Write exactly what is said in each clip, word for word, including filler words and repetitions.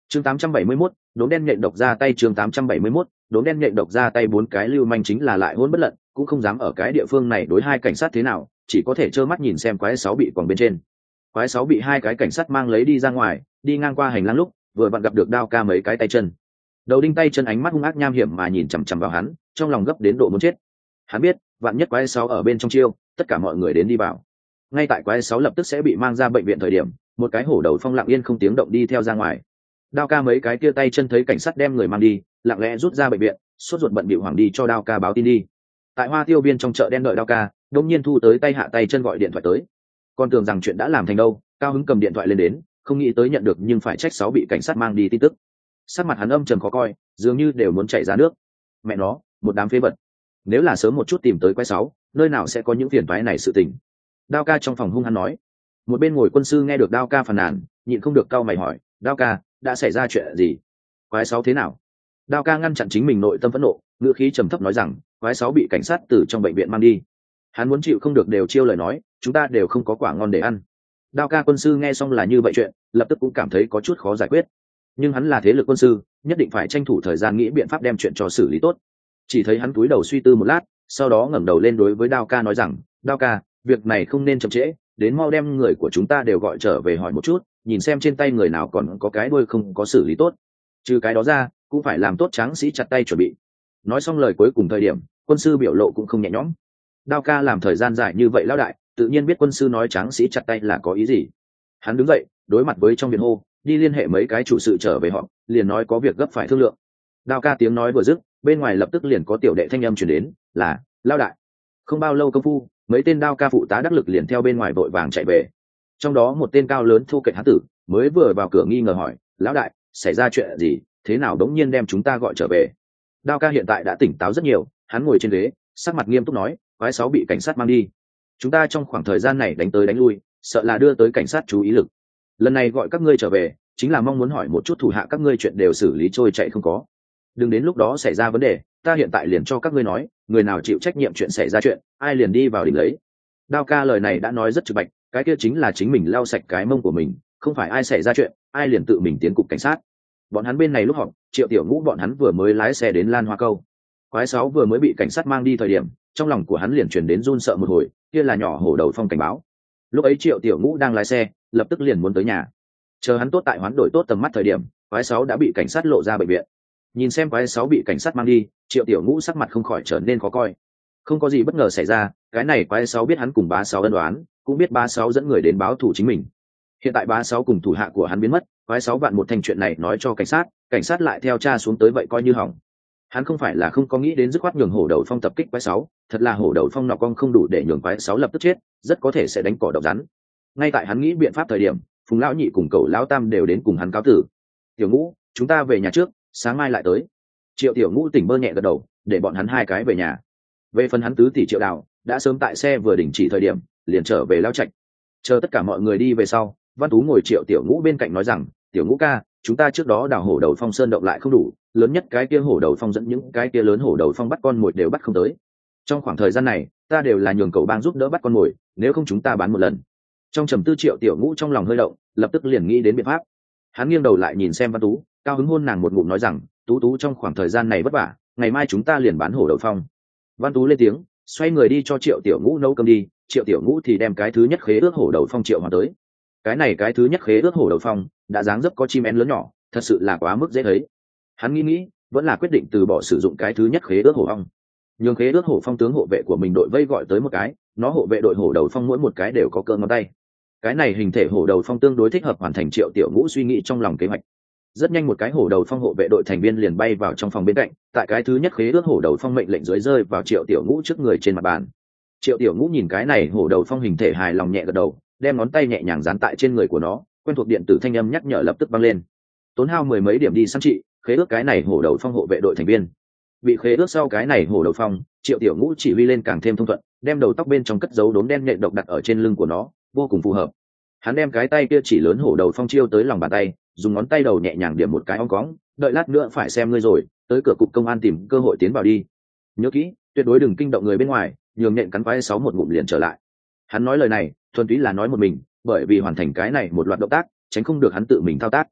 chương tám trăm bảy mươi mốt, đốm đen nhện độc ra tay. chương tám trăm bảy mươi mốt, đốm đen nhện độc ra tay. Bốn cái lưu manh chính là lại hôn bất lận, cũng không dám ở cái địa phương này đối hai cảnh sát thế nào, chỉ có thể trơ mắt nhìn xem quái sáu bị quòng bên trên. Quái sáu bị hai cái cảnh sát mang lấy đi ra ngoài, đi ngang qua hành lang lúc vừa vặn gặp được Đao Ca mấy cái tay chân. Đầu đinh tay chân ánh mắt hung ác nham hiểm mà nhìn chằm chằm vào hắn, trong lòng gấp đến độ muốn chết. Hắn biết vạn nhất quái sáu ở bên trong chiêu, tất cả mọi người đến đi vào. Ngay tại quái sáu lập tức sẽ bị mang ra bệnh viện thời điểm, một cái hổ đầu phong lặng yên không tiếng động đi theo ra ngoài. Đao Ca mấy cái kia tay chân thấy cảnh sát đem người mang đi, lặng lẽ rút ra bệnh viện, sốt ruột bận bịu hoàng đi cho Đao Ca báo tin đi. Tại Hoa Tiêu Viên trong chợ đen đợi Đao Ca, đột nhiên thu tới tay hạ tay chân gọi điện thoại tới. Con tưởng rằng chuyện đã làm thành đâu, cao hứng cầm điện thoại lên đến, không nghĩ tới nhận được nhưng phải trách sáu bị cảnh sát mang đi tin tức. Sắc mặt hắn âm trầm khó coi, dường như đều muốn chảy ra nước. Mẹ nó, một đám phế vật. Nếu là sớm một chút tìm tới quái sáu, nơi nào sẽ có những phiền toái này sự tình. Đao Ca trong phòng hung hăng nói. Một bên ngồi quân sư nghe được Đao Ca phàn nàn, nhịn không được cau mày hỏi, Đao Ca, đã xảy ra chuyện gì? Quái sáu thế nào? Đao Ca ngăn chặn chính mình nội tâm phẫn nộ, ngữ khí trầm thấp nói rằng, quái sáu bị cảnh sát từ trong bệnh viện mang đi. Hắn muốn chịu không được đều chiêu lời nói, chúng ta đều không có quả ngon để ăn. Đao Ca quân sư nghe xong là như vậy chuyện, lập tức cũng cảm thấy có chút khó giải quyết. Nhưng hắn là thế lực quân sư, nhất định phải tranh thủ thời gian nghĩ biện pháp đem chuyện cho xử lý tốt. Chỉ thấy hắn cúi đầu suy tư một lát, sau đó ngẩng đầu lên đối với Đao Ca nói rằng, Đao Ca, việc này không nên chậm trễ, đến mau đem người của chúng ta đều gọi trở về hỏi một chút, nhìn xem trên tay người nào còn có cái đuôi không có xử lý tốt. Trừ cái đó ra, cũng phải làm tốt tráng sĩ chặt tay chuẩn bị. Nói xong lời cuối cùng thời điểm, quân sư biểu lộ cũng không nhẹ nhõm. Đao Ca làm thời gian dài như vậy lão đại, tự nhiên biết quân sư nói tráng sĩ chặt tay là có ý gì. Hắn đứng dậy, đối mặt với trong viện hô, đi liên hệ mấy cái chủ sự trở về họ, liền nói có việc gấp phải thương lượng. Đao Ca tiếng nói vừa dứt, bên ngoài lập tức liền có tiểu đệ thanh âm truyền đến, là lão đại. Không bao lâu công phu, mấy tên Đao Ca phụ tá đắc lực liền theo bên ngoài vội vàng chạy về. Trong đó một tên cao lớn thu kệch hán tử mới vừa vào cửa nghi ngờ hỏi, lão đại, xảy ra chuyện gì, thế nào đống nhiên đem chúng ta gọi trở về? Đao Ca hiện tại đã tỉnh táo rất nhiều, hắn ngồi trên ghế, sắc mặt nghiêm túc nói, quái sáu bị cảnh sát mang đi. Chúng ta trong khoảng thời gian này đánh tới đánh lui, sợ là đưa tới cảnh sát chú ý lực. Lần này gọi các ngươi trở về, chính là mong muốn hỏi một chút thủ hạ các ngươi chuyện đều xử lý trôi chạy không có. Đừng đến lúc đó xảy ra vấn đề, ta hiện tại liền cho các ngươi nói, người nào chịu trách nhiệm chuyện xảy ra chuyện, ai liền đi vào đỉnh lấy. Đao Ca lời này đã nói rất trực bạch, cái kia chính là chính mình lau sạch cái mông của mình, không phải ai xảy ra chuyện, ai liền tự mình tiến cục cảnh sát. Bọn hắn bên này lúc họp, Triệu Tiểu Ngũ bọn hắn vừa mới lái xe đến Lan Hoa Câu. Quái sáu vừa mới bị cảnh sát mang đi thời điểm, trong lòng của hắn liền chuyển đến run sợ một hồi, kia là nhỏ hổ đầu phong cảnh báo. Lúc ấy Triệu Tiểu Ngũ đang lái xe, lập tức liền muốn tới nhà. Chờ hắn tốt tại hoán đổi tốt tầm mắt thời điểm, quái sáu đã bị cảnh sát lộ ra bệnh viện. Nhìn xem quái sáu bị cảnh sát mang đi, Triệu Tiểu Ngũ sắc mặt không khỏi trở nên khó coi. Không có gì bất ngờ xảy ra, cái này quái sáu biết hắn cùng bá sáu ân đoán, cũng biết bá sáu dẫn người đến báo thù chính mình. Hiện tại bá sáu cùng thủ hạ của hắn biến mất, quái sáu vạn một thành chuyện này nói cho cảnh sát, cảnh sát lại theo tra xuống tới vậy coi như hỏng. Hắn không phải là không có nghĩ đến dứt khoát nhường hổ đầu phong tập kích quái sáu, thật là hổ đầu phong nọ con không đủ để nhường quái sáu lập tức chết, rất có thể sẽ đánh cỏ độc rắn. Ngay tại hắn nghĩ biện pháp thời điểm, Phùng lão nhị cùng cậu lão tam đều đến cùng hắn cáo tử. Tiểu Ngũ, chúng ta về nhà trước, sáng mai lại tới. Triệu Tiểu Ngũ tỉnh bơ nhẹ gật đầu, để bọn hắn hai cái về nhà. Về phần hắn tứ tỷ Triệu Đào, đã sớm tại xe vừa đình chỉ thời điểm, liền trở về lao trạch. Chờ tất cả mọi người đi về sau, Văn Tú ngồi Triệu Tiểu Ngũ bên cạnh nói rằng, Tiểu Ngũ ca, chúng ta trước đó đào hổ đầu phong sơn động lại không đủ, lớn nhất cái kia hổ đầu phong dẫn những cái kia lớn hổ đầu phong bắt con mồi đều bắt không tới. Trong khoảng thời gian này, ta đều là nhường cậu bang giúp đỡ bắt con mồi, nếu không chúng ta bán một lần. Trong trầm tư Triệu Tiểu Ngũ trong lòng hơi động, lập tức liền nghĩ đến biện pháp. Hắn nghiêng đầu lại nhìn xem Văn Tú, cao hứng hôn nàng một ngụm nói rằng, Tú Tú trong khoảng thời gian này vất vả, ngày mai chúng ta liền bán hổ đầu phong. Văn Tú lên tiếng, xoay người đi cho Triệu Tiểu Ngũ nấu cơm đi. Triệu Tiểu Ngũ thì đem cái thứ nhất khế ước hổ đầu phong triệu hoàn tới. Cái này cái thứ nhất khế ước hổ đầu phong đã dáng dấp có chim én lớn nhỏ, thật sự là quá mức dễ thấy. Hắn nghĩ nghĩ, vẫn là quyết định từ bỏ sử dụng cái thứ nhất khế ước hổ ong, nhường khế ước hổ phong tướng hộ vệ của mình đội vây gọi tới một cái, nó hộ vệ đội hổ đầu phong mỗi một cái đều có cơ ngón tay. Cái này hình thể hổ đầu phong tương đối thích hợp hoàn thành Triệu Tiểu Ngũ suy nghĩ trong lòng kế hoạch. Rất nhanh một cái hổ đầu phong hộ vệ đội thành viên liền bay vào trong phòng bên cạnh, tại cái thứ nhất khế ước hổ đầu phong mệnh lệnh dưới rơi vào Triệu Tiểu Ngũ trước người trên mặt bàn. Triệu Tiểu Ngũ nhìn cái này hổ đầu phong hình thể hài lòng nhẹ gật đầu, đem ngón tay nhẹ nhàng dán tại trên người của nó, quen thuộc điện tử thanh âm nhắc nhở lập tức vang lên. Tốn hao mười mấy điểm đi săn trị, khế ước cái này hổ đầu phong hộ vệ đội thành viên. Bị khế ước sau cái này hổ đầu phong, Triệu Tiểu Ngũ chỉ huy lên càng thêm thông thuận, đem đầu tóc bên trong cất giấu đốm đen nhện độc đặt ở trên lưng của nó, vô cùng phù hợp. Hắn đem cái tay kia chỉ lớn hổ đầu phong chiêu tới lòng bàn tay, dùng ngón tay đầu nhẹ nhàng điểm một cái ong cóng, đợi lát nữa phải xem ngươi rồi, tới cửa cục công an tìm cơ hội tiến vào đi. Nhớ kỹ, tuyệt đối đừng kinh động người bên ngoài, nhường nhện cắn quái sáu một ngụm liền trở lại. Hắn nói lời này thuần túy là nói một mình, bởi vì hoàn thành cái này một loạt động tác, tránh không được hắn tự mình thao tác.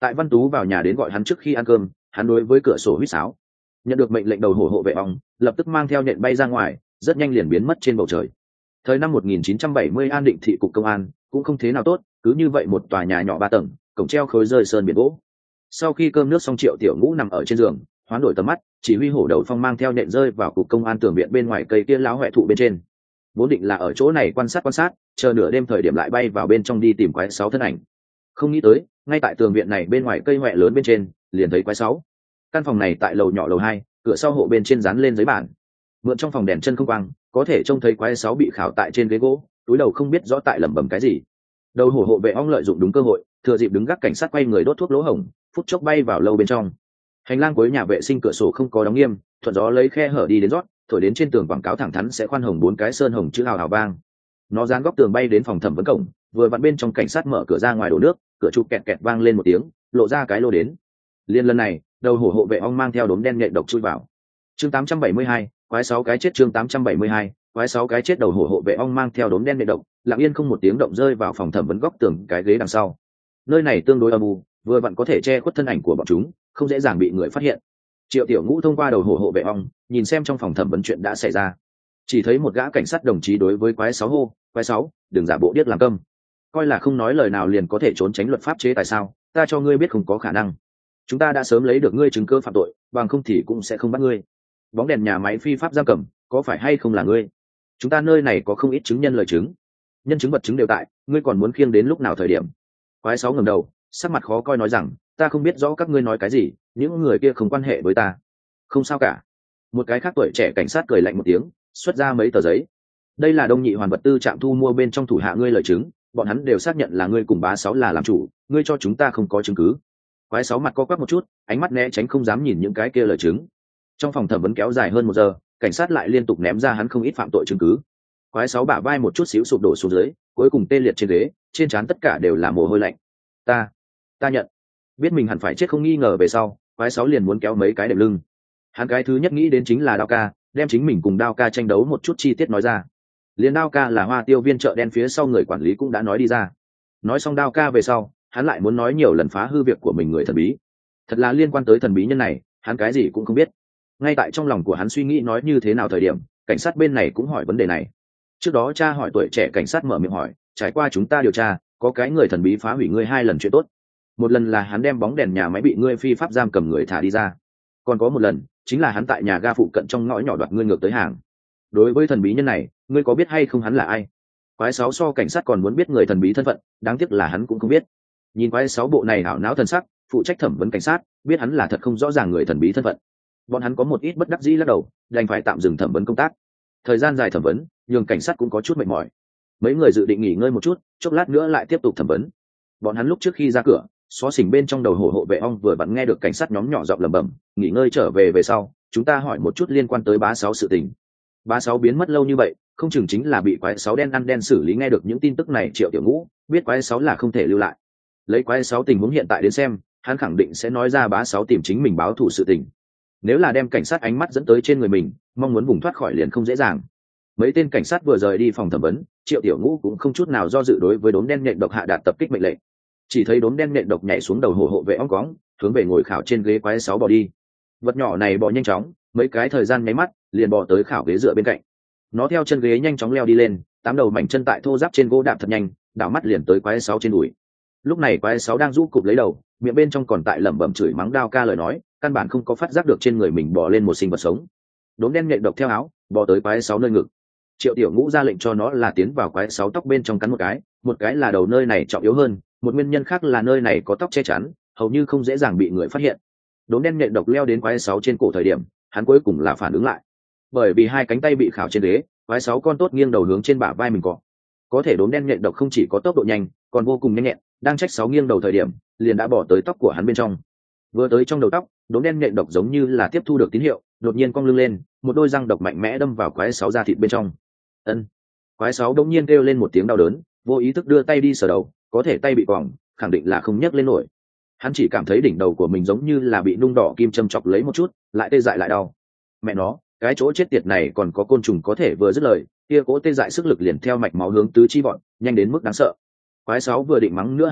Tại Văn Tú vào nhà đến gọi hắn trước khi ăn cơm, hắn đối với cửa sổ huýt sáo. Nhận được mệnh lệnh đầu hổ hộ vệ ong, lập tức mang theo nện bay ra ngoài, rất nhanh liền biến mất trên bầu trời. Thời năm một nghìn chín trăm bảy mươi An Định thị cục công an cũng không thế nào tốt, cứ như vậy một tòa nhà nhỏ ba tầng, cổng treo khối rơi sơn biển gỗ. Sau khi cơm nước xong, Triệu Tiểu Ngũ nằm ở trên giường, hoán đổi tầm mắt, chỉ huy hổ đầu phong mang theo nện rơi vào cục công an tường viện bên ngoài cây kia lão huệ thụ bên trên. Vốn định là ở chỗ này quan sát quan sát, chờ nửa đêm thời điểm lại bay vào bên trong đi tìm quái sáu thân ảnh. Không nghĩ tới, ngay tại tường viện này bên ngoài cây huệ lớn bên trên, liền thấy quái sáu. Căn phòng này tại lầu nhỏ lầu hai, cửa sau hộ bên trên dán lên giấy bản. Mượn trong phòng đèn chân không quang, có thể trông thấy quái sáu bị khảo tại trên ghế gỗ, túi đầu không biết rõ tại lẩm bẩm cái gì. Đầu hổ hộ vệ ong lợi dụng đúng cơ hội, thừa dịp đứng gác cảnh sát quay người đốt thuốc lỗ hổng, phút chốc bay vào lâu bên trong. Hành lang cuối nhà vệ sinh cửa sổ không có đóng nghiêm, thuận gió lấy khe hở đi đến rót, thổi đến trên tường quảng cáo thẳng thắn sẽ khoan hồng bốn cái sơn hồng chữ hào hào vang. Nó dán góc tường bay đến phòng thẩm vấn cổng, vừa vặn bên trong cảnh sát mở cửa ra ngoài đổ nước, cửa trụ kẹt kẹt vang lên một tiếng, lộ ra cái lô đến. Liên lần này, đầu hổ hộ vệ ong mang theo đốm đen nhện độc chui vào. Chương tám trăm bảy mươi hai, quái sáu cái chết. Chương tám trăm bảy mươi hai, quái sáu cái chết. Đầu hổ hộ vệ ong mang theo đốm đen nhện độc, lặng yên không một tiếng động rơi vào phòng thẩm vấn góc tường cái ghế đằng sau. Nơi này tương đối âm u, vừa vặn có thể che khuất thân ảnh của bọn chúng, không dễ dàng bị người phát hiện. Triệu Tiểu Ngũ thông qua đầu hổ hộ vệ ong, nhìn xem trong phòng thẩm vấn chuyện đã xảy ra. Chỉ thấy một gã cảnh sát đồng chí đối với quái sáu hô: "Quái sáu, đừng giả bộ điếc làm câm. Coi là không nói lời nào liền có thể trốn tránh luật pháp chế tài sao? Ta cho ngươi biết không có khả năng. Chúng ta đã sớm lấy được ngươi chứng cứ phạm tội, bằng không thì cũng sẽ không bắt ngươi. Bóng đèn nhà máy phi pháp giam cầm, có phải hay không là ngươi? Chúng ta nơi này có không ít chứng nhân lời chứng, nhân chứng vật chứng đều tại, ngươi còn muốn khiêng đến lúc nào thời điểm?" Quái sáu ngẩng đầu, sắc mặt khó coi nói rằng: "Ta không biết rõ các ngươi nói cái gì, những người kia không quan hệ với ta." "Không sao cả." Một cái khác tuổi trẻ cảnh sát cười lạnh một tiếng, xuất ra mấy tờ giấy. "Đây là Đông Nhị Hoàn vật tư trạm thu mua bên trong thủ hạ ngươi lời chứng, bọn hắn đều xác nhận là ngươi cùng bá sáu là làm chủ, ngươi cho chúng ta không có chứng cứ." Quái sáu mặt co quắp một chút, ánh mắt né tránh không dám nhìn những cái kia lời chứng. Trong phòng thẩm vấn kéo dài hơn một giờ, cảnh sát lại liên tục ném ra hắn không ít phạm tội chứng cứ. Quái sáu bả vai một chút xíu sụp đổ xuống dưới, cuối cùng tê liệt trên ghế, trên trán tất cả đều là mồ hôi lạnh. Ta, ta nhận. Biết mình hẳn phải chết không nghi ngờ về sau, quái sáu liền muốn kéo mấy cái đệm lưng. Hắn cái thứ nhất nghĩ đến chính là Đao Ca, đem chính mình cùng Đao Ca tranh đấu một chút chi tiết nói ra. Liên Đao Ca là Hoa Tiêu viên chợ đen phía sau người quản lý cũng đã nói đi ra. Nói xong Đao Ca về sau, hắn lại muốn nói nhiều lần phá hư việc của mình người thần bí. Thật là liên quan tới thần bí nhân này, hắn cái gì cũng không biết. Ngay tại trong lòng của hắn suy nghĩ nói như thế nào thời điểm, cảnh sát bên này cũng hỏi vấn đề này. Trước đó cha hỏi tuổi trẻ cảnh sát mở miệng hỏi: "Trải qua chúng ta điều tra, có cái người thần bí phá hủy ngươi hai lần chuyện tốt. Một lần là hắn đem bóng đèn nhà máy bị ngươi phi pháp giam cầm người thả đi ra, còn có một lần chính là hắn tại nhà ga phụ cận trong ngõ nhỏ đoạt ngươi ngược tới hàng. Đối với thần bí nhân này, ngươi có biết hay không hắn là ai?" Quái sáu so cảnh sát còn muốn biết người thần bí thân phận, đáng tiếc là hắn cũng không biết. Nhìn quái sáu bộ này ảo não thần sắc, phụ trách thẩm vấn cảnh sát biết hắn là thật không rõ ràng người thần bí thân phận. Bọn hắn có một ít bất đắc dĩ lắc đầu, đành phải tạm dừng thẩm vấn công tác. Thời gian dài thẩm vấn nhường cảnh sát cũng có chút mệt mỏi, mấy người dự định nghỉ ngơi một chút, chốc lát nữa lại tiếp tục thẩm vấn. Bọn hắn lúc trước khi ra cửa, xó xỉnh bên trong đầu hổ hộ vệ ong vừa vặn nghe được cảnh sát nhóm nhỏ giọng lẩm bẩm: "Nghỉ ngơi trở về về sau, chúng ta hỏi một chút liên quan tới bá sáu sự tình." Bá sáu biến mất lâu như vậy, không chừng chính là bị quái sáu đen ăn đen xử lý. Nghe được những tin tức này, Triệu Tiểu Ngũ biết quái sáu là không thể lưu lại. Lấy quái sáu tình huống hiện tại đến xem, hắn khẳng định sẽ nói ra bá sáu tìm chính mình báo thù sự tình. Nếu là đem cảnh sát ánh mắt dẫn tới trên người mình, mong muốn vùng thoát khỏi liền không dễ dàng. Mấy tên cảnh sát vừa rời đi phòng thẩm vấn, Triệu Tiểu Ngũ cũng không chút nào do dự đối với đốm đen nhện độc hạ đạt tập kích mệnh lệnh. Chỉ thấy đốm đen nhện độc nhảy xuống đầu hổ hộ vệ ong cóng, hướng về ngồi khảo trên ghế quái sáu bò đi. Vật nhỏ này bò nhanh chóng, mấy cái thời gian nháy mắt liền bò tới khảo ghế dựa bên cạnh. Nó theo chân ghế nhanh chóng leo đi lên, tám đầu mảnh chân tại thô giáp trên gỗ đạp thật nhanh, đảo mắt liền tới quái sáu trên đùi. Lúc này quái sáu đang rũ cụp lấy đầu, miệng bên trong còn tại lẩm bẩm chửi mắng Đao Ca lời nói, căn bản không có phát giác được trên người mình bò lên một sinh vật sống. Đốm đen nhện độc theo áo bò tới quái sáu nơi ngực. Triệu Tiểu Ngũ ra lệnh cho nó là tiến vào quái sáu tóc bên trong cắn một cái, một cái là đầu nơi này trọng yếu hơn, một nguyên nhân khác là nơi này có tóc che chắn, hầu như không dễ dàng bị người phát hiện. Đốm đen nhện độc leo đến quái sáu trên cổ thời điểm, hắn cuối cùng là phản ứng lại. Bởi vì hai cánh tay bị khảo trên ghế, quái sáu con tốt nghiêng đầu hướng trên bả vai mình cọ. Có thể đốm đen nhện độc không chỉ có tốc độ nhanh, còn vô cùng nhanh nhẹn, đang trách sáu nghiêng đầu thời điểm, liền đã bỏ tới tóc của hắn bên trong. Vừa tới trong đầu tóc, đốm đen nhện độc giống như là tiếp thu được tín hiệu, đột nhiên cong lưng lên, một đôi răng độc mạnh mẽ đâm vào quái sáu da thịt bên trong. Ân. Quái sáu đột nhiên kêu lên một tiếng đau đớn, vô ý thức đưa tay đi sờ đầu, có thể tay bị quòng, khẳng định là không nhấc lên nổi. Hắn chỉ cảm thấy đỉnh đầu của mình giống như là bị nung đỏ kim châm chọc lấy một chút, lại tê dại lại đau. Mẹ nó, cái chỗ chết tiệt này còn có côn trùng có thể vừa dứt lời, kia cố tê dại sức lực liền theo mạch máu hướng tứ chi bọn, nhanh đến mức đáng sợ. Quái sáu vừa định mắng nữa hai câu,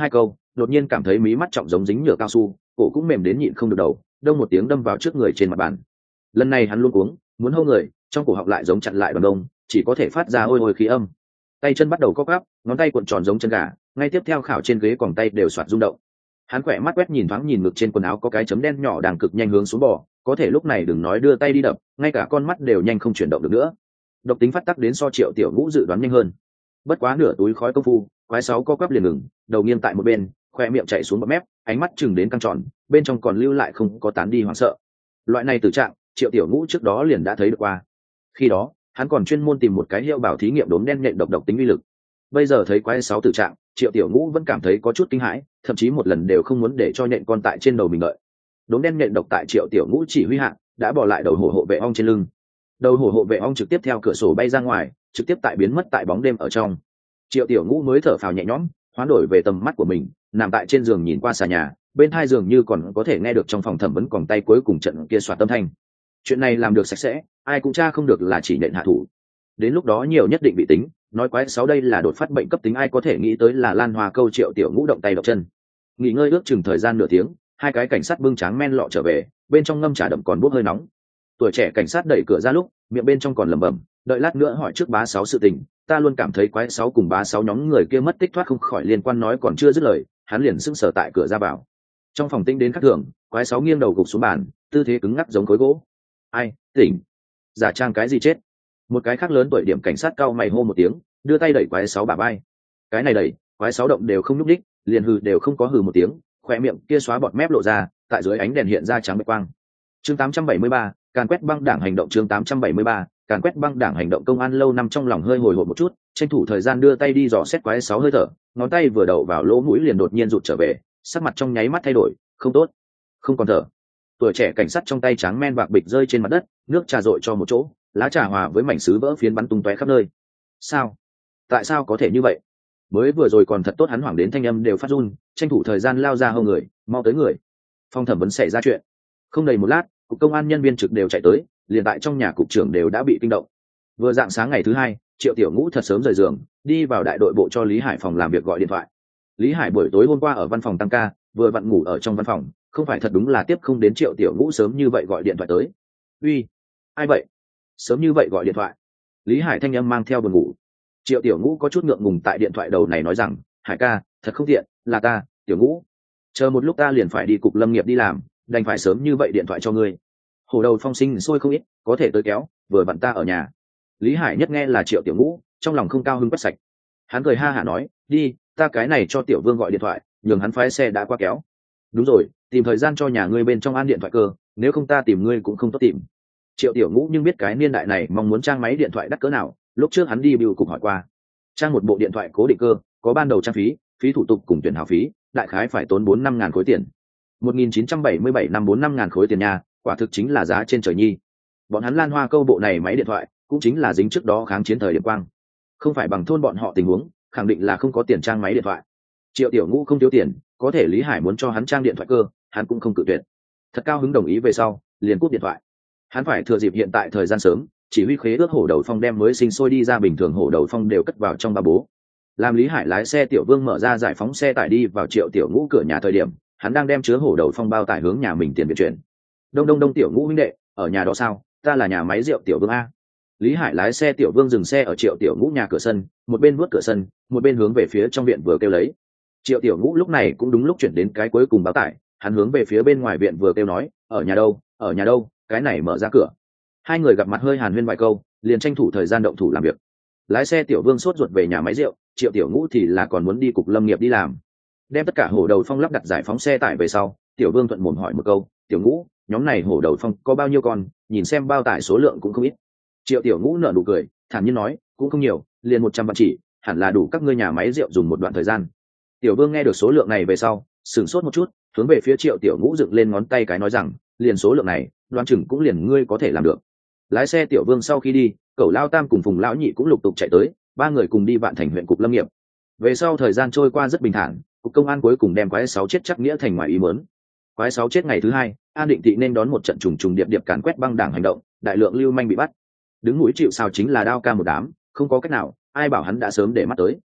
đột nhiên cảm thấy mí mắt trọng giống dính nhựa cao su, cổ cũng mềm đến nhịn không được đầu, đông một tiếng đâm vào trước người trên mặt bàn. Lần này hắn luôn cuống, muốn hô người, trong cổ họng lại giống chặn lại đoàn đông, chỉ có thể phát ra ôi ôi khí âm. Tay chân bắt đầu co quắp, ngón tay cuộn tròn giống chân gà, ngay tiếp theo khảo trên ghế quòng tay đều xoạt rung động. Hắn quẹ mắt quét nhìn thoáng nhìn ngực trên quần áo có cái chấm đen nhỏ đang cực nhanh hướng xuống bò, có thể lúc này đừng nói đưa tay đi đập, ngay cả con mắt đều nhanh không chuyển động được nữa. Độc tính phát tắc đến so Triệu Tiểu Ngũ dự đoán nhanh hơn. Bất quá nửa túi khói công phu, quái sáu co quắp liền ngừng, đầu nghiêng tại một bên, khoe miệng chạy xuống bọt mép, ánh mắt chừng đến căng tròn, bên trong còn lưu lại không có tán đi hoảng sợ. Loại này tử trạng, Triệu Tiểu Ngũ trước đó liền đã thấy được qua. Khi đó, hắn còn chuyên môn tìm một cái hiệu bảo thí nghiệm đốm đen nhện độc độc tính uy lực. Bây giờ thấy quái sáu tử trạng, Triệu Tiểu Ngũ vẫn cảm thấy có chút kinh hãi, thậm chí một lần đều không muốn để cho nhện con tại trên đầu mình lợi. Đốm đen nhện độc tại Triệu Tiểu Ngũ chỉ huy hạ, đã bỏ lại đầu hổ hộ vệ ong trên lưng. Đầu hổ hộ vệ ong trực tiếp theo cửa sổ bay ra ngoài, trực tiếp tại biến mất tại bóng đêm ở trong. Triệu Tiểu Ngũ mới thở phào nhẹ nhõm, hoán đổi về tầm mắt của mình, nằm tại trên giường nhìn qua xà nhà, bên tai giường như còn có thể nghe được trong phòng thẩm vấn còng tay cuối cùng trận kia xoạt tâm thanh. Chuyện này làm được sạch sẽ, ai cũng tra không được là chỉ nhện hạ thủ. Đến lúc đó nhiều nhất định bị tính, nói quái sáu đây là đột phát bệnh cấp tính, ai có thể nghĩ tới là Lan Hoa câu Triệu Tiểu Ngũ động tay động chân. Nghỉ ngơi ước chừng thời gian nửa tiếng, hai cái cảnh sát bưng tráng men lọ trở về, bên trong ngâm trà đậm còn bốc hơi nóng. Tuổi trẻ cảnh sát đẩy cửa ra lúc, miệng bên trong còn lẩm bẩm, đợi lát nữa hỏi trước bá sáu sự tình, ta luôn cảm thấy quái sáu cùng bá sáu nhóm người kia mất tích thoát không khỏi liên quan, nói còn chưa dứt lời, hắn liền sững sờ tại cửa ra vào. Trong phòng tinh đến khắc thường, quái sáu nghiêng đầu gục xuống bàn, tư thế cứng ngắc giống khối gỗ. Ai, tỉnh? Giả trang cái gì chết? Một cái khác lớn tuổi điểm cảnh sát cao mày hô một tiếng, đưa tay đẩy quái sáu bả vai. Cái này đẩy, quái sáu động đều không nhúc đích, liền hừ đều không có hừ một tiếng, khóe miệng kia xóa bọt mép lộ ra, tại dưới ánh đèn hiện ra trắng bạch quang. Chương tám trăm bảy mươi ba, càn quét băng đảng hành động. Chương tám trăm bảy mươi ba, càn quét băng đảng hành động. Công an lâu năm trong lòng hơi hồi hộp một chút, tranh thủ thời gian đưa tay đi dò xét quái sáu hơi thở, ngón tay vừa đậu vào lỗ mũi liền đột nhiên rụt trở về, sắc mặt trong nháy mắt thay đổi, không tốt, không còn thở. Tuổi trẻ cảnh sát trong tay trắng men bạc bịch rơi trên mặt đất, nước trà dội cho một chỗ, lá trà hòa với mảnh sứ vỡ phiến bắn tung tóe khắp nơi. Sao? Tại sao có thể như vậy? Mới vừa rồi còn thật tốt, hắn hoảng đến thanh âm đều phát run, tranh thủ thời gian lao ra hông người, mau tới người. Phòng thẩm vấn xảy ra chuyện. Không đầy một lát, cục công an nhân viên trực đều chạy tới, liền tại trong nhà cục trưởng đều đã bị kinh động. Vừa dạng sáng ngày thứ hai, Triệu Tiểu Ngũ thật sớm rời giường, đi vào đại đội bộ cho Lý Hải phòng làm việc gọi điện thoại. Lý Hải buổi tối hôm qua ở văn phòng tăng ca, vừa vặn ngủ ở trong văn phòng, không phải thật đúng là tiếp không đến Triệu Tiểu Ngũ sớm như vậy gọi điện thoại tới. Uy, ai vậy? Sớm như vậy gọi điện thoại? Lý Hải thanh âm mang theo buồn ngủ. Triệu Tiểu Ngũ có chút ngượng ngùng tại điện thoại đầu này nói rằng, Hải ca, thật không tiện, là ta, Tiểu Ngũ. Chờ một lúc ta liền phải đi cục lâm nghiệp đi làm, đành phải sớm như vậy điện thoại cho ngươi. Hổ đầu phong sinh sôi không ít, có thể tới kéo, vừa vặn ta ở nhà. Lý Hải nhất nghe là Triệu Tiểu Ngũ, trong lòng không cao hứng quét sạch. Hắn cười ha hả nói, đi, ta cái này cho Tiểu Vương gọi điện thoại, nhường hắn phái xe đã qua kéo. Đúng rồi, tìm thời gian cho nhà ngươi bên trong an điện thoại cơ, nếu không ta tìm ngươi cũng không tốt tìm. Triệu Tiểu Ngũ nhưng biết cái niên đại này mong muốn trang máy điện thoại đắt cỡ nào, lúc trước hắn đi bưu cục hỏi qua, trang một bộ điện thoại cố định cơ, có ban đầu trang phí, phí thủ tục cùng tuyển hào phí, đại khái phải tốn bốn năm ngàn khối tiền. một nghìn chín trăm bảy mươi bảy năm bốn năm ngàn khối tiền nhà, quả thực chính là giá trên trời nhi. Bọn hắn Lan Hoa câu bộ này máy điện thoại, cũng chính là dính trước đó kháng chiến thời điểm quang. Không phải bằng thôn bọn họ tình huống, khẳng định là không có tiền trang máy điện thoại. Triệu Tiểu Ngũ không thiếu tiền, có thể Lý Hải muốn cho hắn trang điện thoại cơ, hắn cũng không cự tuyệt. Thật cao hứng đồng ý về sau, liền cúp điện thoại. Hắn phải thừa dịp hiện tại thời gian sớm, chỉ huy khế ước hổ đầu phong đem mới sinh sôi đi ra bình thường hổ đầu phong đều cất vào trong ba bố. Làm Lý Hải lái xe Tiểu Vương mở ra giải phóng xe tải đi vào Triệu Tiểu Ngũ cửa nhà thời điểm, hắn đang đem chứa hổ đầu phong bao tải hướng nhà mình tiền viện chuyển. Đông đông đông, Tiểu Ngũ huynh đệ, ở nhà đó sao? Ta là nhà máy rượu Tiểu Vương a. Lý Hải lái xe Tiểu Vương dừng xe ở Triệu Tiểu Ngũ nhà cửa sân, một bên vuốt cửa sân, một bên hướng về phía trong viện vừa kêu lấy. Triệu Tiểu Ngũ lúc này cũng đúng lúc chuyển đến cái cuối cùng bao tải, hắn hướng về phía bên ngoài viện vừa kêu nói, ở nhà đâu, ở nhà đâu, cái này mở ra cửa. Hai người gặp mặt hơi hàn huyên vài câu, liền tranh thủ thời gian động thủ làm việc. Lái xe Tiểu Vương sốt ruột về nhà máy rượu, Triệu Tiểu Ngũ thì là còn muốn đi cục lâm nghiệp đi làm. Đem tất cả hổ đầu phong lắp đặt giải phóng xe tải về sau, Tiểu Vương thuận mồm hỏi một câu, Tiểu Ngũ, nhóm này hổ đầu phong có bao nhiêu con, nhìn xem bao tải số lượng cũng không ít. Triệu Tiểu Ngũ nở nụ cười, thản nhiên nói, cũng không nhiều, liền một trăm vạn chỉ, hẳn là đủ các ngươi nhà máy rượu dùng một đoạn thời gian. Tiểu Vương nghe được số lượng này về sau, sửng sốt một chút, hướng về phía Triệu Tiểu Ngũ dựng lên ngón tay cái nói rằng, liền số lượng này, đoán chừng cũng liền ngươi có thể làm được. Lái xe Tiểu Vương sau khi đi, Cẩu Lao Tam cùng Phùng Lão Nhị cũng lục tục chạy tới, ba người cùng đi Vạn Thành huyện cục lâm nghiệp. Về sau thời gian trôi qua rất bình thản, cục công an cuối cùng đem quái sáu chết chắc nghĩa thành ngoài ý muốn. Quái sáu chết ngày thứ hai, An Định Thị nên đón một trận trùng trùng điệp điệp càn quét băng đảng hành động, đại lượng lưu manh bị bắt. Đứng mũi chịu sào chính là Đao Ca một đám, không có cách nào, ai bảo hắn đã sớm để mắt tới.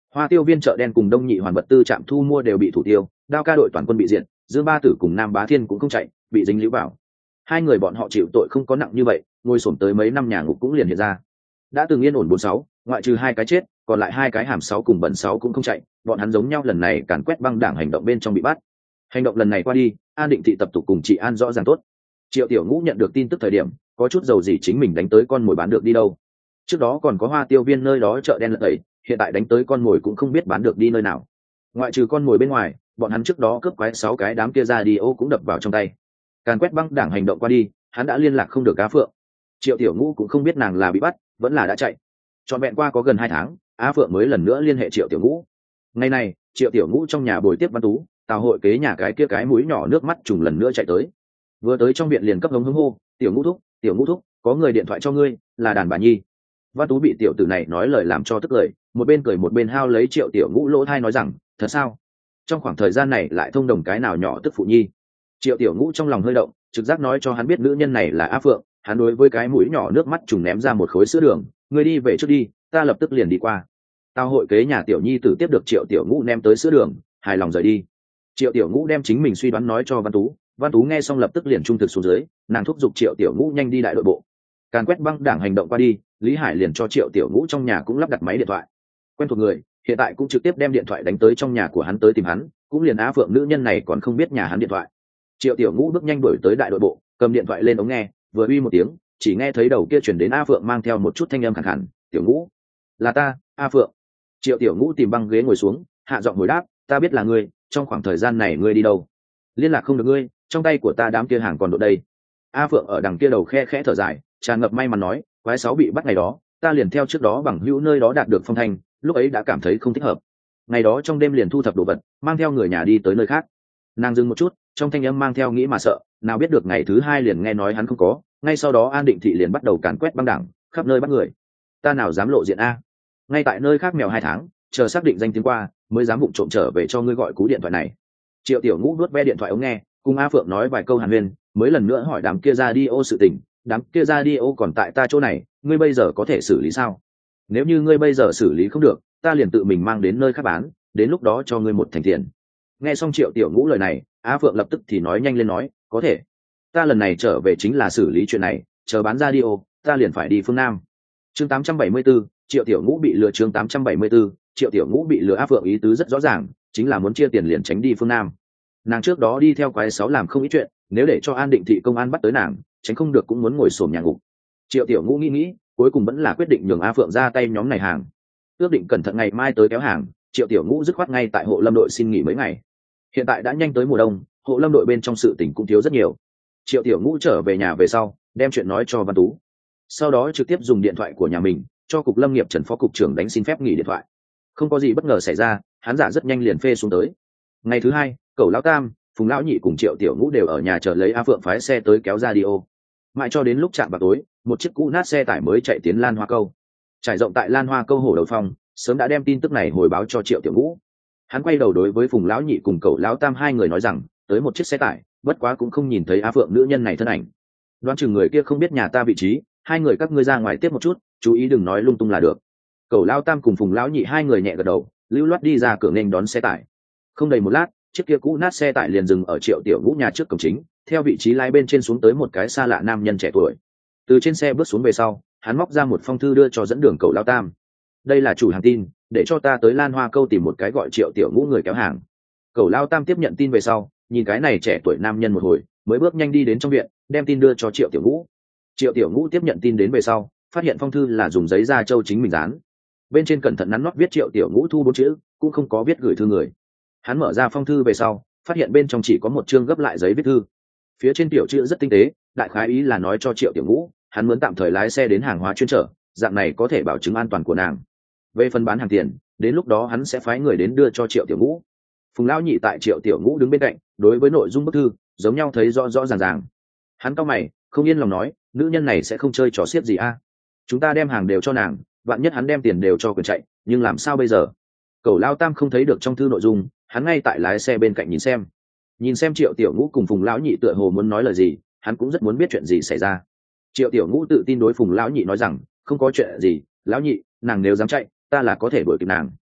Hoa Tiêu viên chợ đen cùng Đông Nhị Hoàn vật tư trạm thu mua đều bị thủ tiêu, Đao ca đội toàn quân bị diệt, Dương Ba Tử cùng Nam Bá Thiên cũng không chạy, bị dính líu vào. Hai người bọn họ chịu tội không có nặng như vậy, ngồi xổm tới mấy năm nhà ngục cũng liền hiện ra. Đã từng yên ổn bốn sáu, ngoại trừ hai cái chết, còn lại hai cái hàm sáu cùng bẩn sáu cũng không chạy, bọn hắn giống nhau lần này càn quét băng đảng hành động bên trong bị bắt. Hành động lần này qua đi, An Định thị tập tục cùng chị An rõ ràng tốt. Triệu Tiểu Ngũ nhận được tin tức thời điểm, có chút dầu gì chính mình đánh tới con mồi bán được đi đâu. Trước đó còn có Hoa Tiêu viên nơi đó chợ đen lật tẩy, hiện tại đánh tới con mồi cũng không biết bán được đi nơi nào. Ngoại trừ con mồi bên ngoài, bọn hắn trước đó cướp quái sáu cái đám kia ra đi ô cũng đập vào trong tay. Càn quét băng đảng hành động qua đi, hắn đã liên lạc không được Á Phượng. Triệu Tiểu Ngũ cũng không biết nàng là bị bắt vẫn là đã chạy. Trọn vẹn qua có gần hai tháng, Á Phượng mới lần nữa liên hệ Triệu Tiểu Ngũ. Ngày này, Triệu Tiểu Ngũ trong nhà bồi tiếp Văn Tú, Tào hội kế nhà cái kia cái mũi nhỏ nước mắt trùng lần nữa chạy tới. Vừa tới trong viện liền cấp hống hống hô, "Tiểu Ngũ thúc, Tiểu Ngũ thúc, có người điện thoại cho ngươi, là đàn bà nhi." Văn Tú bị tiểu tử này nói lời làm cho tức cười, một bên cười một bên hao lấy Triệu Tiểu Ngũ lỗ thai nói rằng, "Thật sao? Trong khoảng thời gian này lại thông đồng cái nào nhỏ tức phụ nhi?" Triệu Tiểu Ngũ trong lòng hơi động, trực giác nói cho hắn biết nữ nhân này là Á Phượng, hắn đối với cái mũi nhỏ nước mắt trùng ném ra một khối sữa đường, "Ngươi đi về trước đi, ta lập tức liền đi qua." Tao hội kế nhà tiểu nhi tử tiếp được Triệu Tiểu Ngũ ném tới sữa đường, hài lòng rời đi. Triệu Tiểu Ngũ đem chính mình suy đoán nói cho Văn Tú, Văn Tú nghe xong lập tức liền trung thực xuống dưới, nàng thúc giục Triệu Tiểu Ngũ nhanh đi đại đội bộ. Càn quét băng đảng hành động qua đi, Lý Hải liền cho Triệu Tiểu Ngũ trong nhà cũng lắp đặt máy điện thoại. Quen thuộc người, hiện tại cũng trực tiếp đem điện thoại đánh tới trong nhà của hắn tới tìm hắn, cũng liền Á Phượng nữ nhân này còn không biết nhà hắn điện thoại. Triệu Tiểu Ngũ bước nhanh đuổi tới đại đội bộ, cầm điện thoại lên ống nghe, vừa uy một tiếng, chỉ nghe thấy đầu kia chuyển đến A Phượng mang theo một chút thanh âm khàn khàn, "Tiểu Ngũ, là ta, A Phượng." Triệu Tiểu Ngũ tìm băng ghế ngồi xuống, hạ giọng hồi đáp, "Ta biết là ngươi, trong khoảng thời gian này ngươi đi đâu? Liên lạc không được ngươi, trong tay của ta đám kia hàng còn độ đây." A Phượng ở đằng kia đầu khe khẽ thở dài, tràn ngập may mắn nói, "Quái sáu bị bắt ngày đó, ta liền theo trước đó bằng hữu nơi đó đạt được phong thanh, lúc ấy đã cảm thấy không thích hợp. Ngày đó trong đêm liền thu thập đồ vật, mang theo người nhà đi tới nơi khác." Nàng dừng một chút, trong thanh âm mang theo nghĩ mà sợ, nào biết được ngày thứ hai liền nghe nói hắn không có, ngay sau đó An Định thị liền bắt đầu càn quét băng đảng, khắp nơi bắt người. "Ta nào dám lộ diện a? Ngay tại nơi khác mèo hai tháng, chờ xác định danh tiếng qua, mới dám vụng trộm trở về cho ngươi gọi cú điện thoại này." Triệu Tiểu Ngũ nuốt ve điện thoại ống nghe, cùng A Phượng nói vài câu hàn huyên, mới lần nữa hỏi đám kia ra đi ô sự tình, "Đám kia ra đi ô còn tại ta chỗ này, ngươi bây giờ có thể xử lý sao? Nếu như ngươi bây giờ xử lý không được, ta liền tự mình mang đến nơi khác bán, đến lúc đó cho ngươi một thành tiền." Nghe xong Triệu Tiểu Ngũ lời này, Á Phượng lập tức thì nói nhanh lên nói, "Có thể. Ta lần này trở về chính là xử lý chuyện này, chờ bán ra đi ô, ta liền phải đi phương Nam." Chương tám trăm bảy mươi 74, Triệu Tiểu Ngũ bị lừa. Chương tám trăm bảy mươi 74, Triệu Tiểu Ngũ bị lừa. Á Phượng ý tứ rất rõ ràng, chính là muốn chia tiền liền tránh đi phương Nam. Nàng trước đó đi theo quái sáu làm không ít chuyện, nếu để cho An Định thị công an bắt tới nàng, tránh không được cũng muốn ngồi xổm nhà ngục. Triệu Tiểu Ngũ nghĩ nghĩ, cuối cùng vẫn là quyết định nhường Á Phượng ra tay nhóm này hàng. Ước định cẩn thận ngày mai tới kéo hàng, Triệu Tiểu Ngũ dứt khoát ngay tại hộ lâm đội xin nghỉ mấy ngày. Hiện tại đã nhanh tới mùa đông, hộ lâm đội bên trong sự tình cũng thiếu rất nhiều. Triệu Tiểu Ngũ trở về nhà về sau, đem chuyện nói cho Văn Tú, sau đó trực tiếp dùng điện thoại của nhà mình cho cục lâm nghiệp Trần phó cục trưởng đánh xin phép nghỉ điện thoại. Không có gì bất ngờ xảy ra, hắn giả rất nhanh liền phê xuống tới. Ngày thứ hai, Cẩu Lão Tam, Phùng Lão Nhị cùng Triệu Tiểu Ngũ đều ở nhà chờ lấy A Phượng phái xe tới kéo ra đi ô. Mãi cho đến lúc chạm vào tối, một chiếc cũ nát xe tải mới chạy tiến Lan Hoa Câu. Trải rộng tại Lan Hoa Câu hồ đầu phong, sớm đã đem tin tức này hồi báo cho Triệu Tiểu Ngũ. Hắn quay đầu đối với Phùng Lão Nhị cùng Cẩu Lão Tam hai người nói rằng, tới một chiếc xe tải, bất quá cũng không nhìn thấy Á Phượng nữ nhân này thân ảnh. Đoán chừng người kia không biết nhà ta vị trí, hai người các ngươi ra ngoài tiếp một chút, chú ý đừng nói lung tung là được. Cẩu Lão Tam cùng Phùng Lão Nhị hai người nhẹ gật đầu, lưu loát đi ra cửa nghênh đón xe tải. Không đầy một lát, chiếc kia cũ nát xe tải liền dừng ở Triệu Tiểu Ngũ nhà trước cổng chính, theo vị trí lái bên trên xuống tới một cái xa lạ nam nhân trẻ tuổi. Từ trên xe bước xuống về sau, hắn móc ra một phong thư đưa cho dẫn đường Cẩu Lão Tam. "Đây là chủ hàng tin, để cho ta tới Lan Hoa Câu tìm một cái gọi Triệu Tiểu Ngũ người kéo hàng." Cẩu Lão Tam tiếp nhận tin về sau, nhìn cái này trẻ tuổi nam nhân một hồi, mới bước nhanh đi đến trong viện, đem tin đưa cho Triệu Tiểu Ngũ. Triệu Tiểu Ngũ tiếp nhận tin đến về sau, phát hiện phong thư là dùng giấy da trâu chính mình dán, bên trên cẩn thận nắn nót viết Triệu Tiểu Ngũ thu bốn chữ, cũng không có viết gửi thư người. Hắn mở ra phong thư về sau, phát hiện bên trong chỉ có một chương gấp lại giấy viết thư, phía trên tiểu chữ rất tinh tế, đại khái ý là nói cho Triệu Tiểu Ngũ, hắn muốn tạm thời lái xe đến hàng hóa chuyên trở, dạng này có thể bảo chứng an toàn của nàng. Về phần bán hàng tiền, đến lúc đó hắn sẽ phái người đến đưa cho Triệu Tiểu Ngũ. Phùng Lão Nhị tại Triệu Tiểu Ngũ đứng bên cạnh, đối với nội dung bức thư giống nhau thấy rõ rõ ràng ràng. Hắn cau mày, không yên lòng nói, nữ nhân này sẽ không chơi trò xiết gì a? Chúng ta đem hàng đều cho nàng, vạn nhất hắn đem tiền đều cho quyền chạy, nhưng làm sao bây giờ? Cẩu Lão Tam không thấy được trong thư nội dung, hắn ngay tại lái xe bên cạnh nhìn xem, nhìn xem Triệu Tiểu Ngũ cùng Phùng Lão Nhị tựa hồ muốn nói lời gì, hắn cũng rất muốn biết chuyện gì xảy ra. Triệu Tiểu Ngũ tự tin đối Phùng Lão Nhị nói rằng, không có chuyện gì, Lão Nhị, nàng nếu dám chạy, ta là có thể đuổi kịp nàng.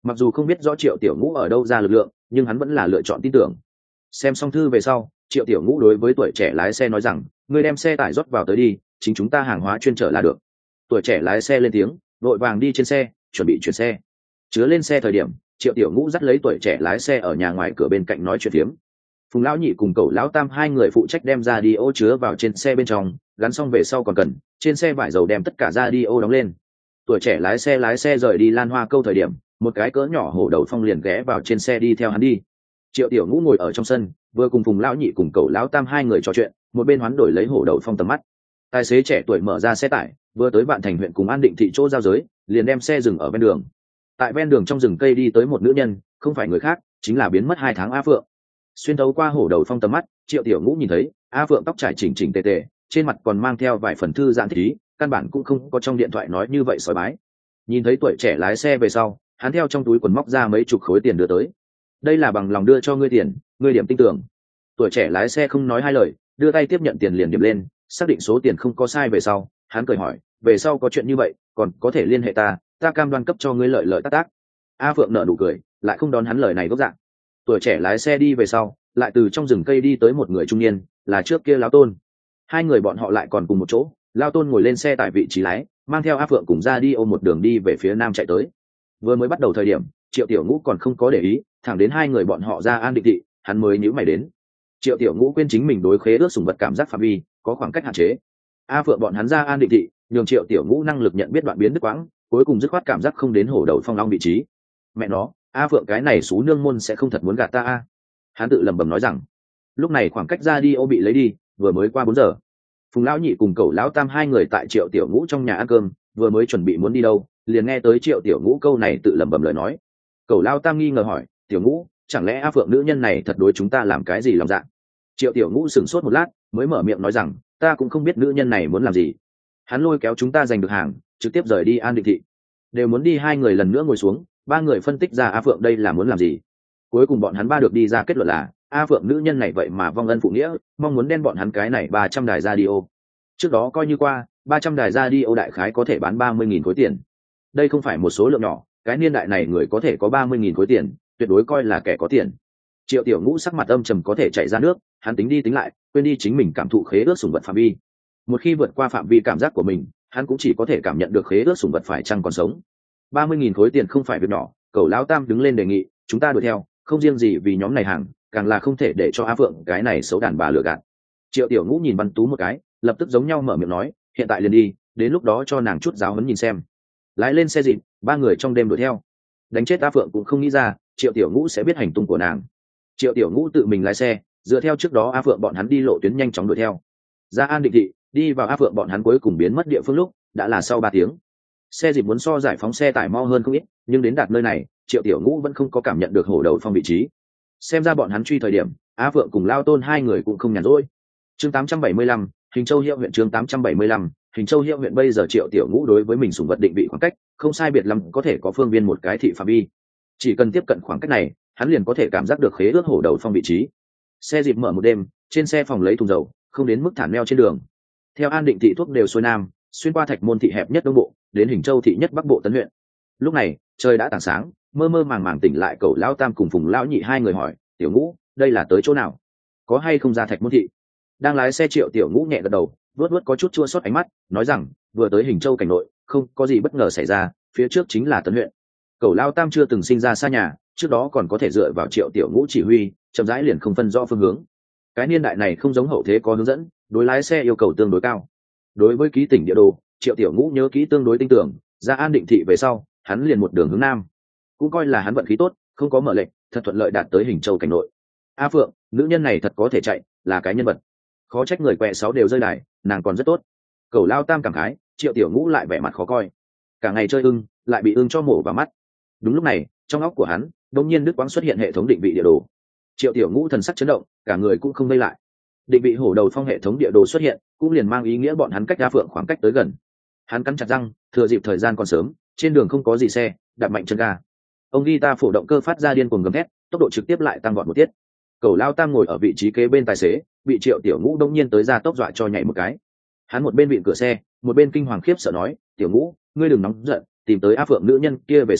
mặc dù không biết rõ Triệu Tiểu Ngũ ở đâu ra lực lượng, nhưng hắn vẫn là lựa chọn tin tưởng. Xem xong thư về sau, Triệu Tiểu Ngũ đối với tuổi trẻ lái xe nói rằng, ngươi đem xe tải rót vào tới đi, chính chúng ta hàng hóa chuyên chở là được. Tuổi trẻ lái xe lên tiếng, vội vàng đi trên xe, chuẩn bị chuyển xe. Chứa lên xe thời điểm, Triệu Tiểu Ngũ dắt lấy tuổi trẻ lái xe ở nhà ngoài cửa bên cạnh nói chuyện phiếm. Phùng lão nhị cùng Cẩu lão tam hai người phụ trách đem ra đi ô chứa vào trên xe bên trong, gắn xong về sau còn cần trên xe vải dầu đem tất cả ra đi ô đóng lên. Tuổi trẻ lái xe lái xe rời đi Lan Hoa Câu thời điểm, một cái cỡ nhỏ hổ đầu phong liền ghé vào trên xe đi theo hắn đi. Triệu Tiểu Ngũ ngồi ở trong sân, vừa cùng Phùng lão nhị cùng Cẩu lão tam hai người trò chuyện, một bên hoán đổi lấy hổ đầu phong tầm mắt. Tài xế trẻ tuổi mở ra xe tải, vừa tới Vạn Thành huyện cùng An Định thị chỗ giao giới, liền đem xe dừng ở ven đường. Tại ven đường trong rừng cây đi tới một nữ nhân, không phải người khác, chính là biến mất hai tháng A Phượng. Xuyên thấu qua hổ đầu phong tầm mắt, Triệu Tiểu Ngũ nhìn thấy A Phượng tóc trải chỉnh chỉnh tề tề, trên mặt còn mang theo vài phần thư giãn thích ý, căn bản cũng không có trong điện thoại nói như vậy sói bái. Nhìn thấy tuổi trẻ lái xe về sau, hắn theo trong túi quần móc ra mấy chục khối tiền đưa tới. Đây là bằng lòng đưa cho ngươi tiền, ngươi điểm tin tưởng. Tuổi trẻ lái xe không nói hai lời, đưa tay tiếp nhận tiền liền điểm lên, xác định số tiền không có sai về sau, hắn cười hỏi, về sau có chuyện như vậy, còn có thể liên hệ ta, ta cam đoan cấp cho ngươi lợi lợi tác tác. A Phượng nở nụ cười, lại không đón hắn lời này gốc dạng. Tuổi trẻ lái xe đi về sau, lại từ trong rừng cây đi tới một người trung niên, là trước kia lão Tôn. Hai người bọn họ lại còn cùng một chỗ, lão Tôn ngồi lên xe tại vị trí lái, mang theo A Phượng cùng ra đi ôm một đường đi về phía nam chạy tới. Vừa mới bắt đầu thời điểm, Triệu Tiểu Ngũ còn không có để ý, thẳng đến hai người bọn họ ra An Định thị, hắn mới nhíu mày đến. Triệu Tiểu Ngũ quên chính mình đối khế ước sủng vật cảm giác phạm vi có khoảng cách hạn chế. A Phượng bọn hắn ra An Định thị, nhường Triệu Tiểu Ngũ năng lực nhận biết đoạn biến đứt quãng, cuối cùng dứt khoát cảm giác không đến hổ đầu phong long vị trí. Mẹ nó, A Phượng cái này xú nương môn sẽ không thật muốn gạt ta a. Hắn tự lẩm bẩm nói rằng. Lúc này khoảng cách ra đi ô bị lấy đi, vừa mới qua bốn giờ. Phùng lão nhị cùng Cẩu lão tam hai người tại Triệu Tiểu Ngũ trong nhà ăn cơm, vừa mới chuẩn bị muốn đi đâu, liền nghe tới Triệu Tiểu Ngũ câu này tự lẩm bẩm lời nói. Cẩu lão tam nghi ngờ hỏi, Tiểu Ngũ, chẳng lẽ A Phượng nữ nhân này thật đối chúng ta làm cái gì lòng dạ? Triệu Tiểu Ngũ sửng sốt một lát, mới mở miệng nói rằng, ta cũng không biết nữ nhân này muốn làm gì. Hắn lôi kéo chúng ta giành được hàng, trực tiếp rời đi An Định thị. Đều muốn đi hai người lần nữa ngồi xuống, ba người phân tích ra A Phượng đây là muốn làm gì. Cuối cùng bọn hắn ba được đi ra kết luận là A Phượng nữ nhân này vậy mà vong ân phụ nghĩa, mong muốn đen bọn hắn cái này ba trăm đài radio. Trước đó coi như qua, ba trăm đài radio đại khái có thể bán ba mươi nghìn khối tiền. Đây không phải một số lượng nhỏ, cái niên đại này người có thể có ba mươi nghìn khối tiền, tuyệt đối coi là kẻ có tiền. Triệu Tiểu Ngũ sắc mặt âm trầm có thể chạy ra nước, hắn tính đi tính lại, quên đi chính mình cảm thụ khế ước sủng vật phạm vi. Một khi vượt qua phạm vi cảm giác của mình, hắn cũng chỉ có thể cảm nhận được khế ước sủng vật phải chăng còn sống. ba mươi nghìn khối tiền không phải việc nhỏ, Cẩu lão tam đứng lên đề nghị, chúng ta đuổi theo, không riêng gì vì nhóm này hàng, càng là không thể để cho A Phượng cái này xấu đàn bà lừa gạt. Triệu Tiểu Ngũ nhìn Văn Tú một cái, lập tức giống nhau mở miệng nói, hiện tại liền đi, đến lúc đó cho nàng chút giáo huấn nhìn xem. Lái lên xe dịp, ba người trong đêm đuổi theo. Đánh chết A Phượng cũng không nghĩ ra, Triệu Tiểu Ngũ sẽ biết hành tung của nàng. Triệu Tiểu Ngũ tự mình lái xe, dựa theo trước đó A Phượng bọn hắn đi lộ tuyến nhanh chóng đuổi theo. Ra An Định thị, đi vào A Phượng bọn hắn cuối cùng biến mất địa phương lúc, đã là sau ba tiếng. Xe dịp muốn so giải phóng xe tải mau hơn không ít, nhưng đến đạt nơi này, Triệu Tiểu Ngũ vẫn không có cảm nhận được hổ đầu phong vị trí. Xem ra bọn hắn truy thời điểm, A Phượng cùng Lao Tôn hai người cũng không nhàn rỗi. Chương tám trăm bảy mươi lăm, Hình Châu Hiệu huyện chương tám trăm bảy mươi lăm, Hình Châu Hiệu huyện bây giờ Triệu Tiểu Ngũ đối với mình sủng vật định vị khoảng cách, không sai biệt lắm có thể có phương viên một cái thị phạm vi. Chỉ cần tiếp cận khoảng cách này, hắn liền có thể cảm giác được khế ước hổ đầu phong vị trí. Xe dịp mở một đêm, trên xe phòng lấy thùng dầu, không đến mức thả neo trên đường. Theo An Định thị thuốc đều xuôi nam, xuyên qua Thạch Môn thị hẹp nhất đông bộ, đến Hình Châu thị nhất bắc bộ Tấn huyện. Lúc này, trời đã tảng sáng, mơ mơ màng màng tỉnh lại Cẩu lão tam cùng Phùng lão nhị hai người hỏi, Tiểu Ngũ, đây là tới chỗ nào? Có hay không ra Thạch Môn thị? Đang lái xe Triệu Tiểu Ngũ nhẹ gật đầu, vớt vớt có chút chua xót ánh mắt, nói rằng, vừa tới Hình Châu cảnh nội, không có gì bất ngờ xảy ra, phía trước chính là Tấn huyện. Cẩu lão tam chưa từng sinh ra xa nhà, trước đó còn có thể dựa vào Triệu Tiểu Ngũ chỉ huy, chậm rãi liền không phân rõ phương hướng. Cái niên đại này không giống hậu thế có hướng dẫn, đối lái xe yêu cầu tương đối cao. Đối với ký tỉnh địa đồ, Triệu Tiểu Ngũ nhớ kỹ tương đối tinh tưởng, ra An Định thị về sau, hắn liền một đường hướng nam. Cũng coi là hắn vận khí tốt, không có mở lệnh, thật thuận lợi đạt tới Hình Châu cảnh nội. A Phượng, nữ nhân này thật có thể chạy, là cái nhân vật. Khó trách người quẹ sáu đều rơi đài, nàng còn rất tốt. Cẩu lao tam cảm khái, Triệu Tiểu Ngũ lại vẻ mặt khó coi. Cả ngày chơi ưng, lại bị ưng cho mổ vào mắt. Đúng lúc này, trong óc của hắn, đột nhiên đứt quãng xuất hiện hệ thống định vị địa đồ. Triệu Tiểu Ngũ thần sắc chấn động, cả người cũng không vây lại. Định vị hổ đầu phong hệ thống địa đồ xuất hiện, cũng liền mang ý nghĩa bọn hắn cách A Phượng khoảng cách tới gần. Hắn cắn chặt răng, thừa dịp thời gian còn sớm, trên đường không có gì xe, đạp mạnh chân ga. Ông guitar phổ động cơ phát ra điên cuồng gầm thét, tốc độ trực tiếp lại tăng vọt một tiết. Cẩu lao tam ngồi ở vị trí kế bên tài xế, bị Triệu Tiểu Ngũ đông nhiên tới ra tốc dọa cho nhảy một cái. Hắn một bên vịn cửa xe, một bên kinh hoàng khiếp sợ nói, Tiểu Ngũ, ngươi đừng nóng giận, tìm tới A Phượng nữ nhân kia về sau,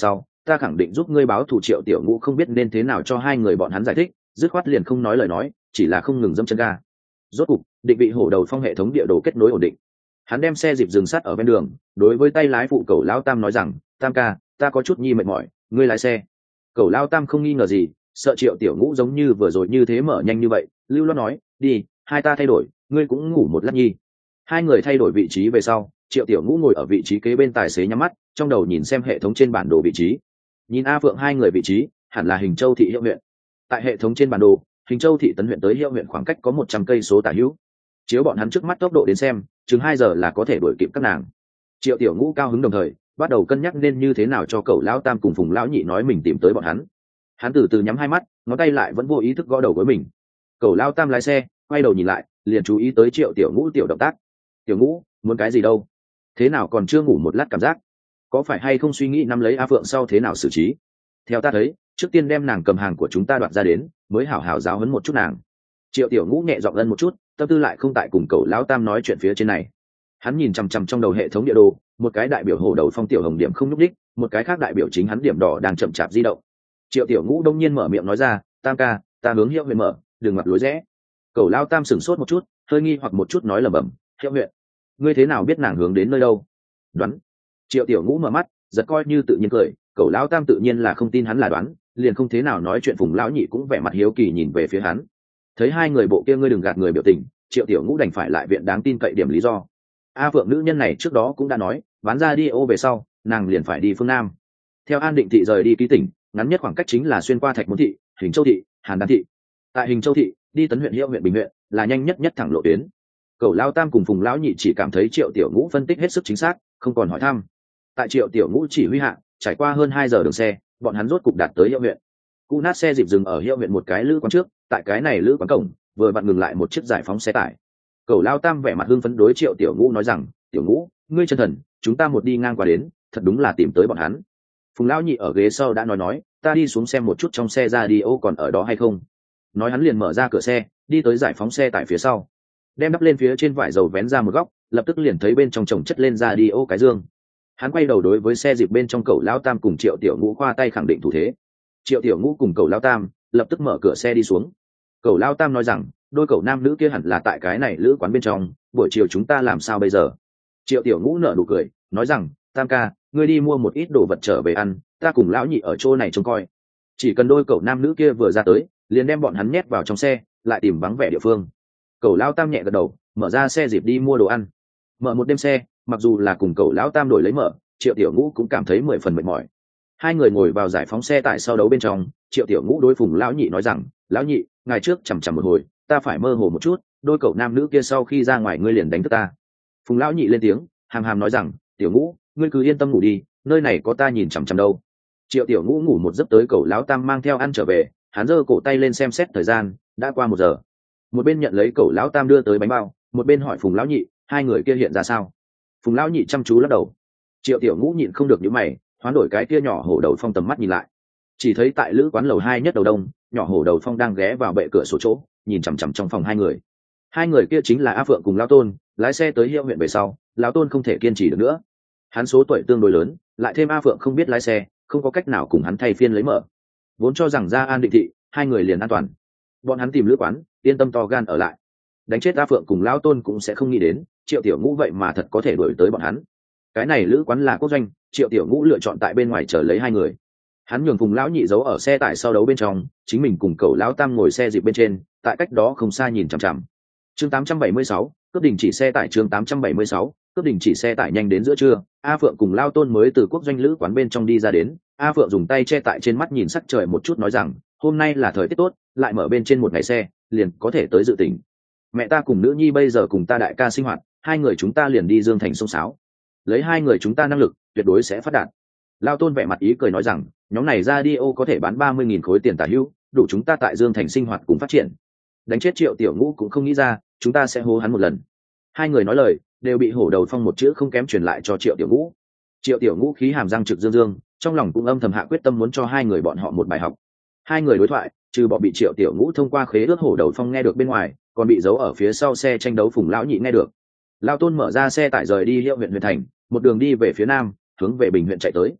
ta khẳng định giúp ngươi báo thù. Triệu Tiểu Ngũ không biết nên thế nào cho hai người bọn hắn giải thích, dứt khoát liền không nói lời nói, chỉ là không ngừng dâm chân ga. Rốt cục định vị hổ đầu phong hệ thống địa đồ kết nối ổn định, hắn đem xe dịp dừng sát ở bên đường, đối với tay lái phụ Cẩu Lão Tam nói rằng, Tam ca, ta có chút nhi mệt mỏi, ngươi lái xe. Cẩu Lão Tam không nghi ngờ gì, sợ Triệu Tiểu Ngũ giống như vừa rồi như thế mở nhanh như vậy, lưu loát nói, đi, hai ta thay đổi, ngươi cũng ngủ một lát nhi. Hai người thay đổi vị trí về sau, Triệu Tiểu Ngũ ngồi ở vị trí kế bên tài xế nhắm mắt, trong đầu nhìn xem hệ thống trên bản đồ vị trí. Nhìn A Phượng hai người vị trí, hẳn là Hình Châu thị Hiệu huyện. Tại hệ thống trên bản đồ, Hình Châu thị Tấn huyện tới Hiệu huyện khoảng cách có một trăm cây số tả hữu. Chiếu bọn hắn trước mắt tốc độ đến xem, chừng hai giờ là có thể đuổi kịp các nàng. Triệu Tiểu Ngũ cao hứng đồng thời, bắt đầu cân nhắc nên như thế nào cho Cẩu Lão Tam cùng Phùng Lão Nhị nói mình tìm tới bọn hắn. Hắn từ từ nhắm hai mắt, ngón tay lại vẫn vô ý thức gõ đầu với mình. Cẩu Lão Tam lái xe, quay đầu nhìn lại, liền chú ý tới Triệu Tiểu Ngũ tiểu động tác. Tiểu Ngũ, muốn cái gì đâu? Thế nào còn chưa ngủ một lát cảm giác? Có phải hay không suy nghĩ nắm lấy A Phượng sau thế nào xử trí? Theo ta thấy, trước tiên đem nàng cầm hàng của chúng ta đoạt ra đến, mới hảo hảo giáo huấn một chút nàng. Triệu Tiểu Ngũ nhẹ giọng ân một chút, tâm tư lại không tại cùng Cẩu Lão Tam nói chuyện phía trên này. Hắn nhìn chằm chằm trong đầu hệ thống địa đồ, một cái đại biểu hổ đầu phong tiểu hồng điểm không nhúc đích, một cái khác đại biểu chính hắn điểm đỏ đang chậm chạp di động. Triệu Tiểu Ngũ đông nhiên mở miệng nói ra, Tam ca, ta hướng Hiệu huyện mở, đừng mặt lối rẽ. Cẩu Lão Tam sửng sốt một chút, hơi nghi hoặc một chút nói lẩm bẩm, Hiệu huyện, ngươi thế nào biết nàng hướng đến nơi đâu? Đoán. Triệu Tiểu Ngũ mở mắt, giật coi như tự nhiên cười, Cẩu Lão Tam tự nhiên là không tin hắn là đoán, liền không thế nào nói chuyện. Phùng Lão Nhị cũng vẻ mặt hiếu kỳ nhìn về phía hắn. Thấy hai người bộ kia ngươi đừng gạt người biểu tình, Triệu Tiểu Ngũ đành phải lại viện đáng tin cậy điểm lý do. A Phượng nữ nhân này trước đó cũng đã nói, bán ra đi ô về sau, nàng liền phải đi phương Nam. Theo An Định thị rời đi ký tỉnh, ngắn nhất khoảng cách chính là xuyên qua Thạch Môn thị, Hình Châu thị, Hàn Đan thị. Tại Hình Châu thị, đi Tấn huyện Hiệu huyện Bình huyện, là nhanh nhất nhất thẳng lộ tuyến. Cẩu Lão Tam cùng Phùng Lão Nhị chỉ cảm thấy Triệu Tiểu Ngũ phân tích hết sức chính xác, không còn hỏi thăm. Tại Triệu Tiểu Ngũ chỉ huy hạ, trải qua hơn hai giờ đường xe, bọn hắn rốt cục đạt tới Hiệu huyện. Cú nát xe dịp dừng ở Hiệu huyện một cái lữ quán trước, tại cái này lữ quán cổng, vừa vặn ngừng lại một chiếc giải phóng xe tải. Cẩu Lão Tam vẻ mặt hưng phấn đối Triệu Tiểu Ngũ nói rằng, Tiểu Ngũ, ngươi chân thần, chúng ta một đi ngang qua đến, thật đúng là tìm tới bọn hắn. Phùng Lão Nhị ở ghế sau đã nói nói, ta đi xuống xem một chút trong xe radio còn ở đó hay không. Nói hắn liền mở ra cửa xe, đi tới giải phóng xe tải phía sau, đem đắp lên phía trên vải dầu vén ra một góc, lập tức liền thấy bên trong chồng chất lên radio cái dương. Hắn quay đầu đối với xe dịp bên trong Cẩu Lão Tam cùng Triệu Tiểu Ngũ khoa tay khẳng định thủ thế. Triệu Tiểu Ngũ cùng Cẩu Lão Tam lập tức mở cửa xe đi xuống. Cẩu Lão Tam nói rằng, đôi cậu nam nữ kia hẳn là tại cái này lữ quán bên trong, buổi chiều chúng ta làm sao bây giờ? Triệu Tiểu Ngũ nở nụ cười, nói rằng, Tam ca, ngươi đi mua một ít đồ vật trở về ăn, ta cùng Lão Nhị ở chỗ này trông coi. Chỉ cần đôi cậu nam nữ kia vừa ra tới, liền đem bọn hắn nhét vào trong xe, lại tìm vắng vẻ địa phương. Cẩu Lão Tam nhẹ gật đầu, mở ra xe dịp đi mua đồ ăn. Mở một đêm xe, mặc dù là cùng Cẩu Lão Tam đổi lấy mở, Triệu Tiểu Ngũ cũng cảm thấy mười phần mệt mỏi. Hai người ngồi vào giải phóng xe tại sau đấu bên trong, Triệu Tiểu Ngũ đối Phùng Lão Nhị nói rằng, Lão Nhị, ngày trước chằm chằm một hồi, ta phải mơ hồ một chút, đôi cậu nam nữ kia sau khi ra ngoài ngươi liền đánh thức ta. Phùng Lão Nhị lên tiếng, hàm hàm nói rằng, Tiểu Ngũ, ngươi cứ yên tâm ngủ đi, nơi này có ta nhìn chằm chằm đâu. Triệu Tiểu Ngũ ngủ một giấc tới Cẩu Lão Tam mang theo ăn trở về, hắn giơ cổ tay lên xem xét thời gian, đã qua một giờ. Một bên nhận lấy Cẩu Lão Tam đưa tới bánh bao, một bên hỏi Phùng Lão Nhị, hai người kia hiện ra sao? Phùng Lão Nhị chăm chú lắc đầu. Triệu Tiểu Ngũ nhịn không được nhíu mày, hoán đổi cái kia nhỏ hổ đầu phong tầm mắt nhìn lại, chỉ thấy tại lữ quán lầu hai nhất đầu đông, nhỏ hổ đầu phong đang ghé vào bệ cửa sổ chỗ, nhìn chằm chằm trong phòng hai người. Hai người kia chính là A Phượng cùng Lão Tôn, lái xe tới Hiệu huyện về sau, Lão Tôn không thể kiên trì được nữa. Hắn số tuổi tương đối lớn, lại thêm A Phượng không biết lái xe, không có cách nào cùng hắn thay phiên lấy mở. Vốn cho rằng ra An Định thị, hai người liền an toàn. Bọn hắn tìm lữ quán, yên tâm to gan ở lại. Đánh chết A Phượng cùng Lão Tôn cũng sẽ không nghĩ đến, Triệu Tiểu Ngũ vậy mà thật có thể đuổi tới bọn hắn. Cái này lữ quán là quốc doanh, Triệu Tiểu Ngũ lựa chọn tại bên ngoài chờ lấy hai người. Hắn nhường Phùng Lão Nhị giấu ở xe tải sau đấu bên trong, chính mình cùng Cẩu Lão Tam ngồi xe dịp bên trên, tại cách đó không xa nhìn chằm chằm. Chương tám trăm bảy mươi sáu, cướp đình chỉ xe tải. Chương tám trăm bảy mươi sáu, cướp đình chỉ xe tải. Nhanh đến giữa trưa, A Phượng cùng Lão Tôn mới từ quốc doanh lữ quán bên trong đi ra đến. A Phượng dùng tay che tại trên mắt nhìn sắc trời một chút nói rằng, hôm nay là thời tiết tốt, lại mở bên trên một ngày xe, liền có thể tới dự tỉnh. Mẹ ta cùng nữ nhi bây giờ cùng ta đại ca sinh hoạt, hai người chúng ta liền đi Dương Thành sông sáo. Lấy hai người chúng ta năng lực, tuyệt đối sẽ phát đạt. Lão Tôn vẻ mặt ý cười nói rằng, nhóm này radio có thể bán ba mươi nghìn khối tiền tả hữu, đủ chúng ta tại Dương Thành sinh hoạt cùng phát triển. Đánh chết Triệu Tiểu Ngũ cũng không nghĩ ra, chúng ta sẽ hô hắn một lần. Hai người nói lời, đều bị hổ đầu phong một chữ không kém truyền lại cho Triệu Tiểu Ngũ. Triệu Tiểu Ngũ khí hàm răng trực dương dương, trong lòng cũng âm thầm hạ quyết tâm muốn cho hai người bọn họ một bài học. Hai người đối thoại, trừ bọn bị Triệu Tiểu Ngũ thông qua khế ước hổ đầu phong nghe được bên ngoài, còn bị giấu ở phía sau xe tranh đấu Phùng Lão Nhị nghe được. Lão Tôn mở ra xe tải rời đi Hiệu huyện Huyền Thành, một đường đi về phía nam, hướng về Bình huyện chạy tới.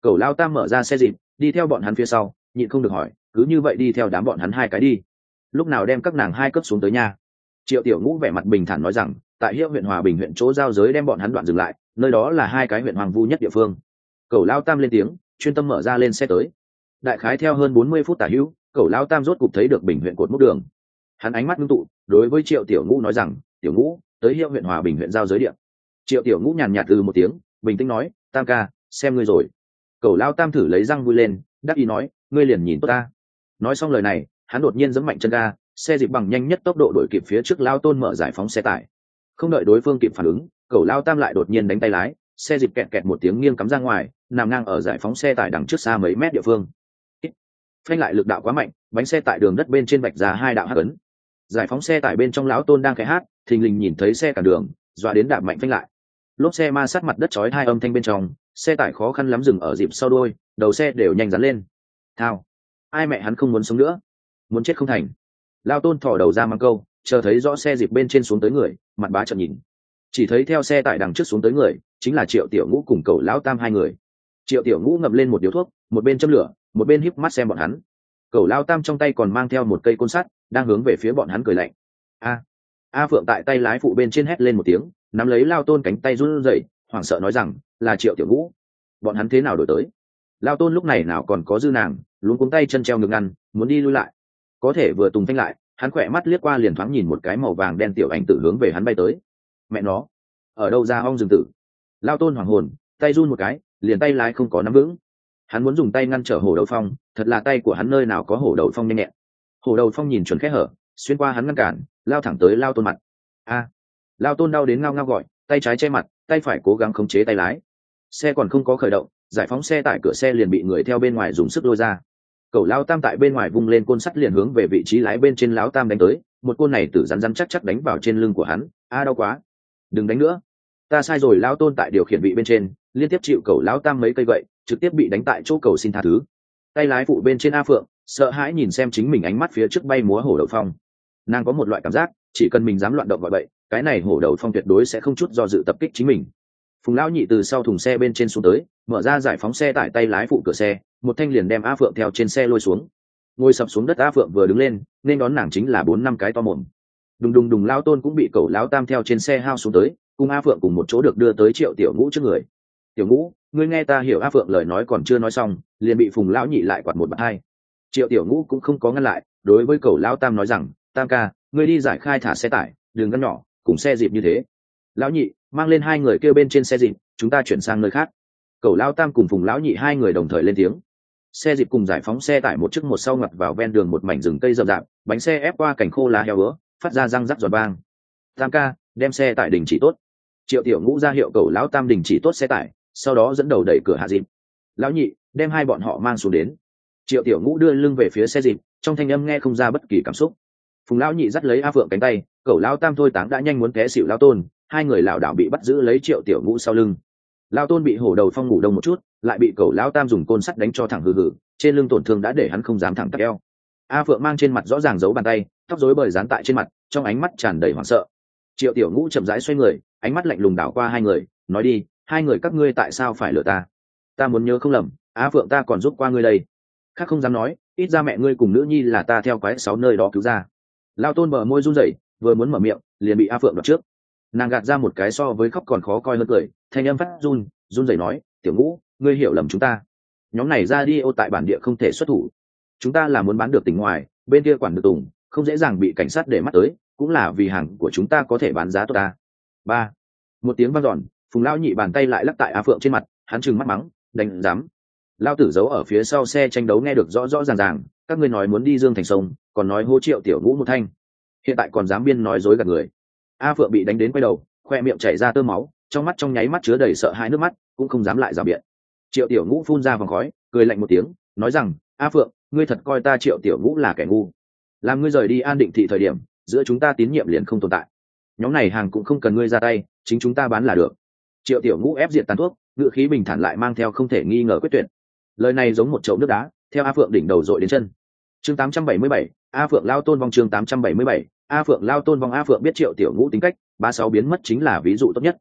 Cẩu Lao Tam mở ra xe dịp đi theo bọn hắn phía sau, nhịn không được hỏi, cứ như vậy đi theo đám bọn hắn hai cái đi, lúc nào đem các nàng hai cấp xuống tới nhà? Triệu Tiểu Ngũ vẻ mặt bình thản nói rằng, tại Hiệu huyện Hòa Bình huyện chỗ giao giới đem bọn hắn đoạn dừng lại, nơi đó là hai cái huyện hoàng vu nhất địa phương. Cẩu Lao Tam lên tiếng, chuyên tâm mở ra lên xe tới. Đại khái theo hơn bốn mươi phút tả hữu, Cẩu Lao Tam rốt cục thấy được Bình huyện cột mốc đường. Hắn ánh mắt ngưng tụ, đối với Triệu Tiểu Ngũ nói rằng, Tiểu Ngũ, tới Hiệu huyện Hòa Bình huyện giao giới địa. Triệu Tiểu Ngũ nhàn nhạt từ một tiếng, bình tĩnh nói, Tam ca, xem ngươi rồi. Cẩu Lao Tam thử lấy răng vui lên, đắc ý nói, ngươi liền nhìn tốt ta. Nói xong lời này, hắn đột nhiên giẫm mạnh chân ga, xe dịp bằng nhanh nhất tốc độ đuổi kịp phía trước Lao Tôn mở giải phóng xe tải. Không đợi đối phương kịp phản ứng, Cẩu Lao Tam lại đột nhiên đánh tay lái, xe dịp kẹt kẹt một tiếng nghiêng cắm ra ngoài, nằm ngang ở giải phóng xe tải đằng trước xa mấy mét địa phương. Phanh lại lực đạo quá mạnh, bánh xe tại đường đất bên trên vạch ra hai đạo hắc ấn. Giải phóng xe tải bên trong lão Tôn đang khẽ hát, thình lình nhìn thấy xe cản đường, dọa đến đạp mạnh phanh lại. Lốp xe ma sát mặt đất chói hai âm thanh bên trong, xe tải khó khăn lắm dừng ở dịp sau đuôi, đầu xe đều nhanh dán lên. Thao, ai mẹ hắn không muốn sống nữa, muốn chết không thành. Lao Tôn thò đầu ra mang câu, chờ thấy rõ xe dịp bên trên xuống tới người, mặt bá trợn nhìn, chỉ thấy theo xe tải đằng trước xuống tới người chính là Triệu Tiểu Ngũ cùng Cẩu Lão Tam hai người. Triệu Tiểu Ngũ ngậm lên một điếu thuốc, một bên châm lửa, một bên híp mắt xem bọn hắn. Cẩu Lão Tam trong tay còn mang theo một cây côn sắt, đang hướng về phía bọn hắn cười lạnh. A, A Phượng tại tay lái phụ bên trên hét lên một tiếng, nắm lấy Lao Tôn cánh tay run rẩy, hoảng sợ nói rằng, là Triệu Tiểu Ngũ. Bọn hắn thế nào đổi tới? Lao Tôn lúc này nào còn có dư nàng, luống cuống tay chân treo ngực ngăn, muốn đi lui lại, có thể vừa tùng phanh lại, hắn khỏe mắt liếc qua liền thoáng nhìn một cái màu vàng đen tiểu ảnh tử hướng về hắn bay tới. Mẹ nó, ở đâu ra ong rừng tử? Lao Tôn hoảng hồn, tay run một cái, liền tay lái không có nắm vững. Hắn muốn dùng tay ngăn trở hổ đầu phong, thật là tay của hắn nơi nào có hổ đầu phong nhanh nhẹn. Hổ đầu phong nhìn chuẩn kẽ hở, xuyên qua hắn ngăn cản, lao thẳng tới Lao Tôn mặt. A, Lao Tôn đau đến ngao ngao gọi, tay trái che mặt, tay phải cố gắng khống chế tay lái. Xe còn không có khởi động, giải phóng xe tải cửa xe liền bị người theo bên ngoài dùng sức lôi ra. Cẩu Lao Tam tại bên ngoài vung lên côn sắt liền hướng về vị trí lái bên trên Lão Tam đánh tới, một côn này tử rắn rắn chắc chắc đánh vào trên lưng của hắn. A, đau quá, đừng đánh nữa, ta sai rồi. Lao Tôn tại điều khiển vị bên trên liên tiếp chịu Cẩu Lão Tam mấy cây gậy, trực tiếp bị đánh tại chỗ cầu xin tha thứ. Tay lái phụ bên trên A Phượng sợ hãi nhìn xem chính mình ánh mắt phía trước bay múa hổ đầu phong, nàng có một loại cảm giác chỉ cần mình dám loạn động gọi bậy, cái này hổ đầu phong tuyệt đối sẽ không chút do dự tập kích chính mình. Phùng Lão Nhị từ sau thùng xe bên trên xuống tới, mở ra giải phóng xe tải tay lái phụ cửa xe, một thanh liền đem A Phượng theo trên xe lôi xuống. Ngồi sập xuống đất A Phượng vừa đứng lên, nên đón nàng chính là bốn năm cái to mồm. Đùng đùng đùng, Lao Tôn cũng bị Cẩu Lão Tam theo trên xe hao xuống tới, cùng A Phượng cùng một chỗ được đưa tới Triệu Tiểu Ngũ trước người. Tiểu Ngũ, ngươi nghe ta hiểu. A Phượng lời nói còn chưa nói xong, liền bị Phùng Lão Nhị lại quạt một bạt hai. Triệu Tiểu Ngũ cũng không có ngăn lại, đối với Cẩu Lão Tam nói rằng, Tam ca, ngươi đi giải khai thả xe tải, đường ngăn nhỏ, cùng xe dịp như thế. Lão Nhị, mang lên hai người kêu bên trên xe dịp, chúng ta chuyển sang nơi khác. Cẩu Lão Tam cùng Phùng Lão Nhị hai người đồng thời lên tiếng. Xe dịp cùng giải phóng xe tải một trước một sau ngặt vào ven đường một mảnh rừng cây rậm rạp, bánh xe ép qua cành khô lá heo bữa, phát ra răng rắc giòn vang. Tam ca, đem xe tải đình chỉ tốt. Triệu Tiểu Ngũ ra hiệu Cẩu Lão Tam đình chỉ tốt xe tải, sau đó dẫn đầu đẩy cửa hạ dịp. Lão Nhị, đem hai bọn họ mang xuống đến. Triệu Tiểu Ngũ đưa lưng về phía xe dịp, trong thanh âm nghe không ra bất kỳ cảm xúc. Phùng Lão Nhị dắt lấy A Phượng cánh tay, Cẩu Lão Tam thôi táng đã nhanh muốn té xỉu Lao Tôn, hai người lảo đảo bị bắt giữ lấy Triệu Tiểu Ngũ sau lưng. Lao Tôn bị hổ đầu phong ngủ đông một chút, lại bị Cẩu Lão Tam dùng côn sắt đánh cho thẳng hừ hừ, trên lưng tổn thương đã để hắn không dám thẳng tắp eo. A Phượng mang trên mặt rõ ràng dấu bàn tay, tóc rối bời dán tại trên mặt, trong ánh mắt tràn đầy hoảng sợ. Triệu Tiểu Ngũ chậm rãi xoay người, ánh mắt lạnh lùng đảo qua hai người, nói đi, hai người các ngươi tại sao phải lừa ta? Ta muốn nhớ không lầm, A Phượng ta còn giúp qua ngươi đây. Khác không dám nói, ít ra mẹ ngươi cùng nữ nhi là ta theo quái sáu nơi đó cứu ra. Lao Tôn bờ môi run rẩy, vừa muốn mở miệng, liền bị A Phượng đoạt trước. Nàng gạt ra một cái so với khóc còn khó coi hơn cười, thanh âm phát run, run rẩy nói, Tiểu Ngũ, ngươi hiểu lầm chúng ta. Nhóm này ra đi ô tại bản địa không thể xuất thủ. Chúng ta là muốn bán được tỉnh ngoài, bên kia quản được tùng, không dễ dàng bị cảnh sát để mắt tới, cũng là vì hàng của chúng ta có thể bán giá tốt ta. Ba. Một tiếng vang dọn, Phùng Lão Nhị bàn tay lại lắc tại A Phượng trên mặt, hắn trừng mắt mắng, đánh dám. Lao Tử giấu ở phía sau xe tranh đấu nghe được rõ rõ ràng ràng, các ngươi nói muốn đi Dương Thành sông, còn nói hô Triệu Tiểu Ngũ một thanh, hiện tại còn dám biên nói dối gạt người. A Phượng bị đánh đến quay đầu, khoe miệng chảy ra tơ máu, trong mắt trong nháy mắt chứa đầy sợ hãi nước mắt, cũng không dám lại rào biện. Triệu Tiểu Ngũ phun ra vòng khói, cười lạnh một tiếng, nói rằng, A Phượng, ngươi thật coi ta Triệu Tiểu Ngũ là kẻ ngu? Làm ngươi rời đi An Định thị thời điểm, giữa chúng ta tín nhiệm liền không tồn tại. Nhóm này hàng cũng không cần ngươi ra tay, chính chúng ta bán là được. Triệu Tiểu Ngũ ép diệt tàn thuốc, ngữ khí bình thản lại mang theo không thể nghi ngờ quyết tuyệt. Lời này giống một chậu nước đá, theo A Phượng đỉnh đầu dội đến chân. Chương tám trăm bảy mươi bảy, A Phượng Lao Tôn vong. Chương tám trăm bảy mươi bảy, A Phượng Lao Tôn vong. A Phượng biết Triệu Tiểu Ngũ tính cách, ba sáu biến mất chính là ví dụ tốt nhất.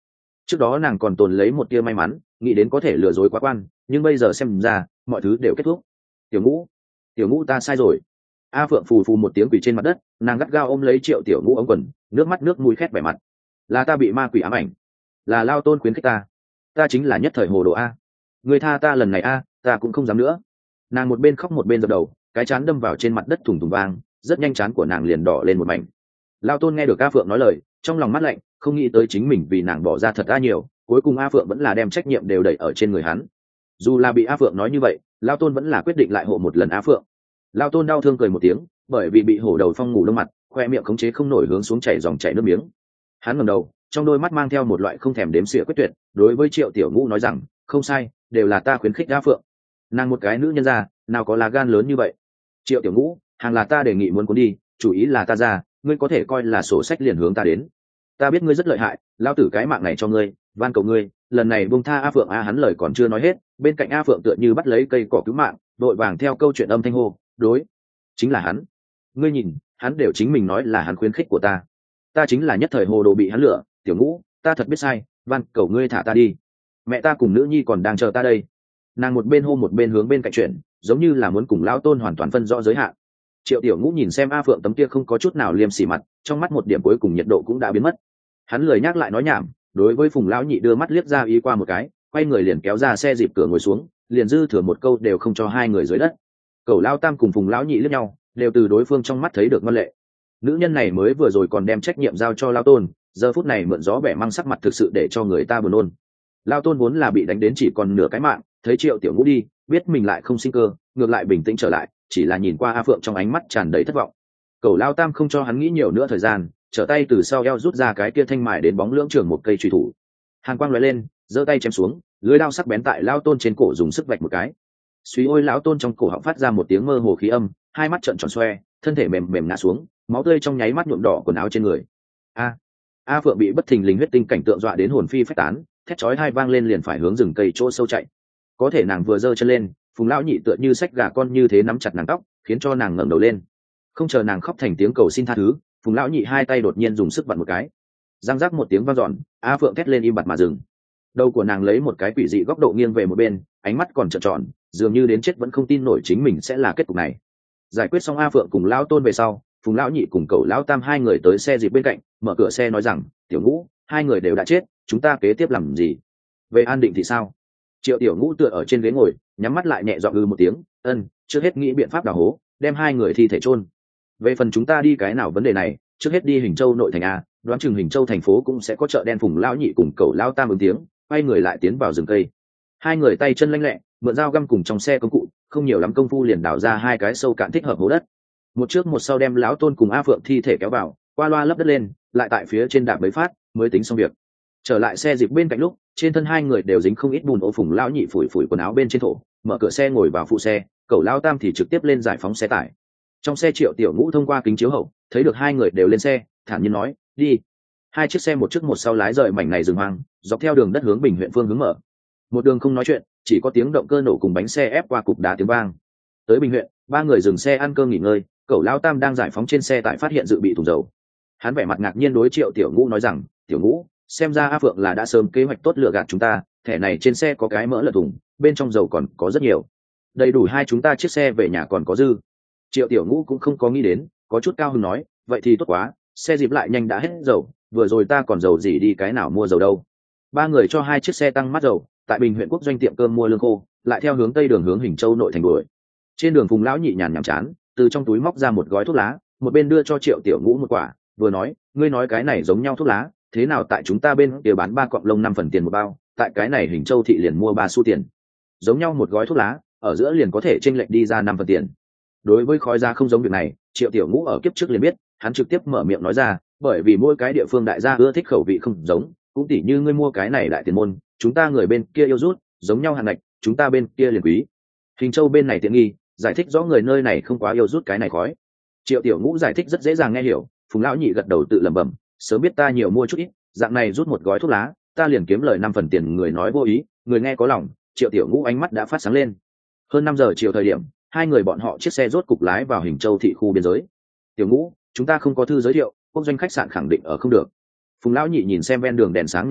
Trước đó nàng còn tồn lấy một tia may mắn, nghĩ đến có thể lừa dối quá quan, nhưng bây giờ xem ra mọi thứ đều kết thúc. Tiểu Ngũ, Tiểu Ngũ ta sai rồi. A Phượng phù phù một tiếng quỳ trên mặt đất, nàng gắt gao ôm lấy Triệu Tiểu Ngũ ống quần, nước mắt nước mũi khét vẻ mặt. Là ta bị ma quỷ ám ảnh, là Lao Tôn khuyến khích ta, ta chính là nhất thời hồ đồ a. Người tha ta lần này a, ta cũng không dám nữa. Nàng một bên khóc một bên dập đầu, cái chán đâm vào trên mặt đất thủng thủng vang, rất nhanh chán của nàng liền đỏ lên một mảnh. Lao Tôn nghe được A Phượng nói lời, trong lòng mát lạnh, không nghĩ tới chính mình vì nàng bỏ ra thật ra nhiều, cuối cùng A Phượng vẫn là đem trách nhiệm đều đẩy ở trên người hắn. Dù là bị A Phượng nói như vậy, Lao Tôn vẫn là quyết định lại hộ một lần A Phượng. Lao Tôn đau thương cười một tiếng, bởi vì bị hổ đầu phong ngủ lông mặt, khoe miệng khống chế không nổi hướng xuống chảy dòng chảy nước miếng. Hắn ngẩng đầu, trong đôi mắt mang theo một loại không thèm đếm xỉa quyết tuyệt, đối với Triệu Tiểu Ngũ nói rằng, không sai, đều là ta khuyến khích A Phượng. Nàng một cái nữ nhân gia, nào có lá gan lớn như vậy. Triệu Tiểu Ngũ, hàng là ta đề nghị muốn cuốn đi, chủ ý là ta ra, ngươi có thể coi là sổ sách liền hướng ta đến. Ta biết ngươi rất lợi hại, lao tử cái mạng này cho ngươi, van cầu ngươi, lần này buông tha A Phượng. A hắn lời còn chưa nói hết, bên cạnh A Phượng tựa như bắt lấy cây cỏ cứu mạng, đội vàng theo câu chuyện âm thanh hô, đối, chính là hắn. Ngươi nhìn, hắn đều chính mình nói là hắn khuyến khích của ta, ta chính là nhất thời hồ đồ bị hắn lừa. Tiểu Ngũ, ta thật biết sai, van cầu ngươi thả ta đi, mẹ ta cùng nữ nhi còn đang chờ ta đây. Nàng một bên hô một bên hướng bên cạnh chuyển, giống như là muốn cùng lão Tôn hoàn toàn phân rõ giới hạn. Triệu Tiểu Ngũ nhìn xem A Phượng tấm kia không có chút nào liêm sỉ mặt, trong mắt một điểm cuối cùng nhiệt độ cũng đã biến mất. Hắn lười nhắc lại nói nhảm, đối với Phùng lão nhị đưa mắt liếc ra ý qua một cái, quay người liền kéo ra xe dịp cửa ngồi xuống, liền dư thừa một câu đều không cho hai người dưới đất. Cẩu Lao Tam cùng Phùng lão nhị liếc nhau, đều từ đối phương trong mắt thấy được ngoan lệ. Nữ nhân này mới vừa rồi còn đem trách nhiệm giao cho Lao Tôn, giờ phút này mượn gió bẻ măng sắc mặt thực sự để cho người ta buồn nôn. Lao Tôn vốn là bị đánh đến chỉ còn nửa cái mạng, thấy Triệu Tiểu Ngũ đi, biết mình lại không sinh cơ, ngược lại bình tĩnh trở lại, chỉ là nhìn qua A Phượng trong ánh mắt tràn đầy thất vọng. Cẩu Lao Tam không cho hắn nghĩ nhiều nữa thời gian, trở tay từ sau eo rút ra cái kia thanh mài đến bóng lưỡng trường một cây chùy thủ. Hàn quang lóe lên, giơ tay chém xuống, lưỡi đao sắc bén tại Lao Tôn trên cổ dùng sức vạch một cái. Suy ôi lão Tôn trong cổ họng phát ra một tiếng mơ hồ khí âm, hai mắt trợn tròn xoe, thân thể mềm mềm ngã xuống, máu tươi trong nháy mắt nhuộm đỏ quần áo trên người. A, A Phượng bị bất thình lình huyết tinh cảnh tượng dọa đến hồn phi phách tán, thét chói hai vang lên liền phải hướng rừng cây chỗ sâu chạy. Có thể nàng vừa giơ chân lên, Phùng lão nhị tựa như xách gà con như thế nắm chặt nàng tóc, khiến cho nàng ngẩng đầu lên. Không chờ nàng khóc thành tiếng cầu xin tha thứ, Phùng lão nhị hai tay đột nhiên dùng sức vặn một cái, răng rắc một tiếng vang dọn, A Phượng thét lên im bặt mà dừng. Đầu của nàng lấy một cái quỷ dị góc độ nghiêng về một bên, ánh mắt còn trợn tròn, dường như đến chết vẫn không tin nổi chính mình sẽ là kết cục này. Giải quyết xong A Phượng cùng lão Tôn về sau, Phùng lão nhị cùng cậu lão Tam hai người tới xe dịp bên cạnh, mở cửa xe nói rằng, Tiểu Ngũ, hai người đều đã chết, chúng ta kế tiếp làm gì? Về An Định thì sao? Triệu Tiểu Ngũ tựa ở trên ghế ngồi, nhắm mắt lại nhẹ giọng ư một tiếng, ân, trước hết nghĩ biện pháp đào hố, đem hai người thi thể chôn. Về phần chúng ta đi cái nào vấn đề này, trước hết đi Hình Châu nội thành a, đoán chừng Hình Châu thành phố cũng sẽ có chợ đen. Phùng lão nhị cùng cậu lão Tam ứng tiếng, quay người lại tiến vào rừng cây. Hai người tay chân lanh lẹ, mượn dao găm cùng trong xe công cụ, không nhiều lắm công phu liền đào ra hai cái sâu cạn thích hợp hố đất. Một trước một sau đem lão Tôn cùng A Phượng thi thể kéo vào, qua loa lấp đất lên, lại tại phía trên đạp mấy phát, mới tính xong việc. Trở lại xe dịp bên cạnh lúc, trên thân hai người đều dính không ít bùn. Ô Phùng lão nhị phủi phủi quần áo bên trên thổ, mở cửa xe ngồi vào phụ xe, cậu lão Tam thì trực tiếp lên giải phóng xe tải. Trong xe Triệu Tiểu Ngũ thông qua kính chiếu hậu, thấy được hai người đều lên xe, thản nhiên nói, đi. Hai chiếc xe một trước một sau lái rời mảnh này rừng hoang, dọc theo đường đất hướng Bình huyện phương hướng mở. Một đường không nói chuyện, chỉ có tiếng động cơ nổ cùng bánh xe ép qua cục đá tiếng vang. Tới Bình huyện, ba người dừng xe ăn cơm nghỉ ngơi, cậu lão Tam đang giải phóng trên xe tải phát hiện dự bị thùng dầu. Hắn vẻ mặt ngạc nhiên đối Triệu Tiểu Ngũ nói rằng, Tiểu Ngũ, xem ra A Phượng là đã sớm kế hoạch tốt lừa gạt chúng ta, thẻ này trên xe có cái mỡ lợn thùng, bên trong dầu còn có rất nhiều, đầy đủ hai chúng ta chiếc xe về nhà còn có dư. Triệu Tiểu Ngũ cũng không có nghĩ đến, có chút cao hứng nói, vậy thì tốt quá, xe dịp lại nhanh đã hết dầu, vừa rồi ta còn dầu gì đi cái nào mua dầu đâu. Ba người cho hai chiếc xe tăng mắt dầu, tại Bình huyện quốc doanh tiệm cơm mua lương khô, lại theo hướng tây đường hướng Hình Châu nội thành đuổi. Trên đường Phùng lão nhị nhàn nhảm chán, từ trong túi móc ra một gói thuốc lá, một bên đưa cho Triệu Tiểu Ngũ một quả, vừa nói, ngươi nói cái này giống nhau thuốc lá, thế nào tại chúng ta bên kia bán ba cọng lông năm phần tiền một bao, tại cái này Hình Châu thị liền mua ba xu tiền. Giống nhau một gói thuốc lá, ở giữa liền có thể chênh lệch đi ra năm phần tiền. Đối với khói giá không giống việc này, Triệu Tiểu Ngũ ở kiếp trước liền biết, hắn trực tiếp mở miệng nói ra, bởi vì mỗi cái địa phương đại gia ưa thích khẩu vị không giống, cũng tỉ như ngươi mua cái này đại tiền môn, chúng ta người bên kia yêu rút, giống nhau hạn ngạch, chúng ta bên kia liền quý. Hình Châu bên này tiện nghi, giải thích rõ người nơi này không quá yêu rút cái này khói. Triệu Tiểu Ngũ giải thích rất dễ dàng nghe hiểu, Phùng lão nhị gật đầu tự lẩm bẩm, sớm biết ta nhiều mua chút ít, dạng này rút một gói thuốc lá, ta liền kiếm lời năm phần tiền. Người nói vô ý, người nghe có lòng. Triệu Tiểu Ngũ ánh mắt đã phát sáng lên. Hơn năm giờ chiều thời điểm, hai người bọn họ chiếc xe rốt cục lái vào Hình Châu thị khu biên giới. Tiểu Ngũ, chúng ta không có thư giới thiệu, quốc doanh khách sạn khẳng định ở không được. Phùng lão nhị nhìn xem ven đường đèn sáng nhà khách,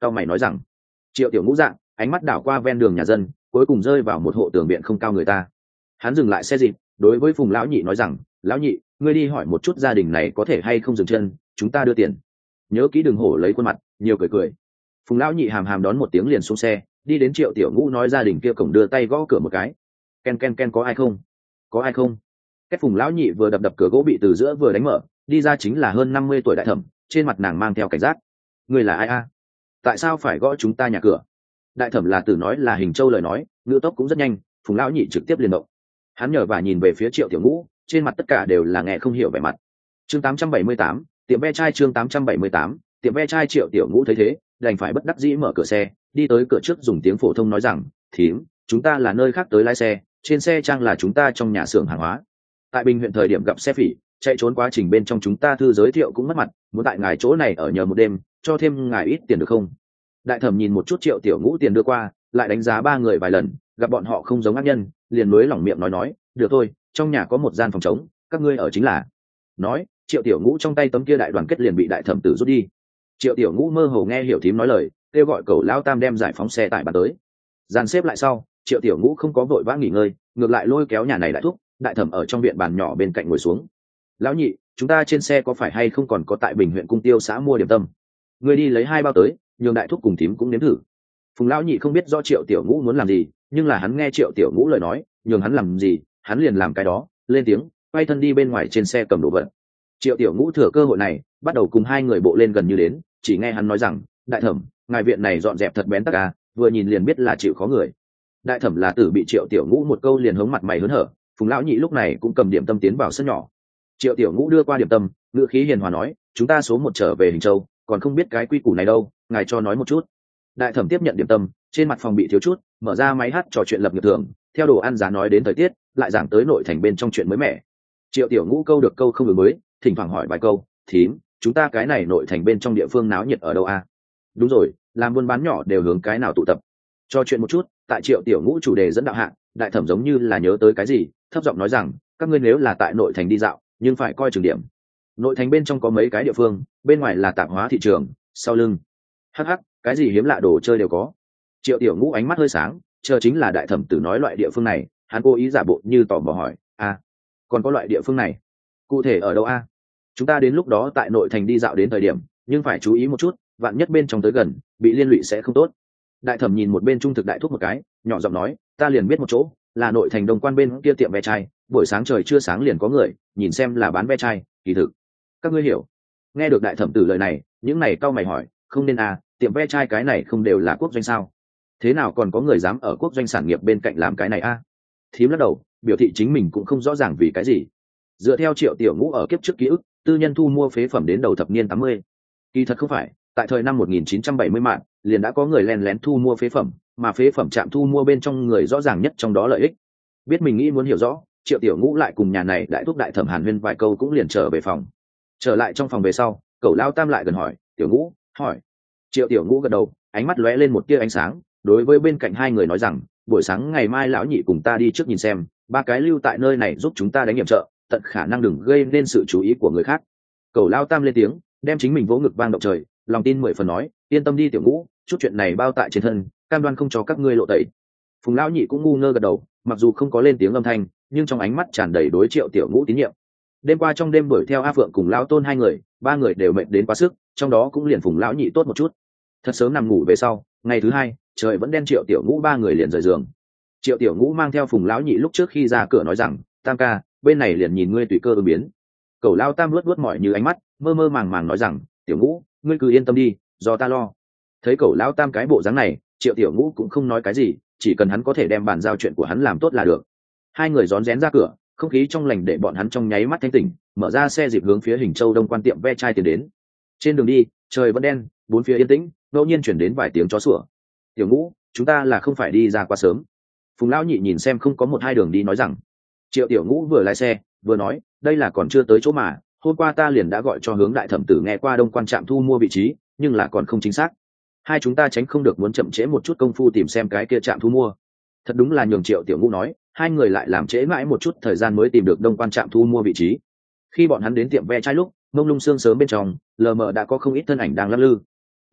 tao mày nói rằng. Triệu tiểu ngũ dạng ánh mắt đảo qua ven đường nhà dân, cuối cùng rơi vào một hộ tường viện không cao người ta. Hắn dừng lại xe dịp, đối với Phùng lão nhị nói rằng, lão nhị, ngươi đi hỏi một chút gia đình này có thể hay không dừng chân, chúng ta đưa tiền. Nhớ kỹ đừng hổ lấy khuôn mặt, nhiều cười cười. Phùng lão nhị hàm hàm đón một tiếng liền xuống xe, đi đến Triệu tiểu ngũ nói gia đình kia cổng đưa tay gõ cửa một cái. Ken ken ken, có ai không? Có ai không? Cái Phùng lão nhị vừa đập đập cửa gỗ bị từ giữa vừa đánh mở, đi ra chính là hơn năm mươi tuổi đại thẩm, trên mặt nàng mang theo cảnh giác. Ngươi là ai a? Tại sao phải gõ chúng ta nhà cửa? Đại thẩm là từ nói là Hình Châu lời nói, ngữ tốc cũng rất nhanh, Phùng lão nhị trực tiếp liền động. Hắn nhờ và nhìn về phía Triệu tiểu ngũ, trên mặt tất cả đều là nghe không hiểu vẻ mặt. Chương tám trăm bảy mươi tám, tiệm ve chai. Chương tám trăm bảy mươi tám, tiệm ve chai. Triệu tiểu ngũ thấy thế, đành phải bất đắc dĩ mở cửa xe, đi tới cửa trước dùng tiếng phổ thông nói rằng, thím, chúng ta là nơi khác tới lái xe, trên xe trang là chúng ta trong nhà xưởng hàng hóa. Tại Bình huyện thời điểm gặp xe phỉ, chạy trốn quá trình bên trong chúng ta thư giới thiệu cũng mất mặt, muốn tại ngài chỗ này ở nhờ một đêm, cho thêm ngài ít tiền được không? Đại thẩm nhìn một chút Triệu tiểu ngũ tiền đưa qua, lại đánh giá ba người vài lần, gặp bọn họ không giống ác nhân, liền mới lỏng miệng nói nói, được thôi, trong nhà có một gian phòng trống, các ngươi ở chính là. Nói, Triệu tiểu ngũ trong tay tấm kia đại đoàn kết liền bị đại thẩm tử rút đi. Triệu tiểu ngũ mơ hồ nghe hiểu thím nói lời, kêu gọi cầu lao tam đem giải phóng xe tải bàn tới. Dàn xếp lại sau, Triệu tiểu ngũ không có vội vã nghỉ ngơi, ngược lại lôi kéo nhà này đại thúc, đại thẩm ở trong viện bàn nhỏ bên cạnh ngồi xuống. Lão nhị, chúng ta trên xe có phải hay không còn có tại Bình huyện Cung Tiêu xã mua điểm tâm? Ngươi đi lấy hai bao tới, nhường đại thúc cùng thím cũng nếm thử. Phùng lão nhị không biết do Triệu tiểu ngũ muốn làm gì, nhưng là hắn nghe Triệu tiểu ngũ lời nói, nhường hắn làm gì hắn liền làm cái đó, lên tiếng quay thân đi bên ngoài trên xe cầm đồ vật. Triệu tiểu ngũ thừa cơ hội này bắt đầu cùng hai người bộ lên gần như đến, chỉ nghe hắn nói rằng, đại thẩm, ngài viện này dọn dẹp thật bén tắc à, vừa nhìn liền biết là chịu khó người. Đại thẩm là tử bị Triệu tiểu ngũ một câu liền hống mặt mày hớn hở. Phùng lão nhị lúc này cũng cầm điểm tâm tiến vào sân nhỏ. Triệu tiểu ngũ đưa qua điểm tâm, ngữ khí hiền hòa nói, chúng ta số một trở về Hình Châu, còn không biết cái quy củ này đâu, ngài cho nói một chút. Đại thẩm tiếp nhận điểm tâm, trên mặt phòng bị thiếu chút, mở ra máy hát trò chuyện lập nghiệp thường, theo đồ ăn giá nói đến thời tiết, lại giảng tới nội thành bên trong chuyện mới mẻ. Triệu tiểu ngũ câu được câu không được mới, thỉnh thoảng hỏi vài câu, thím, chúng ta cái này nội thành bên trong địa phương náo nhiệt ở đâu a? Đúng rồi, làm buôn bán nhỏ đều hướng cái nào tụ tập? Cho chuyện một chút. Tại Triệu tiểu ngũ chủ đề dẫn đạo hạng, đại thẩm giống như là nhớ tới cái gì, thấp giọng nói rằng, các ngươi nếu là tại nội thành đi dạo, nhưng phải coi trường điểm. Nội thành bên trong có mấy cái địa phương, bên ngoài là tạp hóa thị trường, sau lưng hắc hắc, cái gì hiếm lạ đồ chơi đều có. Triệu tiểu ngũ ánh mắt hơi sáng, chờ chính là đại thẩm tử nói loại địa phương này, hắn cố ý giả bộ như tò mò hỏi, a, còn có loại địa phương này, cụ thể ở đâu a? Chúng ta đến lúc đó tại nội thành đi dạo đến thời điểm, nhưng phải chú ý một chút, vạn nhất bên trong tới gần, bị liên lụy sẽ không tốt. Đại thẩm nhìn một bên trung thực đại thúc một cái, nhỏ giọng nói, ta liền biết một chỗ, là nội thành Đông Quan bên kia tiệm ve chai, buổi sáng trời chưa sáng liền có người nhìn xem là bán ve chai, kỳ thực các ngươi hiểu. Nghe được đại thẩm tử lời này, những này cau mày hỏi, không nên à, tiệm ve chai cái này không đều là quốc doanh sao, thế nào còn có người dám ở quốc doanh sản nghiệp bên cạnh làm cái này a? À? Thím lắc đầu, biểu thị chính mình cũng không rõ ràng vì cái gì. Dựa theo Triệu tiểu ngũ ở kiếp trước ký ức, tư nhân thu mua phế phẩm đến đầu thập niên tám mươi, kỳ thật không phải, tại thời năm một nghìn chín trăm bảy mươi mạng liền đã có người len lén thu mua phế phẩm, mà phế phẩm trạm thu mua bên trong người rõ ràng nhất trong đó lợi ích. Biết mình nghĩ muốn hiểu rõ, Triệu tiểu ngũ lại cùng nhà này đại thúc đại thẩm hàn huyên vài câu cũng liền trở về phòng. Trở lại trong phòng về sau, cậu lao tam lại gần hỏi, tiểu ngũ, hỏi. Triệu tiểu ngũ gật đầu, ánh mắt lóe lên một tia ánh sáng, đối với bên cạnh hai người nói rằng, buổi sáng ngày mai lão nhị cùng ta đi trước nhìn xem, ba cái lưu tại nơi này giúp chúng ta đánh nhiệm trợ, tận khả năng đừng gây nên sự chú ý của người khác. Cậu lao tam lên tiếng, đem chính mình vỗ ngực vang động trời, lòng tin mười phần nói, yên tâm đi tiểu ngũ, chút chuyện này bao tại trên thân, cam đoan không cho các ngươi lộ tẩy. Phùng lão nhị cũng ngu ngơ gật đầu, mặc dù không có lên tiếng âm thanh, nhưng trong ánh mắt tràn đầy đối Triệu tiểu ngũ tín nhiệm. Đêm qua trong đêm đuổi theo A Phượng cùng lão tôn hai người, ba người đều mệt đến quá sức, trong đó cũng liền Phùng lão nhị tốt một chút. Thật sớm nằm ngủ về sau, ngày thứ hai, trời vẫn đen, Triệu tiểu ngũ ba người liền rời giường. Triệu tiểu ngũ mang theo Phùng lão nhị lúc trước khi ra cửa nói rằng, tam ca, bên này liền nhìn ngươi tùy cơ ứng biến. Cậu lao tam luốt luốt mỏi như ánh mắt, mơ mơ màng màng nói rằng, tiểu ngũ, ngươi cứ yên tâm đi, do ta lo. Thấy cậu lão tam cái bộ dáng này, Triệu tiểu ngũ cũng không nói cái gì, chỉ cần hắn có thể đem bàn giao chuyện của hắn làm tốt là được. Hai người rón rén ra cửa, không khí trong lành để bọn hắn trong nháy mắt thanh tỉnh, mở ra xe dịp hướng phía Hình Châu Đông Quan tiệm ve chai tiến đến. Trên đường đi, trời vẫn đen, bốn phía yên tĩnh, ngẫu nhiên chuyển đến vài tiếng chó sủa. Tiểu ngũ, chúng ta là không phải đi ra quá sớm. Phùng lão nhị nhìn xem không có một hai đường đi nói rằng. Triệu tiểu ngũ vừa lái xe vừa nói, đây là còn chưa tới chỗ mà, hôm qua ta liền đã gọi cho hướng đại thẩm tử nghe qua Đông Quan trạm thu mua vị trí, nhưng là còn không chính xác. Hai chúng ta tránh không được muốn chậm trễ một chút công phu tìm xem cái kia trạm thu mua. Thật đúng là nhường Triệu tiểu ngũ nói, hai người lại làm trễ mãi một chút thời gian mới tìm được Đông Quan trạm thu mua vị trí. Khi bọn hắn đến tiệm ve chai lúc, mông lung sương sớm bên trong, lờ mờ đã có không ít thân ảnh đang lắc lư.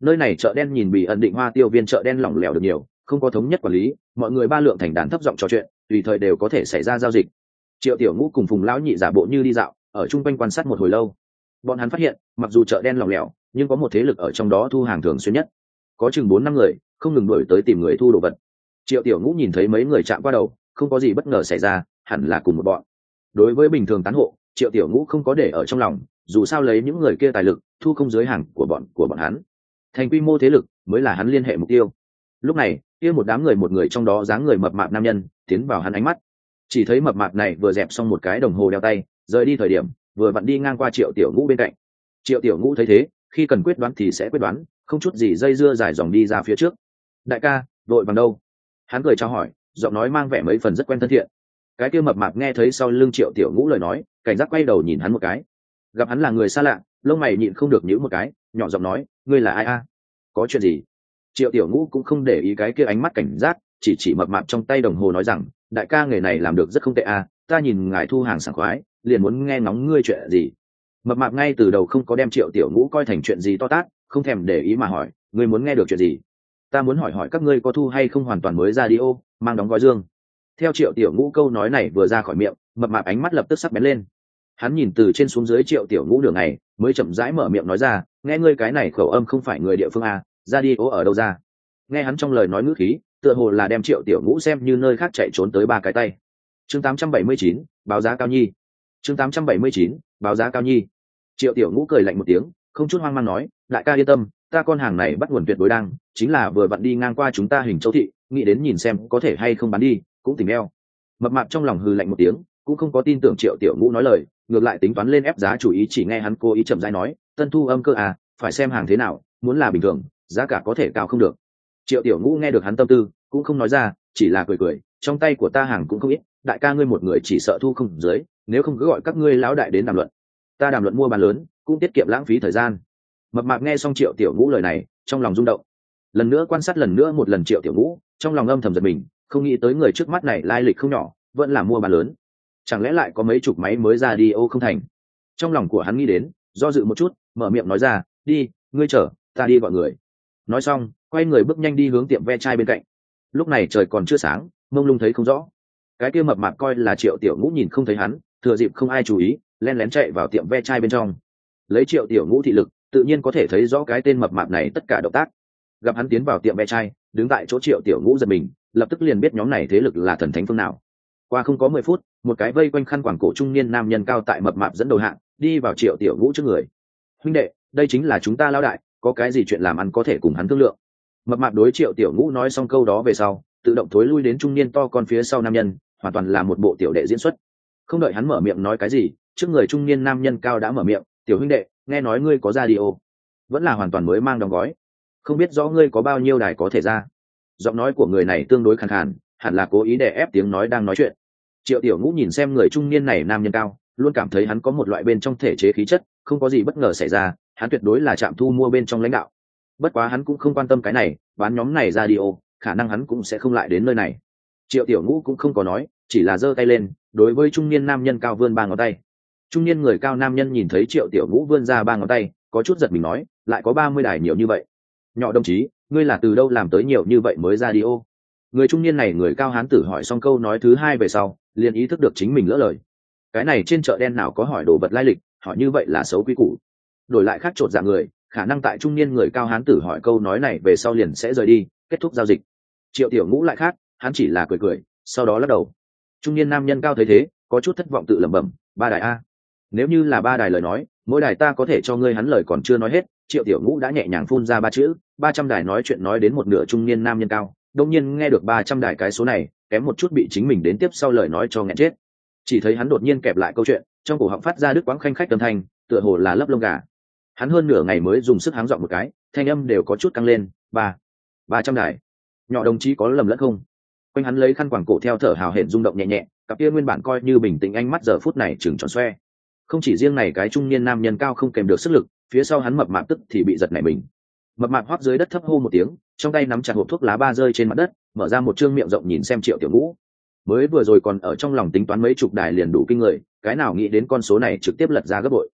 Nơi này chợ đen nhìn bị ẩn định hoa tiêu viên chợ đen lỏng lẻo được nhiều, không có thống nhất quản lý, mọi người ba lượng thành đàn thấp giọng trò chuyện, tùy thời đều có thể xảy ra giao dịch. Triệu Tiểu Ngũ cùng Phùng lão nhị giả bộ như đi dạo, ở chung quanh quan sát một hồi lâu. Bọn hắn phát hiện, mặc dù chợ đen lỏng lẻo, nhưng có một thế lực ở trong đó thu hàng thường xuyên nhất. Có chừng bốn năm người, không ngừng đuổi tới tìm người thu đồ vật. Triệu Tiểu Ngũ nhìn thấy mấy người chạm qua đầu, không có gì bất ngờ xảy ra, hẳn là cùng một bọn. Đối với bình thường tán hộ, Triệu Tiểu Ngũ không có để ở trong lòng, dù sao lấy những người kia tài lực, thu không dưới hàng của bọn của bọn hắn. Thành quy mô thế lực mới là hắn liên hệ mục tiêu. Lúc này, kia một đám người một người trong đó dáng người mập mạp nam nhân, tiến vào hắn ánh mắt. Chỉ thấy mập mạp này vừa dẹp xong một cái đồng hồ đeo tay, rời đi thời điểm, vừa vặn đi ngang qua Triệu Tiểu Ngũ bên cạnh. Triệu Tiểu Ngũ thấy thế, khi cần quyết đoán thì sẽ quyết đoán, không chút gì dây dưa dài dòng đi ra phía trước. Đại ca, đội bằng đâu? Hắn cười chào hỏi, giọng nói mang vẻ mấy phần rất quen thân thiện. Cái kia mập mạp nghe thấy sau lưng Triệu Tiểu Ngũ lời nói, cảnh giác quay đầu nhìn hắn một cái. Gặp hắn là người xa lạ, lông mày nhịn không được nhíu một cái, nhỏ giọng nói, ngươi là ai a? Có chuyện gì? Triệu Tiểu Ngũ cũng không để ý cái kia ánh mắt cảnh giác, chỉ chỉ mập mạp trong tay đồng hồ nói rằng, đại ca nghề này làm được rất không tệ a, ta nhìn ngài thu hàng sảng khoái, liền muốn nghe ngóng ngươi chuyện gì. Mập mạp ngay từ đầu không có đem Triệu Tiểu Ngũ coi thành chuyện gì to tát, không thèm để ý mà hỏi, ngươi muốn nghe được chuyện gì? Ta muốn hỏi hỏi các ngươi có thu hay không hoàn toàn mới radio, mang đóng gói dương. Theo Triệu Tiểu Ngũ câu nói này vừa ra khỏi miệng, mập mạp ánh mắt lập tức sắc bén lên. Hắn nhìn từ trên xuống dưới Triệu Tiểu Ngũ đường này, mới chậm rãi mở miệng nói ra, nghe ngươi cái này khẩu âm không phải người địa phương a, radio ở đâu ra? Nghe hắn trong lời nói ngữ khí, tựa hồ là đem Triệu Tiểu Ngũ xem như nơi khác chạy trốn tới ba cái tay. Chương tám trăm bảy mươi chín, báo giá cao nhi. Chương tám trăm bảy mươi chín, báo giá cao nhi. Triệu Tiểu Ngũ cười lạnh một tiếng, không chút hoang mang nói, đại ca yên tâm, ta con hàng này bắt nguồn tuyệt đối đang, chính là vừa vặn đi ngang qua chúng ta Hình Châu thị, nghĩ đến nhìn xem có thể hay không bán đi, cũng tỉnh eo. Mập mạp trong lòng hừ lạnh một tiếng, cũng không có tin tưởng Triệu Tiểu Ngũ nói lời, ngược lại tính toán lên ép giá chủ ý, chỉ nghe hắn cố ý chậm rãi nói, tân thu âm cơ à, phải xem hàng thế nào, muốn là bình thường, giá cả có thể cao không được. Triệu Tiểu Ngũ nghe được hắn tâm tư, cũng không nói ra, chỉ là cười cười, trong tay của ta hàng cũng không ít, đại ca ngươi một người chỉ sợ thu không dưới, nếu không cứ gọi các ngươi lão đại đến đàm luận. Ta đàm luận mua bán lớn, cũng tiết kiệm lãng phí thời gian. Mập mạp nghe xong Triệu Tiểu Ngũ lời này, trong lòng rung động. Lần nữa quan sát lần nữa một lần Triệu Tiểu Ngũ, trong lòng âm thầm giật mình, không nghĩ tới người trước mắt này lai lịch không nhỏ, vẫn là mua bán lớn. Chẳng lẽ lại có mấy chục máy mới ra đi ô không thành? Trong lòng của hắn nghĩ đến, do dự một chút, mở miệng nói ra, đi, ngươi chở, ta đi gọi người. Nói xong, quay người bước nhanh đi hướng tiệm ve chai bên cạnh. Lúc này trời còn chưa sáng, mông lung thấy không rõ. Cái kia mập mạp coi là Triệu Tiểu Ngũ nhìn không thấy hắn, thừa dịp không ai chú ý, len lén chạy vào tiệm ve chai bên trong. Lấy Triệu Tiểu Ngũ thị lực, tự nhiên có thể thấy rõ cái tên mập mạp này tất cả động tác. Gặp hắn tiến vào tiệm ve chai, đứng tại chỗ Triệu Tiểu Ngũ giật mình, lập tức liền biết nhóm này thế lực là thần thánh phương nào. Qua không có mười phút, một cái vây quanh khăn quàng cổ trung niên nam nhân cao tại mập mạp dẫn đầu hạng, đi vào Triệu Tiểu Ngũ trước người. Huynh đệ, đây chính là chúng ta lão đại, có cái gì chuyện làm ăn có thể cùng hắn thương lượng. Mập mạp đối Triệu Tiểu Ngũ nói xong câu đó về sau, tự động thối lui đến trung niên to con phía sau nam nhân, hoàn toàn là một bộ tiểu đệ diễn xuất. Không đợi hắn mở miệng nói cái gì, trước người trung niên nam nhân cao đã mở miệng, tiểu huynh đệ, nghe nói ngươi có radio, vẫn là hoàn toàn mới mang đóng gói, không biết rõ ngươi có bao nhiêu đài có thể ra. Giọng nói của người này tương đối khàn khàn, hẳn là cố ý để ép tiếng nói đang nói chuyện. Triệu Tiểu Ngũ nhìn xem người trung niên này nam nhân cao, luôn cảm thấy hắn có một loại bên trong thể chế khí chất, không có gì bất ngờ xảy ra, hắn tuyệt đối là trạm thu mua bên trong lãnh đạo. Bất quá hắn cũng không quan tâm cái này, bán nhóm này radio, khả năng hắn cũng sẽ không lại đến nơi này. Triệu Tiểu Ngũ cũng không có nói, chỉ là giơ tay lên, đối với trung niên nam nhân cao vươn ba ngón tay. Trung niên người cao nam nhân nhìn thấy Triệu Tiểu Ngũ vươn ra ba ngón tay, có chút giật mình nói, lại có ba mươi đài nhiều như vậy. Nhỏ đồng chí, ngươi là từ đâu làm tới nhiều như vậy mới radio? Người trung niên này người cao hán tử hỏi xong câu nói thứ hai về sau, liền ý thức được chính mình lỡ lời. Cái này trên chợ đen nào có hỏi đồ vật lai lịch, hỏi như vậy là xấu quý củ. Đổi lại khác chột dạ người, khả năng tại trung niên người cao hán tử hỏi câu nói này về sau liền sẽ rời đi, kết thúc giao dịch. Triệu Tiểu Ngũ lại khác, hắn chỉ là cười cười, sau đó lắc đầu. Trung niên nam nhân cao thấy thế, có chút thất vọng tự lẩm bẩm, ba đài a. Nếu như là ba đài lời nói, mỗi đài ta có thể cho ngươi, hắn lời còn chưa nói hết, Triệu Tiểu Ngũ đã nhẹ nhàng phun ra ba chữ, ba trăm đài. Nói chuyện nói đến một nửa, trung niên nam nhân cao đông nhiên nghe được ba trăm đài cái số này, kém một chút bị chính mình đến tiếp sau lời nói cho nghẹn chết. Chỉ thấy hắn đột nhiên kẹp lại câu chuyện, trong cổ họng phát ra đứt quãng khanh khách âm thanh, tựa hồ là lấp lông gà. Hắn hơn nửa ngày mới dùng sức háng giọng một cái, thanh âm đều có chút căng lên, ba ba trăm đài. Nhỏ đồng chí có lầm lẫn không? Quanh hắn lấy khăn quàng cổ theo thở hào hển rung động nhẹ nhẹ, cặp kia nguyên bản coi như bình tĩnh ánh mắt giờ phút này trừng tròn xoe. Không chỉ riêng này cái trung niên nam nhân cao không kèm được sức lực, phía sau hắn mập mạp tức thì bị giật nảy mình. Mập mạp hoắc dưới đất thấp hô một tiếng, trong tay nắm chặt hộp thuốc lá ba rơi trên mặt đất, mở ra một trương miệng rộng nhìn xem Triệu Tiểu Ngũ. Mới vừa rồi còn ở trong lòng tính toán mấy chục đài liền đủ kinh người, cái nào nghĩ đến con số này trực tiếp lật ra gấp bội.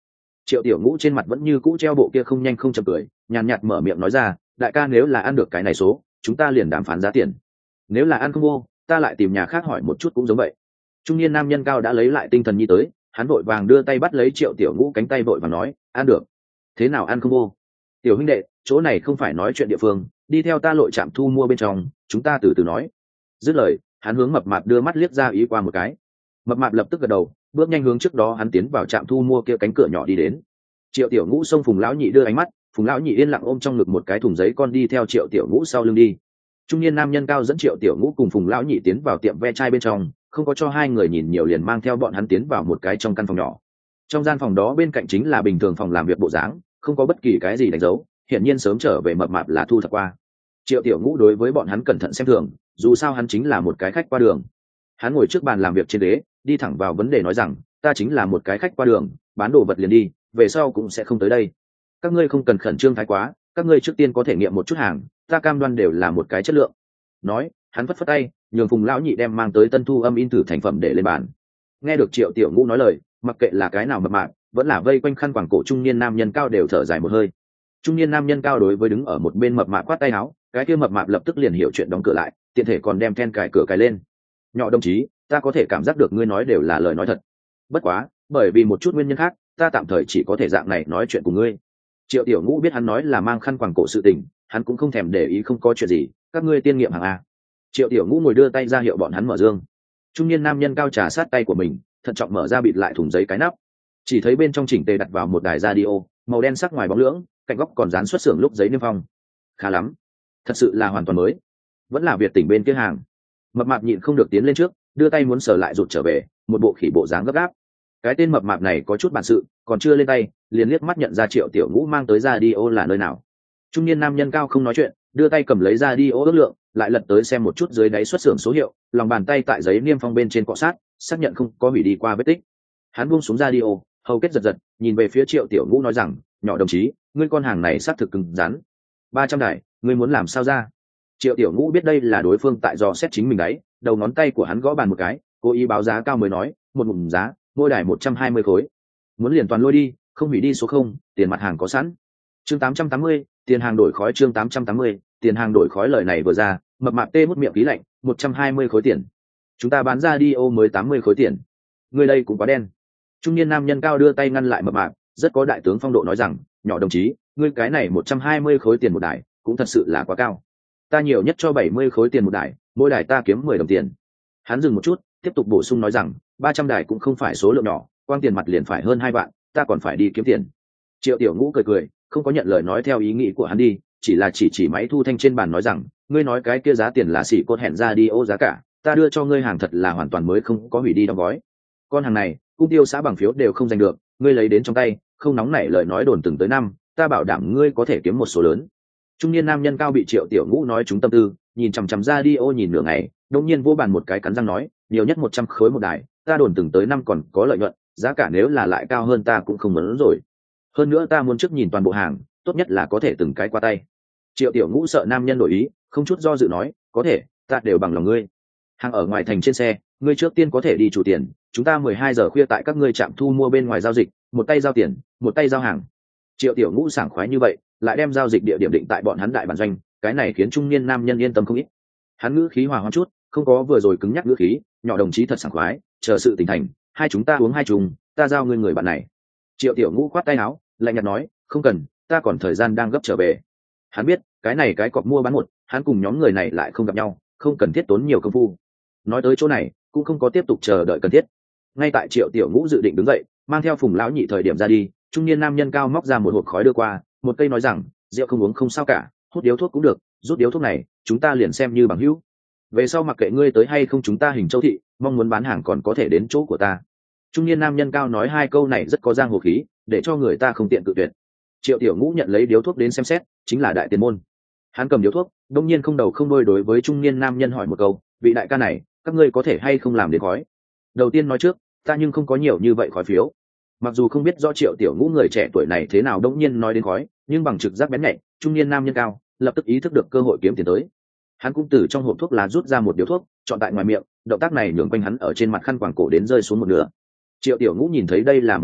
Triệu Tiểu Ngũ trên mặt vẫn như cũ treo bộ kia không nhanh không chậm cười, nhàn nhạt mở miệng nói ra, đại ca nếu là ăn được cái này số, chúng ta liền đàm phán giá tiền. Nếu là ăn không vô, ta lại tìm nhà khác hỏi một chút cũng giống vậy. Trung niên nam nhân cao đã lấy lại tinh thần nhi tới, hắn vội vàng đưa tay bắt lấy Triệu Tiểu Ngũ cánh tay vội vàng nói, ăn được. Thế nào ăn không vô? Tiểu huynh đệ, chỗ này không phải nói chuyện địa phương, đi theo ta lội trạm thu mua bên trong, chúng ta từ từ nói. Dứt lời, hắn hướng Mập Mạp đưa mắt liếc ra ý qua một cái. Mập Mạp lập tức gật đầu, bước nhanh hướng trước đó hắn tiến vào trạm thu mua kia cánh cửa nhỏ đi đến. Triệu Tiểu Ngũ xông Phùng lão nhị đưa ánh mắt, Phùng lão nhị yên lặng ôm trong ngực một cái thùng giấy con đi theo Triệu Tiểu Ngũ sau lưng đi. Trung niên nam nhân cao dẫn Triệu Tiểu Ngũ cùng Phùng lão nhị tiến vào tiệm ve chai bên trong, không có cho hai người nhìn nhiều liền mang theo bọn hắn tiến vào một cái trong căn phòng nhỏ. Trong gian phòng đó bên cạnh chính là bình thường phòng làm việc bộ dáng, không có bất kỳ cái gì đánh dấu, hiển nhiên sớm trở về Mập Mạp là thu thập qua. Triệu Tiểu Ngũ đối với bọn hắn cẩn thận xem thường, dù sao hắn chính là một cái khách qua đường. Hắn ngồi trước bàn làm việc trên ghế, đi thẳng vào vấn đề nói rằng, ta chính là một cái khách qua đường, bán đồ vật liền đi, về sau cũng sẽ không tới đây. Các ngươi không cần khẩn trương thái quá, các ngươi trước tiên có thể nghiệm một chút hàng, ta cam đoan đều là một cái chất lượng. Nói, hắn phất phất tay, nhường Phùng lão nhị đem mang tới tân thu âm in thử thành phẩm để lên bàn. Nghe được Triệu Tiểu Ngũ nói lời, mặc kệ là cái nào Mập Mạp, vẫn là vây quanh khăn quàng cổ trung niên nam nhân cao đều thở dài một hơi. Trung niên nam nhân cao đối với đứng ở một bên Mập Mạp quát tay áo, cái kia Mập Mạp lập tức then hiểu chuyện đóng cửa lại, tiện thể còn đem then cài cửa cài lên. Nhỏ đồng chí, ta có thể cảm giác được ngươi nói đều là lời nói thật. Bất quá, bởi vì một chút nguyên nhân khác, ta tạm thời chỉ có thể dạng này nói chuyện cùng ngươi. Triệu Tiểu Ngũ biết hắn nói là mang khăn quàng cổ sự tình, hắn cũng không thèm để ý không có chuyện gì, các ngươi tiên nghiệm hàng a. Triệu Tiểu Ngũ ngồi đưa tay ra hiệu bọn hắn mở dương. Trung niên nam nhân cao trà sát tay của mình, thận trọng mở ra bịt lại thùng giấy cái nắp. Chỉ thấy bên trong chỉnh tề đặt vào một đài radio, màu đen sắc ngoài bóng lưỡng, cạnh góc còn dán xuất xưởng lúc giấy niêm phong. Khá lắm, thật sự là hoàn toàn mới, vẫn là Việt tỉnh bên kia hàng. Mập Mạp nhịn không được tiến lên trước, đưa tay muốn sờ lại rụt trở về, một bộ khỉ bộ dáng gấp gáp. Cái tên Mập Mạp này có chút bản sự, còn chưa lên tay, liền liếc mắt nhận ra Triệu Tiểu Ngũ mang tới radio là nơi nào. Trung niên nam nhân cao không nói chuyện, đưa tay cầm lấy radio ước lượng, lại lật tới xem một chút dưới đáy xuất xưởng số hiệu, lòng bàn tay tại giấy niêm phong bên trên cọ sát, xác nhận không có hủy đi qua vết tích. Hắn buông xuống radio, hầu kết giật giật, nhìn về phía Triệu Tiểu Ngũ nói rằng, nhỏ đồng chí, ngươi con hàng này xác thực cứng rắn. Ba trăm đài, ngươi muốn làm sao ra? Triệu Tiểu Ngũ biết đây là đối phương tại dò xét chính mình đấy, đầu ngón tay của hắn gõ bàn một cái, cố ý báo giá cao mới nói, một ngụm giá, mỗi đài một trăm hai mươi khối. Muốn liền toàn lôi đi, không hủy đi số không, tiền mặt hàng có sẵn. Chương tám trăm tám mươi, tiền hàng đổi khói chương tám trăm tám mươi, tiền hàng đổi khói lời này vừa ra, Mập Mạp tê mút miệng khí lạnh, một trăm hai mươi khối tiền. Chúng ta bán ra đi ô mới tám mươi khối tiền. Người đây cũng quá đen. Trung niên nam nhân cao đưa tay ngăn lại Mập Mạp, rất có đại tướng phong độ nói rằng, nhỏ đồng chí, ngươi cái này một trăm hai mươi khối tiền một đài, cũng thật sự là quá cao. Ta nhiều nhất cho bảy mươi khối tiền một đài, mỗi đài ta kiếm mười đồng tiền. Hắn dừng một chút, tiếp tục bổ sung nói rằng, ba trăm đài cũng không phải số lượng nhỏ, quang tiền mặt liền phải hơn hai vạn, ta còn phải đi kiếm tiền. Triệu Tiểu Ngũ cười cười, không có nhận lời nói theo ý nghĩ của hắn đi, chỉ là chỉ chỉ máy thu thanh trên bàn nói rằng, ngươi nói cái kia giá tiền là xỉ cốt hẹn ra đi ô giá cả, ta đưa cho ngươi hàng thật là hoàn toàn mới không có hủy đi đóng gói. Con hàng này, cung tiêu xã bằng phiếu đều không giành được, ngươi lấy đến trong tay, không nóng nảy lời nói đồn từng tới năm, ta bảo đảm ngươi có thể kiếm một số lớn. Trung niên nam nhân cao bị Triệu Tiểu Ngũ nói trúng tâm tư, nhìn chằm chằm ra đi ô nhìn nửa ngày, đột nhiên vô bàn một cái cắn răng nói, nhiều nhất một trăm khối một đài, ta đồn từng tới năm còn có lợi nhuận, giá cả nếu là lại cao hơn ta cũng không muốn rồi. Hơn nữa ta muốn trước nhìn toàn bộ hàng, tốt nhất là có thể từng cái qua tay. Triệu Tiểu Ngũ sợ nam nhân đổi ý, không chút do dự nói, có thể, ta đều bằng lòng ngươi. Hàng ở ngoài thành trên xe, ngươi trước tiên có thể đi chủ tiền, chúng ta mười hai giờ khuya tại các ngươi trạm thu mua bên ngoài giao dịch, một tay giao tiền, một tay giao hàng. Triệu Tiểu Ngũ sảng khoái như vậy, lại đem giao dịch địa điểm định tại bọn hắn đại bản doanh, cái này khiến trung niên nam nhân yên tâm không ít. Hắn ngữ khí hòa hoãn chút, không có vừa rồi cứng nhắc ngữ khí, nhỏ đồng chí thật sảng khoái, chờ sự tỉnh thành, hai chúng ta uống hai chung, ta giao ngươi người bạn này. Triệu Tiểu Ngũ khoát tay áo, lạnh nhạt nói, không cần, ta còn thời gian đang gấp trở về. Hắn biết, cái này cái cọc mua bán một, hắn cùng nhóm người này lại không gặp nhau, không cần thiết tốn nhiều công phu. Nói tới chỗ này, cũng không có tiếp tục chờ đợi cần thiết. Ngay tại Triệu Tiểu Ngũ dự định đứng dậy, mang theo Phùng lão nhị thời điểm ra đi, trung niên nam nhân cao móc ra một hộp khói đưa qua, một cây nói rằng, rượu không uống không sao cả, hút điếu thuốc cũng được, rút điếu thuốc này, chúng ta liền xem như bằng hữu. Về sau mặc kệ ngươi tới hay không chúng ta Hình Châu thị, mong muốn bán hàng còn có thể đến chỗ của ta. Trung niên nam nhân cao nói hai câu này rất có giang hồ khí, để cho người ta không tiện cự tuyệt. Triệu Tiểu Ngũ nhận lấy điếu thuốc đến xem xét, chính là đại tiền môn. Hắn cầm điếu thuốc, đông nhiên không đầu không đuôi đối với trung niên nam nhân hỏi một câu, vị đại ca này, các ngươi có thể hay không làm đến khói? Đầu tiên nói trước, ta nhưng không có nhiều như vậy khói phiếu. Mặc dù không biết do Triệu Tiểu Ngũ người trẻ tuổi này thế nào đông nhiên nói đến khói, nhưng bằng trực giác bén nhạy, trung niên nam nhân cao lập tức ý thức được cơ hội kiếm tiền tới. Hắn cũng từ trong hộp thuốc lá rút ra một điếu thuốc, chọn tại ngoài miệng, động tác này nhường quanh hắn ở trên mặt khăn quàng cổ đến rơi xuống một nửa. Triệu Tiểu Ngũ nhìn thấy đây là một cái,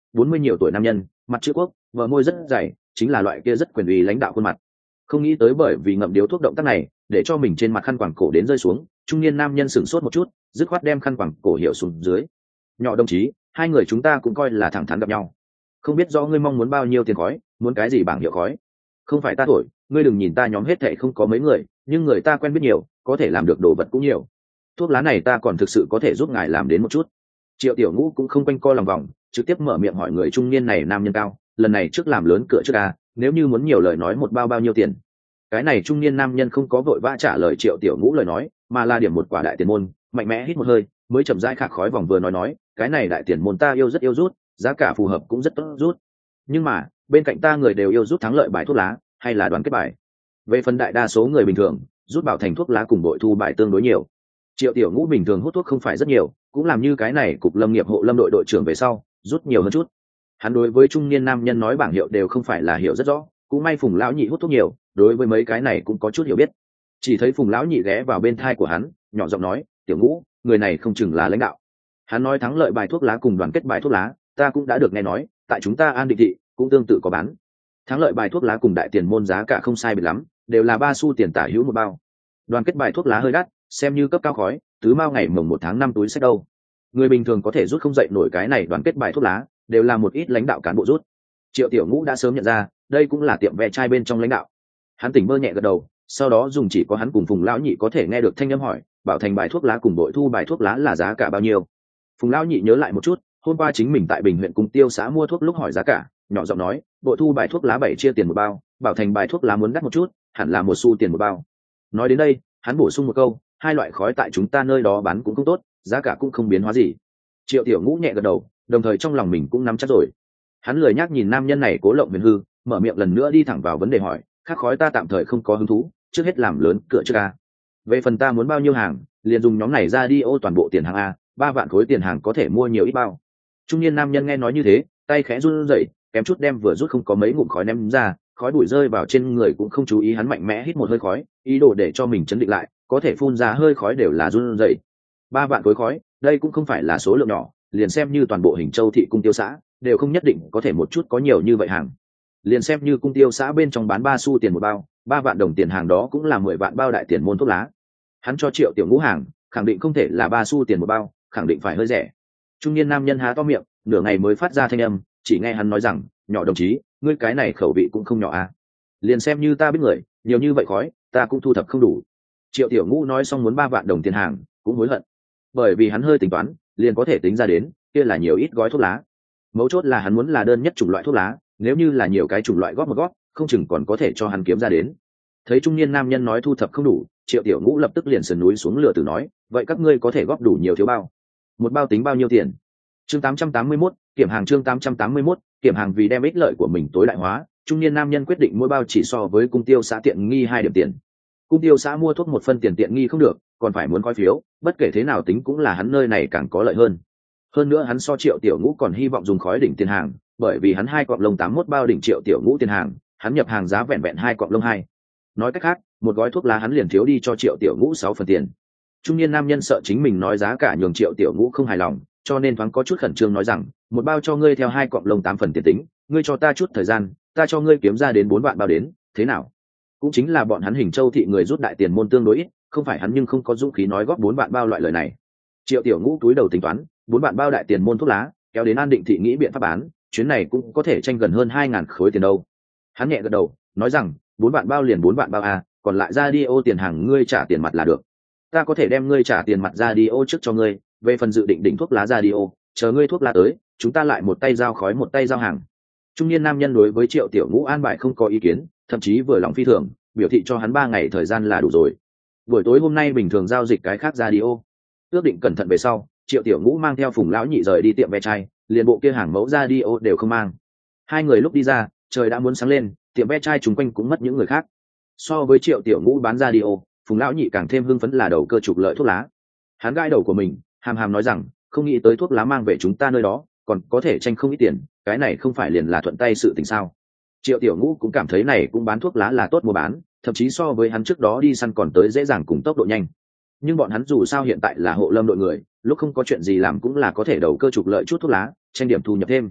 bốn mươi nhiều tuổi nam nhân, mặt chữ quốc, vợ môi rất dày, chính là loại kia rất quyền uy lãnh đạo khuôn mặt. Không nghĩ tới bởi vì ngậm điếu thuốc động tác này, để cho mình trên mặt khăn quàng cổ đến rơi xuống, trung niên nam nhân sửng sốt một chút, dứt khoát đem khăn quàng cổ hiểu xuống dưới. Nhỏ đồng chí, hai người chúng ta cũng coi là thẳng thắn gặp nhau. Không biết rõ ngươi mong muốn bao nhiêu tiền khói, muốn cái gì bảng hiệu khói? Không phải ta thổi, ngươi đừng nhìn ta nhóm hết thảy không có mấy người, nhưng người ta quen biết nhiều, có thể làm được đồ vật cũng nhiều. Thuốc lá này ta còn thực sự có thể giúp ngài làm đến một chút. Triệu Tiểu Ngũ cũng không quanh co lòng vòng, trực tiếp mở miệng hỏi người trung niên này nam nhân cao, lần này trước làm lớn cửa trước a, nếu như muốn nhiều lời nói một bao bao nhiêu tiền. Cái này trung niên nam nhân không có vội vã trả lời Triệu Tiểu Ngũ lời nói, mà là điểm một quả đại tiền môn, mạnh mẽ hít một hơi, mới chậm rãi khạc khói vòng vừa nói nói, cái này đại tiền môn ta yêu rất yêu rút, giá cả phù hợp cũng rất tốt rút. Nhưng mà, bên cạnh ta người đều yêu rút thắng lợi bài thuốc lá, hay là đoàn kết bài. Về phần đại đa số người bình thường, rút bảo thành thuốc lá cùng đội thu bài tương đối nhiều. Triệu Tiểu Ngũ bình thường hút thuốc không phải rất nhiều, cũng làm như cái này cục lâm nghiệp hộ lâm đội đội trưởng về sau, rút nhiều hơn chút. Hắn đối với trung niên nam nhân nói bảng hiệu đều không phải là hiểu rất rõ, cũng may Phùng lão nhị hút thuốc nhiều, đối với mấy cái này cũng có chút hiểu biết. Chỉ thấy Phùng lão nhị ghé vào bên thai của hắn, nhỏ giọng nói, Tiểu Ngũ, người này không chừng là lãnh đạo. Hắn nói thắng lợi bài thuốc lá cùng đoàn kết bài thuốc lá, ta cũng đã được nghe nói, tại chúng ta An Định thị cũng tương tự có bán. Thắng lợi bài thuốc lá cùng đại tiền môn giá cả không sai biệt lắm, đều là ba xu tiền tả hữu một bao. Đoàn kết bài thuốc lá hơi đắt, xem như cấp cao khói, tứ mao ngày mồng một tháng năm túi sách đâu. Người bình thường có thể rút không dậy nổi cái này đoàn kết bài thuốc lá, đều là một ít lãnh đạo cán bộ rút. Triệu Tiểu Ngũ đã sớm nhận ra, đây cũng là tiệm ve chai bên trong lãnh đạo. Hắn tỉnh mơ nhẹ gật đầu, sau đó dùng chỉ có hắn cùng Phùng lão nhị có thể nghe được thanh âm hỏi, bảo thành bài thuốc lá cùng đội thu bài thuốc lá là giá cả bao nhiêu? Phùng lão nhị nhớ lại một chút, hôm qua chính mình tại Bình huyện Cung Tiêu xã mua thuốc lúc hỏi giá cả, nhỏ giọng nói, đội thu bài thuốc lá bảy chia tiền một bao, bảo thành bài thuốc lá muốn đắt một chút, hẳn là một xu tiền một bao. Nói đến đây, hắn bổ sung một câu, hai loại khói tại chúng ta nơi đó bán cũng không tốt, giá cả cũng không biến hóa gì. Triệu Tiểu Ngũ nhẹ gật đầu, đồng thời trong lòng mình cũng nắm chắc rồi. Hắn lười nhác nhìn nam nhân này cố lộng huyền hư, mở miệng lần nữa đi thẳng vào vấn đề hỏi, khác khói ta tạm thời không có hứng thú, trước hết làm lớn cửa trước a. Về phần ta muốn bao nhiêu hàng, liền dùng nhóm này ra đi ô toàn bộ tiền hàng a, ba vạn khối tiền hàng có thể mua nhiều ít bao. Trung niên nam nhân nghe nói như thế, tay khẽ run rẩy, kém chút đem vừa rút không có mấy ngụm khói ném ra, khói bụi rơi vào trên người cũng không chú ý, hắn mạnh mẽ hít một hơi khói, ý đồ để cho mình chấn định lại, có thể phun ra hơi khói đều là run rẩy. Ba vạn khối khói, đây cũng không phải là số lượng nhỏ, liền xem như toàn bộ Hình Châu thị Cung Tiêu xã, đều không nhất định có thể một chút có nhiều như vậy hàng. Liền xem như Cung Tiêu xã bên trong bán ba xu tiền một bao, ba vạn đồng tiền hàng đó cũng là mười vạn bao đại tiền môn thuốc lá. Hắn cho Triệu Tiểu Ngũ hàng, khẳng định không thể là ba xu tiền một bao, khẳng định phải hơi rẻ. Trung niên nam nhân há to miệng, nửa ngày mới phát ra thanh âm, chỉ nghe hắn nói rằng, nhỏ đồng chí, ngươi cái này khẩu vị cũng không nhỏ à. Liền xem như ta biết người, nhiều như vậy khói, ta cũng thu thập không đủ. Triệu Tiểu Ngũ nói xong muốn ba vạn đồng tiền hàng, cũng hối hận. Bởi vì hắn hơi tính toán, liền có thể tính ra đến, kia là nhiều ít gói thuốc lá. Mấu chốt là hắn muốn là đơn nhất chủng loại thuốc lá, nếu như là nhiều cái chủng loại góp một góp, không chừng còn có thể cho hắn kiếm ra đến. Thấy trung niên nam nhân nói thu thập không đủ, Triệu Tiểu Ngũ lập tức liền sườn núi xuống lửa từ nói, vậy các ngươi có thể góp đủ nhiều thiếu bao? Một bao tính bao nhiêu tiền? Chương tám trăm tám mươi mốt, kiểm hàng chương tám trăm tám mươi mốt, kiểm hàng vì đem ích lợi của mình tối đại hóa, trung niên nam nhân quyết định mỗi bao chỉ so với Cung Tiêu xã tiện nghi hai điểm tiền. Cung Tiêu xã mua thuốc một phân tiền tiện nghi không được, còn phải muốn coi phiếu, bất kể thế nào tính cũng là hắn nơi này càng có lợi hơn. Hơn nữa hắn so Triệu Tiểu Ngũ còn hy vọng dùng khói đỉnh tiền hàng, bởi vì hắn hai cọng lông tám mốt bao đỉnh Triệu Tiểu Ngũ tiền hàng, hắn nhập hàng giá vẹn vẹn hai cọng lông hai. Nói cách khác, một gói thuốc lá hắn liền thiếu đi cho Triệu Tiểu Ngũ sáu phần tiền. Trung niên nam nhân sợ chính mình nói giá cả nhường Triệu Tiểu Ngũ không hài lòng, cho nên thoáng có chút khẩn trương nói rằng, một bao cho ngươi theo hai cọng lông tám phần tiền tính, ngươi cho ta chút thời gian, ta cho ngươi kiếm ra đến bốn vạn bao đến, thế nào? Cũng chính là bọn hắn Hình Châu thị người rút đại tiền môn tương đối ít, không phải hắn nhưng không có dũng khí nói góp bốn vạn bao loại lời này. Triệu Tiểu Ngũ túi đầu tính toán, bốn vạn bao đại tiền môn thuốc lá, kéo đến An Định thị nghĩ biện pháp bán, chuyến này cũng có thể tranh gần hơn hai ngàn khối tiền đâu. Hắn nhẹ gật đầu, nói rằng, bốn vạn bao liền bốn vạn bao à, còn lại ra đi ô tiền hàng ngươi trả tiền mặt là được. Ta có thể đem ngươi trả tiền mặt ra đi ô trước cho ngươi, về phần dự định đỉnh thuốc lá ra đi ô, chờ ngươi thuốc lá tới, chúng ta lại một tay giao khói một tay giao hàng. Trung niên nam nhân đối với Triệu Tiểu Ngũ an bài không có ý kiến, thậm chí vừa lòng phi thường, biểu thị cho hắn ba ngày thời gian là đủ rồi. Buổi tối hôm nay bình thường giao dịch cái khác ra đi ô. Ước định cẩn thận về sau, Triệu Tiểu Ngũ mang theo Phùng lão nhị rời đi tiệm ve chai, liền bộ kia hàng mẫu ra đi ô đều không mang. Hai người lúc đi ra, trời đã muốn sáng lên, tiệm ve chai chung quanh cũng mất những người khác. So với Triệu Tiểu Ngũ bán ra đi ô, Phùng lão nhị càng thêm hưng phấn là đầu cơ trục lợi thuốc lá. Hắn gãi đầu của mình, hàm hàm nói rằng, không nghĩ tới thuốc lá mang về chúng ta nơi đó, còn có thể tranh không ít tiền, cái này không phải liền là thuận tay sự tình sao? Triệu Tiểu Ngũ cũng cảm thấy này cũng bán thuốc lá là tốt mua bán, thậm chí so với hắn trước đó đi săn còn tới dễ dàng cùng tốc độ nhanh. Nhưng bọn hắn dù sao hiện tại là hộ lâm đội người, lúc không có chuyện gì làm cũng là có thể đầu cơ trục lợi chút thuốc lá, tranh điểm thu nhập thêm.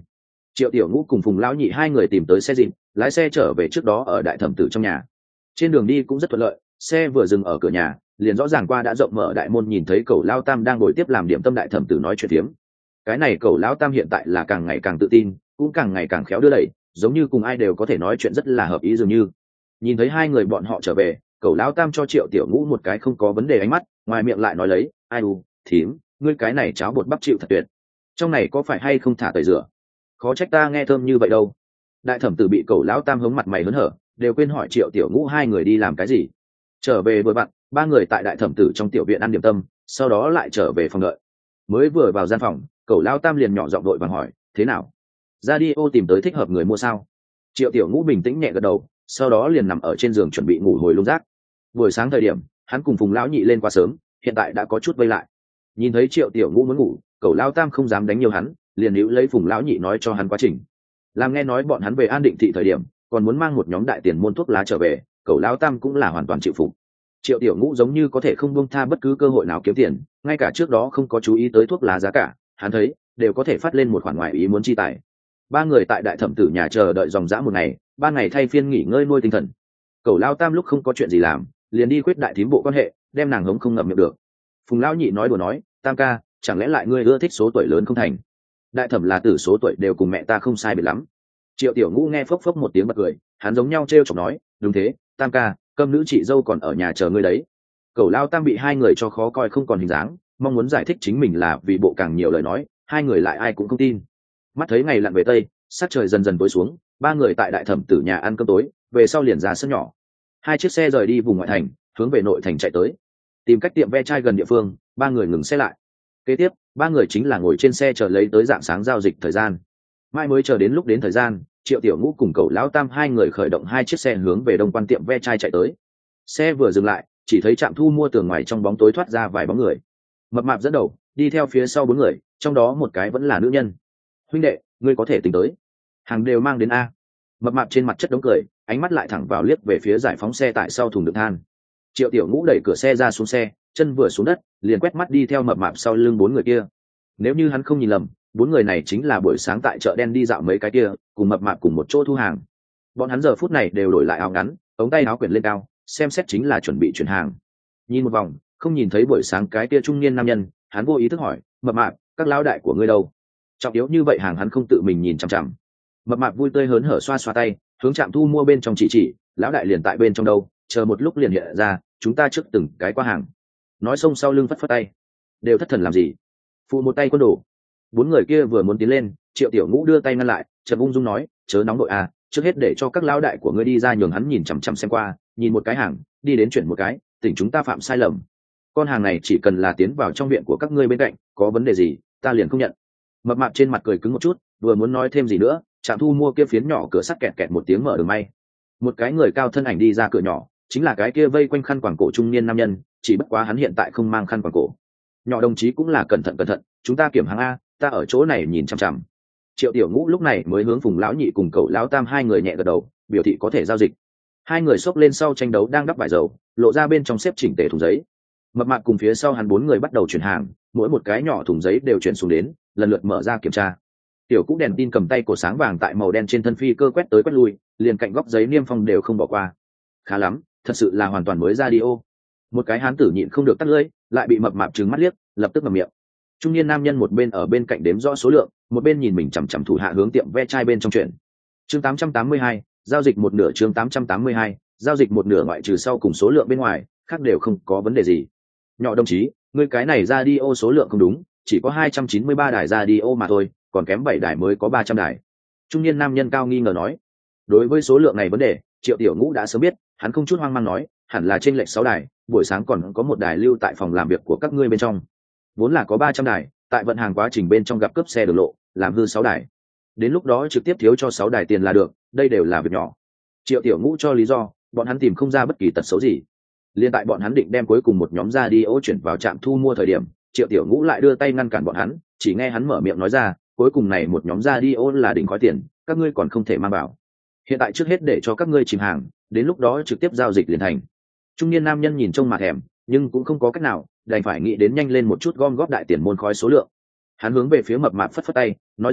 Triệu Tiểu Ngũ cùng Phùng lão nhị hai người tìm tới xe dịp, lái xe trở về trước đó ở đại thẩm tử trong nhà. Trên đường đi cũng rất thuận lợi, xe vừa dừng ở cửa nhà, liền rõ ràng qua đã rộng mở đại môn nhìn thấy Cẩu Lao Tam đang ngồi tiếp làm điểm tâm đại thẩm tử nói chuyện phiếm. Cái này Cẩu Lão Tam hiện tại là càng ngày càng tự tin, cũng càng ngày càng khéo đưa đẩy, giống như cùng ai đều có thể nói chuyện rất là hợp ý dường như. Nhìn thấy hai người bọn họ trở về, Cẩu Lão Tam cho Triệu Tiểu Ngũ một cái không có vấn đề ánh mắt, ngoài miệng lại nói lấy, ai u, thím, ngươi cái này cháo bột bắp chịu thật tuyệt, trong này có phải hay không thả tẩy rửa, khó trách ta nghe thơm như vậy đâu. Đại thẩm tử bị Cẩu Lão Tam hống mặt mày hớn hở, đều quên hỏi Triệu Tiểu Ngũ hai người đi làm cái gì. Trở về vừa vặn, ba người tại đại thẩm tử trong tiểu viện ăn điểm tâm, sau đó lại trở về phòng đợi. Mới vừa vào gian phòng, Cẩu Lão Tam liền nhỏ giọng đội vàng hỏi, thế nào, radio tìm tới thích hợp người mua sao? Triệu Tiểu Ngũ bình tĩnh nhẹ gật đầu, sau đó liền nằm ở trên giường chuẩn bị ngủ hồi lung rác. Buổi sáng thời điểm, hắn cùng Phùng lão nhị lên quá sớm, hiện tại đã có chút vây lại. Nhìn thấy Triệu Tiểu Ngũ muốn ngủ, Cẩu Lão Tam không dám đánh nhiều hắn, liền níu lấy Phùng lão nhị nói cho hắn quá trình. Làm nghe nói bọn hắn về An Định thị thời điểm, còn muốn mang một nhóm đại tiền môn thuốc lá trở về, Cẩu Lão Tam cũng là hoàn toàn chịu phục. Triệu Tiểu Ngũ giống như có thể không buông tha bất cứ cơ hội nào kiếm tiền, ngay cả trước đó không có chú ý tới thuốc lá giá cả, hắn thấy đều có thể phát lên một khoản ngoại ý muốn chi tài. Ba người tại đại thẩm tử nhà chờ đợi dòng dã một ngày, ba ngày thay phiên nghỉ ngơi nuôi tinh thần. Cẩu Lão Tam lúc không có chuyện gì làm, liền đi quyết đại thím bộ quan hệ, đem nàng hống không ngậm miệng được. Phùng lão nhị nói đùa nói, Tam ca, chẳng lẽ lại ngươi ưa thích số tuổi lớn không thành? Đại thẩm là tử số tuổi đều cùng mẹ ta không sai biệt lắm. Triệu Tiểu Ngũ nghe phốc phốc một tiếng bật cười, hắn giống nhau trêu chọc nói, đúng thế, Tam ca, câm nữ chị dâu còn ở nhà chờ ngươi đấy. Cẩu Lão Tam bị hai người cho khó coi không còn hình dáng, mong muốn giải thích chính mình là vì bộ càng nhiều lời nói, hai người lại ai cũng không tin. Mắt thấy ngày lặn về tây, sát trời dần dần tối xuống, ba người tại đại thẩm tử nhà ăn cơm tối, về sau liền ra sân nhỏ. Hai chiếc xe rời đi vùng ngoại thành, hướng về nội thành chạy tới. Tìm cách tiệm ve chai gần địa phương, ba người ngừng xe lại. Kế tiếp, ba người chính là ngồi trên xe chờ lấy tới dạng sáng giao dịch thời gian. Mai mới chờ đến lúc đến thời gian, Triệu Tiểu Ngũ cùng Cẩu Lão Tam hai người khởi động hai chiếc xe hướng về đông quan tiệm ve chai chạy tới. Xe vừa dừng lại, chỉ thấy trạm thu mua tường ngoài trong bóng tối thoát ra vài bóng người. Mập mạp dẫn đầu, đi theo phía sau bốn người, trong đó một cái vẫn là nữ nhân. Huynh đệ, ngươi có thể tính tới, hàng đều mang đến a. Mập mạp trên mặt chất đống cười, ánh mắt lại thẳng vào liếc về phía giải phóng xe tại sau thùng đựng than. Triệu Tiểu Ngũ đẩy cửa xe ra xuống xe, chân vừa xuống đất, liền quét mắt đi theo mập mạp sau lưng bốn người kia. Nếu như hắn không nhìn lầm, bốn người này chính là buổi sáng tại chợ đen đi dạo mấy cái kia, cùng mập mạp cùng một chỗ thu hàng. Bọn hắn giờ phút này đều đổi lại áo ngắn, ống tay áo quyển lên cao, xem xét chính là chuẩn bị chuyển hàng. Nhìn một vòng, không nhìn thấy buổi sáng cái kia trung niên nam nhân, hắn vô ý thức hỏi, mập mạp, các lão đại của ngươi đâu? Trọng yếu như vậy hàng hắn không tự mình nhìn chằm chằm. Mập mạp vui tươi hớn hở xoa xoa tay, hướng trạm thu mua bên trong chỉ chỉ, lão đại liền tại bên trong đâu, chờ một lúc liền hiện ra, chúng ta trước từng cái qua hàng. Nói xong sau lưng phất phất tay, đều thất thần làm gì? Phụ một tay quân đồ. Bốn người kia vừa muốn tiến lên, Triệu Tiểu Ngũ đưa tay ngăn lại, chợt ung dung nói, chớ nóng đội à, trước hết để cho các lão đại của ngươi đi ra nhường hắn nhìn chằm chằm xem qua, nhìn một cái hàng, đi đến chuyển một cái, tỉnh chúng ta phạm sai lầm. Con hàng này chỉ cần là tiến vào trong viện của các ngươi bên cạnh, có vấn đề gì, ta liền không nhận. Mập mạp trên mặt cười cứng một chút, vừa muốn nói thêm gì nữa, trạm thu mua kia phiến nhỏ cửa sắt kẹt kẹt một tiếng mở đường may. Một cái người cao thân ảnh đi ra cửa nhỏ, chính là cái kia vây quanh khăn quàng cổ trung niên nam nhân, chỉ bất quá hắn hiện tại không mang khăn quàng cổ. Nhỏ đồng chí cũng là cẩn thận cẩn thận, chúng ta kiểm hàng a, ta ở chỗ này nhìn chằm chằm. Triệu Tiểu Ngũ lúc này mới hướng Phùng lão nhị cùng Cẩu Lão Tam hai người nhẹ gật đầu, biểu thị có thể giao dịch. Hai người xốc lên sau tranh đấu đang đắp vải dầu, lộ ra bên trong xếp chỉnh tề thùng giấy. Mập mạp cùng phía sau hắn bốn người bắt đầu chuyển hàng, mỗi một cái nhỏ thùng giấy đều chuyển xuống đến, lần lượt mở ra kiểm tra. Tiểu Cũ đèn tin cầm tay cổ sáng vàng tại màu đen trên thân phi cơ quét tới quét lui, liền cạnh góc giấy niêm phong đều không bỏ qua. Khá lắm, thật sự là hoàn toàn mới ra đi ô. Một cái hán tử nhịn không được tắt lưỡi, lại bị mập mạp trừng mắt liếc, lập tức ngậm miệng. Trung niên nam nhân một bên ở bên cạnh đếm rõ số lượng, một bên nhìn mình chằm chằm thủ hạ hướng tiệm ve chai bên trong chuyện. Chương tám trăm tám mươi hai, giao dịch một nửa. Chương tám trăm tám mươi hai, giao dịch một nửa ngoại trừ sau cùng số lượng bên ngoài, khác đều không có vấn đề gì. Nhỏ đồng chí, ngươi cái này ra đi ô số lượng không đúng, chỉ có hai trăm chín mươi ba đài ra đi ô mà thôi, còn kém bảy đài mới có ba trăm đài. Trung niên nam nhân cao nghi ngờ nói. Đối với số lượng này vấn đề, Triệu Tiểu Ngũ đã sớm biết, hắn không chút hoang mang nói, hẳn là trên lệch sáu đài, buổi sáng còn có một đài lưu tại phòng làm việc của các ngươi bên trong. Vốn là có ba trăm đài, tại vận hàng quá trình bên trong gặp cướp xe đường lộ, làm hư sáu đài. Đến lúc đó trực tiếp thiếu cho sáu đài tiền là được, đây đều là việc nhỏ. Triệu Tiểu Ngũ cho lý do, bọn hắn tìm không ra bất kỳ tật xấu gì. Liên tại bọn hắn định đem cuối cùng một nhóm ra đi ô chuyển vào trạm thu mua thời điểm, Triệu Tiểu Ngũ lại đưa tay ngăn cản bọn hắn, chỉ nghe hắn mở miệng nói ra, cuối cùng này một nhóm ra đi ô là đỉnh khói tiền, các ngươi còn không thể mang vào. Hiện tại trước hết để cho các ngươi chìm hàng, đến lúc đó trực tiếp giao dịch liền thành. Trung niên nam nhân nhìn trông mà thèm, nhưng cũng không có cách nào, đành phải nghĩ đến nhanh lên một chút gom góp đại tiền môn khói số lượng. Hắn hướng về phía mập mạp phất phất tay, nói rằng,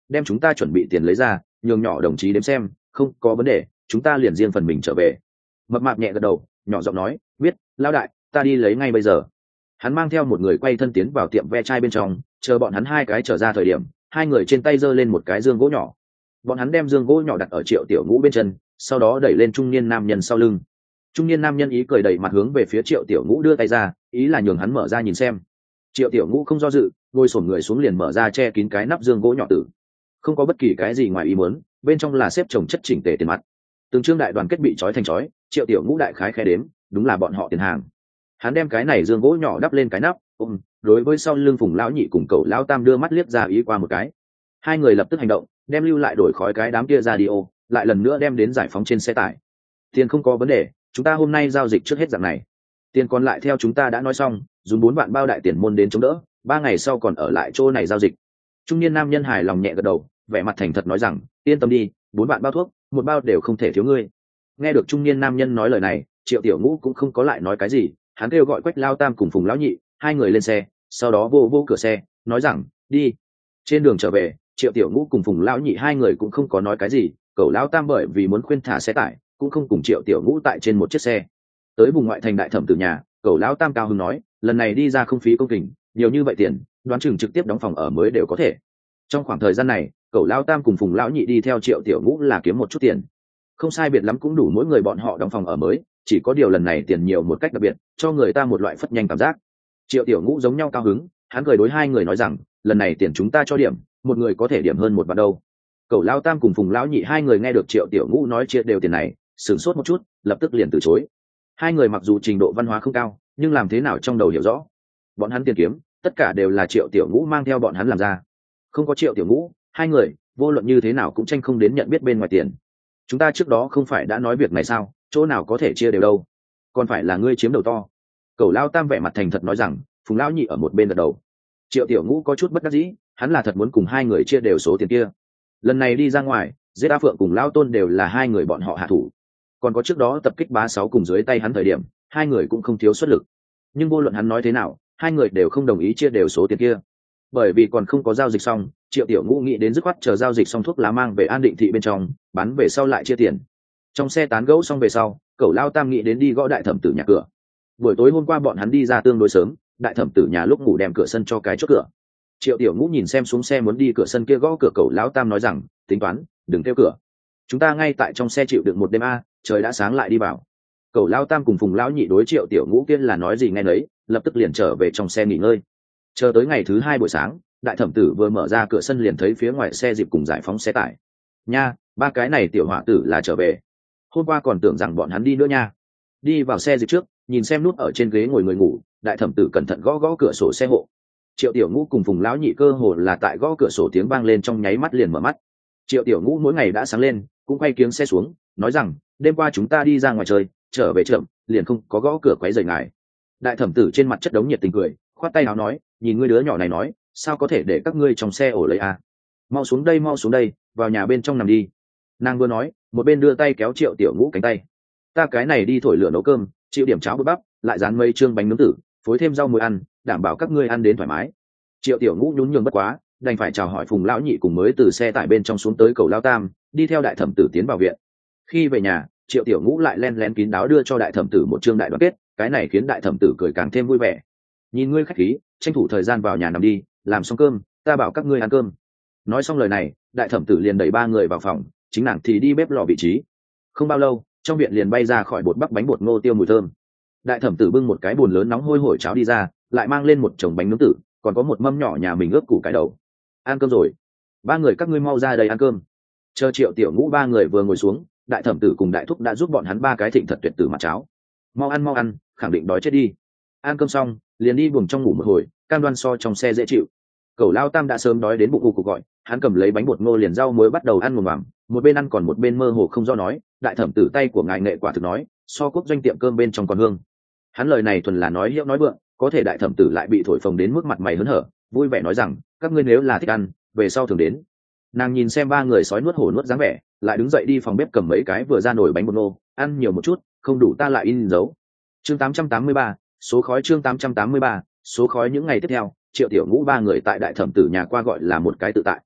đem chúng ta chuẩn bị tiền lấy ra, nhường nhỏ đồng chí đếm xem, không có vấn đề, chúng ta liền riêng phần mình trở về. Mập mạp nhẹ gật đầu, nhỏ giọng nói, biết, lão đại, ta đi lấy ngay bây giờ. Hắn mang theo một người quay thân tiến vào tiệm ve chai bên trong, chờ bọn hắn hai cái trở ra thời điểm, hai người trên tay giơ lên một cái dương gỗ nhỏ. Bọn hắn đem dương gỗ nhỏ đặt ở Triệu Tiểu Ngũ bên chân, sau đó đẩy lên trung niên nam nhân sau lưng. Trung niên nam nhân ý cười đẩy mặt hướng về phía Triệu Tiểu Ngũ đưa tay ra, ý là nhường hắn mở ra nhìn xem. Triệu Tiểu Ngũ không do dự, ngồi xổm người xuống liền mở ra che kín cái nắp dương gỗ nhỏ tử. Không có bất kỳ cái gì ngoài ý muốn, bên trong là xếp chồng chất chỉnh tề tiền mặt. Từng trương đại đoàn kết bị trói thành trói, Triệu Tiểu Ngũ đại khái khẽ đếm, đúng là bọn họ tiền hàng. Hắn đem cái này dương gỗ nhỏ đắp lên cái nắp, ôm, đối với sau lưng Phùng lão nhị cùng Cậu lão tam đưa mắt liếc ra ý qua một cái. Hai người lập tức hành động, đem lưu lại đổi khói cái đám kia ra đi ô, lại lần nữa đem đến giải phóng trên xe tải. Tiền không có vấn đề, chúng ta hôm nay giao dịch trước hết dạng này. Tiền còn lại theo chúng ta đã nói xong, dùng bốn vạn bao đại tiền môn đến chống đỡ, ba ngày sau còn ở lại chỗ này giao dịch. Trung niên nam nhân hài lòng nhẹ gật đầu, vẻ mặt thành thật nói rằng, yên tâm đi, bốn vạn bao thuốc, một bao đều không thể thiếu ngươi. Nghe được trung niên nam nhân nói lời này, Triệu Tiểu Ngũ cũng không có lại nói cái gì, hắn kêu gọi Quách Lao Tam cùng Phùng lão nhị, hai người lên xe, sau đó vô vô cửa xe, nói rằng, đi. Trên đường trở về, Triệu Tiểu Ngũ cùng Phùng lão nhị hai người cũng không có nói cái gì, Cậu lão tam bởi vì muốn khuyên thả xe tải, cũng không cùng Triệu Tiểu Ngũ tại trên một chiếc xe. Tới vùng ngoại thành đại thẩm từ nhà, Cậu lão tam cao hứng nói, lần này đi ra không phí công kình, nhiều như vậy tiền, đoán chừng trực tiếp đóng phòng ở mới đều có thể. Trong khoảng thời gian này, Cậu lão tam cùng Phùng lão nhị đi theo Triệu Tiểu Ngũ là kiếm một chút tiền, không sai biệt lắm cũng đủ mỗi người bọn họ đóng phòng ở mới, chỉ có điều lần này tiền nhiều một cách đặc biệt, cho người ta một loại phất nhanh cảm giác. Triệu Tiểu Ngũ giống nhau cao hứng, hắn cười đối hai người nói rằng, lần này tiền chúng ta cho điểm, một người có thể điểm hơn một vạn đâu. Cậu lão tam cùng Phùng lão nhị hai người nghe được Triệu Tiểu Ngũ nói chia đều tiền này, sửng sốt một chút, lập tức liền từ chối. Hai người mặc dù trình độ văn hóa không cao, nhưng làm thế nào trong đầu hiểu rõ. Bọn hắn tiền kiếm, tất cả đều là Triệu Tiểu Ngũ mang theo bọn hắn làm ra. Không có Triệu Tiểu Ngũ, hai người, vô luận như thế nào cũng tranh không đến nhận biết bên ngoài tiền. Chúng ta trước đó không phải đã nói việc này sao, chỗ nào có thể chia đều đâu. Còn phải là ngươi chiếm đầu to. Cậu lão tam vẻ mặt thành thật nói rằng, Phùng lão nhị ở một bên gật đầu. Triệu Tiểu Ngũ có chút bất đắc dĩ, hắn là thật muốn cùng hai người chia đều số tiền kia. Lần này đi ra ngoài, giết A Phượng cùng Lão Tôn đều là hai người bọn họ hạ thủ. Còn có trước đó tập kích bá sáu cùng dưới tay hắn thời điểm, hai người cũng không thiếu xuất lực. Nhưng vô luận hắn nói thế nào, hai người đều không đồng ý chia đều số tiền kia. Bởi vì còn không có giao dịch xong, Triệu Tiểu Ngũ nghĩ đến dứt khoát chờ giao dịch xong thuốc lá mang về An Định thị bên trong, bán về sau lại chia tiền. Trong xe tán gẫu xong về sau, Cậu Lao Tam nghĩ đến đi gõ đại thẩm tử nhà cửa. Buổi tối hôm qua bọn hắn đi ra tương đối sớm, đại thẩm tử nhà lúc ngủ đem cửa sân cho cái chốt cửa. Triệu Tiểu Ngũ nhìn xem xuống xe muốn đi cửa sân kia gõ cửa, Cậu Lão Tam nói rằng, tính toán, đừng kêu cửa. Chúng ta ngay tại trong xe chịu đựng một đêm a, trời đã sáng lại đi vào. Cậu Lão Tam cùng Phùng lão nhị đối Triệu Tiểu Ngũ kia là nói gì nghe nấy, lập tức liền trở về trong xe nghỉ ngơi. Chờ tới ngày thứ hai buổi sáng, đại thẩm tử vừa mở ra cửa sân liền thấy phía ngoài xe dịp cùng giải phóng xe tải. Nha, ba cái này tiểu hỏa tử là trở về. Hôm qua còn tưởng rằng bọn hắn đi nữa nha. Đi vào xe dịp trước, nhìn xem nút ở trên ghế ngồi người ngủ, đại thẩm tử cẩn thận gõ gõ cửa sổ xe hộ. Triệu Tiểu Ngũ cùng Phùng lão nhị cơ hồ là tại gõ cửa sổ tiếng vang lên trong nháy mắt liền mở mắt. Triệu Tiểu Ngũ mỗi ngày đã sáng lên, cũng quay kiếng xe xuống, nói rằng, đêm qua chúng ta đi ra ngoài chơi, trở về chậm, liền không có gõ cửa quấy rầy ngài. Đại thẩm tử trên mặt chất đống nhiệt tình cười, khoát tay áo nói, nhìn ngươi đứa nhỏ này nói, sao có thể để các ngươi trong xe ổ lấy à? Mau xuống đây, mau xuống đây, vào nhà bên trong nằm đi. Nàng vừa nói, một bên đưa tay kéo Triệu Tiểu Ngũ cánh tay. Ta cái này đi thổi lửa nấu cơm, chịu điểm cháo bột bắp, lại dán mấy trương bánh nướng tử, phối thêm rau muối ăn, đảm bảo các ngươi ăn đến thoải mái. Triệu Tiểu Ngũ nhún nhường bất quá, đành phải chào hỏi Phùng lão nhị cùng mới từ xe tải bên trong xuống tới Cầu Lao Tam, đi theo đại thẩm tử tiến vào viện. Khi về nhà, Triệu Tiểu Ngũ lại len lén kín đáo đưa cho đại thẩm tử một trương đại đoàn kết, cái này khiến đại thẩm tử cười càng thêm vui vẻ. Nhìn ngươi khách khí, tranh thủ thời gian vào nhà nằm đi, làm xong cơm, ta bảo các ngươi ăn cơm. Nói xong lời này, đại thẩm tử liền đẩy ba người vào phòng, chính nàng thì đi bếp lò vị trí. Không bao lâu, trong viện liền bay ra khỏi bột bắp bánh bột ngô tiêu mùi thơm. Đại thẩm tử bưng một cái bồn lớn nóng hôi hổi cháo đi ra, lại mang lên một chồng bánh nướng tử, còn có một mâm nhỏ nhà mình ướp củ cải đầu. Ăn cơm rồi, ba người các ngươi mau ra đây ăn cơm. Chờ Triệu Tiểu Ngũ ba người vừa ngồi xuống, đại thẩm tử cùng đại thúc đã giúp bọn hắn ba cái thịnh thật tuyệt tử mặt cháo. Mau ăn mau ăn, khẳng định đói chết đi. Ăn cơm xong, liền đi buồng trong ngủ một hồi, cam đoan so trong xe dễ chịu. Cẩu Lao Tam đã sớm đói đến bụng ù cục gọi, hắn cầm lấy bánh bột ngô liền rau muối bắt đầu ăn ngồm ngoàm, một bên ăn còn một bên mơ hồ không do nói, đại thẩm tử tay của ngài nghệ quả thực nói, so quốc doanh tiệm cơm bên trong còn hương. Hắn lời này thuần là nói hiệu nói vượng, có thể đại thẩm tử lại bị thổi phồng đến mức mặt mày hớn hở, vui vẻ nói rằng, các ngươi nếu là thích ăn, về sau thường đến. Nàng nhìn xem ba người sói nuốt hổ nuốt dáng vẻ, lại đứng dậy đi phòng bếp cầm mấy cái vừa ra nồi bánh bột ngô, ăn nhiều một chút, không đủ ta lại in dấu. Chương tám trăm tám mươi ba, số khói chương tám trăm tám mươi ba, số khói những ngày tiếp theo, Triệu Tiểu Ngũ ba người tại đại thẩm tử nhà qua gọi là một cái tự tại.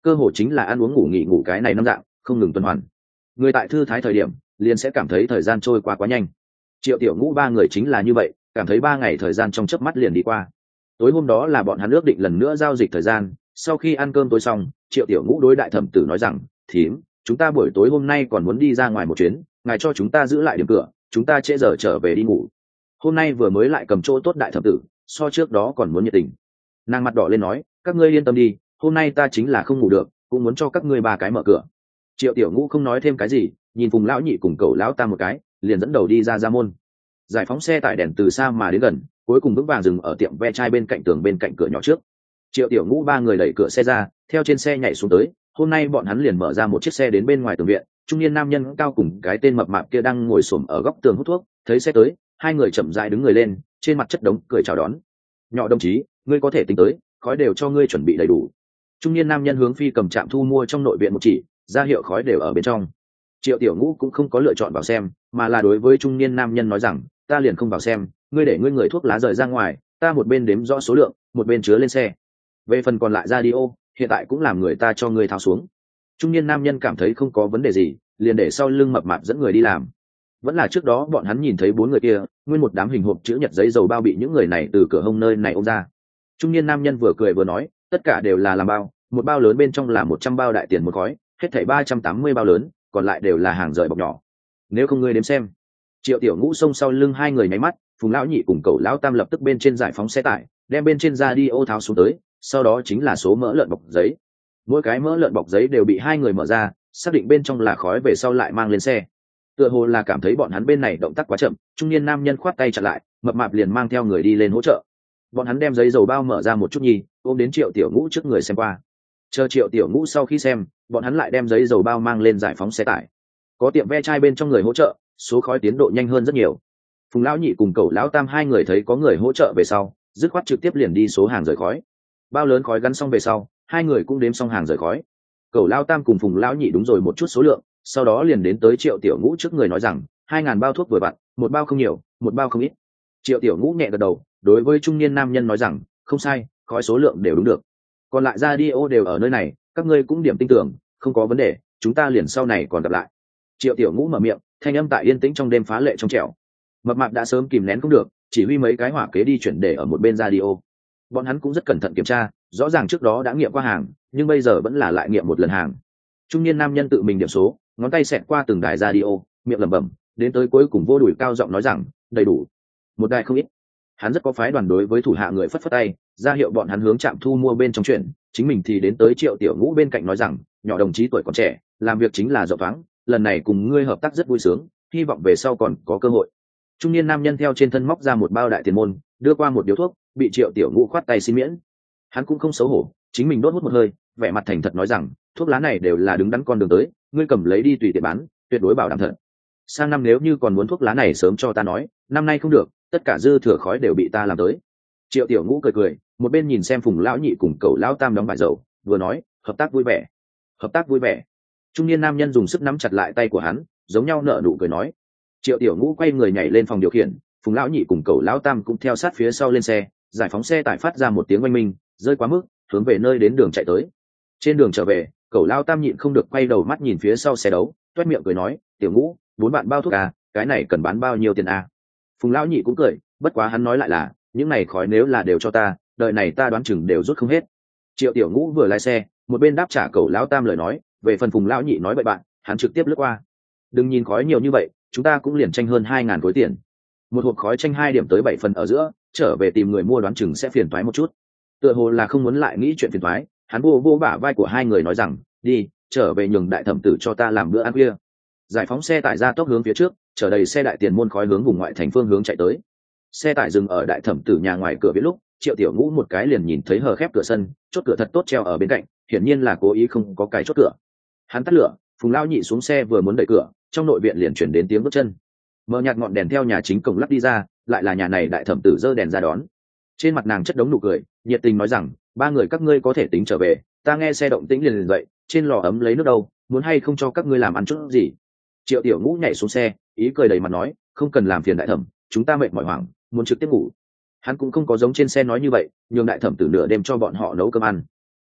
cơ hội chính là ăn uống ngủ nghỉ ngủ cái này năm dạng không ngừng tuần hoàn. Người tại thư thái thời điểm liền sẽ cảm thấy thời gian trôi qua quá nhanh. Triệu Tiểu Ngũ ba người chính là như vậy, cảm thấy ba ngày thời gian trong chớp mắt liền đi qua. Tối hôm đó là bọn hắn ước định lần nữa giao dịch thời gian. Sau khi ăn cơm tối xong, Triệu Tiểu Ngũ đối đại thẩm tử nói rằng, thím, chúng ta buổi tối hôm nay còn muốn đi ra ngoài một chuyến, ngài cho chúng ta giữ lại điểm cửa, chúng ta trễ giờ trở về đi ngủ. Hôm nay vừa mới lại cầm chỗ tốt đại thẩm tử, so trước đó còn muốn nhiệt tình. Nàng mặt đỏ lên nói, các ngươi yên tâm đi, hôm nay ta chính là không ngủ được, cũng muốn cho các ngươi ba cái mở cửa. Triệu Tiểu Ngũ không nói thêm cái gì, nhìn Phùng lão nhị cùng Cẩu lão tam một cái, liền dẫn đầu đi ra ra môn. Giải phóng xe tải đèn từ xa mà đến gần, cuối cùng vững vàng dừng ở tiệm ve chai bên cạnh tường bên cạnh cửa nhỏ trước. Triệu Tiểu Ngũ ba người đẩy cửa xe ra, theo trên xe nhảy xuống tới. Hôm nay bọn hắn liền mở ra một chiếc xe đến bên ngoài tường viện. Trung niên nam nhân cao cùng cái tên mập mạp kia đang ngồi xổm ở góc tường hút thuốc, thấy xe tới, hai người chậm rãi đứng người lên, trên mặt chất đống cười chào đón. Nhỏ đồng chí, ngươi có thể tính tới, khói đều cho ngươi chuẩn bị đầy đủ. Trung niên nam nhân hướng phi cầm trạm thu mua trong nội viện một chỉ, ra hiệu khói đều ở bên trong. Triệu Tiểu Ngũ cũng không có lựa chọn vào xem, mà là đối với trung niên nam nhân nói rằng, ta liền không vào xem, ngươi để ngươi người thuốc lá rời ra ngoài, ta một bên đếm rõ số lượng, một bên chứa lên xe. Về phần còn lại radio, hiện tại cũng làm người ta cho ngươi tháo xuống. Trung niên nam nhân cảm thấy không có vấn đề gì, liền để sau lưng mập mạp dẫn người đi làm. Vẫn là trước đó bọn hắn nhìn thấy bốn người kia, nguyên một đám hình hộp chữ nhật giấy dầu bao bị những người này từ cửa hông nơi này ôm ra. Trung niên nam nhân vừa cười vừa nói, tất cả đều là làm bao, một bao lớn bên trong là một trăm bao đại tiền một gói, hết thảy ba trăm tám mươi bao lớn, còn lại đều là hàng rời bọc nhỏ. Nếu không ngươi đếm xem. Triệu Tiểu Ngũ xông sau lưng hai người nháy mắt, Phùng lão nhị cùng Cẩu lão tam lập tức bên trên giải phóng xe tải, đem bên trên radio tháo xuống tới, sau đó chính là số mỡ lợn bọc giấy. Mỗi cái mỡ lợn bọc giấy đều bị hai người mở ra, xác định bên trong là khói về sau lại mang lên xe. Tựa hồ là cảm thấy bọn hắn bên này động tác quá chậm, trung niên nam nhân khoát tay chặn lại, mập mạp liền mang theo người đi lên hỗ trợ. Bọn hắn đem giấy dầu bao mở ra một chút nhì, ôm đến Triệu Tiểu Ngũ trước người xem qua. Chờ Triệu Tiểu Ngũ sau khi xem, bọn hắn lại đem giấy dầu bao mang lên giải phóng xe tải. Có tiệm ve chai bên trong người hỗ trợ, số khói tiến độ nhanh hơn rất nhiều. Phùng lão nhị cùng Cẩu lão tam hai người thấy có người hỗ trợ về sau, dứt khoát trực tiếp liền đi số hàng rời khói. Bao lớn khói gắn xong về sau, hai người cũng đếm xong hàng rời khói. Cẩu lão tam cùng Phùng lão nhị đúng rồi một chút số lượng, sau đó liền đến tới Triệu Tiểu Ngũ trước người nói rằng, hai ngàn bao thuốc vừa vặn, một bao không nhiều, một bao không ít. Triệu Tiểu Ngũ nhẹ gật đầu, đối với trung niên nam nhân nói rằng, không sai, khói số lượng đều đúng được. Còn lại radio đều ở nơi này, các ngươi cũng điểm tin tưởng, không có vấn đề, chúng ta liền sau này còn gặp lại. Triệu Tiểu Ngũ mở miệng, thanh âm tại yên tĩnh trong đêm phá lệ trong trẻo. Mập mạp đã sớm kìm nén không được, chỉ huy mấy cái hỏa kế đi chuyển để ở một bên radio. Bọn hắn cũng rất cẩn thận kiểm tra, rõ ràng trước đó đã nghiệm qua hàng, nhưng bây giờ vẫn là lại nghiệm một lần hàng. Trung niên nam nhân tự mình điểm số, ngón tay xẹt qua từng đài radio, miệng lẩm bẩm, đến tới cuối cùng vô đùi cao giọng nói rằng, đầy đủ. Một đài không ít. Hắn rất có phái đoàn đối với thủ hạ người phất phất tay, ra hiệu bọn hắn hướng trạm thu mua bên trong chuyện, chính mình thì đến tới Triệu Tiểu Ngũ bên cạnh nói rằng, nhỏ đồng chí tuổi còn trẻ, làm việc chính là rộng thoáng, lần này cùng ngươi hợp tác rất vui sướng, hy vọng về sau còn có cơ hội. Trung niên nam nhân theo trên thân móc ra một bao đại tiền môn, đưa qua một điếu thuốc, bị Triệu Tiểu Ngũ khoát tay xin miễn. Hắn cũng không xấu hổ, chính mình đốt hút một hơi, vẻ mặt thành thật nói rằng, thuốc lá này đều là đứng đắn con đường tới, ngươi cầm lấy đi tùy tiện bán, tuyệt đối bảo đảm thật. Sang năm nếu như còn muốn thuốc lá này sớm cho ta nói, năm nay không được, tất cả dư thừa khói đều bị ta làm tới. Triệu Tiểu Ngũ cười cười, một bên nhìn xem Phùng lão nhị cùng Cẩu lão tam đóng bài dầu, vừa nói, hợp tác vui vẻ, hợp tác vui vẻ. Trung niên nam nhân dùng sức nắm chặt lại tay của hắn, giống nhau nở nụ cười nói. Triệu Tiểu Ngũ quay người nhảy lên phòng điều khiển, Phùng lão nhị cùng Cẩu lão tam cũng theo sát phía sau lên xe, giải phóng xe tải phát ra một tiếng oanh minh, rơi quá mức, hướng về nơi đến đường chạy tới. Trên đường trở về, Cẩu lão tam nhịn không được quay đầu mắt nhìn phía sau xe đấu, toét miệng cười nói, Tiểu Ngũ, bốn bạn bao thuốc à, cái này cần bán bao nhiêu tiền à? Phùng lão nhị cũng cười, bất quá hắn nói lại là, những này khói nếu là đều cho ta, đợi này ta đoán chừng đều rút không hết. Triệu Tiểu Ngũ vừa lái xe, một bên đáp trả Cẩu lão tam lời nói, về phần Phùng lão nhị nói bậy bạn, hắn trực tiếp lướt qua. Đừng nhìn khói nhiều như vậy, chúng ta cũng liền tranh hơn hai ngàn khối tiền. Một hộp khói tranh hai điểm tới bảy phần ở giữa, trở về tìm người mua đoán chừng sẽ phiền toái một chút. Tựa hồ là không muốn lại nghĩ chuyện phiền toái, hắn vô vô bả vai của hai người nói rằng, đi, trở về nhường đại thẩm tử cho ta làm bữa ăn khuya. Giải phóng xe tải ra tốc hướng phía trước, chở đầy xe đại tiền môn khói hướng vùng ngoại thành phương hướng chạy tới. Xe tải dừng ở đại thẩm tử nhà ngoài cửa viết lúc, Triệu Tiểu Ngũ một cái liền nhìn thấy hờ khép cửa sân, chốt cửa thật tốt treo ở bên cạnh, hiển nhiên là cố ý không có cái chốt cửa. Hắn tắt lửa, Phùng lão nhị xuống xe vừa muốn đẩy cửa, trong nội viện liền chuyển đến tiếng bước chân. Mờ nhạt ngọn đèn theo nhà chính cổng lắp đi ra, lại là nhà này đại thẩm tử giơ đèn ra đón. Trên mặt nàng chất đống nụ cười, nhiệt tình nói rằng, ba người các ngươi có thể tính trở về, ta nghe xe động tĩnh liền liền dậy, trên lò ấm lấy nước đâu, muốn hay không cho các ngươi làm ăn chút gì. Triệu Tiểu Ngũ nhảy xuống xe, ý cười đầy mặt nói, không cần làm phiền đại thẩm, chúng ta mệt mỏi hoảng, muốn trực tiếp ngủ. Hắn cũng không có giống trên xe nói như vậy, nhường đại thẩm tử nửa đêm cho bọn họ nấu cơm ăn.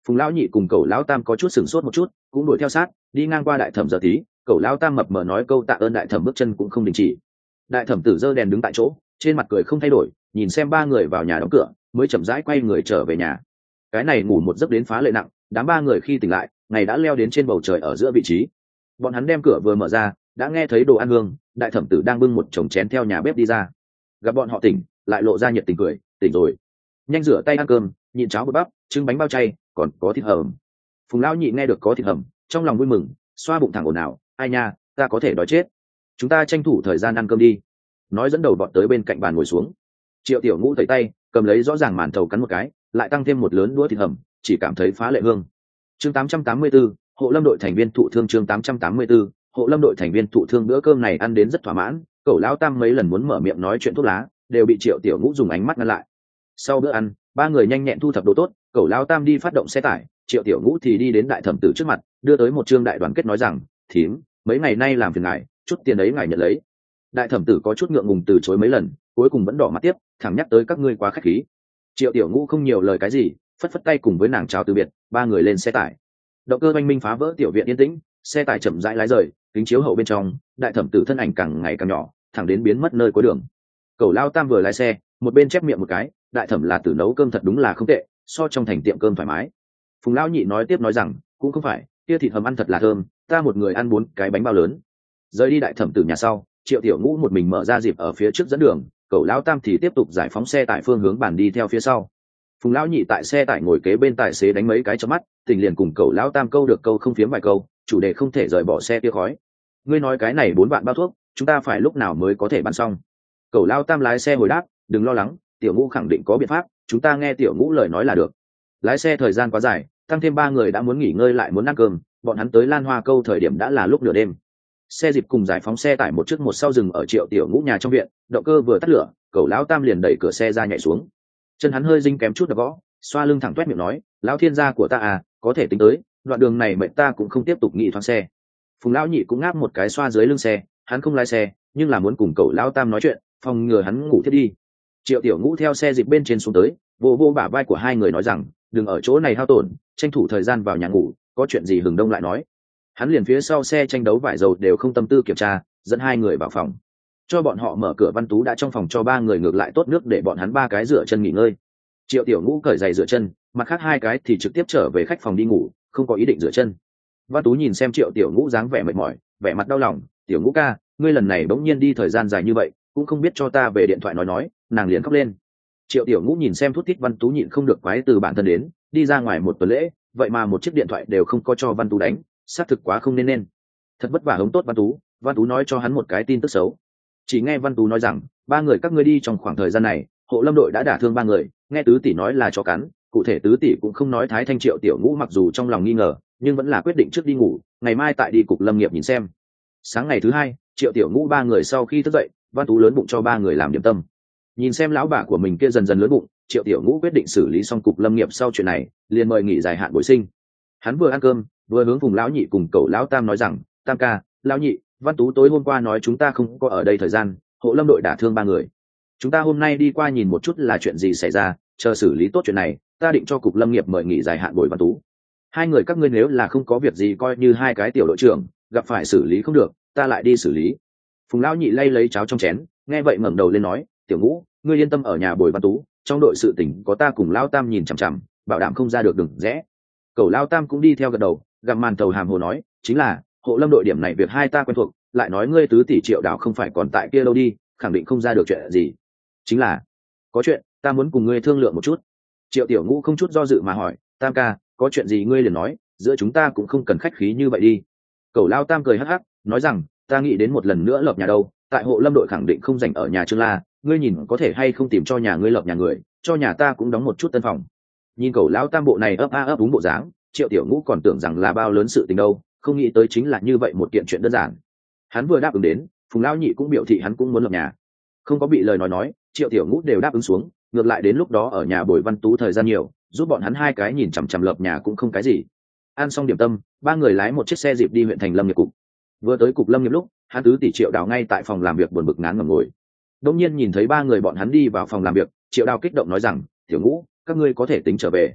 Phùng lão nhị cùng Cẩu lão tam có chút sửng sốt một chút, cũng đuổi theo sát, đi ngang qua đại thẩm giờ tí, Cẩu lão tam mập mờ nói câu tạ ơn đại thẩm, bước chân cũng không đình chỉ. Đại thẩm tử giơ đèn đứng tại chỗ, trên mặt cười không thay đổi, nhìn xem ba người vào nhà đóng cửa, mới chậm rãi quay người trở về nhà. Cái này ngủ một giấc đến phá lệ nặng, đám ba người khi tỉnh lại, ngày đã leo đến trên bầu trời ở giữa vị trí. Bọn hắn đem cửa vừa mở ra, đã nghe thấy đồ ăn hương, đại thẩm tử đang bưng một chồng chén theo nhà bếp đi ra. Gặp bọn họ tỉnh, lại lộ ra nhiệt tình cười, tỉnh rồi, nhanh rửa tay ăn cơm, nhịn cháo bột bắp, trứng bánh bao chay, còn có thịt hầm. Phùng lão nhị nghe được có thịt hầm, trong lòng vui mừng, xoa bụng thẳng ồn ào, ai nha, ta có thể đói chết, chúng ta tranh thủ thời gian ăn cơm đi. Nói dẫn đầu bọn tới bên cạnh bàn ngồi xuống. Triệu tiểu ngũ tẩy tay, cầm lấy rõ ràng màn thầu cắn một cái, lại tăng thêm một lớn đũa thịt hầm, chỉ cảm thấy phá lệ hương. Chương tám trăm tám mươi tư, hộ lâm đội thành viên thụ thương. Chương tám trăm tám mươi tư, hộ lâm đội thành viên thụ thương. Bữa cơm này ăn đến rất thỏa mãn, Cẩu lão tam mấy lần muốn mở miệng nói chuyện thuốc lá, đều bị Triệu tiểu ngũ dùng ánh mắt ngăn lại. Sau bữa ăn, ba người nhanh nhẹn thu thập đồ tốt, Cẩu lão tam đi phát động xe tải, Triệu tiểu ngũ thì đi đến đại thẩm tử trước mặt, đưa tới một chương đại đoàn kết nói rằng, thím, mấy ngày nay làm phiền ngài, chút tiền ấy ngài nhận lấy. Đại thẩm tử có chút ngượng ngùng từ chối mấy lần, cuối cùng vẫn đỏ mặt tiếp, thẳng nhắc tới các ngươi quá khách khí. Triệu tiểu ngũ không nhiều lời cái gì, phất phất tay cùng với nàng chào từ biệt, ba người lên xe tải. Động cơ oanh minh phá vỡ tiểu viện yên tĩnh, xe tải chậm rãi lái rời, kính chiếu hậu bên trong, đại thẩm tử thân ảnh càng ngày càng nhỏ, thẳng đến biến mất nơi cuối đường. Cẩu lao tam vừa lái xe, một bên chép miệng một cái, đại thẩm là tử nấu cơm thật đúng là không tệ, so trong thành tiệm cơm thoải mái. Phùng lão nhị nói tiếp nói rằng, cũng không phải, kia thịt hầm ăn thật là thơm, ta một người ăn bốn cái bánh bao lớn. Rời đi đại thẩm tử nhà sau, Triệu tiểu ngũ một mình mở ra dịp ở phía trước dẫn đường, Cẩu lão tam thì tiếp tục giải phóng xe tải phương hướng bản đi theo phía sau. Phùng lão nhị tại xe tải ngồi kế bên tài xế đánh mấy cái cho mắt, tình liền cùng Cẩu lão tam câu được câu không phiếm vài câu, chủ đề không thể rời bỏ xe tia khói. Ngươi nói cái này bốn vạn bao thuốc, chúng ta phải lúc nào mới có thể bán xong? Cẩu lão tam lái xe hồi đáp, đừng lo lắng, tiểu ngũ khẳng định có biện pháp, chúng ta nghe tiểu ngũ lời nói là được. Lái xe thời gian quá dài, tăng thêm ba người đã muốn nghỉ ngơi lại muốn ăn cơm, bọn hắn tới Lan Hoa câu thời điểm đã là lúc nửa đêm. Xe dịp cùng giải phóng xe tải một trước một sau dừng ở Triệu tiểu ngũ nhà trong viện, động cơ vừa tắt lửa, Cẩu lão tam liền đẩy cửa xe ra nhảy xuống. Chân hắn hơi dinh kém chút đập gõ, xoa lưng thẳng toét miệng nói, lão thiên gia của ta à, có thể tính tới, đoạn đường này mệnh ta cũng không tiếp tục nghĩ thoáng xe. Phùng lão nhị cũng ngáp một cái xoa dưới lưng xe, hắn không lái xe, nhưng là muốn cùng Cẩu lão tam nói chuyện, phòng ngừa hắn ngủ thiết đi. Triệu tiểu ngũ theo xe dịp bên trên xuống tới, vô vô bả vai của hai người nói rằng, đừng ở chỗ này hao tổn, tranh thủ thời gian vào nhà ngủ, có chuyện gì hừng đông lại nói. Hắn liền phía sau xe tranh đấu vải dầu đều không tâm tư kiểm tra, dẫn hai người vào phòng, cho bọn họ mở cửa. Văn Tú đã trong phòng cho ba người ngược lại tốt nước để bọn hắn ba cái rửa chân nghỉ ngơi. Triệu tiểu ngũ cởi giày rửa chân, mặt khác hai cái thì trực tiếp trở về khách phòng đi ngủ, không có ý định rửa chân. Văn Tú nhìn xem Triệu tiểu ngũ dáng vẻ mệt mỏi, vẻ mặt đau lòng, tiểu ngũ ca, ngươi lần này bỗng nhiên đi thời gian dài như vậy, cũng không biết cho ta về điện thoại nói nói. Nàng liền khóc lên. Triệu tiểu ngũ nhìn xem thút thít Văn Tú nhịn không được quái từ bản thân đến, đi ra ngoài một tuần lễ, vậy mà một chiếc điện thoại đều không có cho Văn Tú đánh, xác thực quá không nên nên. Thật vất vả hống tốt Văn Tú. Văn Tú nói cho hắn một cái tin tức xấu. Chỉ nghe Văn Tú nói rằng, ba người các ngươi đi trong khoảng thời gian này, hộ lâm đội đã đả thương ba người, nghe tứ tỷ nói là cho cắn, cụ thể tứ tỷ cũng không nói. Thái Thanh Triệu tiểu ngũ mặc dù trong lòng nghi ngờ, nhưng vẫn là quyết định trước đi ngủ, ngày mai tại đi cục lâm nghiệp nhìn xem. Sáng ngày thứ hai, Triệu tiểu ngũ ba người sau khi thức dậy, Văn Tú lớn bụng cho ba người làm điểm tâm. Nhìn xem lão bà của mình kia dần dần lớn bụng, Triệu tiểu ngũ quyết định xử lý xong cục lâm nghiệp sau chuyện này, liền mời nghỉ dài hạn bồi sinh. Hắn vừa ăn cơm, vừa hướng Phùng lão nhị cùng Cẩu lão tam nói rằng, tam ca, lão nhị, Văn Tú tối hôm qua nói chúng ta không có ở đây thời gian, hộ lâm đội đả thương ba người, chúng ta hôm nay đi qua nhìn một chút là chuyện gì xảy ra, chờ xử lý tốt chuyện này, ta định cho cục lâm nghiệp mời nghỉ dài hạn bồi Văn Tú. Hai người các ngươi nếu là không có việc gì coi như hai cái tiểu đội trưởng, gặp phải xử lý không được, ta lại đi xử lý. Phùng lão nhị lay lấy cháo trong chén, nghe vậy ngẩng đầu lên nói, tiểu ngũ, ngươi yên tâm ở nhà bồi Văn Tú, trong đội sự tình có ta cùng lão tam nhìn chằm chằm, bảo đảm không ra được đường rẽ. Cẩu lão tam cũng đi theo gật đầu, gặm màn tàu hàm hồ nói, chính là hộ lâm đội điểm này việc hai ta quen thuộc, lại nói ngươi tứ tỷ Triệu đảo không phải còn tại kia lâu đi, khẳng định không ra được chuyện gì. Chính là có chuyện ta muốn cùng ngươi thương lượng một chút. Triệu tiểu ngũ không chút do dự mà hỏi, tam ca, có chuyện gì ngươi liền nói, giữa chúng ta cũng không cần khách khí như vậy đi. Cẩu lao tam cười hắc hắc nói rằng, ta nghĩ đến một lần nữa lập nhà đâu, tại hộ lâm đội khẳng định không dành ở nhà Trương La, ngươi nhìn có thể hay không tìm cho nhà ngươi lập nhà người, cho nhà ta cũng đóng một chút tân phòng. Nhìn cẩu lão tam bộ này ấp a ấp đúng bộ dáng, Triệu tiểu ngũ còn tưởng rằng là bao lớn sự tình đâu, không nghĩ tới chính là như vậy một kiện chuyện đơn giản. Hắn vừa đáp ứng đến, Phùng lão nhị cũng biểu thị hắn cũng muốn lập nhà, không có bị lời nói nói, Triệu tiểu ngũ đều đáp ứng xuống, ngược lại đến lúc đó ở nhà bồi Văn Tú thời gian nhiều, giúp bọn hắn hai cái nhìn chằm chằm lập nhà cũng không cái gì. Ăn xong điểm tâm, ba người lái một chiếc xe dịp đi huyện thành lâm nghiệp cục. Vừa tới cục lâm nghiệp lúc, hắn tứ tỷ Triệu Đào ngay tại phòng làm việc buồn bực ngán ngẩm ngồi. Đột nhiên nhìn thấy ba người bọn hắn đi vào phòng làm việc, Triệu Đào kích động nói rằng, tiểu ngũ, các ngươi có thể tính trở về.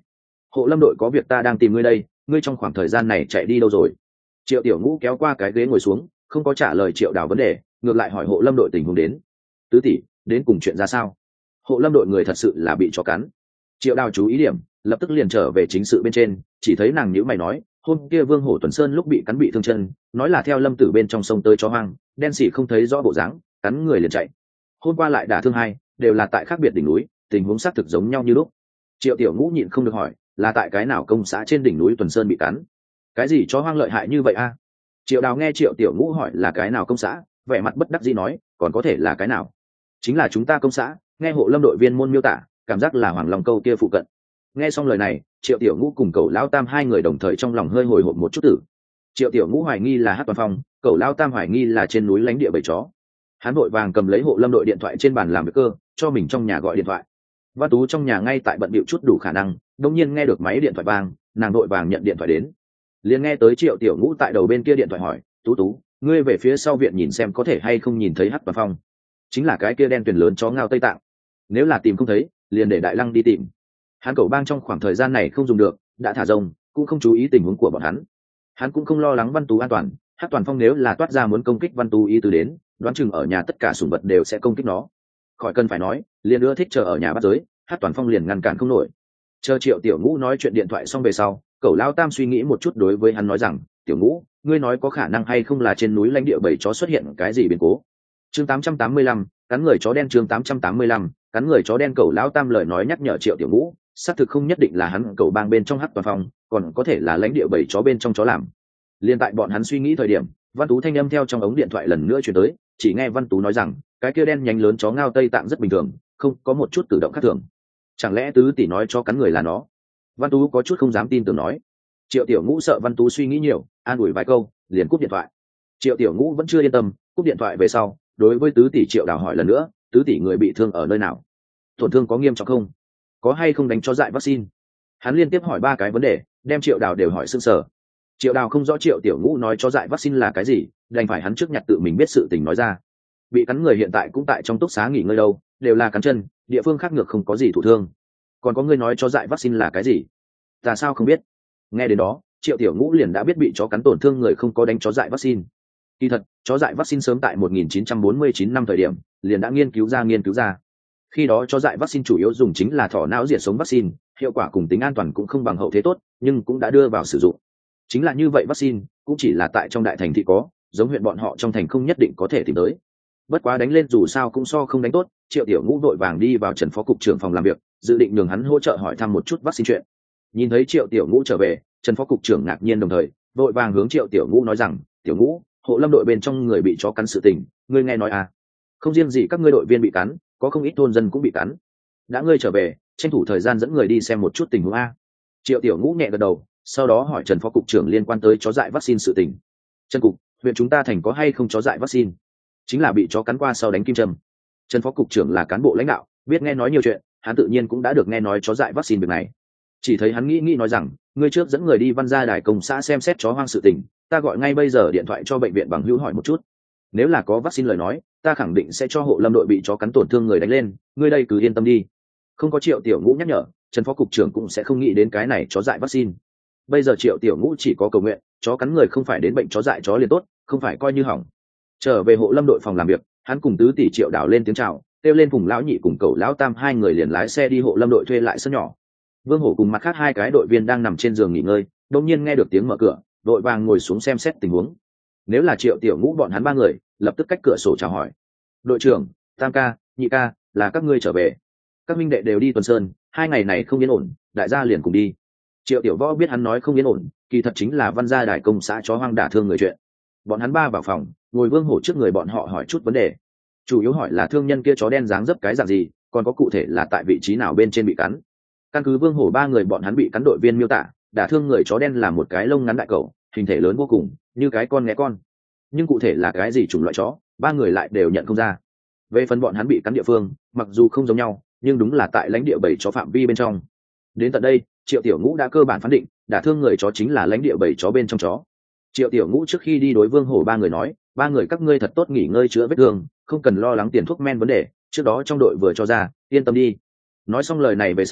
hộ lâm đội có việc ta đang tìm ngươi đây, ngươi trong khoảng thời gian này chạy đi đâu rồi? Triệu Tiểu Ngũ kéo qua cái ghế ngồi xuống, không có trả lời Triệu Đào vấn đề, ngược lại hỏi hộ lâm đội tình huống đến. Tứ tỷ, đến cùng chuyện ra sao? Hộ lâm đội người thật sự là bị chó cắn. Triệu Đào chú ý điểm, lập tức liền trở về chính sự bên trên, chỉ thấy nàng nhíu mày nói, hôm kia Vương Hổ Tuần Sơn lúc bị cắn bị thương chân, nói là theo lâm tử bên trong sông tới chó hoang, đen xỉ không thấy rõ bộ dáng, cắn người liền chạy. Hôm qua lại đả thương hai, đều là tại khác biệt đỉnh núi, tình huống xác thực giống nhau như lúc. Triệu Tiểu Ngũ nhịn không được hỏi, là tại cái nào công xã trên đỉnh núi Tuần Sơn bị cắn? Cái gì chó hoang lợi hại như vậy a? Triệu Đào nghe Triệu Tiểu Ngũ hỏi là cái nào công xã, vẻ mặt bất đắc dĩ nói, còn có thể là cái nào? Chính là chúng ta công xã. Nghe hộ lâm đội viên môn miêu tả, cảm giác là Hoàng Long Câu kia phụ cận. Nghe xong lời này, Triệu Tiểu Ngũ cùng Cẩu Lão Tam hai người đồng thời trong lòng hơi hồi hộp một chút tử. Triệu Tiểu Ngũ hoài nghi là Hát Toàn Phong, Cẩu Lão Tam hoài nghi là trên núi lánh địa bầy chó. Hắn vội vàng cầm lấy hộ lâm đội điện thoại trên bàn làm việc cơ, cho mình trong nhà gọi điện thoại. Văn Tú trong nhà ngay tại bận bịu chút đủ khả năng, đột nhiên nghe được máy điện thoại vang, nàng vội vàng nhận điện thoại đến. Liền nghe tới Triệu Tiểu Ngũ tại đầu bên kia điện thoại hỏi, "Tú Tú, ngươi về phía sau viện nhìn xem có thể hay không nhìn thấy Hát Toàn Phong?" Chính là cái kia đen tuyền lớn chó ngao Tây Tạng. Nếu là tìm không thấy, liền để Đại Lăng đi tìm. Hắn Cẩu Bang trong khoảng thời gian này không dùng được, đã thả rông, cũng không chú ý tình huống của bọn hắn. Hắn cũng không lo lắng Văn Tú an toàn, Hát Toàn Phong nếu là toát ra muốn công kích Văn Tú ý tứ đến, đoán chừng ở nhà tất cả sủng vật đều sẽ công kích nó. Khỏi cần phải nói, liền ưa thích chờ ở nhà bắt giới, Hát Toàn Phong liền ngăn cản không nổi. Chờ Triệu Tiểu Ngũ nói chuyện điện thoại xong về sau, Cẩu Lão Tam suy nghĩ một chút đối với hắn nói rằng, "Tiểu Ngũ, ngươi nói có khả năng hay không là trên núi lãnh địa bầy chó xuất hiện cái gì biến cố?" Chương tám trăm tám mươi lăm, cắn người chó đen. Chương tám trăm tám mươi lăm, cắn người chó đen. Cẩu Lão Tam lời nói nhắc nhở Triệu Tiểu Ngũ, xác thực không nhất định là hắn Cẩu Bang bên trong Hát Toàn Phong, còn có thể là lãnh địa bầy chó bên trong chó làm. Liên tại bọn hắn suy nghĩ thời điểm, Văn Tú thanh âm theo trong ống điện thoại lần nữa truyền tới, chỉ nghe Văn Tú nói rằng, cái kia đen nhánh lớn chó ngao Tây Tạng rất bình thường, không có một chút cử động khác thường. Chẳng lẽ tứ tỷ nói cho cắn người là nó? Văn Tú có chút không dám tin tưởng nói. Triệu Tiểu Ngũ sợ Văn Tú suy nghĩ nhiều, an ủi vài câu, liền cúp điện thoại. Triệu Tiểu Ngũ vẫn chưa yên tâm, cúp điện thoại về sau, đối với tứ tỷ Triệu Đào hỏi lần nữa, tứ tỷ người bị thương ở nơi nào? Tổn thương có nghiêm trọng không? Có hay không đánh chó dại vaccine? Hắn liên tiếp hỏi ba cái vấn đề, đem Triệu Đào đều hỏi sưng sờ. Triệu Đào không rõ Triệu Tiểu Ngũ nói chó dại vaccine là cái gì, đành phải hắn trước nhặt tự mình biết sự tình nói ra. Bị cắn người hiện tại cũng tại trong túc xá nghỉ ngơi đâu, đều là cắn chân, địa phương khác ngược không có gì thụ thương. Còn có người nói chó dại vaccine là cái gì? Ta sao không biết? Nghe đến đó, Triệu Tiểu Ngũ liền đã biết bị chó cắn tổn thương người không có đánh chó dại vaccine. Kỳ thật, chó dại vaccine sớm tại một nghìn chín trăm bốn mươi chín năm thời điểm, liền đã nghiên cứu ra nghiên cứu ra. Khi đó chó dại vaccine chủ yếu dùng chính là thỏ não diệt sống vaccine, hiệu quả cùng tính an toàn cũng không bằng hậu thế tốt, nhưng cũng đã đưa vào sử dụng. Chính là như vậy vaccine, cũng chỉ là tại trong đại thành thị có, giống huyện bọn họ trong thành không nhất định có thể tìm tới. Bất quá đánh lên dù sao cũng so không đánh tốt, Triệu Tiểu Ngũ vội vàng đi vào Trần phó cục trưởng phòng làm việc, dự định nhường hắn hỗ trợ hỏi thăm một chút vaccine chuyện. Nhìn thấy Triệu Tiểu Ngũ trở về, Trần phó cục trưởng ngạc nhiên đồng thời, vội vàng hướng Triệu Tiểu Ngũ nói rằng, "Tiểu Ngũ, hộ lâm đội bên trong người bị chó cắn sự tình, ngươi nghe nói à? Không riêng gì các ngươi đội viên bị cắn, có không ít thôn dân cũng bị cắn. Đã ngươi trở về, tranh thủ thời gian dẫn người đi xem một chút tình huống a." Triệu Tiểu Ngũ nhẹ gật đầu, sau đó hỏi Trần phó cục trưởng liên quan tới chó dại vaccine sự tình. "Trần cục, huyện chúng ta thành có hay không chó dại vaccine?" Chính là bị chó cắn qua sau đánh kim châm. Trần phó cục trưởng là cán bộ lãnh đạo, biết nghe nói nhiều chuyện, hắn tự nhiên cũng đã được nghe nói chó dại vaccine việc này. Chỉ thấy hắn nghĩ nghĩ nói rằng, ngươi trước dẫn người đi văn gia đài công xã xem xét chó hoang sự tình, ta gọi ngay bây giờ điện thoại cho bệnh viện bằng hữu hỏi một chút. Nếu là có vaccine lời nói, ta khẳng định sẽ cho hộ lâm đội bị chó cắn tổn thương người đánh lên, ngươi đây cứ yên tâm đi. Không có Triệu Tiểu Ngũ nhắc nhở, Trần phó cục trưởng cũng sẽ không nghĩ đến cái này chó dại vaccine. Bây giờ Triệu Tiểu Ngũ chỉ có cầu nguyện, chó cắn người không phải đến bệnh chó dại chó liền tốt, không phải coi như hỏng. Trở về hộ lâm đội phòng làm việc, hắn cùng tứ tỷ Triệu Đào lên tiếng chào, kêu lên Phùng lão nhị cùng Cẩu Lão Tam hai người liền lái xe đi hộ lâm đội thuê lại sân nhỏ. Vương Hổ cùng mặt khác hai cái đội viên đang nằm trên giường nghỉ ngơi, đột nhiên nghe được tiếng mở cửa, đội vàng ngồi xuống xem xét tình huống. Nếu là Triệu Tiểu Ngũ bọn hắn ba người, lập tức cách cửa sổ chào hỏi. "Đội trưởng, Tam ca, Nhị ca, là các ngươi trở về. Các minh đệ đều đi tuần sơn, hai ngày này không yên ổn, đại gia liền cùng đi." Triệu Tiểu Võ biết hắn nói không yên ổn, kỳ thật chính là văn gia đài công xã chó hoang đả thương người chuyện. Bọn hắn ba vào phòng, ngồi Vương Hổ trước người bọn họ hỏi chút vấn đề. Chủ yếu hỏi là thương nhân kia chó đen dáng dấp cái dạng gì, còn có cụ thể là tại vị trí nào bên trên bị cắn. Căn cứ Vương Hổ ba người bọn hắn bị cắn đội viên miêu tả, đả thương người chó đen là một cái lông ngắn đại cẩu, hình thể lớn vô cùng, như cái con nghé con. Nhưng cụ thể là cái gì chủng loại chó, ba người lại đều nhận không ra. Về phần bọn hắn bị cắn địa phương, mặc dù không giống nhau, nhưng đúng là tại lãnh địa bảy chó phạm vi bên trong. Đến tận đây, Triệu Tiểu Ngũ đã cơ bản phán định, đả thương người chó chính là lãnh địa bảy chó bên trong chó. Triệu Tiểu Ngũ trước khi đi đối Vương Hổ ba người nói, ba người các ngươi thật tốt nghỉ ngơi chữa vết thương, không cần lo lắng tiền thuốc men vấn đề, trước đó trong đội vừa cho ra, yên tâm đi. Nói xong lời này về sau,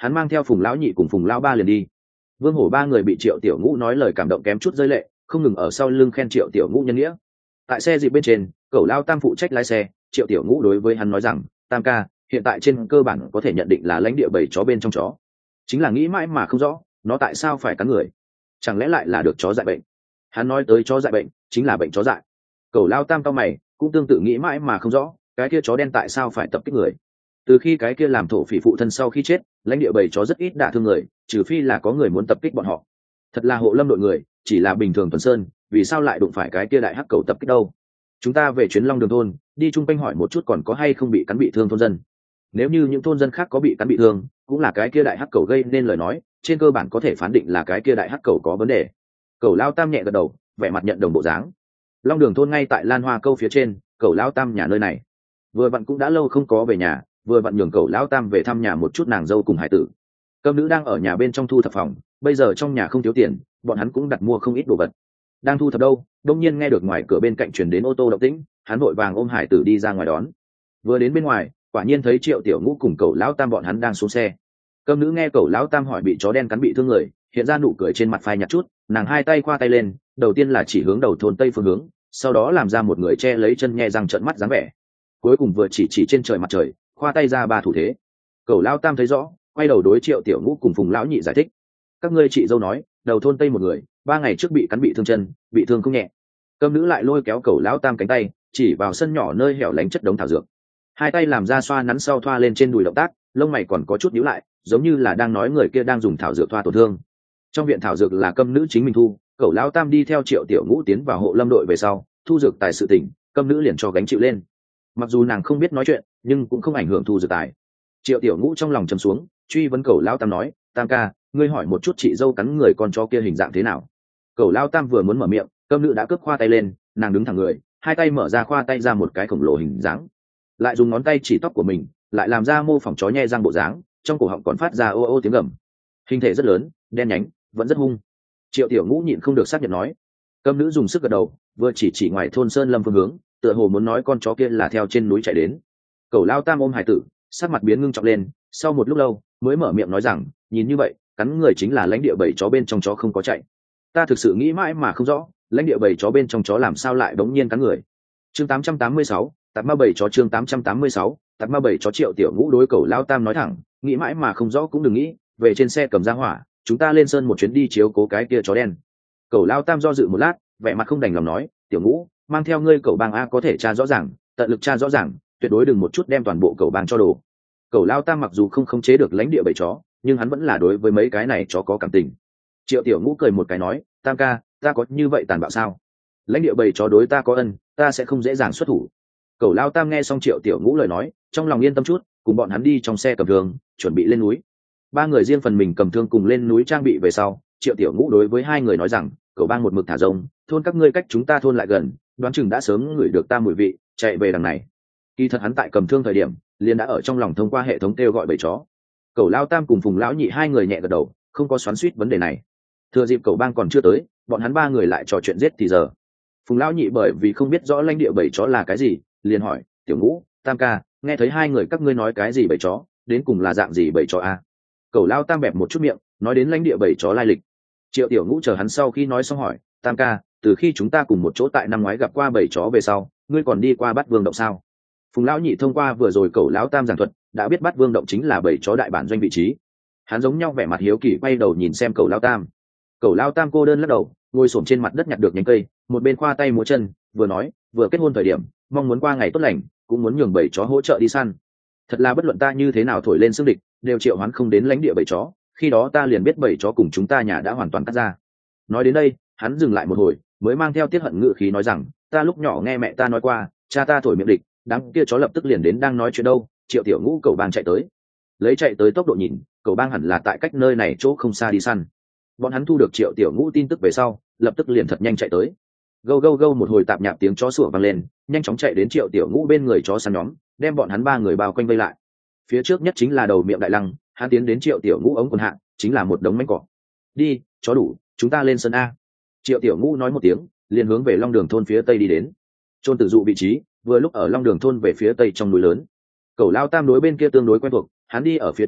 hắn mang theo Phùng lão nhị cùng Phùng lão ba liền đi. Vương Hổ ba người bị Triệu Tiểu Ngũ nói lời cảm động kém chút rơi lệ, không ngừng ở sau lưng khen Triệu Tiểu Ngũ nhân nghĩa. Tại xe dịp bên trên, Cẩu Lao Tam phụ trách lái xe, Triệu Tiểu Ngũ đối với hắn nói rằng, Tam ca, hiện tại trên cơ bản có thể nhận định là lãnh địa bầy chó bên trong chó. Chính là nghĩ mãi mà không rõ, nó tại sao phải cắn người? Chẳng lẽ lại là được chó dại bệnh? Hắn nói tới chó dại bệnh, chính là bệnh chó dại. Cẩu Lao Tam cau mày, cũng tương tự nghĩ mãi mà không rõ, cái kia chó đen tại sao phải tập kích người? Từ khi cái kia làm thổ phỉ phụ thân sau khi chết, lãnh địa bầy chó rất ít đả thương người, trừ phi là có người muốn tập kích bọn họ. Thật là hộ lâm đội người, chỉ là bình thường tuần sơn, vì sao lại đụng phải cái kia đại hắc cầu tập kích đâu? Chúng ta về chuyến Long Đường thôn, đi chung quanh hỏi một chút còn có hay không bị cắn bị thương thôn dân. Nếu như những thôn dân khác có bị cắn bị thương, cũng là cái kia đại hắc cầu gây nên lời nói, trên cơ bản có thể phán định là cái kia đại hắc cầu có vấn đề. Cẩu Lao Tam nhẹ gật đầu, vẻ mặt nhận đồng bộ dáng. Long Đường thôn ngay tại Lan Hoa Câu phía trên, Cẩu Lao Tam nhà nơi này. Vừa vặn cũng đã lâu không có về nhà, vừa vặn nhường Cẩu Lao Tam về thăm nhà một chút nàng dâu cùng hải tử. Cơm nữ đang ở nhà bên trong thu thập phòng, bây giờ trong nhà không thiếu tiền, bọn hắn cũng đặt mua không ít đồ vật. Đang thu thập đâu, đông nhiên nghe được ngoài cửa bên cạnh truyền đến ô tô động tĩnh, hắn vội vàng ôm hải tử đi ra ngoài đón. Vừa đến bên ngoài, quả nhiên thấy Triệu Tiểu Ngũ cùng Cẩu Lão Tam bọn hắn đang xuống xe. Cơm nữ nghe Cẩu Lão Tam hỏi bị chó đen cắn bị thương người, hiện ra nụ cười trên mặt phai nhạt chút, nàng hai tay khoa tay lên, đầu tiên là chỉ hướng đầu thôn tây phương hướng, sau đó làm ra một người che lấy chân nhe răng trợn mắt dáng vẻ, cuối cùng vừa chỉ chỉ trên trời mặt trời, khoa tay ra ba thủ thế. Cẩu Lão Tam thấy rõ, quay đầu đối Triệu Tiểu Ngũ cùng Phùng lão nhị giải thích, các ngươi chị dâu nói, đầu thôn tây một người, ba ngày trước bị cắn bị thương chân, bị thương không nhẹ. Cơm nữ lại lôi kéo Cẩu Lão Tam cánh tay, chỉ vào sân nhỏ nơi hẻo lánh chất đống thảo dược, hai tay làm ra xoa nắn sau thoa lên trên đùi động tác, lông mày còn có chút nhíu lại, giống như là đang nói người kia đang dùng thảo dược thoa tổn thương. Trong viện thảo dược là Câm nữ chính mình thu, Cẩu Lão Tam đi theo Triệu Tiểu Ngũ tiến vào hộ lâm đội về sau, thu dược tài sự tỉnh, Câm nữ liền cho gánh chịu lên. Mặc dù nàng không biết nói chuyện, nhưng cũng không ảnh hưởng thu dược tài. Triệu Tiểu Ngũ trong lòng trầm xuống, truy vấn Cẩu Lão Tam nói, Tam ca, ngươi hỏi một chút chị dâu cắn người con chó kia hình dạng thế nào? Cẩu Lão Tam vừa muốn mở miệng, Câm nữ đã cướp khoa tay lên, nàng đứng thẳng người, hai tay mở ra khoa tay ra một cái khổng lồ hình dáng, lại dùng ngón tay chỉ tóc của mình, lại làm ra mô phỏng chó nhe răng bộ dáng, trong cổ họng còn phát ra ô ô tiếng gầm. Hình thể rất lớn, đen nhánh, vẫn rất hung. Triệu Tiểu Ngũ nhịn không được xác nhận nói. Câm nữ dùng sức gật đầu, vừa chỉ chỉ ngoài thôn Sơn Lâm phương hướng, tựa hồ muốn nói con chó kia là theo trên núi chạy đến. Cẩu Lao Tam ôm hải tử, sắc mặt biến ngưng trọng lên, sau một lúc lâu mới mở miệng nói rằng, nhìn như vậy, cắn người chính là lãnh địa bầy chó bên trong chó không có chạy. Ta thực sự nghĩ mãi mà không rõ, lãnh địa bầy chó bên trong chó làm sao lại bỗng nhiên cắn người. Chương tám trăm tám mươi sáu, tạp ma bầy chó chương tám trăm tám mươi sáu, tạp ma bầy chó. Triệu Tiểu Ngũ đối Cẩu Lao Tam nói thẳng, nghĩ mãi mà không rõ cũng đừng nghĩ, về trên xe cầm ra hỏa, chúng ta lên sơn một chuyến đi chiếu cố cái kia chó đen. Cẩu Lao Tam do dự một lát, vẻ mặt không đành lòng nói, Tiểu Ngũ, mang theo ngươi cẩu bang a có thể tra rõ ràng, tận lực tra rõ ràng, tuyệt đối đừng một chút đem toàn bộ cẩu bang cho đồ. Cẩu Lao Tam mặc dù không khống chế được lãnh địa bầy chó, nhưng hắn vẫn là đối với mấy cái này chó có cảm tình. Triệu Tiểu Ngũ cười một cái nói, Tam ca, ta có như vậy tàn bạo sao? Lãnh địa bầy chó đối ta có ân, ta sẽ không dễ dàng xuất thủ. Cẩu Lao Tam nghe xong Triệu Tiểu Ngũ lời nói, trong lòng yên tâm chút, cùng bọn hắn đi trong xe cầm thương, chuẩn bị lên núi. Ba người riêng phần mình cầm thương cùng lên núi trang bị về sau, Triệu Tiểu Ngũ đối với hai người nói rằng, cẩu bang một mực thả rông, thôn các ngươi cách chúng ta thôn lại gần, đoán chừng đã sớm ngửi được ta mùi vị, chạy về đằng này. Kỳ thật hắn tại cầm thương thời điểm, liền đã ở trong lòng thông qua hệ thống kêu gọi bầy chó. Cẩu Lao Tam cùng Phùng lão nhị hai người nhẹ gật đầu, không có xoắn xuýt vấn đề này. Thừa dịp cẩu bang còn chưa tới, bọn hắn ba người lại trò chuyện giết thì giờ. Phùng lão nhị bởi vì không biết rõ lãnh địa bầy chó là cái gì, liền hỏi, Tiểu Ngũ, Tam ca, nghe thấy hai người các ngươi nói cái gì bầy chó, đến cùng là dạng gì bầy chó a? Cẩu Lao Tam bẹp một chút miệng, nói đến lãnh địa bầy chó lai lịch. Triệu Tiểu Ngũ chờ hắn sau khi nói xong hỏi, Tam ca, từ khi chúng ta cùng một chỗ tại năm ngoái gặp qua bầy chó về sau, ngươi còn đi qua Bát Vương động sao? Phùng lão nhị thông qua vừa rồi Cẩu Lão Tam giảng thuật, đã biết Bát Vương động chính là bầy chó đại bản doanh vị trí. Hắn giống nhau vẻ mặt hiếu kỳ quay đầu nhìn xem Cẩu Lão Tam. Cẩu Lão Tam cô đơn lắc đầu, ngồi xổm trên mặt đất nhặt được nhánh cây, một bên khoa tay múa chân, vừa nói, vừa kết hôn thời điểm, mong muốn qua ngày tốt lành, cũng muốn nhường bầy chó hỗ trợ đi săn. Thật là bất luận ta như thế nào thổi lên xương địch, đều triệu hoán không đến lãnh địa bầy chó, khi đó ta liền biết bầy chó cùng chúng ta nhà đã hoàn toàn cắt ra. Nói đến đây, hắn dừng lại một hồi, mới mang theo tiết hận ngữ khí nói rằng, ta lúc nhỏ nghe mẹ ta nói qua, cha ta thổi miệng địch, đám kia chó lập tức liền đến đang nói chuyện đâu. Triệu Tiểu Ngũ cẩu bang chạy tới, lấy chạy tới tốc độ nhìn, cẩu bang hẳn là tại cách nơi này chỗ không xa đi săn. Bọn hắn thu được Triệu Tiểu Ngũ tin tức về sau, lập tức liền thật nhanh chạy tới. Gâu gâu gâu một hồi tạp nhạp tiếng chó sủa vang lên, nhanh chóng chạy đến Triệu Tiểu Ngũ bên người chó săn nhóm, đem bọn hắn ba người bao quanh vây lại. Phía trước nhất chính là đầu miệng đại lăng, hắn tiến đến Triệu Tiểu Ngũ ống quần hạ, chính là một đống mánh cỏ. Đi, chó đủ, chúng ta lên sân a. Triệu Tiểu Ngũ nói một tiếng, liền hướng về Long Đường thôn phía tây đi đến. Trôn tử dụ vị trí, vừa lúc ở Long Đường thôn về phía tây trong núi lớn. Cẩu Lao Tam đối bên kia tương đối quen thuộc, hắn đi ở phía trước,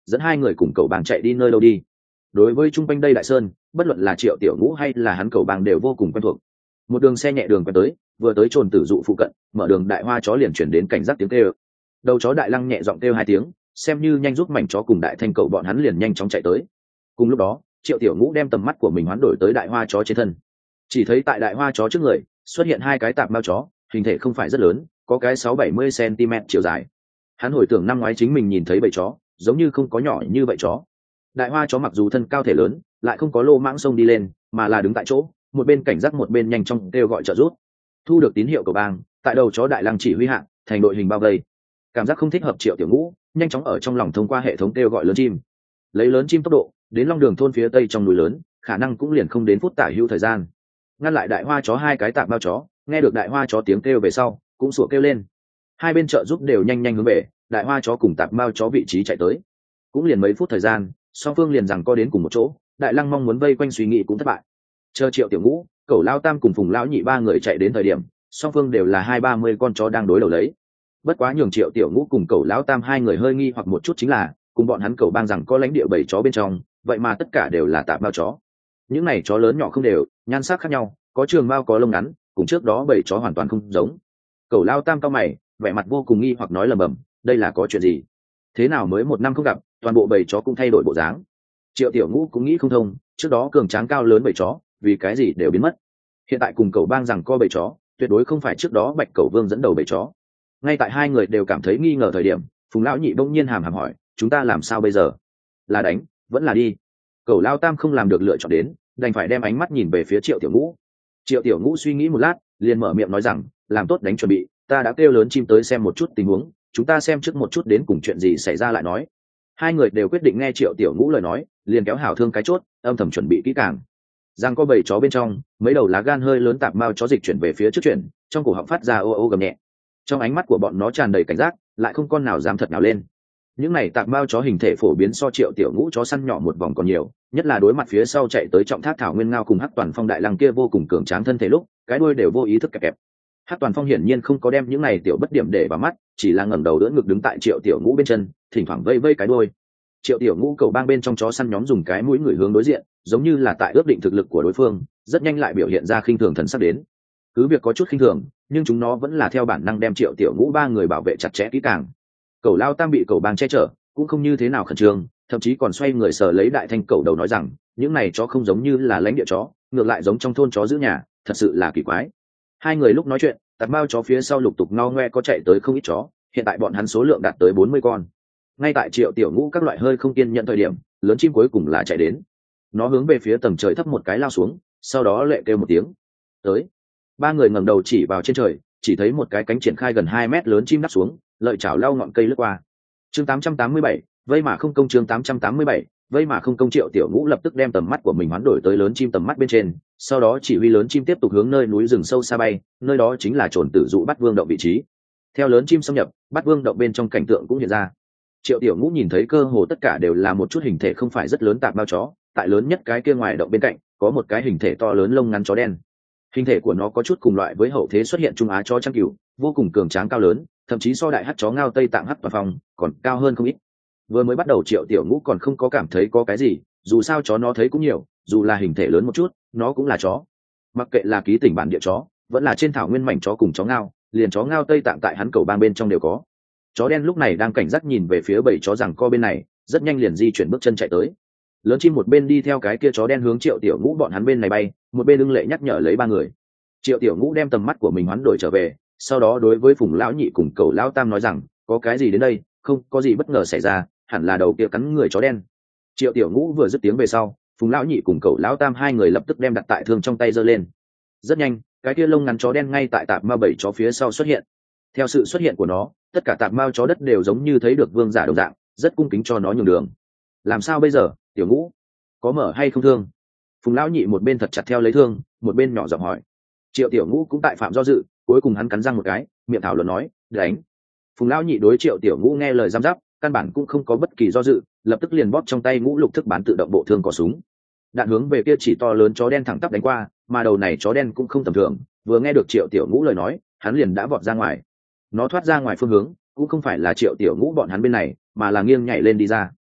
dẫn hai người cùng cầu bang chạy đi nơi đâu đi. Đối với trung quanh đây đại sơn, bất luận là Triệu Tiểu Ngũ hay là hắn cầu bang đều vô cùng quen thuộc. Một đường xe nhẹ đường quen tới, vừa tới trồn tử dụ phụ cận, mở đường đại hoa chó liền chuyển đến cảnh giác tiếng kêu. Đầu chó đại lăng nhẹ giọng kêu hai tiếng, xem như nhanh giúp mảnh chó cùng đại thanh cầu bọn hắn liền nhanh chóng chạy tới. Cùng lúc đó, Triệu Tiểu Ngũ đem tầm mắt của mình hoán đổi tới đại hoa chó trên thân. Chỉ thấy tại đại hoa chó trước người xuất hiện hai cái tạp mao chó, hình thể không phải rất lớn, có cái sáu bảy mươi cm chiều dài. Hắn hồi tưởng năm ngoái chính mình nhìn thấy bầy chó, giống như không có nhỏ như vậy chó. Đại hoa chó mặc dù thân cao thể lớn, lại không có lô mãng sông đi lên, mà là đứng tại chỗ, một bên cảnh giác một bên nhanh chóng kêu gọi trợ giúp. Thu được tín hiệu của bang, tại đầu chó đại lăng chỉ huy hạng thành đội hình bao vây. Cảm giác không thích hợp Triệu Tiểu Ngũ nhanh chóng ở trong lòng thông qua hệ thống kêu gọi lớn chim. Lấy lớn chim tốc độ đến long đường thôn phía tây trong núi lớn, khả năng cũng liền không đến phút tả hữu thời gian. Ngăn lại đại hoa chó hai cái tạp bao chó, nghe được đại hoa chó tiếng kêu về sau, cũng sủa kêu lên. Hai bên trợ giúp đều nhanh nhanh hướng về đại hoa chó cùng tạp bao chó vị trí chạy tới. Cũng liền mấy phút thời gian, song phương liền rằng co đến cùng một chỗ. Đại lăng mong muốn vây quanh suy nghĩ cũng thất bại. Chờ Triệu Tiểu Ngũ, Cẩu Lao Tam cùng Phùng Lão Nhị ba người chạy đến thời điểm, song phương đều là hai ba mươi con chó đang đối đầu lấy. Bất quá nhường Triệu Tiểu Ngũ cùng Cẩu Lão Tam hai người hơi nghi hoặc một chút chính là, cùng bọn hắn cẩu bang rằng có lãnh địa bảy chó bên trong, vậy mà tất cả đều là tạp bao chó. Những này chó lớn nhỏ không đều, nhan sắc khác nhau, có trường mao có lông ngắn, cùng trước đó bảy chó hoàn toàn không giống. Cẩu Lao Tam cao mày, vẻ mặt vô cùng nghi hoặc nói lầm bầm, đây là có chuyện gì? Thế nào mới một năm không gặp, toàn bộ bảy chó cũng thay đổi bộ dáng. Triệu Tiểu Ngũ cũng nghĩ không thông, trước đó cường tráng cao lớn bảy chó, vì cái gì đều biến mất. Hiện tại cùng cẩu bang rằng co bảy chó, tuyệt đối không phải trước đó Bạch Cẩu Vương dẫn đầu bảy chó. Ngay tại hai người đều cảm thấy nghi ngờ thời điểm, Phùng Lão Nhị bỗng nhiên hàm hàm hỏi, chúng ta làm sao bây giờ? Là đánh, vẫn là đi? Cẩu Lao Tam không làm được lựa chọn đến, đành phải đem ánh mắt nhìn về phía Triệu Tiểu Ngũ. Triệu Tiểu Ngũ suy nghĩ một lát, liền mở miệng nói rằng, làm tốt đánh chuẩn bị, ta đã kêu lớn chim tới xem một chút tình huống, chúng ta xem trước một chút đến cùng chuyện gì xảy ra lại nói. Hai người đều quyết định nghe Triệu Tiểu Ngũ lời nói, liền kéo hảo thương cái chốt, âm thầm chuẩn bị kỹ càng. Giang có bầy chó bên trong, mấy đầu lá gan hơi lớn tạp mao chó dịch chuyển về phía trước chuyển, trong cổ họng phát ra ô ô gầm nhẹ. Trong ánh mắt của bọn nó tràn đầy cảnh giác, lại không con nào dám thật nào lên. Những này tạp mao chó hình thể phổ biến so Triệu Tiểu Ngũ chó săn nhỏ một vòng còn nhiều, nhất là đối mặt phía sau chạy tới trọng thác thảo nguyên ngao cùng Hắc Toàn Phong đại lăng kia vô cùng cường tráng thân thể lúc, cái đuôi đều vô ý thức kẹp kẹp. Hắc Toàn Phong hiển nhiên không có đem những này tiểu bất điểm để vào mắt, chỉ là ngẩng đầu đỡ ngực đứng tại Triệu Tiểu Ngũ bên chân, thỉnh thoảng vây vây cái đuôi. Triệu Tiểu Ngũ cầu bang bên trong chó săn nhóm dùng cái mũi người hướng đối diện, giống như là tại ước định thực lực của đối phương, rất nhanh lại biểu hiện ra khinh thường thần sắc đến. Cứ việc có chút khinh thường, nhưng chúng nó vẫn là theo bản năng đem Triệu Tiểu Ngũ ba người bảo vệ chặt chẽ kỹ càng. Cẩu Lao Tam bị cẩu bang che chở, cũng không như thế nào khẩn trương, thậm chí còn xoay người sờ lấy đại thanh cẩu đầu nói rằng, những này chó không giống như là lãnh địa chó, ngược lại giống trong thôn chó giữ nhà, thật sự là kỳ quái. Hai người lúc nói chuyện, tạt bao chó phía sau lục tục ngao ngoe có chạy tới không ít chó, hiện tại bọn hắn số lượng đạt tới bốn mươi con. Ngay tại Triệu Tiểu Ngũ các loại hơi không kiên nhận thời điểm, lớn chim cuối cùng là chạy đến. Nó hướng về phía tầng trời thấp một cái lao xuống, sau đó lệ kêu một tiếng. Tới. Ba người ngẩng đầu chỉ vào trên trời, chỉ thấy một cái cánh triển khai gần hai mét lớn chim đáp xuống, lợi chảo lao ngọn cây lướt qua. Chương tám trăm tám mươi bảy, vây mà không công. Chương tám trăm tám mươi bảy, vây mà không công. Triệu Tiểu Ngũ lập tức đem tầm mắt của mình hoán đổi tới lớn chim tầm mắt bên trên, sau đó chỉ huy lớn chim tiếp tục hướng nơi núi rừng sâu xa bay, nơi đó chính là trồn tử dụ Bát Vương động vị trí. Theo lớn chim xâm nhập, Bát Vương động bên trong cảnh tượng cũng hiện ra. Triệu Tiểu Ngũ nhìn thấy cơ hồ tất cả đều là một chút hình thể không phải rất lớn tạp bao chó, tại lớn nhất cái kia ngoài động bên cạnh có một cái hình thể to lớn lông ngắn chó đen. Hình thể của nó có chút cùng loại với hậu thế xuất hiện Trung Á chó trang cừu, vô cùng cường tráng cao lớn, thậm chí so đại hắc chó ngao Tây Tạng Hắc Toàn Phong còn cao hơn không ít. Vừa mới bắt đầu Triệu Tiểu Ngũ còn không có cảm thấy có cái gì, dù sao chó nó thấy cũng nhiều, dù là hình thể lớn một chút, nó cũng là chó. Mặc kệ là ký tỉnh bản địa chó, vẫn là trên thảo nguyên mảnh chó cùng chó ngao, liền chó ngao Tây Tạng tại hắn cầu bang bên trong đều có. Chó đen lúc này đang cảnh giác nhìn về phía bầy chó rằng co bên này, rất nhanh liền di chuyển bước chân chạy tới. Lớn chim một bên đi theo cái kia chó đen hướng Triệu Tiểu Ngũ bọn hắn bên này bay, một bên ưng lệ nhắc nhở lấy ba người. Triệu Tiểu Ngũ đem tầm mắt của mình hoán đổi trở về, sau đó đối với Phùng Lão Nhị cùng Cẩu Lão Tam nói rằng, có cái gì đến đây, không có gì bất ngờ xảy ra, hẳn là đầu kia cắn người chó đen. Triệu Tiểu Ngũ vừa dứt tiếng về sau, Phùng Lão Nhị cùng Cẩu Lão Tam hai người lập tức đem đặt tại thương trong tay giơ lên. Rất nhanh, cái kia lông ngắn chó đen ngay tại tạp ma bảy chó phía sau xuất hiện. Theo sự xuất hiện của nó, tất cả tạp mao chó đất đều giống như thấy được vương giả đồng dạng, rất cung kính cho nó nhường đường. Làm sao bây giờ, Tiểu Ngũ, có mở hay không thương? Phùng Lão Nhị một bên thật chặt theo lấy thương, một bên nhỏ giọng hỏi. Triệu Tiểu Ngũ cũng tại phạm do dự, cuối cùng hắn cắn răng một cái, miệng thảo luận nói, đánh. Phùng Lão Nhị đối Triệu Tiểu Ngũ nghe lời giam giáp, căn bản cũng không có bất kỳ do dự, lập tức liền bóp trong tay ngũ lục thức bán tự động bộ thương cò súng. Đạn hướng về kia chỉ to lớn chó đen thẳng tắp đánh qua, mà đầu này chó đen cũng không tầm thường, vừa nghe được Triệu Tiểu Ngũ lời nói, hắn liền đã vọt ra ngoài. Nó thoát ra ngoài phương hướng cũng không phải là Triệu Tiểu Ngũ bọn hắn bên này, mà là nghiêng nhảy lên đi ra.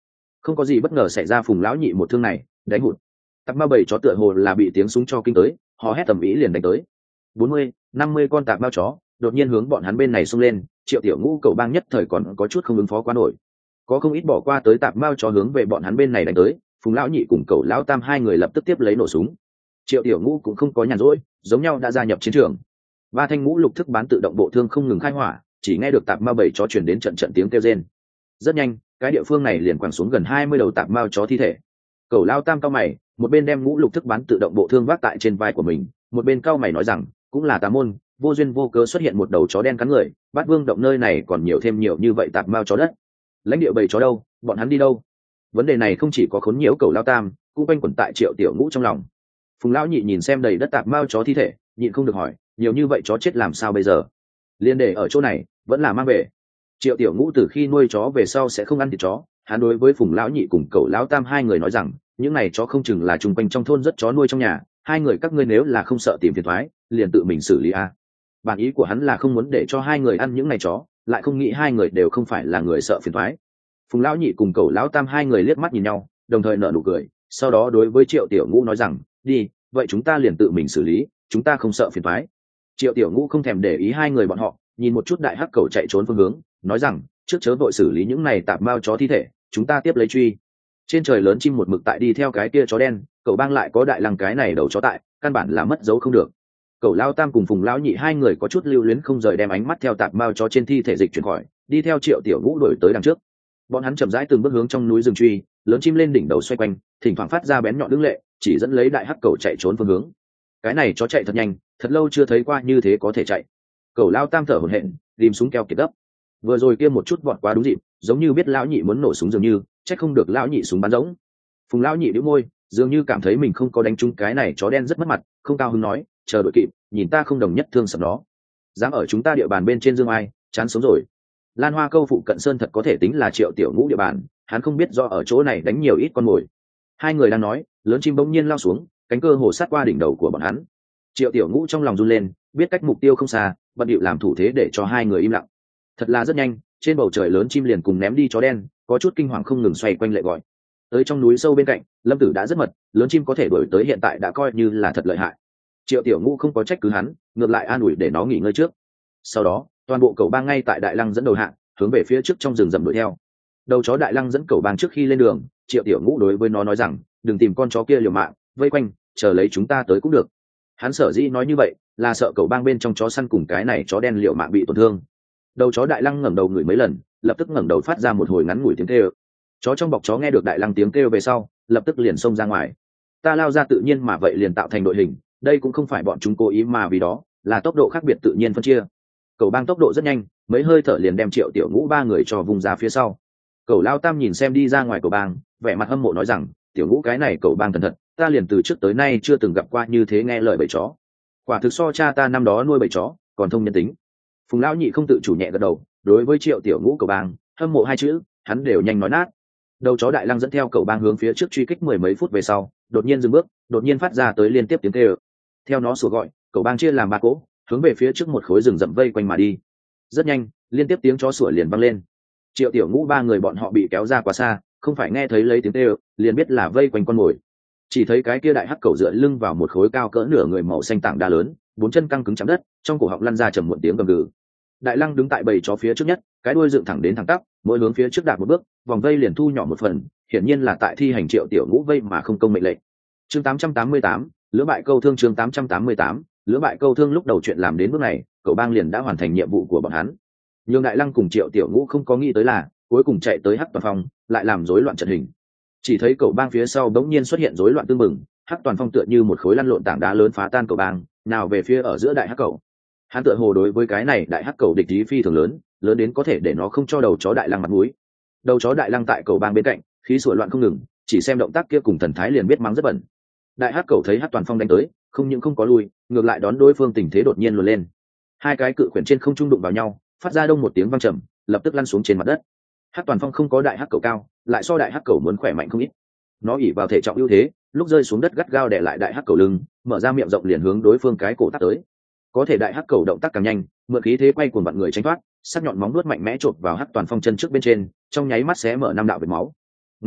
Không có gì bất ngờ xảy ra, Phùng lão nhị một thương này đánh hụt. Tạp ma bầy chó tựa hồ là bị tiếng súng cho kinh tới, họ hét tầm ý liền đánh tới. Bốn mươi, năm mươi con tạp mao chó đột nhiên hướng bọn hắn bên này xông lên. Triệu Tiểu Ngũ cậu bang nhất thời còn có chút không ứng phó quá nổi, có không ít bỏ qua tới tạp mao chó hướng về bọn hắn bên này đánh tới. Phùng lão nhị cùng cậu lão tam hai người lập tức tiếp lấy nổ súng. Triệu Tiểu Ngũ cũng không có nhàn rỗi, giống nhau đã gia nhập chiến trường. Ba thanh ngũ lục thức bán tự động bộ thương không ngừng khai hỏa, chỉ nghe được tạp mao bầy chó truyền đến trận trận tiếng kêu rên. Rất nhanh, cái địa phương này liền quẳng xuống gần hai mươi đầu tạp mao chó thi thể. Cậu lao tam cao mày, một bên đem ngũ lục thức bán tự động bộ thương vác tại trên vai của mình, một bên cao mày nói rằng, cũng là tà môn, vô duyên vô cớ xuất hiện một đầu chó đen cắn người, Bát Vương động nơi này còn nhiều thêm nhiều như vậy tạp mao chó đất. Lãnh địa bầy chó đâu, bọn hắn đi đâu? Vấn đề này không chỉ có khốn nhiễu cậu lao tam, cũng quanh quẩn tại Triệu Tiểu Ngũ trong lòng. Phùng lão nhị nhìn xem đầy đất tạp mao chó thi thể, nhịn không được hỏi, nhiều như vậy chó chết làm sao bây giờ? Liên để ở chỗ này, vẫn là mang về. Triệu Tiểu Ngũ từ khi nuôi chó về sau sẽ không ăn thịt chó, hắn đối với Phùng lão nhị cùng cậu lão tam hai người nói rằng, những này chó không chừng là chung quanh trong thôn rất chó nuôi trong nhà, hai người các ngươi nếu là không sợ tìm phiền toái, liền tự mình xử lý a. Bản ý của hắn là không muốn để cho hai người ăn những này chó, lại không nghĩ hai người đều không phải là người sợ phiền toái. Phùng lão nhị cùng cậu lão tam hai người liếc mắt nhìn nhau, đồng thời nở nụ cười, sau đó đối với Triệu Tiểu Ngũ nói rằng, đi, vậy chúng ta liền tự mình xử lý, chúng ta không sợ phiền toái. Triệu Tiểu Ngũ không thèm để ý hai người bọn họ, nhìn một chút đại hắc cầu chạy trốn phương hướng, nói rằng, trước chớ vội xử lý những này tạp mao chó thi thể, chúng ta tiếp lấy truy. Trên trời lớn chim một mực tại đi theo cái kia chó đen, cậu bang lại có đại lăng cái này đầu chó tại, căn bản là mất dấu không được. Cậu lao tam cùng Phùng lão nhị hai người có chút lưu luyến không rời, đem ánh mắt theo tạp mao chó trên thi thể dịch chuyển khỏi, đi theo Triệu Tiểu Ngũ đuổi tới đằng trước. Bọn hắn chậm rãi từng bước hướng trong núi rừng truy, lớn chim lên đỉnh đầu xoay quanh, thỉnh thoảng phát ra bén nhọn đứng lệ, chỉ dẫn lấy đại hắc cầu chạy trốn phương hướng. Cái này chó chạy thật nhanh, thật lâu chưa thấy qua như thế có thể chạy. Cậu lao tam thở hổn hển, rìm súng keo kiệt gấp. Vừa rồi kia một chút vọt quá đúng dịp, giống như biết lão nhị muốn nổ súng dường như, chắc không được lão nhị súng bắn rỗng. Phùng lão nhị đĩu môi, dường như cảm thấy mình không có đánh trúng cái này chó đen rất mất mặt, không cao hứng nói, chờ đội kịp, nhìn ta không đồng nhất thương sập nó. Dám ở chúng ta địa bàn bên trên dương ai, chán sống rồi. Lan Hoa câu phụ cận sơn thật có thể tính là Triệu Tiểu Ngũ địa bàn, hắn không biết do ở chỗ này đánh nhiều ít con mồi. Hai người đang nói, lớn chim bỗng nhiên lao xuống, cánh cơ hồ sát qua đỉnh đầu của bọn hắn. Triệu Tiểu Ngũ trong lòng run lên, biết cách mục tiêu không xa, bận điệu làm thủ thế để cho hai người im lặng. Thật là rất nhanh, trên bầu trời lớn chim liền cùng ném đi chó đen, có chút kinh hoàng không ngừng xoay quanh lệ gọi. Tới trong núi sâu bên cạnh, Lâm Tử đã rất mật, lớn chim có thể đuổi tới hiện tại đã coi như là thật lợi hại. Triệu Tiểu Ngũ không có trách cứ hắn, ngược lại an ủi để nó nghỉ ngơi trước. Sau đó, toàn bộ cậu bang ngay tại Đại Lăng dẫn đầu hạng, hướng về phía trước trong rừng rậm đuổi theo. Đầu chó Đại Lăng dẫn cậu bang trước khi lên đường, Triệu Tiểu Ngũ đối với nó nói rằng, đừng tìm con chó kia liều mạng, vây quanh, chờ lấy chúng ta tới cũng được. Hắn sở dĩ nói như vậy, là sợ cậu bang bên trong chó săn cùng cái này chó đen liều mạng bị tổn thương. Đầu chó Đại Lăng ngẩng đầu ngửi mấy lần, lập tức ngẩng đầu phát ra một hồi ngắn ngủi tiếng kêu. Chó trong bọc chó nghe được Đại Lăng tiếng kêu về sau, lập tức liền xông ra ngoài. Ta lao ra tự nhiên mà vậy liền tạo thành đội hình, đây cũng không phải bọn chúng cố ý mà vì đó là tốc độ khác biệt tự nhiên phân chia. Cậu bang tốc độ rất nhanh, mấy hơi thở liền đem Triệu Tiểu Ngũ ba người cho vùng ra phía sau. Cậu lao tam nhìn xem đi ra ngoài cậu bang, vẻ mặt hâm mộ nói rằng, Tiểu Ngũ cái này cậu bang thần thật, ta liền từ trước tới nay chưa từng gặp qua như thế nghe lời bầy chó. Quả thực so cha ta năm đó nuôi bầy chó còn thông nhân tính. Phùng lão nhị không tự chủ nhẹ gật đầu, đối với Triệu Tiểu Ngũ cậu bang, hâm mộ hai chữ, hắn đều nhanh nói nát. Đầu chó Đại Lăng dẫn theo cậu bang hướng phía trước truy kích mười mấy phút về sau, đột nhiên dừng bước, đột nhiên phát ra tới liên tiếp tiếng kêu. Theo nó sủa gọi, cậu bang chia làm ba cỗ, hướng về phía trước một khối rừng rậm vây quanh mà đi. Rất nhanh, liên tiếp tiếng chó sủa liền vang lên. Triệu Tiểu Ngũ ba người bọn họ bị kéo ra quá xa, không phải nghe thấy lấy tiếng kêu, liền biết là vây quanh con mồi. Chỉ thấy cái kia đại hắc cẩu dựa lưng vào một khối cao cỡ nửa người màu xanh tảng đá lớn, bốn chân căng cứng chạm đất, trong cổ họng lăn ra trầm muộn tiếng gầm gừ. Đại Lăng đứng tại bầy chó phía trước nhất, cái đuôi dựng thẳng đến thẳng tắp, mỗi hướng phía trước đạp một bước, vòng vây liền thu nhỏ một phần, hiển nhiên là tại thi hành Triệu Tiểu Ngũ vây mà không công mệnh lệnh. Chương tám trăm tám mươi tám, lưỡng bại câu thương. Chương tám trăm tám mươi tám, lưỡng bại câu thương. Lúc đầu chuyện làm đến bước này, cậu bang liền đã hoàn thành nhiệm vụ của bọn hắn. Nhưng Đại Lăng cùng Triệu Tiểu Ngũ không có nghĩ tới là, cuối cùng chạy tới Hắc Toàn Phong, lại làm rối loạn trận hình. Chỉ thấy cậu bang phía sau bỗng nhiên xuất hiện rối loạn tương mừng, Hắc Toàn Phong tựa như một khối lăn lộn tảng đá lớn phá tan cậu bang, nào về phía ở giữa đại hắc cẩu. Hắn tựa hồ đối với cái này đại hắc cẩu địch ý phi thường lớn, lớn đến có thể để nó không cho đầu chó Đại Lăng mặt mũi. Đầu chó Đại Lăng tại cậu bang bên cạnh, khí sủa loạn không ngừng, chỉ xem động tác kia cùng thần thái liền biết mắng rất bẩn. Đại hắc cẩu thấy Hắc Toàn Phong đánh tới, không những không có lui, ngược lại đón đối phương tình thế đột nhiên luồn lên. Hai cái cự khuyển trên không trung đụng vào nhau, phát ra đông một tiếng vang trầm, lập tức lăn xuống trên mặt đất. Hắc Toàn Phong không có đại hắc cẩu cao, lại so đại hắc cẩu muốn khỏe mạnh không ít. Nó ỉ vào thể trọng ưu thế, lúc rơi xuống đất gắt gao đè lại đại hắc cẩu lưng, mở ra miệng rộng liền hướng đối phương cái cổ tát tới. Có thể đại hắc cẩu động tác càng nhanh, mượn khí thế quay cuồng vặn người tránh thoát, sắc nhọn móng nuốt mạnh mẽ chộp vào Hắc Toàn Phong chân trước bên trên, trong nháy mắt xé mở năm đạo vết máu. Ngao,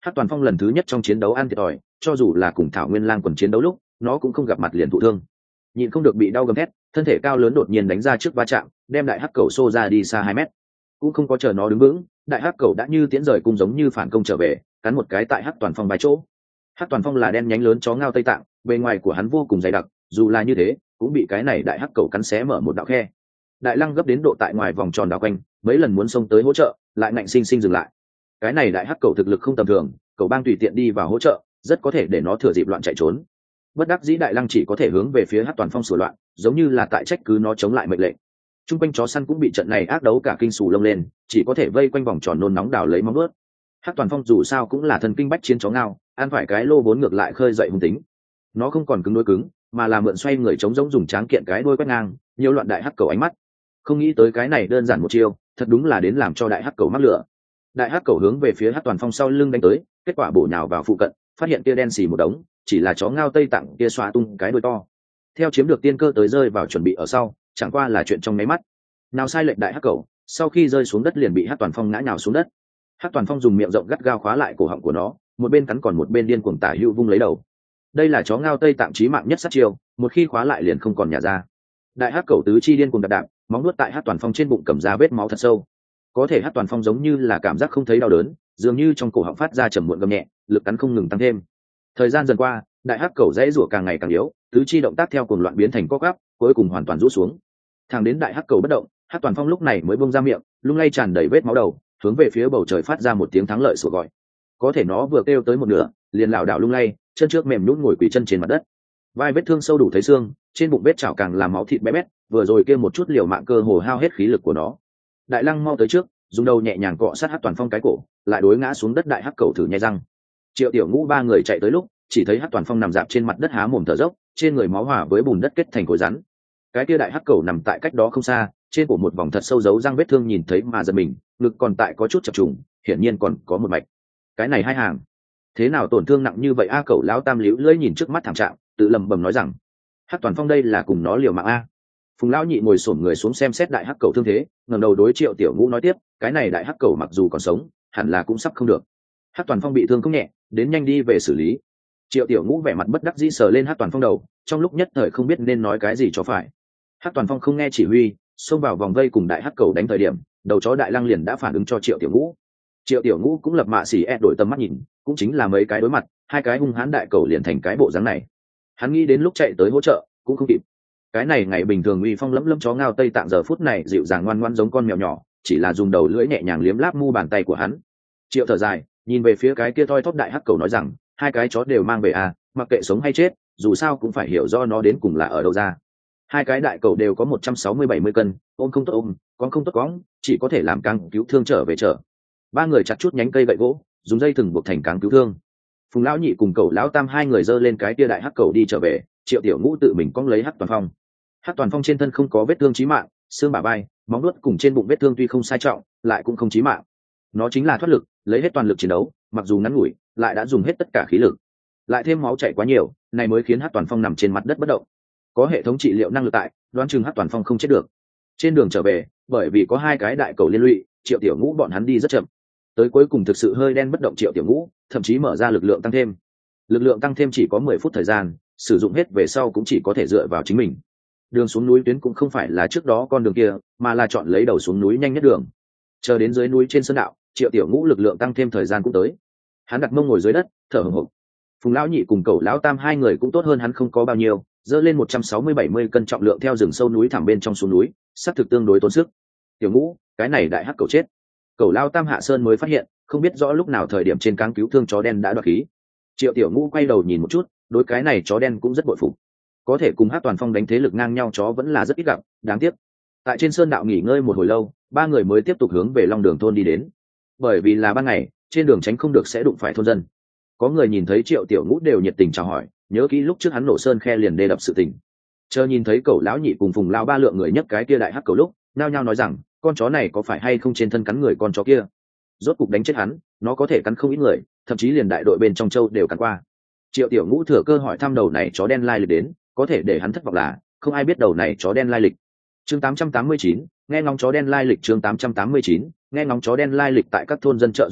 Hắc Toàn Phong lần thứ nhất trong chiến đấu ăn thiệt thòi, cho dù là cùng Thảo Nguyên Lang quần chiến đấu lúc nó cũng không gặp mặt liền thụ thương, nhịn không được bị đau gầm thét, thân thể cao lớn đột nhiên đánh ra trước va chạm, đem đại hắc cầu xô ra đi xa hai mét. Cũng không có chờ nó đứng vững, đại hắc cầu đã như tiễn rời cung giống như phản công trở về, cắn một cái tại Hắc Toàn Phong vai chỗ. Hắc Toàn Phong là đen nhánh lớn chó ngao Tây Tạng, bề ngoài của hắn vô cùng dày đặc, dù là như thế cũng bị cái này đại hắc cầu cắn xé mở một đạo khe. Đại Lăng gấp đến độ tại ngoài vòng tròn đảo quanh, mấy lần muốn xông tới hỗ trợ, lại ngạnh sinh sinh dừng lại. Cái này đại hắc cầu thực lực không tầm thường, cầu bang tùy tiện đi vào hỗ trợ, rất có thể để nó thừa dịp loạn chạy trốn. Bất đắc dĩ Đại Lăng chỉ có thể hướng về phía Hắc Toàn Phong sửa loạn, giống như là tại trách cứ nó chống lại mệnh lệnh. Trung quanh chó săn cũng bị trận này ác đấu cả kinh sù lông lên, chỉ có thể vây quanh vòng tròn nôn nóng đào lấy móng ướt. Hắc Toàn Phong dù sao cũng là thần kinh bách chiến chó ngao, ăn phải cái lô bốn ngược lại khơi dậy hung tính. Nó không còn cứng đối cứng, mà là mượn xoay người chống giống dùng tráng kiện cái đuôi quét ngang, nhiều loạn đại hắc cầu ánh mắt. Không nghĩ tới cái này đơn giản một chiêu, thật đúng là đến làm cho đại hắc cầu mắc lửa. Đại hắc cầu hướng về phía Hắc Toàn Phong sau lưng đánh tới, kết quả bổ nhào vào phụ cận, phát hiện kia đen xì một đống, chỉ là chó ngao Tây Tạng kia xoa tung cái đuôi to. Theo chiếm được tiên cơ tới rơi vào chuẩn bị ở sau, chẳng qua là chuyện trong mấy mắt. Nào sai lệch đại hắc cầu, sau khi rơi xuống đất liền bị Hắc Toàn Phong ngã nhào xuống đất. Hắc Toàn Phong dùng miệng rộng gắt gao khóa lại cổ họng của nó, một bên cắn còn một bên điên cuồng tả hữu vung lấy đầu. Đây là chó ngao Tây Tạng chí mạng nhất sát chiêu, một khi khóa lại liền không còn nhả ra. Đại hắc cầu tứ chi điên cuồng đạp đạp, móng nuốt tại Hắc Toàn Phong trên bụng cầm ra vết máu thật sâu. Có thể Hắc Toàn Phong giống như là cảm giác không thấy đau đớn, dường như trong cổ họng phát ra trầm muộn gầm nhẹ, lực cắn không ngừng tăng thêm. Thời gian dần qua, đại hắc cầu dãy rủa càng ngày càng yếu, tứ chi động tác theo cuồng loạn biến thành co quắp, cuối cùng hoàn toàn rũ xuống. Thẳng đến đại hắc cầu bất động, Hắc Toàn Phong lúc này mới bung ra miệng, lung lay tràn đầy vết máu đầu, hướng về phía bầu trời phát ra một tiếng thắng lợi sủa gọi. Có thể nó vừa kêu tới một nửa, liền lảo đảo lung lay, chân trước mềm nhũn ngồi quỳ chân trên mặt đất. Vai vết thương sâu đủ thấy xương, trên bụng vết chảo càng làm máu thịt bé bét, vừa rồi kia một chút liều mạng cơ hồ hao hết khí lực của nó. Đại Lăng mau tới trước, dùng đầu nhẹ nhàng cọ sát Hắc Toàn Phong cái cổ, lại đối ngã xuống đất đại hắc cầu thử nhai răng. Triệu Tiểu Ngũ ba người chạy tới lúc, chỉ thấy Hắc Toàn Phong nằm dạp trên mặt đất há mồm thở dốc, trên người máu hòa với bùn đất kết thành khối rắn. Cái kia đại hắc cầu nằm tại cách đó không xa, trên cổ một vòng thật sâu dấu răng vết thương nhìn thấy mà giật mình, ngực còn tại có chút chập trùng, hiển nhiên còn có một mạch. Cái này hai hàng, thế nào tổn thương nặng như vậy a? Cẩu lão tam liễu lưỡi nhìn trước mắt thảm trạng, tự lẩm bẩm nói rằng, Hắc Toàn Phong đây là cùng nó liều mạng a. Phùng lão nhị ngồi xổm người xuống xem xét đại hắc cầu thương thế, ngẩng đầu đối Triệu Tiểu Ngũ nói tiếp, cái này đại hắc cầu mặc dù còn sống, hẳn là cũng sắp không được. Hắc Toàn Phong bị thương không nhẹ, đến nhanh đi về xử lý. Triệu Tiểu Ngũ vẻ mặt bất đắc dĩ sờ lên Hắc Toàn Phong đầu, trong lúc nhất thời không biết nên nói cái gì cho phải. Hắc Toàn Phong không nghe chỉ huy, xông vào vòng vây cùng đại hắc cầu đánh thời điểm, đầu chó Đại Lăng liền đã phản ứng cho Triệu Tiểu Ngũ. Triệu Tiểu Ngũ cũng lập mạ xỉ ép đổi tầm mắt nhìn, cũng chính là mấy cái đối mặt, hai cái hung hãn đại cầu liền thành cái bộ dáng này. Hắn nghĩ đến lúc chạy tới hỗ trợ, cũng không kịp. Cái này ngày bình thường uy phong lẫm lẫm chó ngao Tây Tạng giờ phút này dịu dàng ngoan ngoãn giống con mèo nhỏ, chỉ là dùng đầu lưỡi nhẹ nhàng liếm láp mu bàn tay của hắn. Triệu thở dài, nhìn về phía cái kia thoi thóp đại hắc cầu nói rằng, hai cái chó đều mang về à, mặc kệ sống hay chết, dù sao cũng phải hiểu do nó đến cùng là ở đâu ra. Hai cái đại cầu đều có một trăm sáu mươi bảy mươi cân, ôm không tốt ôm, con không tốt cóng, chỉ có thể làm cáng cứu thương trở về chở. Ba người chặt chút nhánh cây gậy gỗ, dùng dây thừng buộc thành cáng cứu thương. Phùng lão nhị cùng cậu lão tam hai người giơ lên cái kia đại hắc cầu đi trở về, Triệu Tiểu Ngũ tự mình cong lấy Hắc Toàn Phong. Hắc Toàn Phong trên thân không có vết thương chí mạng, xương bả vai, móng vuốt cùng trên bụng vết thương tuy không sai trọng, lại cũng không chí mạng. Nó chính là thoát lực, lấy hết toàn lực chiến đấu, mặc dù ngắn ngủi, lại đã dùng hết tất cả khí lực. Lại thêm máu chảy quá nhiều, này mới khiến Hắc Toàn Phong nằm trên mặt đất bất động. Có hệ thống trị liệu năng lực tại, đoán chừng Hắc Toàn Phong không chết được. Trên đường trở về, bởi vì có hai cái đại cầu liên lụy, Triệu Tiểu Ngũ bọn hắn đi rất chậm. Tới cuối cùng thực sự hơi đen bất động Triệu Tiểu Ngũ, thậm chí mở ra lực lượng tăng thêm. Lực lượng tăng thêm chỉ có mười phút thời gian, sử dụng hết về sau cũng chỉ có thể dựa vào chính mình. Đường xuống núi tuyến cũng không phải là trước đó con đường kia, mà là chọn lấy đầu xuống núi nhanh nhất đường. Chờ đến dưới núi trên sơn đạo, Triệu Tiểu Ngũ lực lượng tăng thêm thời gian cũng tới. Hắn đặt mông ngồi dưới đất, thở hổn hển. Phùng lão nhị cùng cậu lão tam hai người cũng tốt hơn hắn không có bao nhiêu, dơ lên một trăm sáu mươi bảy mươi cân trọng lượng theo rừng sâu núi thẳm bên trong xuống núi, xác thực tương đối tốn sức. Tiểu Ngũ, cái này đại hắc cậu chết. Cậu lão tam hạ sơn mới phát hiện, không biết rõ lúc nào thời điểm trên cáng cứu thương chó đen đã đoạt khí. Triệu Tiểu Ngũ quay đầu nhìn một chút, đối cái này chó đen cũng rất bội phục. Có thể cùng Hắc Toàn Phong đánh thế lực ngang nhau chó vẫn là rất ít gặp, đáng tiếc. Tại trên sơn đạo nghỉ ngơi một hồi lâu, ba người mới tiếp tục hướng về Long Đường thôn đi đến. Bởi vì là ban ngày, trên đường tránh không được sẽ đụng phải thôn dân. Có người nhìn thấy Triệu Tiểu Ngũ đều nhiệt tình chào hỏi, nhớ kỹ lúc trước hắn nổ sơn khe liền đê đập sự tình. Chờ nhìn thấy cậu lão nhị cùng Phùng lão ba lượng người nhấc cái kia đại hắc cầu lúc, nao nhao nói rằng, con chó này có phải hay không trên thân cắn người con chó kia? Rốt cục đánh chết hắn, nó có thể cắn không ít người, thậm chí liền đại đội bên trong châu đều cắn qua. Triệu Tiểu Ngũ thừa cơ hỏi thăm đầu này chó đen lai lịch đến, có thể để hắn thất vọng là không ai biết đầu này chó đen lai lịch. Chương tám trăm tám mươi chín, nghe ngóng chó đen lai lịch chương tám trăm tám mươi chín, nghe ngóng chó đen lai lịch tại các thôn dân trợ giúp hạ,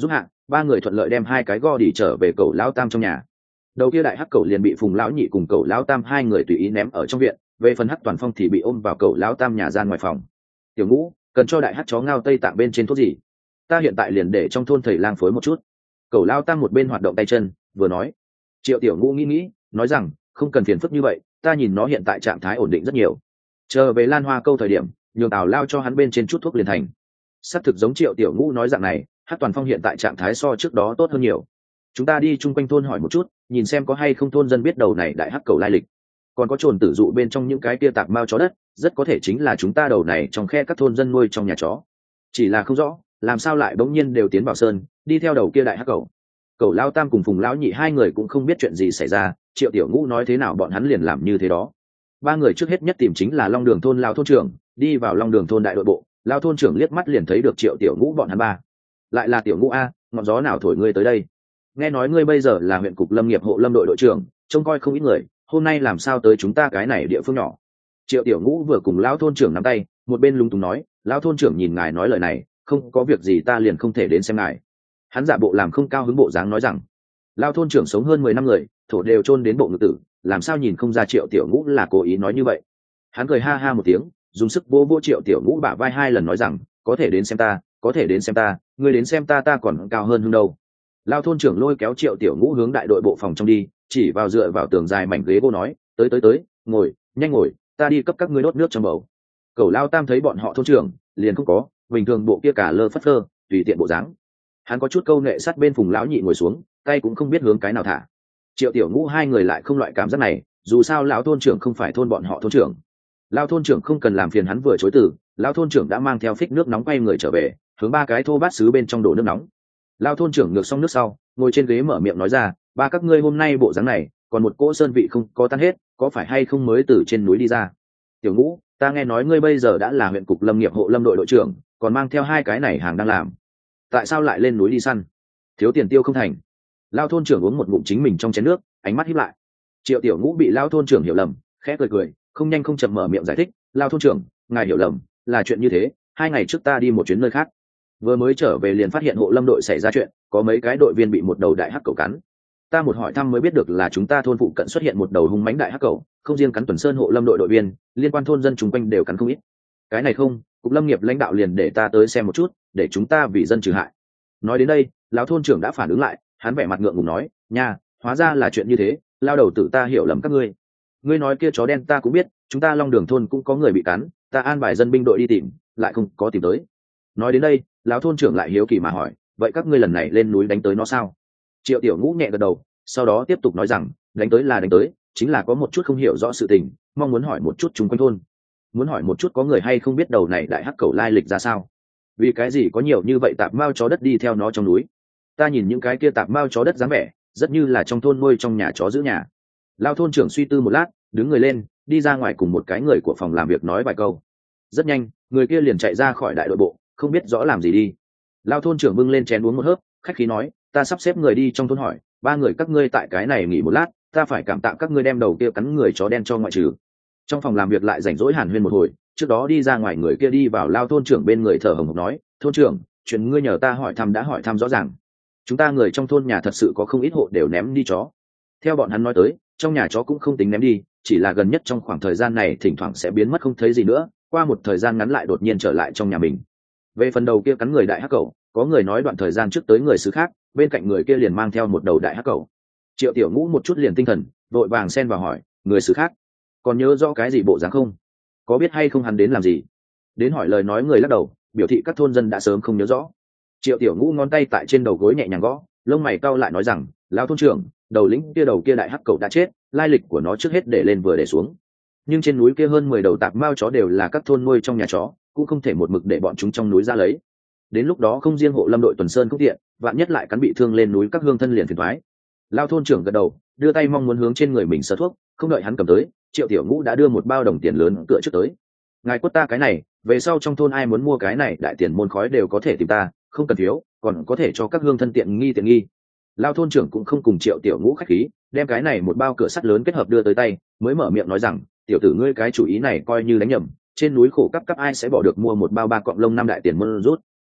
ba người thuận lợi đem hai cái go đi trở về cậu lão tam trong nhà. Đầu kia đại hắc cậu liền bị Phùng lão nhị cùng cậu lão tam hai người tùy ý ném ở trong viện, về phần Hắc Toàn Phong thì bị ôm vào cậu lão tam nhà gian ngoài phòng. Tiểu Ngũ, cần cho đại hắc chó ngao tây tạng bên trên thuốc gì? Ta hiện tại liền để trong thôn thầy lang phối một chút. Cậu lão tam một bên hoạt động tay chân vừa nói. Triệu Tiểu Ngũ nghĩ nghĩ nói rằng không cần phiền phức như vậy, ta nhìn nó hiện tại trạng thái ổn định rất nhiều, chờ về Lan Hoa câu thời điểm nhường Tào lao cho hắn bên trên chút thuốc liền thành. Xác thực giống Triệu Tiểu Ngũ nói dạng này, Hắc Toàn Phong hiện tại trạng thái so trước đó tốt hơn nhiều. Chúng ta đi chung quanh thôn hỏi một chút, nhìn xem có hay không thôn dân biết đầu này đại hắc cầu lai lịch, còn có trồn tử dụ bên trong những cái kia tạp mao chó đất, rất có thể chính là chúng ta đầu này trong khe các thôn dân nuôi trong nhà chó. Chỉ là không rõ làm sao lại bỗng nhiên đều tiến vào sơn đi theo đầu kia đại hắc cầu. Cậu lao tam cùng Phùng lão nhị hai người cũng không biết chuyện gì xảy ra, Triệu Tiểu Ngũ nói thế nào bọn hắn liền làm như thế đó. Ba người trước hết nhất tìm chính là Long Đường thôn lao thôn trưởng, đi vào Long Đường thôn đại đội bộ, lao thôn trưởng liếc mắt liền thấy được Triệu Tiểu Ngũ bọn hắn ba. Lại là Tiểu Ngũ a, ngọn gió nào thổi ngươi tới đây? Nghe nói ngươi bây giờ là huyện cục lâm nghiệp hộ lâm đội đội trưởng, trông coi không ít người, hôm nay làm sao tới chúng ta cái này địa phương nhỏ? Triệu Tiểu Ngũ vừa cùng lão thôn trưởng nắm tay, một bên lúng túng nói, lão thôn trưởng nhìn ngài nói lời này, không có việc gì ta liền không thể đến xem ngài. Hắn giả bộ làm không cao hứng bộ dáng nói rằng, lão thôn trưởng sống hơn mười năm người, thổ đều chôn đến bộ ngực tử, làm sao nhìn không ra Triệu Tiểu Ngũ là cố ý nói như vậy. Hắn cười ha ha một tiếng, dùng sức vỗ vỗ Triệu Tiểu Ngũ bả vai hai lần nói rằng, có thể đến xem ta, có thể đến xem ta, ngươi đến xem ta ta còn cao hơn hưng đâu. Lão thôn trưởng lôi kéo Triệu Tiểu Ngũ hướng đại đội bộ phòng trong đi, chỉ vào dựa vào tường dài mảnh ghế gỗ nói, tới tới tới, ngồi, nhanh ngồi, ta đi cấp các ngươi đốt nước trong bầu. Cẩu Lao Tam thấy bọn họ thôn trưởng liền không có bình thường bộ kia cả lơ phất phơ tùy tiện bộ dáng, hắn có chút câu nệ sát bên Phùng lão nhị ngồi xuống, tay cũng không biết hướng cái nào thả. Triệu Tiểu Ngũ hai người lại không loại cảm giác này, dù sao lão thôn trưởng không phải thôn bọn họ thôn trưởng. Lão thôn trưởng không cần làm phiền hắn vừa chối từ, lão thôn trưởng đã mang theo phích nước nóng quay người trở về, hướng ba cái thô bát sứ bên trong đổ nước nóng. Lão thôn trưởng ngược xong nước sau, ngồi trên ghế mở miệng nói ra, ba các ngươi hôm nay bộ dáng này, còn một cỗ sơn vị không có tan hết, có phải hay không mới từ trên núi đi ra? Tiểu Ngũ, ta nghe nói ngươi bây giờ đã là huyện cục lâm nghiệp hộ lâm đội đội trưởng, còn mang theo hai cái này hàng đang làm, tại sao lại lên núi đi săn? Thiếu tiền tiêu không thành? Lão thôn trưởng uống một ngụm chính mình trong chén nước, ánh mắt híp lại. Triệu Tiểu Ngũ bị lão thôn trưởng hiểu lầm, khẽ cười cười, không nhanh không chậm mở miệng giải thích, lão thôn trưởng, ngài hiểu lầm, là chuyện như thế, hai ngày trước ta đi một chuyến nơi khác, vừa mới trở về liền phát hiện hộ lâm đội xảy ra chuyện, có mấy cái đội viên bị một đầu đại hắc cẩu cắn. Ta một hỏi thăm mới biết được là chúng ta thôn phụ cận xuất hiện một đầu hung mãnh đại hắc cẩu, không riêng cắn Tuần Sơn hộ lâm đội đội viên, liên quan thôn dân chung quanh đều cắn không ít. Cái này không, cục lâm nghiệp lãnh đạo liền để ta tới xem một chút, để chúng ta vì dân trừ hại. Nói đến đây, lão thôn trưởng đã phản ứng lại, hắn vẻ mặt ngượng ngùng nói, nha, hóa ra là chuyện như thế, lao đầu tử ta hiểu lầm các ngươi. Ngươi nói kia chó đen ta cũng biết, chúng ta Long Đường thôn cũng có người bị cắn, ta an bài dân binh đội đi tìm, lại không có tìm tới. Nói đến đây, lão thôn trưởng lại hiếu kỳ mà hỏi, vậy các ngươi lần này lên núi đánh tới nó sao? Triệu Tiểu Ngũ nhẹ gật đầu, sau đó tiếp tục nói rằng, đánh tới là đánh tới, chính là có một chút không hiểu rõ sự tình, mong muốn hỏi một chút chung quanh thôn, muốn hỏi một chút có người hay không biết đầu này đại hắc cẩu lai lịch ra sao, vì cái gì có nhiều như vậy tạp mao chó đất đi theo nó trong núi. Ta nhìn những cái kia tạp mao chó đất dáng vẻ rất như là trong thôn nuôi trong nhà chó giữ nhà. Lão thôn trưởng suy tư một lát, đứng người lên, đi ra ngoài cùng một cái người của phòng làm việc nói vài câu. Rất nhanh, người kia liền chạy ra khỏi đại đội bộ, không biết rõ làm gì đi. Lão thôn trưởng bưng lên chén uống một hớp, khách khí nói, ta sắp xếp người đi trong thôn hỏi, ba người các ngươi tại cái này nghỉ một lát, ta phải cảm tạ các ngươi đem đầu kia cắn người chó đen cho ngoại trừ. Trong phòng làm việc lại rảnh rỗi hàn huyên một hồi, trước đó đi ra ngoài người kia đi vào Lão thôn trưởng bên người thở hồng hộc nói, thôn trưởng, chuyện ngươi nhờ ta hỏi thăm đã hỏi thăm rõ ràng, chúng ta người trong thôn nhà thật sự có không ít hộ đều ném đi chó. Theo bọn hắn nói tới, trong nhà chó cũng không tính ném đi, chỉ là gần nhất trong khoảng thời gian này thỉnh thoảng sẽ biến mất không thấy gì nữa, qua một thời gian ngắn lại đột nhiên trở lại trong nhà mình. Về phần đầu kia cắn người đại hắc cẩu, có người nói đoạn thời gian trước tới người xứ khác, bên cạnh người kia liền mang theo một đầu đại hắc cẩu. Triệu Tiểu Ngũ một chút liền tinh thần, vội vàng xen vào hỏi, người xứ khác còn nhớ rõ cái gì bộ dáng không? Có biết hay không hắn đến làm gì? Đến hỏi lời nói người lắc đầu, biểu thị các thôn dân đã sớm không nhớ rõ. Triệu Tiểu Ngũ ngón tay tại trên đầu gối nhẹ nhàng gõ, lông mày cau lại nói rằng, lão thôn trưởng, đầu lĩnh kia đầu kia đại hắc cẩu đã chết, lai lịch của nó trước hết để lên vừa để xuống. Nhưng trên núi kia hơn mười đầu tạp mao chó đều là các thôn nuôi trong nhà chó, cũng không thể một mực để bọn chúng trong núi ra lấy. Đến lúc đó không riêng hộ lâm đội Tuần Sơn cũng tiện, vạn nhất lại cắn bị thương lên núi các hương thân liền phiền toái. Lão thôn trưởng gật đầu, đưa tay mong muốn hướng trên người mình sờ thuốc, không đợi hắn cầm tới, Triệu Tiểu Ngũ đã đưa một bao đồng tiền lớn cựa trước tới. Ngài quất ta cái này, về sau trong thôn ai muốn mua cái này đại tiền môn khói đều có thể tìm ta, không cần thiếu, còn có thể cho các hương thân tiện nghi tiện nghi. Lão thôn trưởng cũng không cùng Triệu Tiểu Ngũ khách khí, đem cái này một bao cửa sắt lớn kết hợp đưa tới tay, mới mở miệng nói rằng, tiểu tử ngươi cái chủ ý này coi như đánh nhầm, trên núi khổ cấp cấp ai sẽ bỏ được mua một bao ba cọng lông năm đại tiền môn rút.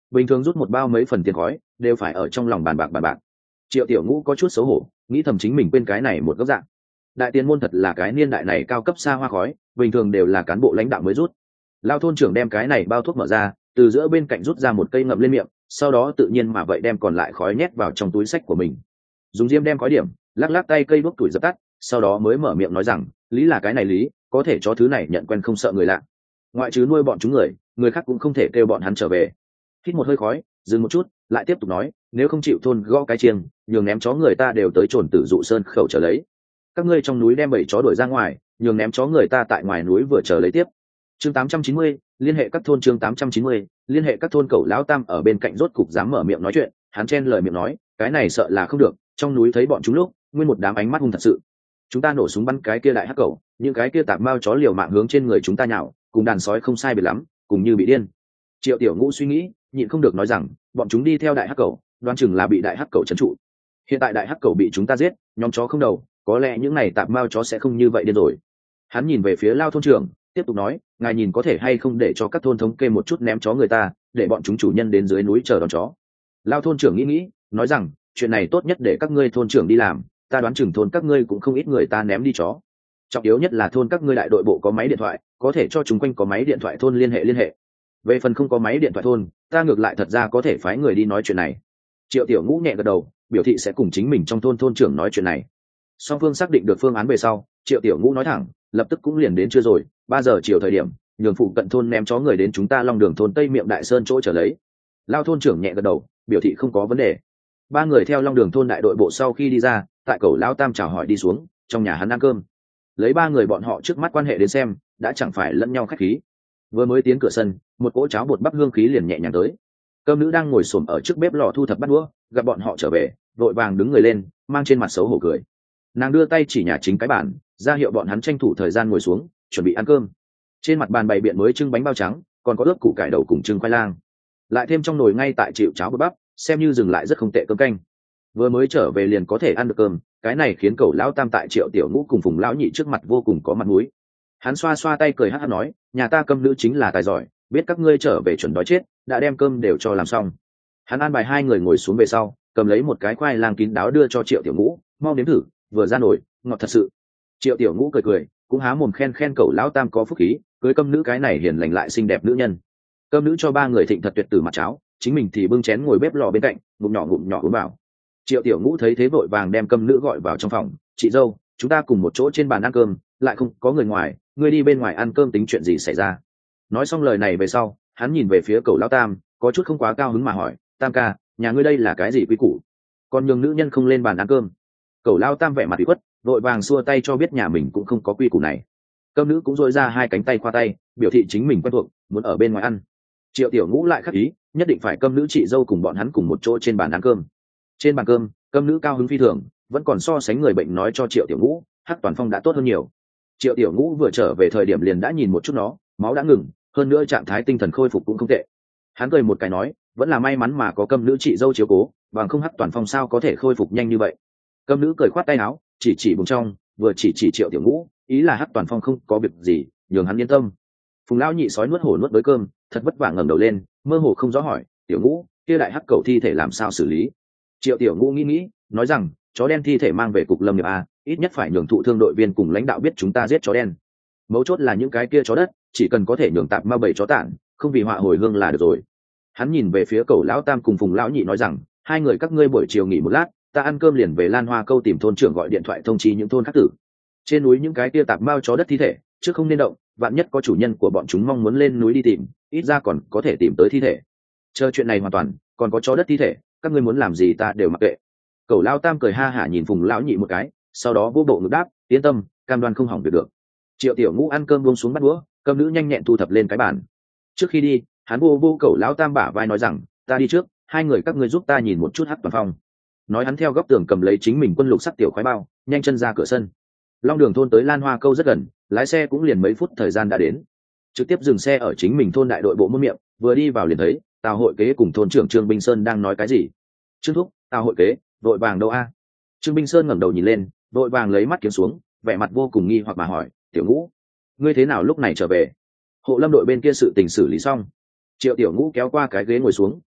bình thường rút một bao mấy phần tiền khói đều phải ở trong lòng bàn bạc bàn bạc. Triệu Tiểu Ngũ có chút xấu hổ, nghĩ thầm chính mình quên cái này một góc dạng. Đại tiền môn thật là cái niên đại này cao cấp xa hoa khói, bình thường đều là cán bộ lãnh đạo mới rút. Lao thôn trưởng đem cái này bao thuốc mở ra, từ giữa bên cạnh rút ra một cây ngậm lên miệng, sau đó tự nhiên mà vậy đem còn lại khói nhét vào trong túi xách của mình. Dùng diêm đem khói điểm, lắc lắc tay cây đuốc tuổi dập tắt, sau đó mới mở miệng nói rằng, lý là cái này lý, có thể cho thứ này nhận quen không sợ người lạ. Ngoại trừ nuôi bọn chúng người, người khác cũng không thể kêu bọn hắn trở về. Hít một hơi khói, dừng một chút, lại tiếp tục nói, nếu không chịu thôn gõ cái chiêng, nhường ném chó người ta đều tới trồn tử dụ sơn khẩu trở lấy. Các ngươi trong núi đem bảy chó đuổi ra ngoài, nhường ném chó người ta tại ngoài núi vừa chờ lấy tiếp. Chương tám trăm chín mươi, liên hệ các thôn chương tám trăm chín mươi, liên hệ các thôn. Cẩu lão tam ở bên cạnh rốt cục dám mở miệng nói chuyện, hắn chen lời miệng nói, cái này sợ là không được, trong núi thấy bọn chúng lúc, nguyên một đám ánh mắt hung thật sự. Chúng ta nổ súng bắn cái kia đại hắc cẩu, những cái kia tạp mao chó liều mạng hướng trên người chúng ta nhào, cùng đàn sói không sai biệt lắm, cùng như bị điên. Triệu Tiểu Ngũ suy nghĩ, nhịn không được nói rằng, bọn chúng đi theo đại hắc cẩu, đoán chừng là bị đại hắc cẩu trấn trụ. Hiện tại đại hắc cẩu bị chúng ta giết, nhóm chó không đầu, có lẽ những này tạp mao chó sẽ không như vậy điên rồi. Hắn nhìn về phía Lao thôn trưởng, tiếp tục nói, ngài nhìn có thể hay không để cho các thôn thống kê một chút ném chó người ta, để bọn chúng chủ nhân đến dưới núi chờ đón chó. Lao thôn trưởng nghĩ nghĩ, nói rằng, chuyện này tốt nhất để các ngươi thôn trưởng đi làm, ta đoán chừng thôn các ngươi cũng không ít người ta ném đi chó. Trọng yếu nhất là thôn các ngươi đại đội bộ có máy điện thoại, có thể cho chúng quanh có máy điện thoại thôn liên hệ liên hệ. Về phần không có máy điện thoại thôn, ta ngược lại thật ra có thể phái người đi nói chuyện này. Triệu Tiểu Ngũ nhẹ gật đầu, biểu thị sẽ cùng chính mình trong thôn thôn trưởng nói chuyện này. Song phương xác định được phương án về sau, Triệu Tiểu Ngũ nói thẳng, lập tức cũng liền đến chưa rồi, ba giờ chiều thời điểm, nhường phụ cận thôn ném chó người đến chúng ta Long Đường thôn Tây Miệng Đại Sơn chỗ trở lấy. Lao thôn trưởng nhẹ gật đầu, biểu thị không có vấn đề. Ba người theo Long Đường thôn đại đội bộ sau khi đi ra, tại cầu Lao Tam chào hỏi đi xuống, trong nhà hắn ăn cơm. Lấy ba người bọn họ trước mắt quan hệ đến xem, đã chẳng phải lẫn nhau khách khí. Vừa mới tiến cửa sân, một cỗ cháo bột bắp hương khí liền nhẹ nhàng tới. Cơm nữ đang ngồi xổm ở trước bếp lò thu thập bát đũa, gặp bọn họ trở về, vội vàng đứng người lên, mang trên mặt xấu hổ cười. Nàng đưa tay chỉ nhà chính cái bàn, ra hiệu bọn hắn tranh thủ thời gian ngồi xuống, chuẩn bị ăn cơm. Trên mặt bàn bày biện mới trưng bánh bao trắng, còn có ướp củ cải đậu cùng trưng khoai lang, lại thêm trong nồi ngay tại chịu cháo bột bắp, xem như dừng lại rất không tệ cơm canh. Vừa mới trở về liền có thể ăn được cơm, cái này khiến cậu lão tam tại Triệu Tiểu Ngũ cùng Phùng lão nhị trước mặt vô cùng có mặt mũi. Hắn xoa xoa tay cười hắt hắt nói, nhà ta cơm nữ chính là tài giỏi, biết các ngươi trở về chuẩn đói chết, đã đem cơm đều cho làm xong. Hắn an bài hai người ngồi xuống về sau, cầm lấy một cái khoai lang kín đáo đưa cho Triệu Tiểu Ngũ, mau nếm thử, vừa ra nổi, ngọt thật sự. Triệu Tiểu Ngũ cười cười, cũng há mồm khen khen cậu lão tam có phúc khí, cưới cơm nữ cái này hiền lành lại xinh đẹp nữ nhân. Cơm nữ cho ba người thịnh thật tuyệt tử mặt cháo, chính mình thì bưng chén ngồi bếp lò bên cạnh, ngụm nhỏ ngụm nhỏ uống vào. Triệu Tiểu Ngũ thấy thế vội vàng đem cơm nữ gọi vào trong phòng, chị dâu, chúng ta cùng một chỗ trên bàn ăn cơm, lại không có người ngoài, ngươi đi bên ngoài ăn cơm tính chuyện gì xảy ra. Nói xong lời này về sau, hắn nhìn về phía cậu lão tam, có chút không quá cao hứng mà hỏi, tam ca, nhà ngươi đây là cái gì quy củ, còn nhường nữ nhân không lên bàn ăn cơm? Cậu lão tam vẻ mặt ủy khuất, vội vàng xua tay cho biết nhà mình cũng không có quy củ này. Cơm nữ cũng dội ra hai cánh tay khoa tay, biểu thị chính mình quen thuộc, muốn ở bên ngoài ăn. Triệu Tiểu Ngũ lại khắc ý, nhất định phải cơm nữ chị dâu cùng bọn hắn cùng một chỗ trên bàn ăn cơm. Trên bàn cơm, cơm nữ cao hứng phi thường, vẫn còn so sánh người bệnh nói cho Triệu Tiểu Ngũ, Hắc Toàn Phong đã tốt hơn nhiều. Triệu Tiểu Ngũ vừa trở về thời điểm liền đã nhìn một chút nó, máu đã ngừng, hơn nữa trạng thái tinh thần khôi phục cũng không tệ. Hắn cười một cái nói, vẫn là may mắn mà có cơm nữ chị dâu chiếu cố, bằng không Hắc Toàn Phong sao có thể khôi phục nhanh như vậy. Cơm nữ cười khoát tay áo, chỉ chỉ bùng trong, vừa chỉ chỉ Triệu Tiểu Ngũ, ý là Hắc Toàn Phong không có việc gì, nhường hắn yên tâm. Phùng lão nhị sói nuốt hổ nuốt với cơm, thật vất vả ngẩng đầu lên, mơ hồ không rõ hỏi, Tiểu Ngũ, kia đại hắc cẩu thi thể làm sao xử lý? Triệu Tiểu Ngũ nghĩ nghĩ, nói rằng, chó đen thi thể mang về cục lâm nghiệp a, ít nhất phải nhường thụ thương đội viên cùng lãnh đạo biết chúng ta giết chó đen. Mấu chốt là những cái kia chó đất, chỉ cần có thể nhường tạp ma bầy chó tản, không vì họa hồi hương là được rồi. Hắn nhìn về phía cẩu lão tam cùng Phùng lão nhị nói rằng, hai người các ngươi buổi chiều nghỉ một lát, ta ăn cơm liền về Lan Hoa Câu tìm thôn trưởng gọi điện thoại thông chi những thôn khác tử. Trên núi những cái kia tạp mao chó đất thi thể, chứ không nên động, vạn nhất có chủ nhân của bọn chúng mong muốn lên núi đi tìm, ít ra còn có thể tìm tới thi thể. Chờ chuyện này hoàn toàn, còn có chó đất thi thể, các ngươi muốn làm gì ta đều mặc kệ. Cẩu lão tam cười ha hả nhìn Phùng lão nhị một cái, sau đó vô bộ ngực đáp, yên tâm, cam đoan không hỏng việc được. Triệu Tiểu Ngũ ăn cơm buông xuống bắt đũa, cơm nữ nhanh nhẹn thu thập lên cái bàn. Trước khi đi, hắn vô vô cẩu lão tam bả vai nói rằng, ta đi trước, hai người các ngươi giúp ta nhìn một chút Hắc Toàn Phong. Nói hắn theo góc tường cầm lấy chính mình quân lục sắc tiểu khoái bao, nhanh chân ra cửa sân. Long Đường thôn tới Lan Hoa Câu rất gần, lái xe cũng liền mấy phút thời gian đã đến. Trực tiếp dừng xe ở chính mình thôn đại đội bộ môn miệng, vừa đi vào liền thấy Tào hội kế cùng thôn trưởng Trương Binh Sơn đang nói cái gì. Trương thúc, Tào hội kế, đội vàng đâu a? Trương Binh Sơn ngẩng đầu nhìn lên, đội vàng lấy mắt kiếm xuống, vẻ mặt vô cùng nghi hoặc mà hỏi, Tiểu Ngũ, ngươi thế nào lúc này trở về? Hộ lâm đội bên kia sự tình xử lý xong. Triệu Tiểu Ngũ kéo qua cái ghế ngồi xuống,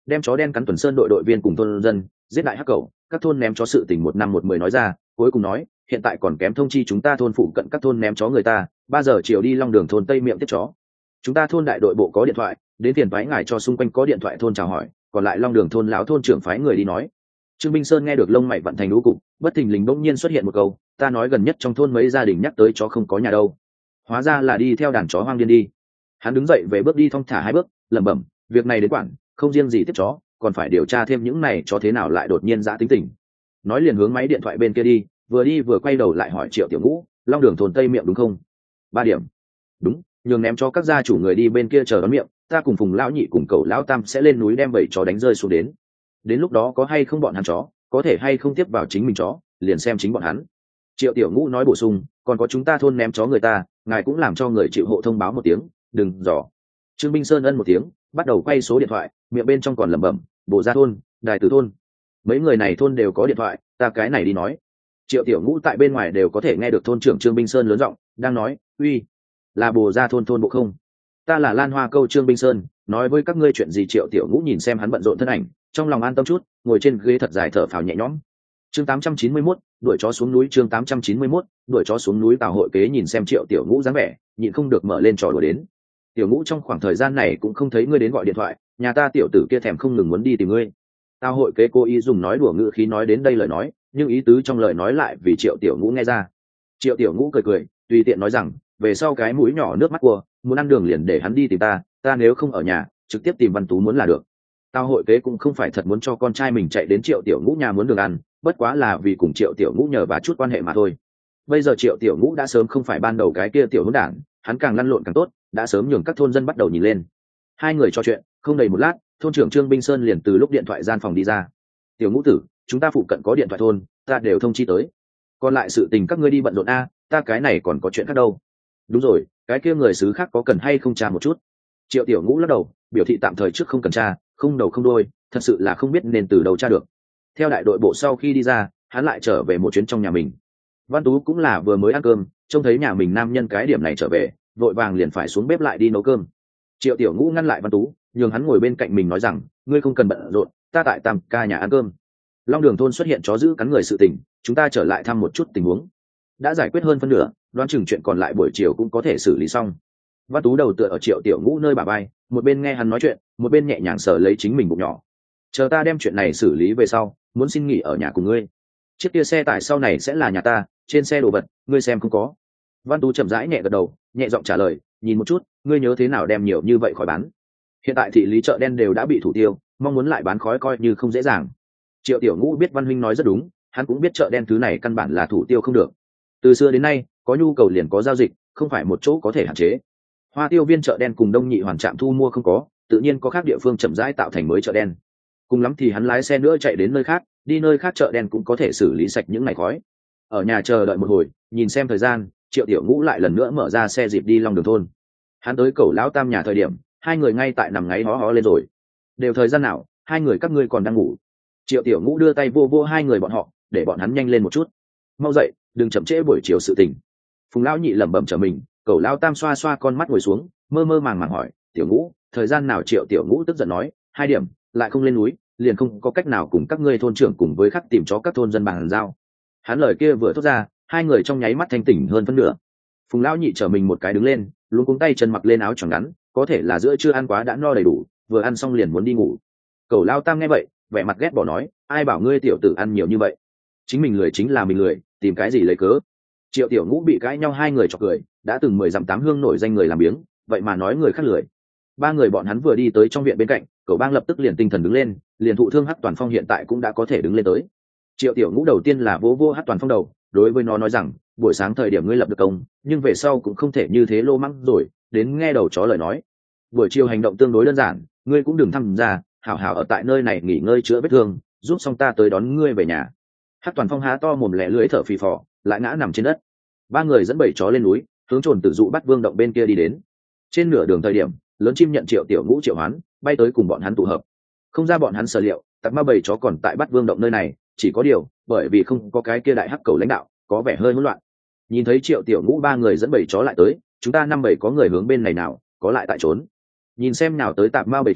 đem chó đen cắn tuần sơn đội đội viên cùng thôn dân giết đại hắc cầu, các thôn ném chó sự tình một năm một mười nói ra, cuối cùng nói hiện tại còn kém thông chi chúng ta thôn phụ cận các thôn ném chó người ta, ba giờ chiều đi long đường thôn tây miệng tiếp chó. Chúng ta thôn đại đội bộ có điện thoại, đến tiền phái ngài cho xung quanh có điện thoại thôn chào hỏi, còn lại long đường thôn lão thôn trưởng phái người đi nói. Trương Binh Sơn nghe được lông mày vận thành lũ cục, bất thình lình bỗng nhiên xuất hiện một câu, ta nói gần nhất trong thôn mấy gia đình nhắc tới chó không có nhà đâu, hóa ra là đi theo đàn chó hoang điên đi. Hắn đứng dậy về bước đi thong thả hai bước, lẩm bẩm, việc này đến quản, không riêng gì tiếp chó, còn phải điều tra thêm những này chó thế nào lại đột nhiên dã tính tình. Nói liền hướng máy điện thoại bên kia đi, vừa đi vừa quay đầu lại hỏi Triệu Tiểu Ngũ, long đường thôn tây miệng đúng không? Ba điểm. Đúng, nhường ném cho các gia chủ người đi bên kia chờ đón miệng, ta cùng Phùng lão nhị cùng Cẩu lão tam sẽ lên núi đem bảy chó đánh rơi xuống đến. Đến lúc đó có hay không bọn hắn chó, có thể hay không tiếp vào chính mình chó, liền xem chính bọn hắn. Triệu Tiểu Ngũ nói bổ sung, còn có chúng ta thôn ném chó người ta, ngài cũng làm cho người chịu hộ thông báo một tiếng, đừng dò. Trương Binh Sơn ân một tiếng, bắt đầu quay số điện thoại, miệng bên trong còn lẩm bẩm, bộ gia thôn, đài tử thôn, mấy người này thôn đều có điện thoại, ta cái này đi nói. Triệu Tiểu Ngũ tại bên ngoài đều có thể nghe được thôn trưởng Trương Binh Sơn lớn giọng đang nói, uy, là bồ gia thôn thôn bộ không? Ta là Lan Hoa Câu Trương Binh Sơn, nói với các ngươi chuyện gì? Triệu Tiểu Ngũ nhìn xem hắn bận rộn thân ảnh, trong lòng an tâm chút, ngồi trên ghế thật dài thở phào nhẹ nhõm. Chương tám trăm chín mươi mốt, đuổi chó xuống núi. Chương tám trăm chín mươi mốt, đuổi chó xuống núi. Tào Hội Kế nhìn xem Triệu Tiểu Ngũ dáng vẻ, nhịn không được mở lên trò đùa đến. Tiểu Ngũ, trong khoảng thời gian này cũng không thấy ngươi đến gọi điện thoại, nhà ta tiểu tử kia thèm không ngừng muốn đi tìm ngươi. Tào Hội Kế cố ý dùng nói đùa ngữ khí nói đến đây lời nói, nhưng ý tứ trong lời nói lại vì Triệu Tiểu Ngũ nghe ra. Triệu Tiểu Ngũ cười cười, tùy tiện nói rằng, về sau cái mũi nhỏ nước mắt cua, muốn ăn đường liền để hắn đi tìm ta, ta nếu không ở nhà, trực tiếp tìm Văn Tú muốn là được. Tào Hội Kế cũng không phải thật muốn cho con trai mình chạy đến Triệu Tiểu Ngũ nhà muốn đường ăn, bất quá là vì cùng Triệu Tiểu Ngũ nhờ và chút quan hệ mà thôi. Bây giờ Triệu Tiểu Ngũ đã sớm không phải ban đầu cái kia tiểu hỗn đản, hắn càng lăn lộn càng tốt, đã sớm nhường các thôn dân bắt đầu nhìn lên. Hai người trò chuyện, không đầy một lát, thôn trưởng Trương Binh Sơn liền từ lúc điện thoại gian phòng đi ra. Tiểu Ngũ tử, chúng ta phụ cận có điện thoại thôn, ta đều thông chi tới. Còn lại sự tình các ngươi đi bận rộn a, ta cái này còn có chuyện khác đâu. Đúng rồi, cái kia người xứ khác có cần hay không tra một chút? Triệu Tiểu Ngũ lắc đầu, biểu thị tạm thời trước không cần tra, không đầu không đuôi, thật sự là không biết nên từ đầu tra được. Theo đại đội bộ sau khi đi ra, hắn lại trở về một chuyến trong nhà mình. Văn Tú cũng là vừa mới ăn cơm, trông thấy nhà mình nam nhân cái điểm này trở về, vội vàng liền phải xuống bếp lại đi nấu cơm. Triệu Tiểu Ngũ ngăn lại Văn Tú, nhường hắn ngồi bên cạnh mình nói rằng, ngươi không cần bận rộn, ta tại Tam ca nhà ăn cơm. Long đường thôn xuất hiện chó dữ cắn người sự tình, chúng ta trở lại thăm một chút tình huống. Đã giải quyết hơn phân nửa, đoán chừng chuyện còn lại buổi chiều cũng có thể xử lý xong. Văn Tú đầu tựa ở Triệu Tiểu Ngũ nơi bả vai, một bên nghe hắn nói chuyện, một bên nhẹ nhàng sờ lấy chính mình bụng nhỏ. Chờ ta đem chuyện này xử lý về sau, muốn xin nghỉ ở nhà cùng ngươi. Chiếc kia xe tải sau này sẽ là nhà ta, trên xe đồ vật, ngươi xem không có. Văn Tú chậm rãi nhẹ gật đầu, nhẹ giọng trả lời, nhìn một chút, ngươi nhớ thế nào đem nhiều như vậy khỏi bán. Hiện tại thị lý chợ đen đều đã bị thủ tiêu, mong muốn lại bán khói coi như không dễ dàng. Triệu Tiểu Ngũ biết Văn huynh nói rất đúng, hắn cũng biết chợ đen thứ này căn bản là thủ tiêu không được. Từ xưa đến nay, có nhu cầu liền có giao dịch, không phải một chỗ có thể hạn chế. Hoa tiêu viên chợ đen cùng Đông Nhị Hoàn trạm thu mua không có, tự nhiên có khác địa phương chậm rãi tạo thành mới chợ đen. Cùng lắm thì hắn lái xe nữa chạy đến nơi khác, đi nơi khác chợ đen cũng có thể xử lý sạch những ngày khói. Ở nhà chờ đợi một hồi, nhìn xem thời gian, Triệu Tiểu Ngũ lại lần nữa mở ra xe dịp đi Long đường thôn. Hắn tới Cẩu lão tam nhà thời điểm, hai người ngay tại nằm ngáy hó hó lên rồi. Đều thời gian nào, hai người các ngươi còn đang ngủ. Triệu Tiểu Ngũ đưa tay vô vô hai người bọn họ, để bọn hắn nhanh lên một chút. Mau dậy, đừng chậm trễ buổi chiều sự tình. Phùng lão nhị lẩm bẩm trở mình, Cẩu lão tam xoa xoa con mắt ngồi xuống, mơ mơ màng màng hỏi, Tiểu Ngũ, thời gian nào? Triệu Tiểu Ngũ tức giận nói, hai điểm, lại không lên núi, liền không có cách nào cùng các ngươi thôn trưởng cùng với khắc tìm chó các thôn dân bàn giao. Hắn lời kia vừa thốt ra, hai người trong nháy mắt thanh tỉnh hơn phân nửa. Phùng lão nhị trở mình một cái đứng lên, luống cuống tay chân mặc lên áo choàng ngắn, có thể là giữa trưa ăn quá đã no đầy đủ, vừa ăn xong liền muốn đi ngủ. Cẩu lão tam nghe vậy, vẻ mặt ghét bỏ nói, ai bảo ngươi tiểu tử ăn nhiều như vậy, chính mình lười chính là mình lười, tìm cái gì lấy cớ. Triệu Tiểu Ngũ bị cãi nhau hai người chọc cười, đã từng mười dặm tám hương nổi danh người làm biếng, vậy mà nói người khác lười. Ba người bọn hắn vừa đi tới trong viện bên cạnh, Cẩu bang lập tức liền tinh thần đứng lên, liền thụ thương Hắc Toàn Phong hiện tại cũng đã có thể đứng lên tới. Triệu Tiểu Ngũ đầu tiên là vỗ vỗ Hắc Toàn Phong đầu, đối với nó nói rằng, buổi sáng thời điểm ngươi lập được công, nhưng về sau cũng không thể như thế lô mắng rồi, đến nghe đầu chó lời nói. Buổi chiều hành động tương đối đơn giản, ngươi cũng đừng tham gia, hảo hảo ở tại nơi này nghỉ ngơi chữa vết thương, giúp xong ta tới đón ngươi về nhà. Hắc Toàn Phong há to mồm lẻ lưỡi thở phì phò, lại ngã nằm trên đất. Ba người dẫn bảy chó lên núi, hướng Trồn Tử Dụ Bắt Vương động bên kia đi đến. Trên nửa đường thời điểm, lớn chim nhận Triệu Tiểu Ngũ triệu hoán, bay tới cùng bọn hắn tụ hợp. Không ra bọn hắn sở liệu, tặc ma bảy chó còn tại Bắt Vương động nơi này, chỉ có điều, bởi vì không có cái kia đại hắc cầu lãnh đạo, có vẻ hơi hỗn loạn. Nhìn thấy Triệu Tiểu Ngũ ba người dẫn bảy chó lại tới, chúng ta năm bảy có người hướng bên này nào, có lại tại trốn. Nhìn xem nào tới tạp mao bảy chó,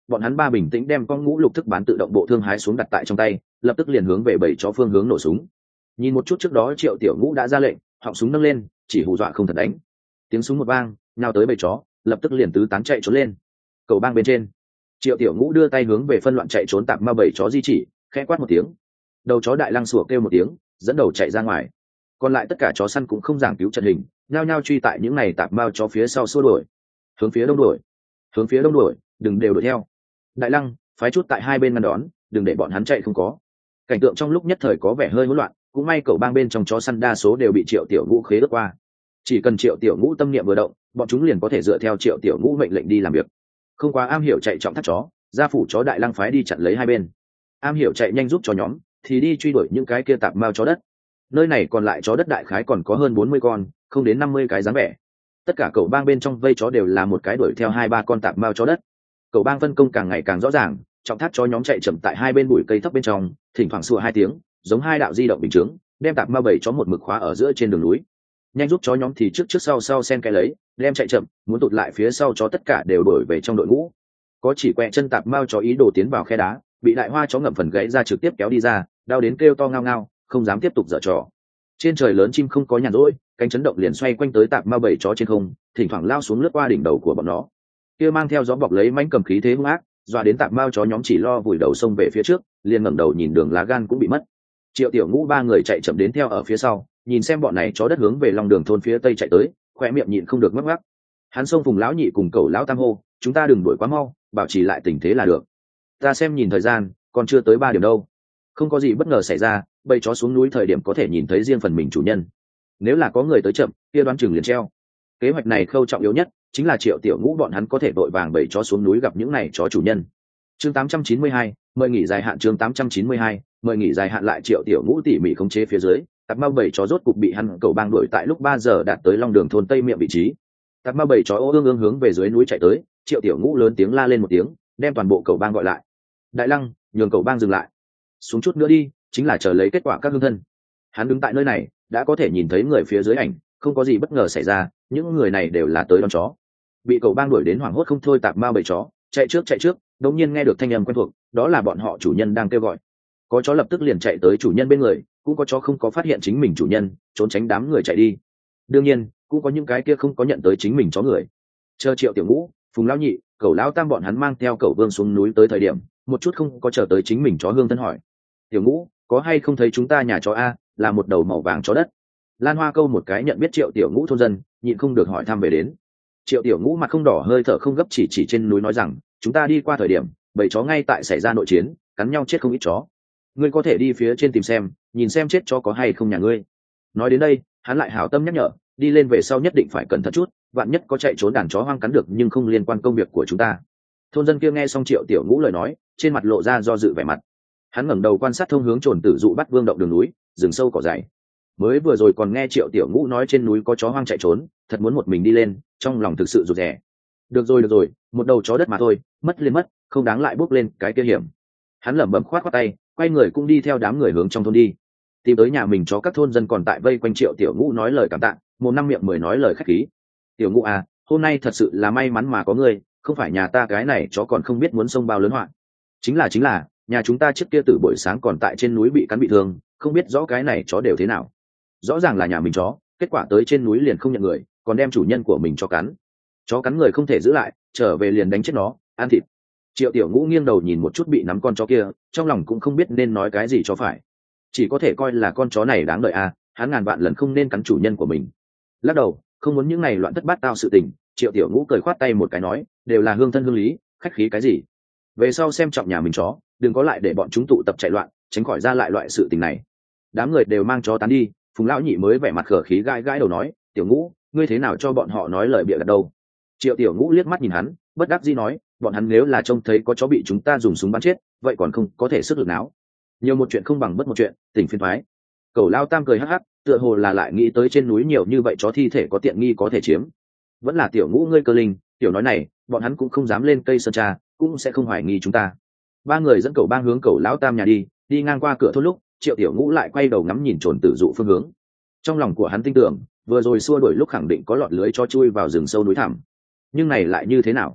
bọn hắn ba bình tĩnh đem con ngũ lục thức bán tự động bộ thương hái xuống đặt tại trong tay, lập tức liền hướng về bảy chó phương hướng nổ súng. Nhìn một chút trước đó Triệu Tiểu Ngũ đã ra lệnh, họng súng nâng lên, chỉ hù dọa không thật đánh. Tiếng súng một vang, nhào tới bảy chó, lập tức liền tứ tán chạy trốn lên. Cầu bang bên trên, Triệu Tiểu Ngũ đưa tay hướng về phân loạn chạy trốn tạp ma bảy chó di chỉ, khẽ quát một tiếng. Đầu chó đại lăng sủa kêu một tiếng, dẫn đầu chạy ra ngoài. Còn lại tất cả chó săn cũng không giảng cứu trận hình, nhao nhao truy tại những này tạp mao chó phía sau xua đuổi. Hướng phía đông đuổi, hướng phía đông đuổi, đừng đều đuổi theo. Đại lăng phái chút tại hai bên ngăn đón, đừng để bọn hắn chạy không có. Cảnh tượng trong lúc nhất thời có vẻ hơi hỗn loạn, cũng may cậu bang bên trong chó săn đa số đều bị Triệu Tiểu Ngũ khế ước qua. Chỉ cần Triệu Tiểu Ngũ tâm niệm vừa động, bọn chúng liền có thể dựa theo Triệu Tiểu Ngũ mệnh lệnh đi làm việc. Không quá am hiểu chạy trọng thắt chó, gia phủ chó đại lăng phái đi chặn lấy hai bên. Am hiểu chạy nhanh giúp cho nhóm, thì đi truy đuổi những cái kia tạp mao chó đất. Nơi này còn lại chó đất đại khái còn có hơn bốn mươi con, không đến năm mươi cái dáng vẻ. Tất cả cậu bang bên trong vây chó đều là một cái đuổi theo hai ba con tạp mao chó đất. Cậu bang phân công càng ngày càng rõ ràng, trọng thắt chó nhóm chạy chậm tại hai bên bụi cây thấp bên trong, thỉnh thoảng sủa hai tiếng, giống hai đạo di động bình chứng, đem tạp mao bảy chó một mực khóa ở giữa trên đường núi. Nhanh giúp chó nhóm thì trước trước sau sau xen cái lấy, đem chạy chậm, muốn tụt lại phía sau chó tất cả đều đuổi về trong đội ngũ. Có chỉ quẹ chân tạp mao chó ý đồ tiến vào khe đá, bị đại hoa chó ngậm phần gãy ra trực tiếp kéo đi ra, đau đến kêu to ngao ngao, không dám tiếp tục dở trò. Trên trời lớn chim không có nhàn rỗi, cánh chấn động liền xoay quanh tới tạp mao bảy chó trên không, thỉnh thoảng lao xuống lướt qua đỉnh đầu của bọn nó. Kia mang theo gió bọc lấy mãnh cầm khí thế hung ác, dọa đến tạp mao chó nhóm chỉ lo vùi đầu xông về phía trước, liền ngẩng đầu nhìn đường lá gan cũng bị mất. Triệu Tiểu Ngũ ba người chạy chậm đến theo ở phía sau, nhìn xem bọn này chó đất hướng về lòng đường thôn phía tây chạy tới, khỏe miệng nhịn không được ngắc ngắc. Hắn xông Phùng lão nhị cùng Cẩu lão tam hô, chúng ta đừng đuổi quá mau, bảo trì lại tình thế là được. Ta xem nhìn thời gian, còn chưa tới ba điểm đâu. Không có gì bất ngờ xảy ra, bầy chó xuống núi thời điểm có thể nhìn thấy riêng phần mình chủ nhân. Nếu là có người tới chậm, kia đoán chừng liền treo. Kế hoạch này khâu trọng yếu nhất chính là Triệu Tiểu Ngũ bọn hắn có thể vội vàng bầy chó xuống núi gặp những này chó chủ nhân. Chương tám trăm chín mươi hai, mời nghỉ dài hạn. Chương tám trăm chín mươi hai, mời nghỉ dài hạn. Lại Triệu Tiểu Ngũ tỉ mỉ khống chế phía dưới, tạp ma bầy chó rốt cục bị hắn cầu bang đuổi tại lúc ba giờ đạt tới long đường thôn tây miệng vị trí. Tạp ma bầy chó ô ương ương hướng về dưới núi chạy tới, Triệu Tiểu Ngũ lớn tiếng la lên một tiếng, đem toàn bộ cầu bang gọi lại. Đại lăng, nhường cầu bang dừng lại, xuống chút nữa đi, chính là chờ lấy kết quả các hương thân. Hắn đứng tại nơi này đã có thể nhìn thấy người phía dưới ảnh, không có gì bất ngờ xảy ra, những người này đều là tới đón chó. Bị cầu bang đuổi đến hoảng hốt không thôi tạp ma bầy chó chạy trước chạy trước, đột nhiên nghe được thanh âm quen thuộc, đó là bọn họ chủ nhân đang kêu gọi. Có chó lập tức liền chạy tới chủ nhân bên người, cũng có chó không có phát hiện chính mình chủ nhân, trốn tránh đám người chạy đi. Đương nhiên cũng có những cái kia không có nhận tới chính mình chó người. Chờ Triệu Tiểu Ngũ, Phùng lão nhị, Cẩu lão tam bọn hắn mang theo Cẩu Vương xuống núi tới thời điểm, một chút không có chờ tới chính mình chó hương thân hỏi: Tiểu Ngũ, có hay không thấy chúng ta nhà chó a, là một đầu màu vàng chó đất? Lan Hoa câu một cái nhận biết Triệu Tiểu Ngũ thôn dân, nhịn không được hỏi thăm về đến. Triệu Tiểu Ngũ mặt không đỏ hơi thở không gấp chỉ chỉ trên núi nói rằng, chúng ta đi qua thời điểm bầy chó ngay tại xảy ra nội chiến, cắn nhau chết không ít chó. Ngươi có thể đi phía trên tìm xem, nhìn xem chết chó có hay không nhà ngươi. Nói đến đây hắn lại hảo tâm nhắc nhở, đi lên về sau nhất định phải cẩn thận chút, vạn nhất có chạy trốn đàn chó hoang cắn được nhưng không liên quan công việc của chúng ta. Thôn dân kia nghe xong Triệu Tiểu Ngũ lời nói, trên mặt lộ ra do dự vẻ mặt. Hắn ngẩng đầu quan sát thông hướng trồn tử dụ bắt vương động đường núi, rừng sâu cỏ dày. Mới vừa rồi còn nghe Triệu Tiểu Ngũ nói trên núi có chó hoang chạy trốn, thật muốn một mình đi lên, trong lòng thực sự rụt rè. Được rồi được rồi, một đầu chó đất mà thôi, mất lên mất, không đáng lại bước lên cái kia hiểm. Hắn lẩm bẩm khoát khoát tay, quay người cũng đi theo đám người hướng trong thôn đi. Tìm tới nhà mình chó, các thôn dân còn tại vây quanh Triệu Tiểu Ngũ nói lời cảm tạ, một năm miệng mười nói lời khách khí. Tiểu Ngũ à, hôm nay thật sự là may mắn mà có ngươi, không phải nhà ta cái này chó còn không biết muốn sông bao lớn hoạn. Chính là chính là, nhà chúng ta trước kia từ buổi sáng còn tại trên núi bị cắn bị thương, không biết rõ cái này chó đều thế nào. Rõ ràng là nhà mình chó, kết quả tới trên núi liền không nhận người, còn đem chủ nhân của mình cho cắn. Chó cắn người không thể giữ lại, trở về liền đánh chết nó, ăn thịt. Triệu Tiểu Ngũ nghiêng đầu nhìn một chút bị nắm con chó kia, trong lòng cũng không biết nên nói cái gì cho phải, chỉ có thể coi là con chó này đáng đợi à, hắn ngàn vạn lần không nên cắn chủ nhân của mình. Lắc đầu, không muốn những này loạn thất bát tao sự tình. Triệu Tiểu Ngũ cười khoát tay một cái nói, đều là hương thân hương lý, khách khí cái gì. Về sau xem trọng nhà mình chó, đừng có lại để bọn chúng tụ tập chạy loạn, tránh khỏi ra lại loại sự tình này. Đám người đều mang chó tán đi, Phùng lão nhị mới vẻ mặt khờ khí gãi gãi đầu nói, Tiểu Ngũ, ngươi thế nào cho bọn họ nói lời bịa đặt đâu. Triệu Tiểu Ngũ liếc mắt nhìn hắn, bất đắc dĩ nói, bọn hắn nếu là trông thấy có chó bị chúng ta dùng súng bắn chết, vậy còn không có thể sức lực não. Nhiều một chuyện không bằng bất một chuyện, tỉnh phiền thoái. Cẩu lao tam cười hắc hắc, tựa hồ là lại nghĩ tới trên núi nhiều như vậy chó thi thể có tiện nghi có thể chiếm. Vẫn là Tiểu Ngũ ngươi cơ linh, tiểu nói này bọn hắn cũng không dám lên cây sơn tra, cũng sẽ không hoài nghi chúng ta. Ba người dẫn cẩu bang hướng cẩu lão tam nhà đi, đi ngang qua cửa thôn lúc Triệu Tiểu Ngũ lại quay đầu ngắm nhìn trồn tử dụ phương hướng. Trong lòng của hắn tin tưởng, vừa rồi xua đuổi lúc khẳng định có lọt lưới cho chui vào rừng sâu núi thẳm, nhưng này lại như thế nào?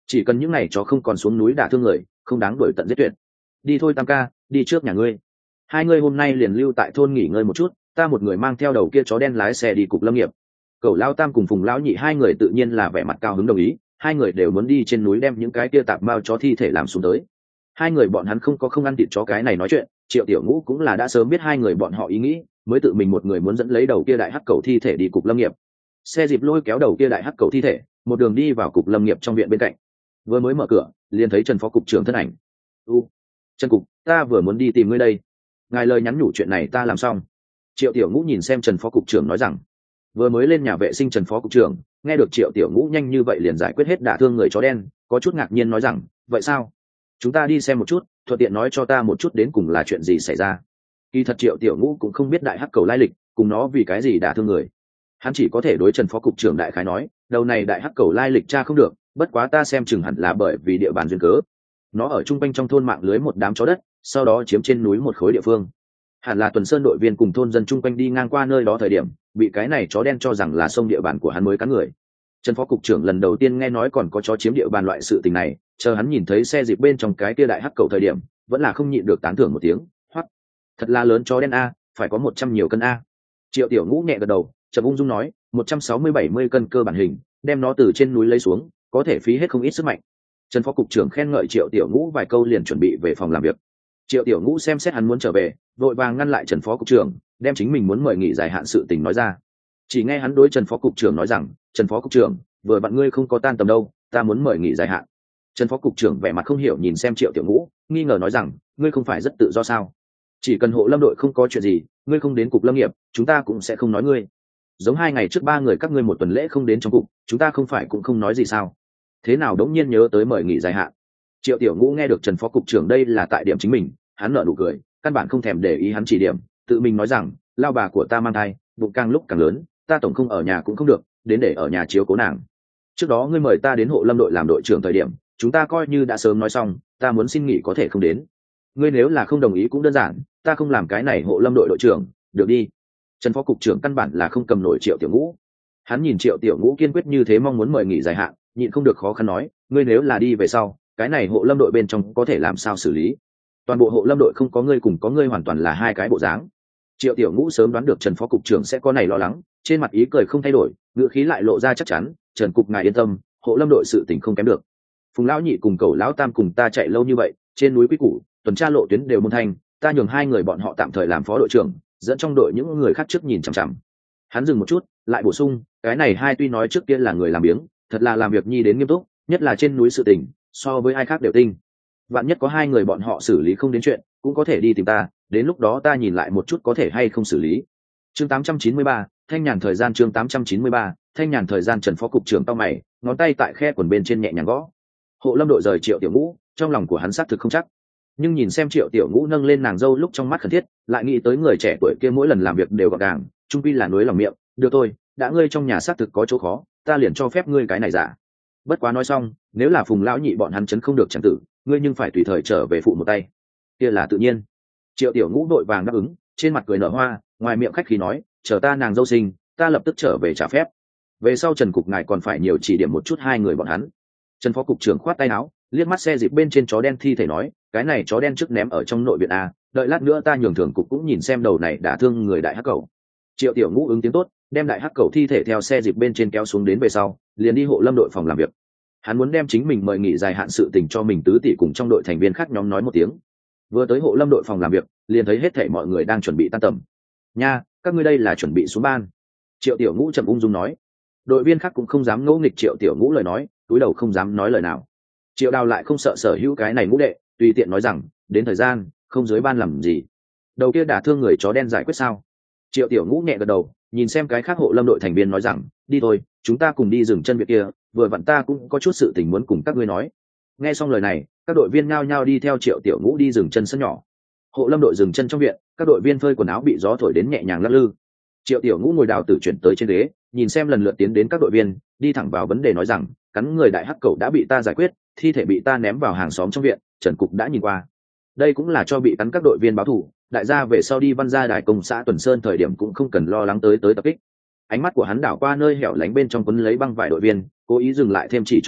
chỉ cần những ngày chó không còn xuống núi đả thương người, không đáng đuổi tận giết tuyệt. Đi thôi Tam ca, đi trước nhà ngươi. Hai ngươi hôm nay liền lưu tại thôn nghỉ ngơi một chút, ta một người mang theo đầu kia chó đen lái xe đi cục lâm nghiệp. Cẩu Lão Tam cùng Phùng Lão Nhị hai người tự nhiên là vẻ mặt cao hứng đồng ý, hai người đều muốn đi trên núi đem những cái kia tạp mao chó thi thể làm xuống tới. Hai người bọn hắn không có không ăn thịt chó cái này nói chuyện, Triệu Tiểu Ngũ cũng là đã sớm biết hai người bọn họ ý nghĩ, mới tự mình một người muốn dẫn lấy đầu kia đại hắc cẩu thi thể đi cục lâm nghiệp. Xe dịp lôi kéo đầu kia đại hắc cẩu thi thể, một đường đi vào cục lâm nghiệp trong viện bên cạnh. Vừa mới mở cửa, liền thấy Trần phó cục trưởng thân ảnh. "U, Trần cục, ta vừa muốn đi tìm ngươi đây. Ngài lời nhắn nhủ chuyện này ta làm xong." Triệu Tiểu Ngũ nhìn xem Trần phó cục trưởng nói rằng. Vừa mới lên nhà vệ sinh Trần phó cục trưởng nghe được Triệu Tiểu Ngũ nhanh như vậy liền giải quyết hết đả thương người chó đen, có chút ngạc nhiên nói rằng, "Vậy sao? Chúng ta đi xem một chút, thuận tiện nói cho ta một chút đến cùng là chuyện gì xảy ra." Kỳ thật Triệu Tiểu Ngũ cũng không biết đại hắc cầu lai lịch, cùng nó vì cái gì đả thương người. Hắn chỉ có thể đối Trần phó cục trưởng đại khái nói, đầu này đại hắc cầu lai lịch tra không được, bất quá ta xem chừng hẳn là bởi vì địa bàn duyên cớ. Nó ở trung quanh trong thôn mạng lưới một đám chó đất, sau đó chiếm trên núi một khối địa phương. Hẳn là tuần sơn đội viên cùng thôn dân trung quanh đi ngang qua nơi đó thời điểm, bị cái này chó đen cho rằng là sông địa bàn của hắn mới cắn người. Trần phó cục trưởng lần đầu tiên nghe nói còn có chó chiếm địa bàn loại sự tình này, chờ hắn nhìn thấy xe dịp bên trong cái kia đại hắc cầu thời điểm, vẫn là không nhịn được tán thưởng một tiếng, hoắc, thật là lớn chó đen a, phải có một trăm nhiều cân a. Triệu Tiểu Ngũ nhẹ gật đầu, trầm ung dung nói, một trăm sáu mươi bảy mươi cân cơ bản hình, đem nó từ trên núi lấy xuống, có thể phí hết không ít sức mạnh. Trần phó cục trưởng khen ngợi Triệu Tiểu Ngũ vài câu liền chuẩn bị về phòng làm việc. Triệu Tiểu Ngũ xem xét hắn muốn trở về, vội vàng ngăn lại Trần phó cục trưởng, đem chính mình muốn mời nghỉ dài hạn sự tình nói ra. Chỉ nghe hắn đối Trần phó cục trưởng nói rằng, "Trần phó cục trưởng, vừa bạn ngươi không có tan tầm đâu, ta muốn mời nghỉ dài hạn." Trần phó cục trưởng vẻ mặt không hiểu nhìn xem Triệu Tiểu Ngũ, nghi ngờ nói rằng, "Ngươi không phải rất tự do sao? Chỉ cần hộ lâm đội không có chuyện gì, ngươi không đến cục lâm nghiệp, chúng ta cũng sẽ không nói ngươi. Giống hai ngày trước ba người các ngươi một tuần lễ không đến trong cục, chúng ta không phải cũng không nói gì sao? Thế nào đống nhiên nhớ tới mời nghỉ dài hạn?" Triệu Tiểu Ngũ nghe được Trần phó cục trưởng đây là tại điểm chính mình, hắn nở nụ cười, căn bản không thèm để ý hắn chỉ điểm, tự mình nói rằng, "Lao bà của ta mang thai, bụng càng lúc càng lớn, ta tổng không ở nhà cũng không được, đến để ở nhà chiếu cố nàng. Trước đó ngươi mời ta đến hộ lâm đội làm đội trưởng thời điểm, chúng ta coi như đã sớm nói xong, ta muốn xin nghỉ có thể không đến. Ngươi nếu là không đồng ý cũng đơn giản, ta không làm cái này hộ lâm đội đội trưởng, được đi." Trần phó cục trưởng căn bản là không cầm nổi Triệu Tiểu Ngũ. Hắn nhìn Triệu Tiểu Ngũ kiên quyết như thế mong muốn mời nghỉ dài hạn, nhịn không được khó khăn nói, "Ngươi nếu là đi về sau, cái này hộ lâm đội bên trong có thể làm sao xử lý? Toàn bộ hộ lâm đội không có ngươi cùng có ngươi hoàn toàn là hai cái bộ dáng." Triệu Tiểu Ngũ sớm đoán được Trần phó cục trưởng sẽ có này lo lắng, trên mặt ý cười không thay đổi, ngữ khí lại lộ ra chắc chắn, "Trần cục ngài yên tâm, hộ lâm đội sự tình không kém được. Phùng lão nhị cùng Cẩu lão tam cùng ta chạy lâu như vậy, trên núi quý củ, tuần tra lộ tuyến đều môn thanh, ta nhường hai người bọn họ tạm thời làm phó đội trưởng, dẫn trong đội những người khác trước nhìn chằm chằm." Hắn dừng một chút, lại bổ sung, "Cái này hai tuy nói trước kia là người làm biếng, thật là làm việc nhi đến nghiêm túc, nhất là trên núi sự tình, so với ai khác đều tinh. Vạn nhất có hai người bọn họ xử lý không đến chuyện, cũng có thể đi tìm ta, đến lúc đó ta nhìn lại một chút có thể hay không xử lý." Chương tám trăm chín mươi ba, thanh nhàn thời gian chương tám trăm chín mươi ba, thanh nhàn thời gian Trần phó cục trưởng tao mày, ngón tay tại khe quần bên trên nhẹ nhàng gõ. Hộ lâm đội rời Triệu Tiểu Ngũ, trong lòng của hắn xác thực không chắc, nhưng nhìn xem Triệu Tiểu Ngũ nâng lên nàng dâu lúc trong mắt khẩn thiết, lại nghĩ tới người trẻ tuổi kia mỗi lần làm việc đều gọn gàng, trung quy là núi lòng miệng, "Được thôi, đã ngươi trong nhà xác thực có chỗ khó, ta liền cho phép ngươi cái này giả. Bất quá nói xong, nếu là Phùng lão nhị bọn hắn chấn không được chẳng tử, ngươi nhưng phải tùy thời trở về phụ một tay." Kia là tự nhiên. Triệu Tiểu Ngũ đội vàng đáp ứng, trên mặt cười nở hoa, ngoài miệng khách khí nói, "Chờ ta nàng dâu sinh, ta lập tức trở về trả phép. Về sau Trần cục ngài còn phải nhiều chỉ điểm một chút hai người bọn hắn." Trần phó cục trưởng khoát tay áo, liếc mắt xe dịp bên trên chó đen thi thể nói, "Cái này chó đen trước ném ở trong nội viện a, đợi lát nữa ta nhường thường cục cũng nhìn xem đầu này đã thương người đại hắc cầu." Triệu Tiểu Ngũ ứng tiếng tốt, đem đại hắc cầu thi thể theo xe dịp bên trên kéo xuống đến về sau, liền đi hộ lâm đội phòng làm việc. Hắn muốn đem chính mình mời nghỉ dài hạn sự tình cho mình tứ tỷ cùng trong đội thành viên khác nhóm nói một tiếng. Vừa tới hộ lâm đội phòng làm việc, liền thấy hết thảy mọi người đang chuẩn bị tan tầm. "Nha, các ngươi đây là chuẩn bị xuống ban." Triệu Tiểu Ngũ trầm ung dung nói. Đội viên khác cũng không dám ngỗ nghịch Triệu Tiểu Ngũ lời nói, túi đầu không dám nói lời nào. Triệu Đào lại không sợ sở hữu cái này ngũ đệ, tùy tiện nói rằng, "Đến thời gian, không dưới ban làm gì? Đầu kia đả thương người chó đen giải quyết sao?" Triệu Tiểu Ngũ nhẹ gật đầu, nhìn xem cái khác hộ lâm đội thành viên nói rằng, "Đi thôi, chúng ta cùng đi dừng chân việc kia, vừa vặn ta cũng có chút sự tình muốn cùng các ngươi nói." Nghe xong lời này, các đội viên nhao nhao đi theo Triệu Tiểu Ngũ đi dừng chân sân nhỏ. Hộ lâm đội dừng chân trong viện, các đội viên phơi quần áo bị gió thổi đến nhẹ nhàng lắc lư. Triệu Tiểu Ngũ ngồi đào tử chuyển tới trên ghế, nhìn xem lần lượt tiến đến các đội viên, đi thẳng vào vấn đề nói rằng, "Cắn người đại hắc cẩu đã bị ta giải quyết, thi thể bị ta ném vào hàng xóm trong viện, Trần cục đã nhìn qua. Đây cũng là cho bị cắn các đội viên báo thù, đại gia về sau đi văn gia đài công xã Tuần Sơn thời điểm cũng không cần lo lắng tới tới tập kích." Ánh mắt của hắn đảo qua nơi hẻo lánh bên trong quấn lấy băng vải đội viên, cố ý dừng lại thêm chỉ chốc lát,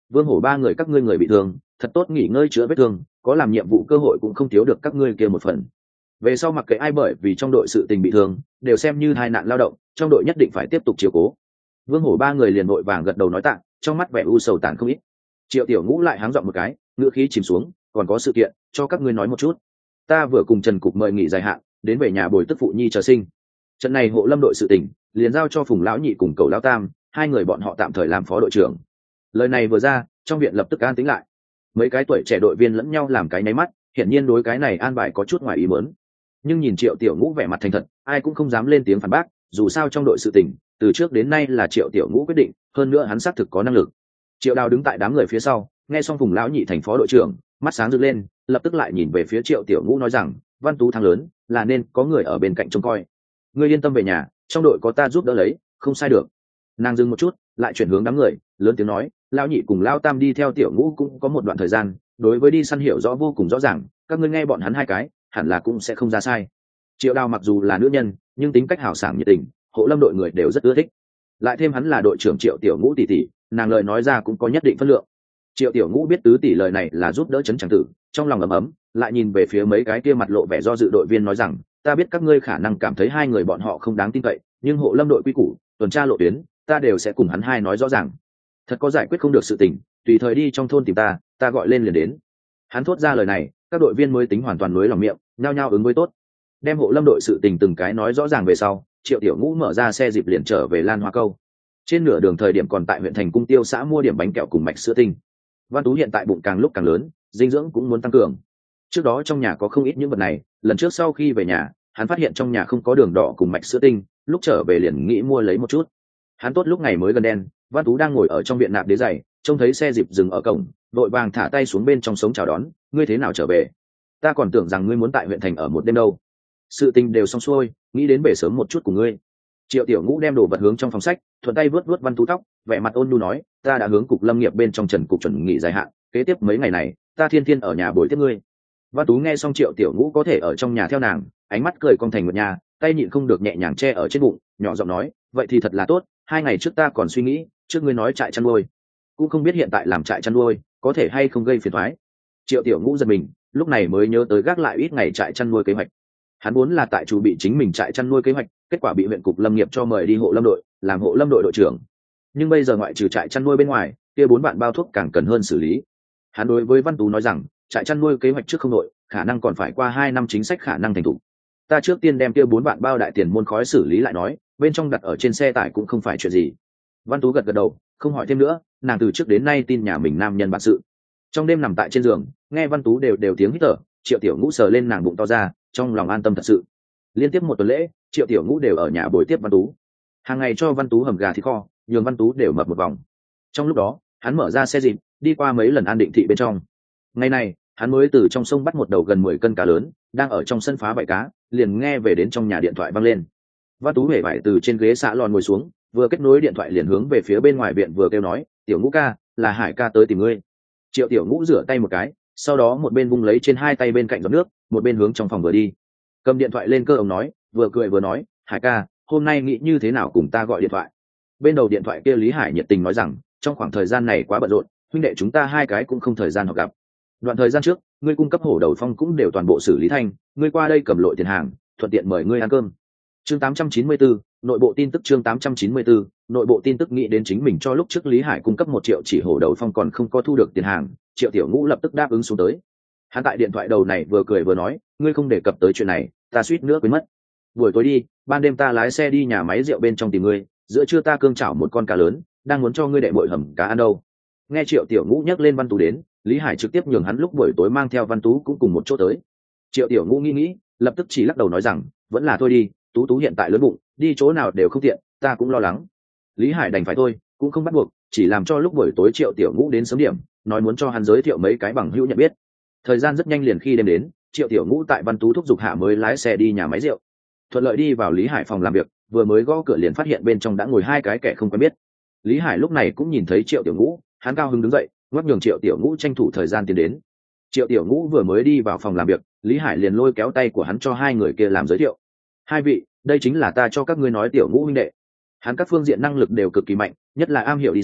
Vương Hổ ba người các ngươi người bị thương thật tốt nghỉ ngơi chữa vết thương, có làm nhiệm vụ cơ hội cũng không thiếu được các ngươi kia một phần. Về sau mặc kệ ai bởi vì trong đội sự tình bị thương đều xem như tai nạn lao động, trong đội nhất định phải tiếp tục chiếu cố. Vương Hổ ba người liền vội vàng gật đầu nói tạ, trong mắt vẻ u sầu tàn không ít. Triệu Tiểu Ngũ lại háng giọng một cái, ngữ khí chìm xuống, còn có sự kiện cho các ngươi nói một chút. Ta vừa cùng Trần Cục mời nghỉ dài hạn đến về nhà bồi tức phụ nhi chờ sinh. Trận này hộ lâm đội sự tình liền giao cho Phùng lão nhị cùng Cầu lão tam, hai người bọn họ tạm thời làm phó đội trưởng. Lời này vừa ra, trong viện lập tức an tĩnh lại. Mấy cái tuổi trẻ đội viên lẫn nhau làm cái nháy mắt, hiển nhiên đối cái này an bài có chút ngoài ý muốn. Nhưng nhìn Triệu Tiểu Ngũ vẻ mặt thành thật, ai cũng không dám lên tiếng phản bác, dù sao trong đội sự tình từ trước đến nay là Triệu Tiểu Ngũ quyết định, hơn nữa hắn xác thực có năng lực. Triệu Đào đứng tại đám người phía sau, nghe xong Phùng lão nhị thành phó đội trưởng, mắt sáng rực lên, lập tức lại nhìn về phía Triệu Tiểu Ngũ nói rằng, Văn Tú thắng lớn, là nên có người ở bên cạnh trông coi. Ngươi yên tâm về nhà, trong đội có ta giúp đỡ lấy, không sai được. Nàng dừng một chút, lại chuyển hướng đám người, lớn tiếng nói, lão nhị cùng lão tam đi theo Tiểu Ngũ cũng có một đoạn thời gian, đối với đi săn hiểu rõ vô cùng rõ ràng, các ngươi nghe bọn hắn hai cái, hẳn là cũng sẽ không ra sai. Triệu Đào mặc dù là nữ nhân, nhưng tính cách hào sảng nhiệt tình, hộ lâm đội người đều rất ưa thích. Lại thêm hắn là đội trưởng Triệu Tiểu Ngũ tỷ tỷ, nàng lời nói ra cũng có nhất định phân lượng. Triệu Tiểu Ngũ biết tứ tỷ lời này là giúp đỡ chấn tràng tử, trong lòng ấm ấm, lại nhìn về phía mấy cái kia mặt lộ vẻ do dự đội viên nói rằng, ta biết các ngươi khả năng cảm thấy hai người bọn họ không đáng tin cậy, nhưng hộ lâm đội quy củ, tuần tra lộ tuyến, ta đều sẽ cùng hắn hai nói rõ ràng. Thật có giải quyết không được sự tình, tùy thời đi trong thôn tìm ta, ta gọi lên liền đến. Hắn thốt ra lời này, các đội viên mới tính hoàn toàn nuối lòng miệng, nhao nhao ứng với tốt. Đem hộ lâm đội sự tình từng cái nói rõ ràng về sau, Triệu Tiểu Ngũ mở ra xe dịp liền trở về Lan Hoa Câu. Trên nửa đường thời điểm còn tại huyện thành Cung Tiêu xã mua điểm bánh kẹo cùng mạch sữa tinh. Văn Tú hiện tại bụng càng lúc càng lớn, dinh dưỡng cũng muốn tăng cường. Trước đó trong nhà có không ít những vật này, lần trước sau khi về nhà, hắn phát hiện trong nhà không có đường đỏ cùng mạch sữa tinh, lúc trở về liền nghĩ mua lấy một chút. Hắn tốt lúc ngày mới gần đen, Văn Tú đang ngồi ở trong viện nạp đế giày, trông thấy xe dịp dừng ở cổng, vội vàng thả tay xuống bên trong sống chào đón, ngươi thế nào trở về? Ta còn tưởng rằng ngươi muốn tại huyện thành ở một đêm đâu. Sự tình đều xong xuôi, nghĩ đến về sớm một chút cùng ngươi. Triệu Tiểu Ngũ đem đồ vật hướng trong phòng sách, thuận tay vớt vớt Văn Tú tóc, vẻ mặt ôn nhu nói, ta đã hướng cục lâm nghiệp bên trong Trần Cục chuẩn nghỉ dài hạn, kế tiếp mấy ngày này, ta thiên thiên ở nhà bồi tiếp ngươi. Văn Tú nghe xong Triệu Tiểu Ngũ có thể ở trong nhà theo nàng, ánh mắt cười cong thành một nhà, tay nhịn không được nhẹ nhàng che ở trên bụng, nhỏ giọng nói, vậy thì thật là tốt, hai ngày trước ta còn suy nghĩ, trước ngươi nói trại chăn nuôi, cũng không biết hiện tại làm trại chăn nuôi có thể hay không gây phiền toái. Triệu Tiểu Ngũ giật mình, lúc này mới nhớ tới gác lại ít ngày trại chăn nuôi kế hoạch. Hắn muốn là tại chủ bị chính mình trại chăn nuôi kế hoạch, kết quả bị huyện cục lâm nghiệp cho mời đi hộ lâm đội, làm hộ lâm đội đội trưởng. Nhưng bây giờ ngoại trừ trại chăn nuôi bên ngoài, kia bốn bạn bao thuốc càng cần hơn xử lý. Hắn đối với Văn Tú nói rằng, trại chăn nuôi kế hoạch trước không đội, khả năng còn phải qua hai năm chính sách khả năng thành thủ. Ta trước tiên đem kia bốn bạn bao đại tiền môn khói xử lý lại nói, bên trong đặt ở trên xe tải cũng không phải chuyện gì. Văn Tú gật gật đầu, không hỏi thêm nữa, nàng từ trước đến nay tin nhà mình nam nhân bản sự. Trong đêm nằm tại trên giường, nghe Văn Tú đều đều tiếng hít thở, Triệu Tiểu Ngũ sờ lên nàng bụng to ra, trong lòng an tâm thật sự. Liên tiếp một tuần lễ, Triệu Tiểu Ngũ đều ở nhà bồi tiếp Văn Tú, hàng ngày cho Văn Tú hầm gà thịt kho, nhường Văn Tú đều mập một vòng. Trong lúc đó, hắn mở ra xe dịp, đi qua mấy lần An Định thị bên trong. Ngày này, hắn mới từ trong sông bắt một đầu gần mười cân cá lớn, đang ở trong sân phá bãi cá, liền nghe về đến trong nhà điện thoại vang lên. Văn Tú hề vải từ trên ghế xạ lòn ngồi xuống, vừa kết nối điện thoại liền hướng về phía bên ngoài viện vừa kêu nói, Tiểu Ngũ ca, là Hải ca tới tìm ngươi. Triệu Tiểu Ngũ rửa tay một cái, sau đó một bên vung lấy trên hai tay bên cạnh giọt nước, một bên hướng trong phòng vừa đi. Cầm điện thoại lên cơ ông nói, vừa cười vừa nói, Hải ca, hôm nay nghĩ như thế nào cùng ta gọi điện thoại. Bên đầu điện thoại kia Lý Hải nhiệt tình nói rằng, trong khoảng thời gian này quá bận rộn, huynh đệ chúng ta hai cái cũng không thời gian họp gặp. Đoạn thời gian trước, ngươi cung cấp hổ đầu phong cũng đều toàn bộ xử lý thanh, ngươi qua đây cầm lội tiền hàng, thuận tiện mời ngươi ăn cơm. Chương tám trăm chín mươi bốn, nội bộ tin tức chương tám trăm chín mươi bốn, nội bộ tin tức nghĩ đến chính mình cho lúc trước Lý Hải cung cấp một triệu chỉ hổ đầu phong còn không có thu được tiền hàng, Triệu Tiểu Ngũ lập tức đáp ứng xuống tới. Hắn tại điện thoại đầu này vừa cười vừa nói, ngươi không đề cập tới chuyện này, ta suýt nữa quên mất. Buổi tối đi, ban đêm ta lái xe đi nhà máy rượu bên trong tìm ngươi, giữa trưa ta cương chảo một con cá lớn, đang muốn cho ngươi đệ bội hầm cá ăn đâu. Nghe Triệu Tiểu Ngũ nhắc lên Văn Tú đến, Lý Hải trực tiếp nhường hắn lúc buổi tối mang theo Văn Tú cũng cùng một chỗ tới. Triệu Tiểu Ngũ nghĩ nghĩ, lập tức chỉ lắc đầu nói rằng, vẫn là thôi đi, Tú Tú hiện tại lớn bụng, đi chỗ nào đều không tiện, ta cũng lo lắng. Lý Hải đành phải thôi, cũng không bắt buộc, chỉ làm cho lúc buổi tối Triệu Tiểu Ngũ đến sớm điểm, nói muốn cho hắn giới thiệu mấy cái bằng hữu nhận biết. Thời gian rất nhanh liền khi đêm đến, Triệu Tiểu Ngũ tại Văn Tú thúc giục hạ mới lái xe đi nhà máy rượu. Thuận lợi đi vào Lý Hải phòng làm việc, vừa mới gõ cửa liền phát hiện bên trong đã ngồi hai cái kẻ không quen biết. Lý Hải lúc này cũng nhìn thấy Triệu Tiểu Ngũ, hắn cao hứng đứng dậy, ngoắc nhường Triệu Tiểu Ngũ tranh thủ thời gian tiến đến. Triệu Tiểu Ngũ vừa mới đi vào phòng làm việc, Lý Hải liền lôi kéo tay của hắn cho hai người kia làm giới thiệu. Hai vị, đây chính là ta cho các ngươi nói Tiểu Ngũ huynh đệ. Hắn các phương diện năng lực đều cực kỳ mạnh, nhất là am hiểu đi săn,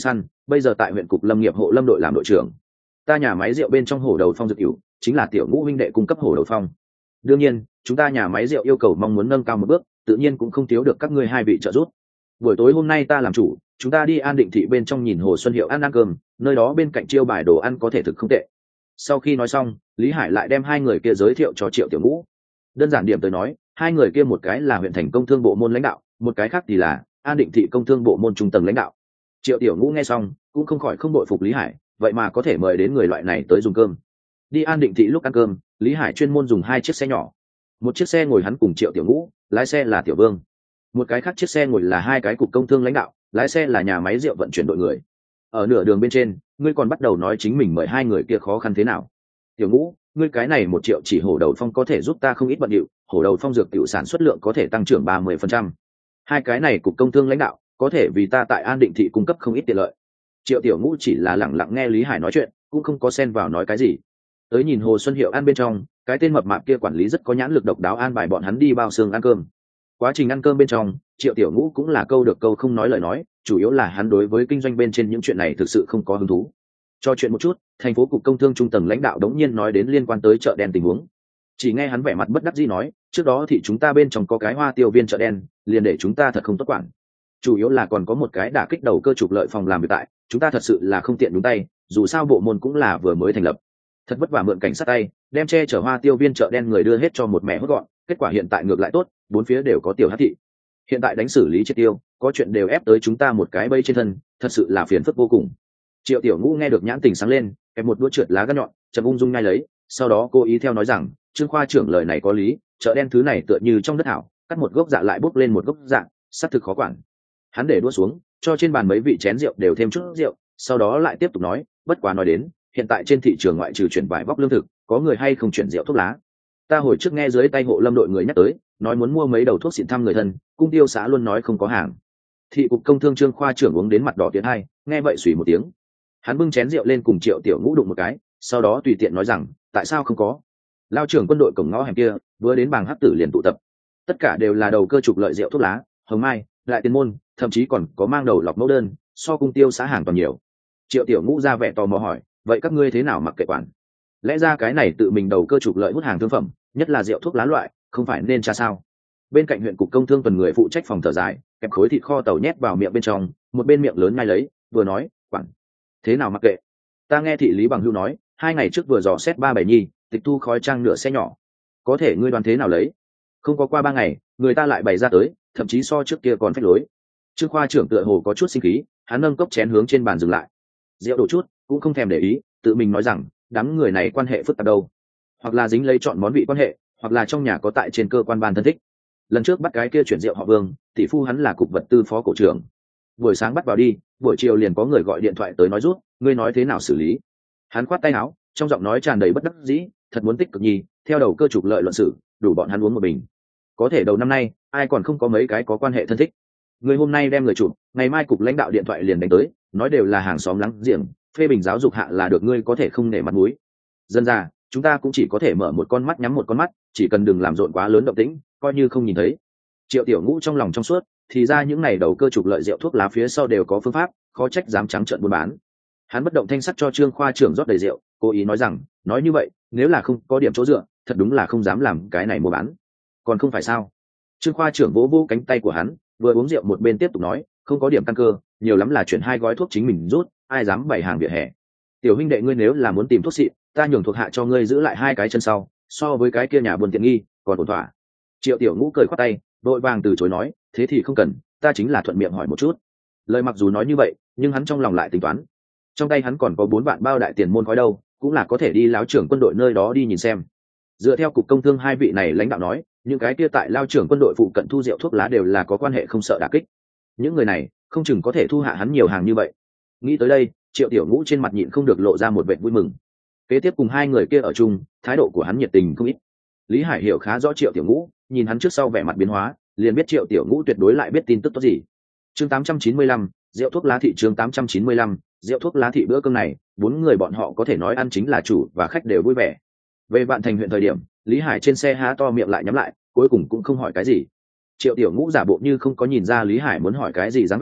bây giờ tại huyện cục lâm nghiệp hộ lâm đội làm đội trưởng. Ta nhà máy rượu bên trong hổ đầu phong dược cửu chính là tiểu ngũ huynh đệ cung cấp hổ đầu phong. Đương nhiên chúng ta nhà máy rượu yêu cầu mong muốn nâng cao một bước, tự nhiên cũng không thiếu được các ngươi hai vị trợ giúp. Buổi tối hôm nay ta làm chủ, chúng ta đi An Định thị bên trong nhìn Hồ Xuân Hiệu ăn ăn cơm, nơi đó bên cạnh chiêu bài đồ ăn có thể thực không tệ. Sau khi nói xong, Lý Hải lại đem hai người kia giới thiệu cho Triệu Tiểu Ngũ. Đơn giản điểm tới nói, hai người kia một cái là huyện thành công thương bộ môn lãnh đạo, một cái khác thì là An Định thị công thương bộ môn trung tầng lãnh đạo. Triệu Tiểu Ngũ nghe xong cũng không khỏi không đội phục Lý Hải, vậy mà có thể mời đến người loại này tới dùng cơm. Đi An Định thị lúc ăn cơm, Lý Hải chuyên môn dùng hai chiếc xe nhỏ, một chiếc xe ngồi hắn cùng Triệu Tiểu Ngũ, lái xe là Tiểu Vương, một cái khác chiếc xe ngồi là hai cái cục công thương lãnh đạo, lái xe là nhà máy rượu vận chuyển đội người. Ở nửa đường bên trên, ngươi còn bắt đầu nói chính mình mời hai người kia khó khăn thế nào. Tiểu Ngũ, ngươi cái này một triệu chỉ hổ đầu phong có thể giúp ta không ít bận điệu, hổ đầu phong dược tiểu sản xuất lượng có thể tăng trưởng ba mươi phần trăm. Hai cái này cục công thương lãnh đạo có thể vì ta tại An Định thị cung cấp không ít tiện lợi. Triệu Tiểu Ngũ chỉ là lẳng lặng nghe Lý Hải nói chuyện, cũng không có xen vào nói cái gì. Tới nhìn Hồ Xuân Hiệu ăn bên trong, cái tên mập mạp kia quản lý rất có nhãn lực độc đáo an bài bọn hắn đi bao xương ăn cơm. Quá trình ăn cơm bên trong, Triệu Tiểu Ngũ cũng là câu được câu không nói lời nói, chủ yếu là hắn đối với kinh doanh bên trên những chuyện này thực sự không có hứng thú. Cho chuyện một chút, thành phố cục công thương trung tầng lãnh đạo đống nhiên nói đến liên quan tới chợ đen tình huống. Chỉ nghe hắn vẻ mặt bất đắc dĩ nói, trước đó thì chúng ta bên trong có cái hoa tiêu viên chợ đen, liền để chúng ta thật không tốt quản. Chủ yếu là còn có một cái đả kích đầu cơ trục lợi phòng làm việc tại, chúng ta thật sự là không tiện đúng tay, dù sao bộ môn cũng là vừa mới thành lập. Thật vất vả mượn cảnh sát tay, đem che chở hoa tiêu viên chợ đen người đưa hết cho một mẹ hốt gọn, kết quả hiện tại ngược lại tốt, bốn phía đều có tiểu hắc thị. Hiện tại đánh xử lý triệt tiêu, có chuyện đều ép tới chúng ta một cái bây trên thân, thật sự là phiền phức vô cùng. Triệu Tiểu Ngũ nghe được nhãn tình sáng lên, kẹp một đũa trượt lá gân nhọn, chậm ung dung ngay lấy, sau đó cố ý theo nói rằng, Trương khoa trưởng lời này có lý, chợ đen thứ này tựa như trong đất thảo, cắt một gốc dạ lại bốc lên một gốc dạ, xác thực khó quản. Hắn để đũa xuống, cho trên bàn mấy vị chén rượu đều thêm chút rượu, sau đó lại tiếp tục nói, bất quá nói đến, hiện tại trên thị trường ngoại trừ chuyển vải vóc lương thực, có người hay không chuyển rượu thuốc lá. Ta hồi trước nghe dưới tay hộ lâm đội người nhắc tới, nói muốn mua mấy đầu thuốc xịn thăm người thân, cung tiêu xã luôn nói không có hàng. Thị cục công thương Trương khoa trưởng uống đến mặt đỏ tiến hai, nghe vậy xùy một tiếng. Hắn bưng chén rượu lên cùng Triệu Tiểu Ngũ đụng một cái, sau đó tùy tiện nói rằng, tại sao không có? Lao trưởng quân đội cổng ngõ hẻm kia, vừa đến bảng hắc tử liền tụ tập, tất cả đều là đầu cơ trục lợi rượu thuốc lá, hồng mai, lại tiền môn, thậm chí còn có mang đầu lọc mẫu đơn, so cung tiêu xã hàng còn nhiều. Triệu Tiểu Ngũ ra vẻ tò mò hỏi, vậy các ngươi thế nào mặc kệ quản? Lẽ ra cái này tự mình đầu cơ trục lợi hút hàng thương phẩm, nhất là rượu thuốc lá loại, không phải nên tra sao? Bên cạnh huyện cục công thương tuần người phụ trách phòng thở dài, kẹp khối thịt kho tàu nhét vào miệng bên trong, một bên miệng lớn ngay lấy, vừa nói, quản thế nào mặc kệ? Ta nghe thị Lý Bằng Hưu nói, hai ngày trước vừa dò xét ba bảy nhi, tịch thu khói trang nửa xe nhỏ, có thể ngươi đoán thế nào lấy? Không có qua ba ngày, người ta lại bày ra tới, thậm chí so trước kia còn phách lối. Trương khoa trưởng tựa hồ có chút sinh khí, hắn nâng cốc chén hướng trên bàn dừng lại, rượu đổ chút, cũng không thèm để ý, tự mình nói rằng, đám người này quan hệ phức tạp đâu, hoặc là dính lấy chọn món vị quan hệ, hoặc là trong nhà có tại trên cơ quan ban thân thích. Lần trước bắt cái kia chuyển rượu họ Vương, tỷ phu hắn là cục vật tư phó cổ trưởng, buổi sáng bắt vào đi, buổi chiều liền có người gọi điện thoại tới nói rút, ngươi nói thế nào xử lý? Hắn khoát tay áo, trong giọng nói tràn đầy bất đắc dĩ, thật muốn tích cực nhì, theo đầu cơ trục lợi luận xử, đủ bọn hắn uống một bình. Có thể đầu năm nay, ai còn không có mấy cái có quan hệ thân thích. Người hôm nay đem người chụp, ngày mai cục lãnh đạo điện thoại liền đánh tới, nói đều là hàng xóm láng giềng, phê bình giáo dục hạ là được, ngươi có thể không nể mặt mũi. Dân ra, chúng ta cũng chỉ có thể mở một con mắt nhắm một con mắt, chỉ cần đừng làm rộn quá lớn động tĩnh, coi như không nhìn thấy. Triệu Tiểu Ngũ trong lòng trong suốt, thì ra những này đầu cơ trục lợi rượu thuốc lá phía sau đều có phương pháp, khó trách dám trắng trợn buôn bán. Hắn bất động thanh sắc cho Trương khoa trưởng rót đầy rượu, cố ý nói rằng, nói như vậy, nếu là không có điểm chỗ dựa, thật đúng là không dám làm cái này mua bán. Còn không phải sao? Trương khoa trưởng vỗ vỗ cánh tay của hắn, vừa uống rượu một bên tiếp tục nói, không có điểm căn cơ, nhiều lắm là chuyển hai gói thuốc chính mình rút, ai dám bày hàng vỉa hè. Tiểu huynh đệ ngươi nếu là muốn tìm thuốc xịn, ta nhường thuộc hạ cho ngươi giữ lại hai cái chân sau, so với cái kia nhà buồn tiện nghi, còn ổn thỏa. Triệu Tiểu Ngũ cười khoát tay, đội vàng từ chối nói, thế thì không cần, ta chính là thuận miệng hỏi một chút. Lời mặc dù nói như vậy, nhưng hắn trong lòng lại tính toán, trong tay hắn còn có bốn vạn bao đại tiền môn khói đâu, cũng là có thể đi láo trưởng quân đội nơi đó đi nhìn xem. Dựa theo cục công thương hai vị này lãnh đạo nói, những cái kia tại lao trưởng quân đội phụ cận thu rượu thuốc lá đều là có quan hệ không sợ đả kích. Những người này không chừng có thể thu hạ hắn nhiều hàng như vậy. Nghĩ tới đây, Triệu Tiểu Ngũ trên mặt nhịn không được lộ ra một vẻ vui mừng. Kế tiếp cùng hai người kia ở chung, thái độ của hắn nhiệt tình không ít. Lý Hải hiểu khá rõ Triệu Tiểu Ngũ, nhìn hắn trước sau vẻ mặt biến hóa, liền biết Triệu Tiểu Ngũ tuyệt đối lại biết tin tức tốt gì. Chương tám trăm chín mươi lăm, rượu thuốc lá thị. Chương tám trăm chín mươi lăm, rượu thuốc lá thị. Bữa cơm này, bốn người bọn họ có thể nói ăn chính là chủ và khách đều vui vẻ. Về Vạn Thành huyện thời điểm, Lý Hải trên xe há to miệng lại nhắm lại, cuối cùng cũng không hỏi cái gì. Triệu Tiểu Ngũ giả bộ như không có nhìn ra Lý Hải muốn hỏi cái gì dáng vẻ,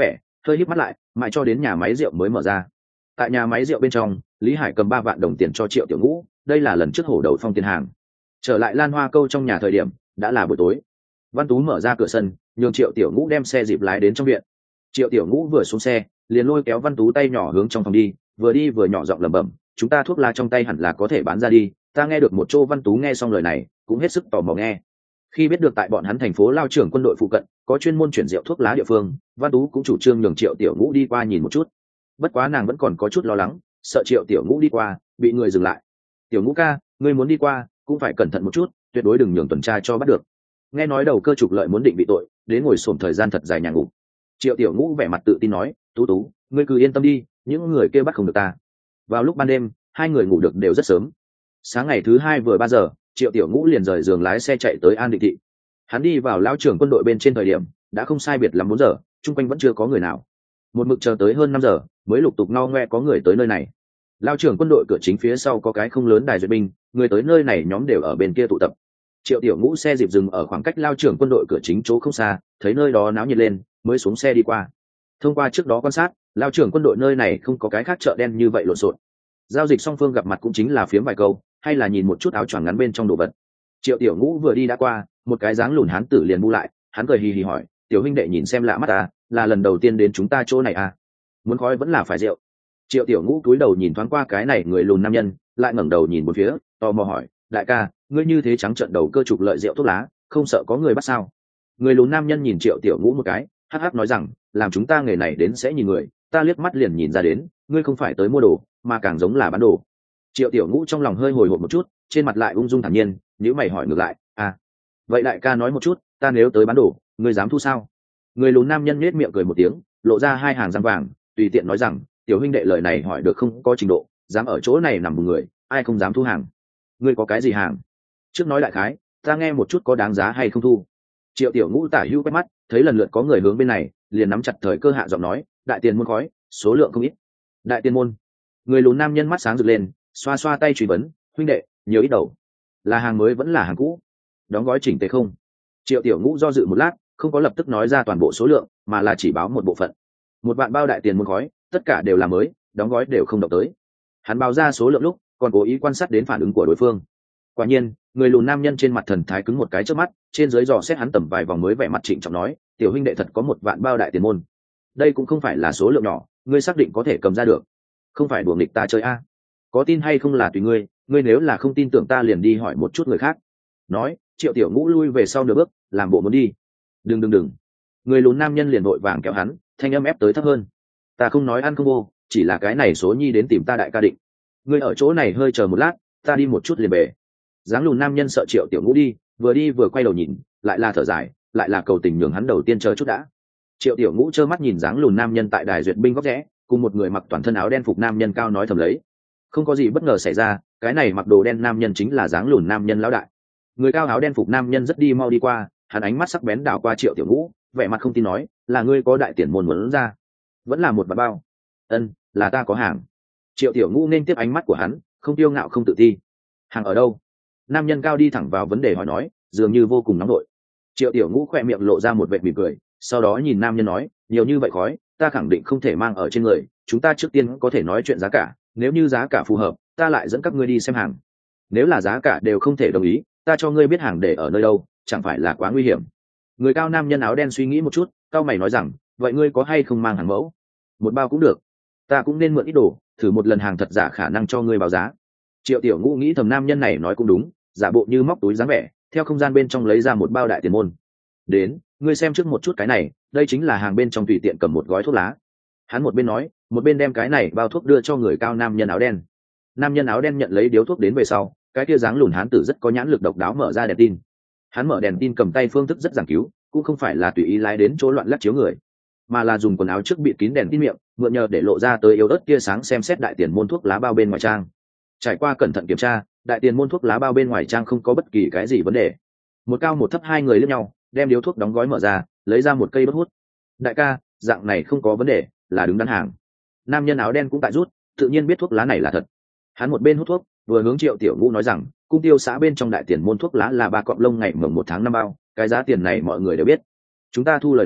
hơi híp mắt lại mãi cho đến nhà máy rượu mới mở ra. Tại nhà máy rượu bên trong, Lý Hải cầm ba vạn đồng tiền cho Triệu Tiểu Ngũ, đây là lần trước hổ đầu phong tiền hàng. Trở lại Lan Hoa Câu trong nhà thời điểm đã là buổi tối. Văn Tú mở ra cửa sân, nhường Triệu Tiểu Ngũ đem xe dịp lái đến trong viện. Triệu Tiểu Ngũ vừa xuống xe liền lôi kéo Văn Tú tay nhỏ hướng trong phòng đi, vừa đi vừa nhỏ giọng lẩm bẩm, chúng ta thuốc lá trong tay hẳn là có thể bán ra đi. Ta nghe được một chỗ. Văn Tú nghe xong lời này cũng hết sức tò mò nghe. Khi biết được tại bọn hắn thành phố Lao Trưởng quân đội phụ cận có chuyên môn chuyển rượu thuốc lá địa phương, Văn Tú cũng chủ trương nhường Triệu Tiểu Ngũ đi qua nhìn một chút. Bất quá nàng vẫn còn có chút lo lắng, sợ Triệu Tiểu Ngũ đi qua bị người dừng lại. Tiểu Ngũ ca, ngươi muốn đi qua cũng phải cẩn thận một chút, tuyệt đối đừng nhường tuần tra cho bắt được. Nghe nói đầu cơ trục lợi muốn định bị tội, đến ngồi xổm thời gian thật dài nhà ngủ. Triệu Tiểu Ngũ vẻ mặt tự tin nói, Tú Tú, ngươi cứ yên tâm đi, những người kia bắt không được ta. Vào lúc ban đêm, hai người ngủ được đều rất sớm. Sáng ngày thứ hai vừa ba giờ, Triệu Tiểu Ngũ liền rời giường lái xe chạy tới An Định thị. Hắn đi vào Lao Trưởng quân đội bên trên thời điểm đã không sai biệt lắm bốn giờ, chung quanh vẫn chưa có người nào. Một mực chờ tới hơn năm giờ mới lục tục ngao ngoe có người tới nơi này. Lao Trưởng quân đội cửa chính phía sau có cái không lớn đài duyệt binh, người tới nơi này nhóm đều ở bên kia tụ tập. Triệu Tiểu Ngũ xe dịp dừng ở khoảng cách Lao Trưởng quân đội cửa chính chỗ không xa, thấy nơi đó náo nhiệt lên mới xuống xe đi qua. Thông qua trước đó quan sát, Lao Trưởng quân đội nơi này không có cái khác chợ đen như vậy lộn xộn. Giao dịch song phương gặp mặt cũng chính là phiếm vài câu, hay là nhìn một chút áo choàng ngắn bên trong đồ vật. Triệu Tiểu Ngũ vừa đi đã qua, một cái dáng lùn hán tử liền bu lại, hắn cười hì hì hỏi, tiểu huynh đệ nhìn xem lạ mắt à, là lần đầu tiên đến chúng ta chỗ này à? Muốn khói vẫn là phải rượu. Triệu Tiểu Ngũ cúi đầu nhìn thoáng qua cái này người lùn nam nhân, lại ngẩng đầu nhìn một phía, tò mò hỏi, đại ca, ngươi như thế trắng trợn đầu cơ trục lợi rượu thuốc lá, không sợ có người bắt sao? Người lùn nam nhân nhìn Triệu Tiểu Ngũ một cái, hắc hắc nói rằng, làm chúng ta nghề này đến sẽ nhìn người, ta liếc mắt liền nhìn ra đến, ngươi không phải tới mua đồ, mà càng giống là bán đồ. Triệu Tiểu Ngũ trong lòng hơi hồi hộp một chút, trên mặt lại ung dung thản nhiên, nếu mày hỏi ngược lại, à, vậy đại ca nói một chút, ta nếu tới bán đồ, ngươi dám thu sao? Người lùn nam nhân nhếch miệng cười một tiếng, lộ ra hai hàng răng vàng, tùy tiện nói rằng, tiểu huynh đệ lời này hỏi được không có trình độ, dám ở chỗ này nằm một người, ai không dám thu hàng? Ngươi có cái gì hàng? Trước nói đại khái, ta nghe một chút có đáng giá hay không thu. Triệu Tiểu Ngũ tả hữu quét mắt, thấy lần lượt có người hướng bên này, liền nắm chặt thời cơ hạ giọng nói, đại tiền môn khói, số lượng không ít. Đại tiền môn. Người lùn nam nhân mắt sáng rực lên, xoa xoa tay truy vấn, huynh đệ, nhiều ít đầu, là hàng mới vẫn là hàng cũ, đóng gói chỉnh tề không? Triệu Tiểu Ngũ do dự một lát, không có lập tức nói ra toàn bộ số lượng, mà là chỉ báo một bộ phận. Một vạn bao đại tiền môn khói, tất cả đều là mới, đóng gói đều không động tới. Hắn báo ra số lượng lúc, còn cố ý quan sát đến phản ứng của đối phương. Quả nhiên, người lùn nam nhân trên mặt thần thái cứng một cái trước mắt, trên dưới dò xét hắn tầm vài vòng mới vẻ mặt trịnh trọng nói, tiểu huynh đệ thật có một vạn bao đại tiền môn. Đây cũng không phải là số lượng nhỏ, ngươi xác định có thể cầm ra được, không phải đùa nghịch ta chơi a? Có tin hay không là tùy ngươi, ngươi nếu là không tin tưởng ta liền đi hỏi một chút người khác. Nói, Triệu Tiểu Ngũ lui về sau nửa bước, làm bộ muốn đi. Đừng đừng đừng. Người lùn nam nhân liền vội vàng kéo hắn, thanh âm ép tới thấp hơn. Ta không nói ăn không vô, chỉ là cái này số nhi đến tìm ta đại ca định. Ngươi ở chỗ này hơi chờ một lát, ta đi một chút liền về. Dáng lùn nam nhân sợ Triệu Tiểu Ngũ đi, vừa đi vừa quay đầu nhìn, lại là thở dài, lại là cầu tình nhường hắn đầu tiên chờ chút đã. Triệu Tiểu Ngũ trơ mắt nhìn dáng lùn nam nhân tại đài duyệt binh góc rẽ, cùng một người mặc toàn thân áo đen phục nam nhân cao nói thầm lấy. Không có gì bất ngờ xảy ra, cái này mặc đồ đen nam nhân chính là dáng lùn nam nhân lão đại. Người cao áo đen phục nam nhân rất đi mau đi qua, hắn ánh mắt sắc bén đảo qua Triệu Tiểu Ngũ, vẻ mặt không tin nói, là ngươi có đại tiền môn muốn ra, vẫn là một vạn bao. Ân, là ta có hàng. Triệu Tiểu Ngũ nên tiếp ánh mắt của hắn, không tiêu ngạo không tự ti. Hàng ở đâu? Nam nhân cao đi thẳng vào vấn đề hỏi nói, dường như vô cùng nóng nổi. Triệu Tiểu Ngũ khỏe miệng lộ ra một vệt mỉm cười, sau đó nhìn nam nhân nói, nhiều như vậy khói, ta khẳng định không thể mang ở trên người, chúng ta trước tiên có thể nói chuyện giá cả, nếu như giá cả phù hợp, ta lại dẫn các ngươi đi xem hàng. Nếu là giá cả đều không thể đồng ý, ta cho ngươi biết hàng để ở nơi đâu, chẳng phải là quá nguy hiểm. Người cao nam nhân áo đen suy nghĩ một chút, cao mày nói rằng, vậy ngươi có hay không mang hàng mẫu? Một bao cũng được, ta cũng nên mượn ít đồ, thử một lần hàng thật giả khả năng cho ngươi báo giá. Triệu Tiểu Ngũ nghĩ thầm nam nhân này nói cũng đúng, giả bộ như móc túi dáng vẻ, theo không gian bên trong lấy ra một bao đại tiền môn. Đến, ngươi xem trước một chút cái này, đây chính là hàng bên trong, tùy tiện cầm một gói thuốc lá. Hắn một bên nói, một bên đem cái này bao thuốc đưa cho người cao nam nhân áo đen. Nam nhân áo đen nhận lấy điếu thuốc đến về sau, cái kia dáng lùn hán tử rất có nhãn lực độc đáo mở ra đèn tin. Hắn mở đèn tin cầm tay phương thức rất giảng cứu, cũng không phải là tùy ý lái đến chỗ loạn lắc chiếu người, mà là dùng quần áo trước bịt kín đèn tin miệng, mượn nhờ để lộ ra tới yếu ớt tia sáng xem xét đại tiền môn thuốc lá bao bên ngoài trang. Trải qua cẩn thận kiểm tra, đại tiền môn thuốc lá bao bên ngoài trang không có bất kỳ cái gì vấn đề. Một cao một thấp hai người liếc nhau, đem điếu thuốc đóng gói mở ra, lấy ra một cây đốt hút. Đại ca, dạng này không có vấn đề, là đứng đắn hàng. Nam nhân áo đen cũng tại rút, tự nhiên biết thuốc lá này là thật. Hắn một bên hút thuốc, vừa hướng Triệu Tiểu Ngũ nói rằng, cung tiêu xã bên trong đại tiền môn thuốc lá là ba cọng lông ngày mồng một tháng năm bao, cái giá tiền này mọi người đều biết. Chúng ta thu lời nói,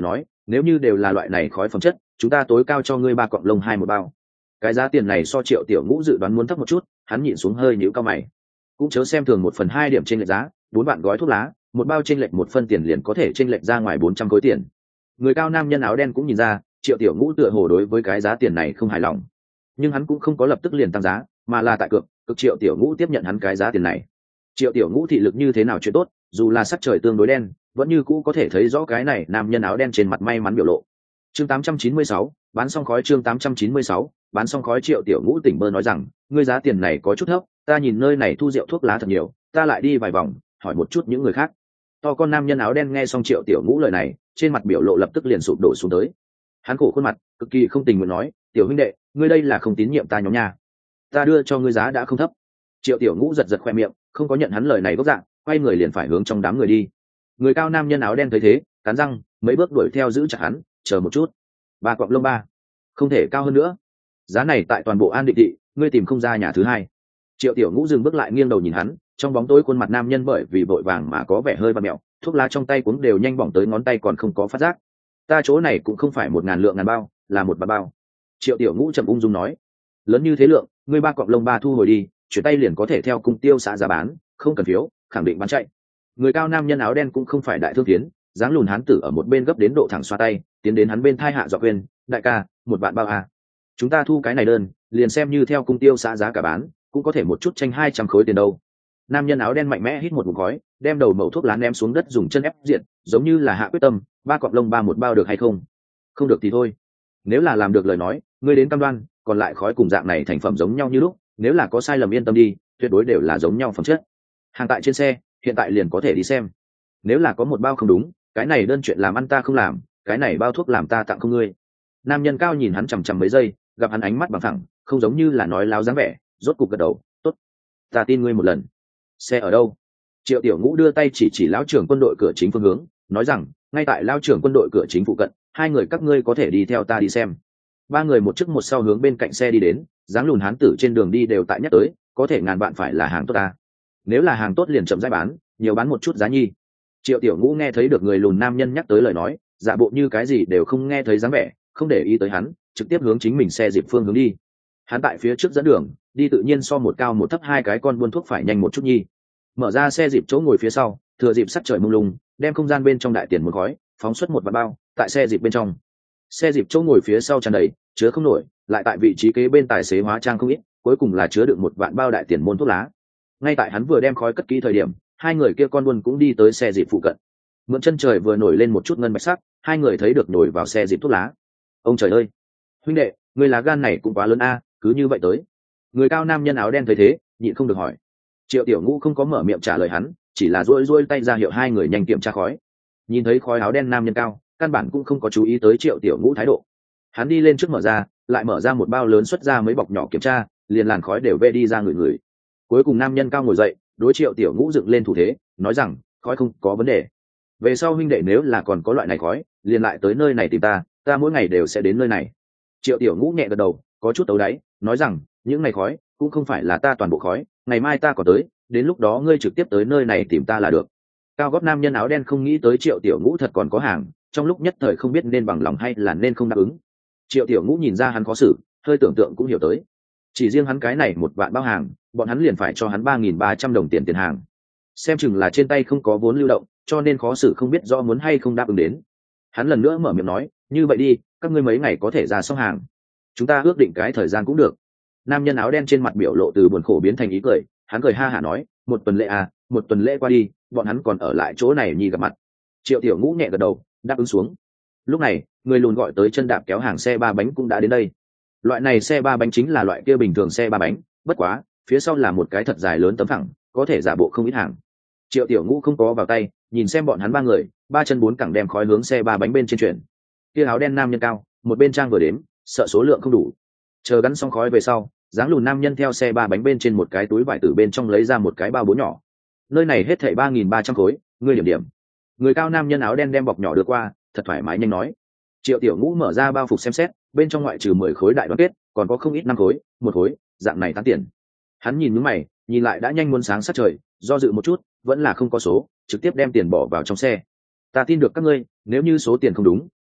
nếu như đều là loại này khói phẩm chất, chúng ta tối cao cho ngươi ba cọng lông hai một bao. Cái giá tiền này so Triệu Tiểu Ngũ dự đoán muốn thấp một chút, hắn nhịn xuống hơi nhíu cao mày. Cũng chớ xem thường một phần hai điểm trên lệch giá, bốn vạn gói thuốc lá, một bao trên lệch một phân tiền liền có thể trên lệch ra ngoài bốn trăm khối tiền. Người cao nam nhân áo đen cũng nhìn ra, Triệu Tiểu Ngũ tựa hồ đối với cái giá tiền này không hài lòng, nhưng hắn cũng không có lập tức liền tăng giá, mà là tại cược, cực Triệu Tiểu Ngũ tiếp nhận hắn cái giá tiền này. Triệu Tiểu Ngũ thị lực như thế nào chuyện tốt, dù là sắc trời tương đối đen, vẫn như cũ có thể thấy rõ cái này nam nhân áo đen trên mặt may mắn biểu lộ. Chương tám trăm chín mươi sáu, bán xong khói. Chương tám trăm chín mươi sáu, bán xong khói. Triệu Tiểu Ngũ tỉnh bơ nói rằng, ngươi giá tiền này có chút thấp, ta nhìn nơi này thu rượu thuốc lá thật nhiều, ta lại đi vài vòng, hỏi một chút những người khác. To con nam nhân áo đen nghe xong Triệu Tiểu Ngũ lời này, trên mặt biểu lộ lập tức liền sụp đổ xuống tới. Hắn khổ khuôn mặt, cực kỳ không tình nguyện nói, tiểu huynh đệ, ngươi đây là không tín nhiệm ta nhóm nha. Ta đưa cho ngươi giá đã không thấp. Triệu Tiểu Ngũ giật giật khoe miệng, không có nhận hắn lời này gốc dạng, quay người liền phải hướng trong đám người đi. Người cao nam nhân áo đen thấy thế, cắn răng, mấy bước đuổi theo giữ chặt hắn, chờ một chút. Ba quặng lông ba, không thể cao hơn nữa. Giá này tại toàn bộ An Định thị, ngươi tìm không ra nhà thứ hai. Triệu Tiểu Ngũ dừng bước lại nghiêng đầu nhìn hắn, trong bóng tối khuôn mặt nam nhân bởi vì vội vàng mà có vẻ hơi vặn mẹo, thuốc lá trong tay cuống đều nhanh bỏng tới ngón tay còn không có phát giác. Ta chỗ này cũng không phải một ngàn lượng ngàn bao, là một ba bao. Triệu Tiểu Ngũ chậm ung dung nói, lớn như thế lượng, ngươi ba quặng lông ba thu hồi đi, chuyển tay liền có thể theo cung tiêu xã giá bán, không cần phiếu, khẳng định bán chạy. Người cao nam nhân áo đen cũng không phải đại thương tiến, dáng lùn hán tử ở một bên gấp đến độ thẳng xoa tay, tiến đến hắn bên thai hạ dọa quên, đại ca, một vạn bao à. Chúng ta thu cái này đơn, liền xem như theo cung tiêu xã giá cả bán, cũng có thể một chút tranh hai trăm khối tiền đâu. Nam nhân áo đen mạnh mẽ hít một ngụm khói, đem đầu mẩu thuốc lá ném xuống đất dùng chân ép diện, giống như là hạ quyết tâm, ba cọp lông ba một bao được hay không? Không được thì thôi. Nếu là làm được lời nói, ngươi đến cam đoan, còn lại khói cùng dạng này thành phẩm giống nhau như lúc, nếu là có sai lầm yên tâm đi, tuyệt đối đều là giống nhau phẩm chất. Hàng tại trên xe, hiện tại liền có thể đi xem. Nếu là có một bao không đúng, cái này đơn chuyện làm ăn ta không làm, cái này bao thuốc làm ta tặng không ngươi. Nam nhân cao nhìn hắn chằm chằm mấy giây, gặp hắn ánh mắt bằng thẳng, không giống như là nói láo dáng vẻ, rốt cục gật đầu, tốt, ta tin ngươi một lần. Xe ở đâu? Triệu Tiểu Ngũ đưa tay chỉ chỉ lão trưởng quân đội cửa chính phương hướng, nói rằng, ngay tại lão trưởng quân đội cửa chính phụ cận, hai người các ngươi có thể đi theo ta đi xem. Ba người một trước một sau hướng bên cạnh xe đi đến, dáng lùn hán tử trên đường đi đều tại nhắc tới, có thể ngàn bạn phải là hàng tốt ta. Nếu là hàng tốt liền chậm rãi bán, nhiều bán một chút giá nhi. Triệu Tiểu Ngũ nghe thấy được người lùn nam nhân nhắc tới lời nói, giả bộ như cái gì đều không nghe thấy dáng vẻ, không để ý tới hắn, trực tiếp hướng chính mình xe dịp phương hướng đi. Hắn tại phía trước dẫn đường, đi tự nhiên so một cao một thấp hai cái con buôn thuốc phải nhanh một chút nhi. Mở ra xe dịp chỗ ngồi phía sau, thừa dịp sắc trời mông lung, đem không gian bên trong đại tiền một gói, phóng xuất một vạn bao, tại xe dịp bên trong. Xe dịp chỗ ngồi phía sau tràn đầy, chứa không nổi, lại tại vị trí kế bên tài xế hóa trang không ít, cuối cùng là chứa được một vạn bao đại tiền môn thuốc lá. Ngay tại hắn vừa đem khói cất kỹ thời điểm, hai người kia con buôn cũng đi tới xe dịp phụ cận. Mượn chân trời vừa nổi lên một chút ngân bạch sắc, hai người thấy được nổi vào xe dịp thuốc lá. Ông trời ơi, huynh đệ, người lá gan này cũng quá lớn a, cứ như vậy tới. Người cao nam nhân áo đen thấy thế, nhịn không được hỏi. Triệu Tiểu Ngũ không có mở miệng trả lời hắn, chỉ là duỗi duỗi tay ra hiệu hai người nhanh kiểm tra khói. Nhìn thấy khói áo đen nam nhân cao, căn bản cũng không có chú ý tới Triệu Tiểu Ngũ thái độ. Hắn đi lên trước mở ra, lại mở ra một bao lớn xuất ra mấy bọc nhỏ kiểm tra, liền làn khói đều vê đi ra người người. Cuối cùng nam nhân cao ngồi dậy, đối Triệu Tiểu Ngũ dựng lên thủ thế, nói rằng, khói không có vấn đề. Về sau huynh đệ nếu là còn có loại này khói, liền lại tới nơi này tìm ta, ta mỗi ngày đều sẽ đến nơi này. Triệu Tiểu Ngũ nhẹ gật đầu, có chút tấu đáy, nói rằng, những ngày khói cũng không phải là ta toàn bộ khói, ngày mai ta có tới, đến lúc đó ngươi trực tiếp tới nơi này tìm ta là được. Cao gót nam nhân áo đen không nghĩ tới Triệu Tiểu Ngũ thật còn có hàng, trong lúc nhất thời không biết nên bằng lòng hay là nên không đáp ứng. Triệu Tiểu Ngũ nhìn ra hắn khó xử, hơi tưởng tượng cũng hiểu tới. Chỉ riêng hắn cái này một vạn bao hàng, bọn hắn liền phải cho hắn ba nghìn ba trăm đồng tiền tiền hàng. Xem chừng là trên tay không có vốn lưu động, cho nên khó xử không biết do muốn hay không đáp ứng đến. Hắn lần nữa mở miệng nói, như vậy đi, các ngươi mấy ngày có thể ra xong hàng. Chúng ta ước định cái thời gian cũng được. Nam nhân áo đen trên mặt biểu lộ từ buồn khổ biến thành ý cười, hắn cười ha hả nói, một tuần lễ à, một tuần lễ qua đi, bọn hắn còn ở lại chỗ này nhì gặp mặt. Triệu Tiểu Ngũ nhẹ gật đầu, đáp ứng xuống. Lúc này, người lùn gọi tới chân đạp kéo hàng xe ba bánh cũng đã đến đây. Loại này xe ba bánh chính là loại kia bình thường xe ba bánh, bất quá, phía sau là một cái thật dài lớn tấm phẳng, có thể giả bộ không ít hàng. Triệu Tiểu Ngũ không có vào tay, nhìn xem bọn hắn ba người, ba chân bốn cẳng đem khói hướng xe ba bánh bên trên chuyển. Kia áo đen nam nhân cao, một bên trang vừa đếm, sợ số lượng không đủ. Chờ gắn xong khói về sau, dáng lùn nam nhân theo xe ba bánh bên trên một cái túi vải từ bên trong lấy ra một cái bao bố nhỏ. Nơi này hết thảy ba nghìn ba trăm khối, ngươi điểm điểm. Người cao nam nhân áo đen đem bọc nhỏ đưa qua, thật thoải mái nhanh nói. Triệu Tiểu Ngũ mở ra bao phục xem xét, bên trong ngoại trừ mười khối đại đoàn kết, còn có không ít năm khối, một khối, dạng này tán tiền. Hắn nhìn nhướng mày, nhìn lại đã nhanh muốn sáng sát trời, do dự một chút, vẫn là không có số, trực tiếp đem tiền bỏ vào trong xe. Ta tin được các ngươi, nếu như số tiền không đúng,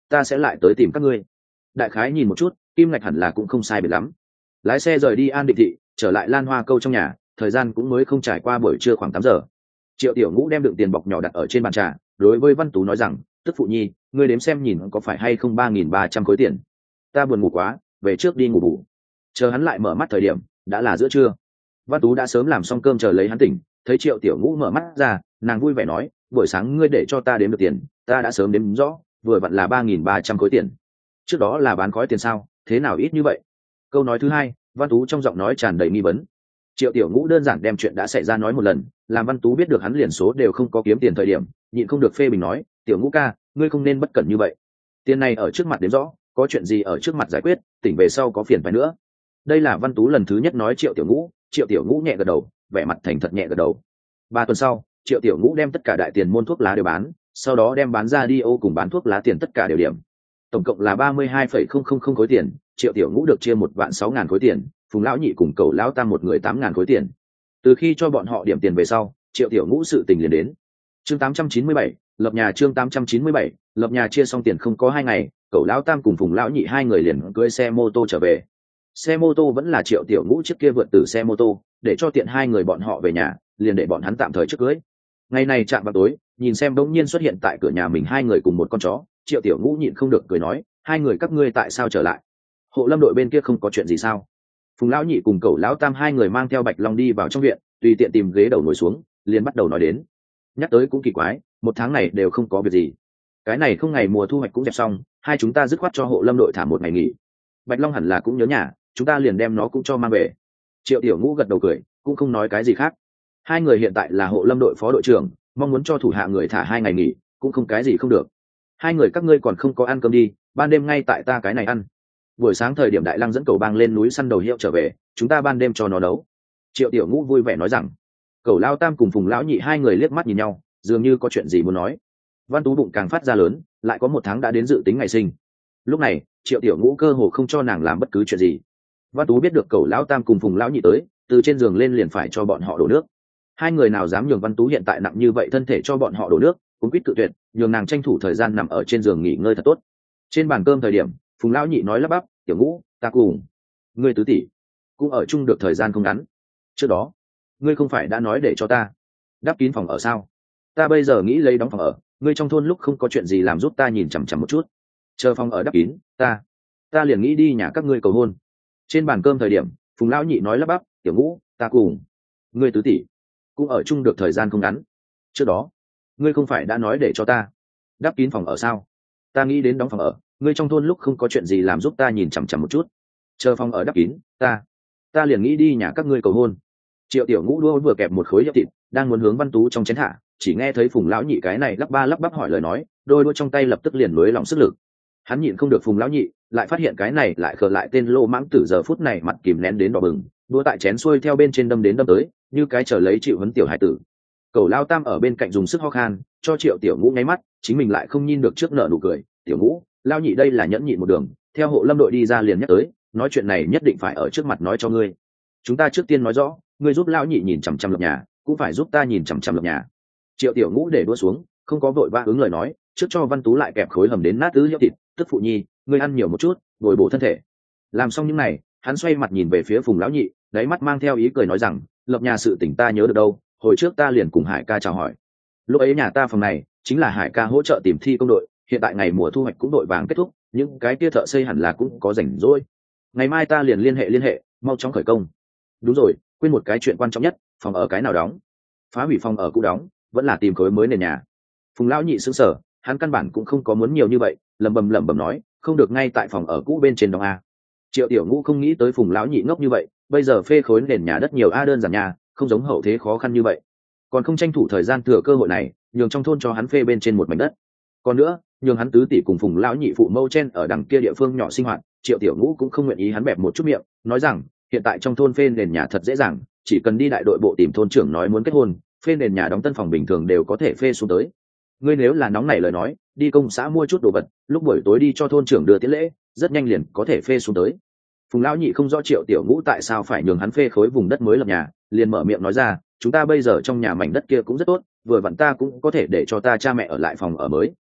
ta sẽ lại tới tìm các ngươi. Đại khái nhìn một chút, kim ngạch hẳn là cũng không sai biệt lắm. Lái xe rời đi An Định thị, trở lại Lan Hoa Câu trong nhà, thời gian cũng mới không trải qua buổi trưa khoảng tám giờ. Triệu Tiểu Ngũ đem đựng tiền bọc nhỏ đặt ở trên bàn trà, đối với Văn Tú nói rằng, tức phụ nhi, ngươi đếm xem nhìn có phải hay không ba nghìn ba trăm khối tiền. Ta buồn ngủ quá, về trước đi ngủ bù. Chờ hắn lại mở mắt thời điểm đã là giữa trưa. Văn Tú đã sớm làm xong cơm chờ lấy hắn tỉnh, thấy Triệu Tiểu Ngũ mở mắt ra, nàng vui vẻ nói, buổi sáng ngươi để cho ta đếm được tiền, ta đã sớm đếm rõ, vừa vặn là ba nghìn ba trăm khối tiền. Trước đó là bán khói tiền sao, thế nào ít như vậy? Câu nói thứ hai, Văn Tú trong giọng nói tràn đầy nghi vấn. Triệu Tiểu Ngũ đơn giản đem chuyện đã xảy ra nói một lần, làm Văn Tú biết được hắn liền số đều không có kiếm tiền thời điểm, nhịn không được phê bình nói, Tiểu Ngũ ca, ngươi không nên bất cẩn như vậy. Tiền này ở trước mặt đếm rõ, có chuyện gì ở trước mặt giải quyết, tỉnh về sau có phiền phải nữa. Đây là Văn Tú lần thứ nhất nói Triệu Tiểu Ngũ, Triệu Tiểu Ngũ nhẹ gật đầu, vẻ mặt thành thật nhẹ gật đầu. Ba tuần sau, Triệu Tiểu Ngũ đem tất cả đại tiền môn thuốc lá đều bán, sau đó đem bán ra đi ô cùng bán thuốc lá tiền tất cả đều điểm. Tổng cộng là ba mươi hai phẩy không không không khối tiền, Triệu Tiểu Ngũ được chia một vạn sáu ngàn khối tiền, Phùng lão nhị cùng Cầu lão tam một người tám ngàn khối tiền. Từ khi cho bọn họ điểm tiền về sau, Triệu Tiểu Ngũ sự tình liền đến. Chương tám trăm chín mươi bảy, lập nhà chương tám trăm chín mươi bảy, lập nhà chia xong tiền không có hai ngày, Cầu lão tam cùng Phùng lão nhị hai người liền cưỡi xe mô tô trở về. Xe mô tô vẫn là Triệu Tiểu Ngũ trước kia vượt từ xe mô tô, để cho tiện hai người bọn họ về nhà, liền để bọn hắn tạm thời trước cưới. Ngày này chạm vào tối, nhìn xem đống nhiên xuất hiện tại cửa nhà mình hai người cùng một con chó, Triệu Tiểu Ngũ nhịn không được cười nói, hai người các ngươi tại sao trở lại? Hộ lâm đội bên kia không có chuyện gì sao? Phùng lão nhị cùng Cẩu lão tam hai người mang theo Bạch Long đi vào trong viện, tùy tiện tìm ghế đầu ngồi xuống, liền bắt đầu nói đến. Nhắc tới cũng kỳ quái, một tháng này đều không có việc gì. Cái này không ngày mùa thu hoạch cũng dẹp xong, hai chúng ta dứt khoát cho hộ lâm đội thả một ngày nghỉ. Bạch Long hẳn là cũng nhớ nhà, chúng ta liền đem nó cũng cho mang về. Triệu Tiểu Ngũ gật đầu cười, cũng không nói cái gì khác. Hai người hiện tại là hộ lâm đội phó đội trưởng, mong muốn cho thủ hạ người thả hai ngày nghỉ, cũng không cái gì không được. Hai người các ngươi còn không có ăn cơm đi, ban đêm ngay tại ta cái này ăn. Buổi sáng thời điểm Đại Lăng dẫn Cầu Bang lên núi săn đầu hiệu trở về, chúng ta ban đêm cho nó nấu. Triệu Tiểu Ngũ vui vẻ nói rằng. Cầu Lao Tam cùng Phùng lão nhị hai người liếc mắt nhìn nhau, dường như có chuyện gì muốn nói. Văn Tú bụng càng phát ra lớn, lại có một tháng đã đến dự tính ngày sinh. Lúc này Triệu Tiểu Ngũ cơ hồ không cho nàng làm bất cứ chuyện gì. Văn Tú biết được Cầu Lão Tam cùng Phùng lão nhị tới, từ trên giường lên liền phải cho bọn họ đổ nước. Hai người nào dám nhường Văn Tú hiện tại nặng như vậy thân thể cho bọn họ đổ nước, cũng quyết tự tuyệt, nhường nàng tranh thủ thời gian nằm ở trên giường nghỉ ngơi thật tốt. Trên bàn cơm thời điểm, Phùng lão nhị nói lắp bắp, Tiểu Ngũ, ta cùng ngươi tứ tỷ cũng ở chung được thời gian không ngắn. Trước đó ngươi không phải đã nói để cho ta đắp kín phòng ở sao? Ta bây giờ nghĩ lấy đóng phòng ở, ngươi trong thôn lúc không có chuyện gì làm giúp ta nhìn chằm chằm một chút, chờ phòng ở đắp kín, ta ta liền nghĩ đi nhà các ngươi cầu hôn. Trên bàn cơm thời điểm, Phùng lão nhị nói lắp bắp, Tiểu Ngũ, ta cùng ngươi tứ tỷ cũng ở chung được thời gian không ngắn. Trước đó ngươi không phải đã nói để cho ta đắp kín phòng ở sao? Ta nghĩ đến đóng phòng ở, ngươi trong thôn lúc không có chuyện gì làm giúp ta nhìn chằm chằm một chút, chờ phòng ở đắp kín, ta ta liền nghĩ đi nhà các ngươi cầu hôn. Triệu Tiểu Ngũ đua vừa kẹp một khối hiệu thịt, đang muốn hướng Văn Tú trong chén hạ, chỉ nghe thấy Phùng lão nhị cái này lắp ba lắp bắp hỏi lời nói, đôi đua trong tay lập tức liền nối lòng sức lực. Hắn nhịn không được Phùng lão nhị, lại phát hiện cái này lại khờ lại tên lô mãng tử giờ phút này mặt kìm nén đến đỏ bừng, đua tại chén xuôi theo bên trên đâm đến đâm tới, như cái chờ lấy chịu huấn tiểu hải tử. Cầu Lao Tam ở bên cạnh dùng sức ho khan, cho Triệu Tiểu Ngũ nháy mắt, chính mình lại không nhìn được trước nợ nụ cười. Tiểu Ngũ, Lao nhị đây là nhẫn nhịn một đường, theo hộ lâm đội đi ra liền nhắc tới, nói chuyện này nhất định phải ở trước mặt nói cho ngươi. Chúng ta trước tiên nói rõ, ngươi giúp Lao nhị nhìn chằm chằm lập nhà, cũng phải giúp ta nhìn chằm chằm lập nhà. Triệu Tiểu Ngũ để đua xuống, không có vội vã ứng lời nói, trước cho Văn Tú lại kẹp khối hầm đến nát tứ hiệu thịt, tức phụ nhi, ngươi ăn nhiều một chút, bồi bổ thân thể. Làm xong những này, hắn xoay mặt nhìn về phía Phùng lão nhị, đáy mắt mang theo ý cười nói rằng, lập nhà sự tình ta nhớ được đâu, hồi trước ta liền cùng Hải ca chào hỏi. Lúc ấy nhà ta phòng này chính là Hải ca hỗ trợ tìm thi công đội, hiện tại ngày mùa thu hoạch cũng đội vàng kết thúc, những cái kia thợ xây hẳn là cũng có rảnh rỗi. Ngày mai ta liền liên hệ liên hệ, mau chóng khởi công. Đúng rồi, quên một cái chuyện quan trọng nhất, phòng ở cái nào đóng? Phá hủy phòng ở cũ đóng, vẫn là tìm khối mới nền nhà? Phùng lão nhị sững sờ, hắn căn bản cũng không có muốn nhiều như vậy, lẩm bẩm lẩm bẩm nói, không được ngay tại phòng ở cũ bên trên đóng a. Triệu Tiểu Ngũ không nghĩ tới Phùng lão nhị ngốc như vậy, bây giờ phê khối nền nhà đất nhiều a đơn giản nhà, không giống hậu thế khó khăn như vậy, còn không tranh thủ thời gian thừa cơ hội này, nhường trong thôn cho hắn phê bên trên một mảnh đất. Còn nữa, nhường hắn tứ tỷ cùng Phùng lão nhị phụ mâu chen ở đằng kia địa phương nhỏ sinh hoạt, Triệu Tiểu Ngũ cũng không nguyện ý hắn bẹp một chút miệng, nói rằng, hiện tại trong thôn phê nền nhà thật dễ dàng, chỉ cần đi đại đội bộ tìm thôn trưởng nói muốn kết hôn, phê nền nhà đóng tân phòng bình thường đều có thể phê xuống tới. Ngươi nếu là nóng nảy lời nói, đi công xã mua chút đồ vật, lúc buổi tối đi cho thôn trưởng đưa tiễn lễ, rất nhanh liền có thể phê xuống tới. Phùng lão nhị không rõ Triệu Tiểu Ngũ tại sao phải nhường hắn phê khối vùng đất mới lập nhà, liền mở miệng nói ra, chúng ta bây giờ trong nhà mảnh đất kia cũng rất tốt, vừa vặn ta cũng có thể để cho ta cha mẹ ở lại phòng ở mới.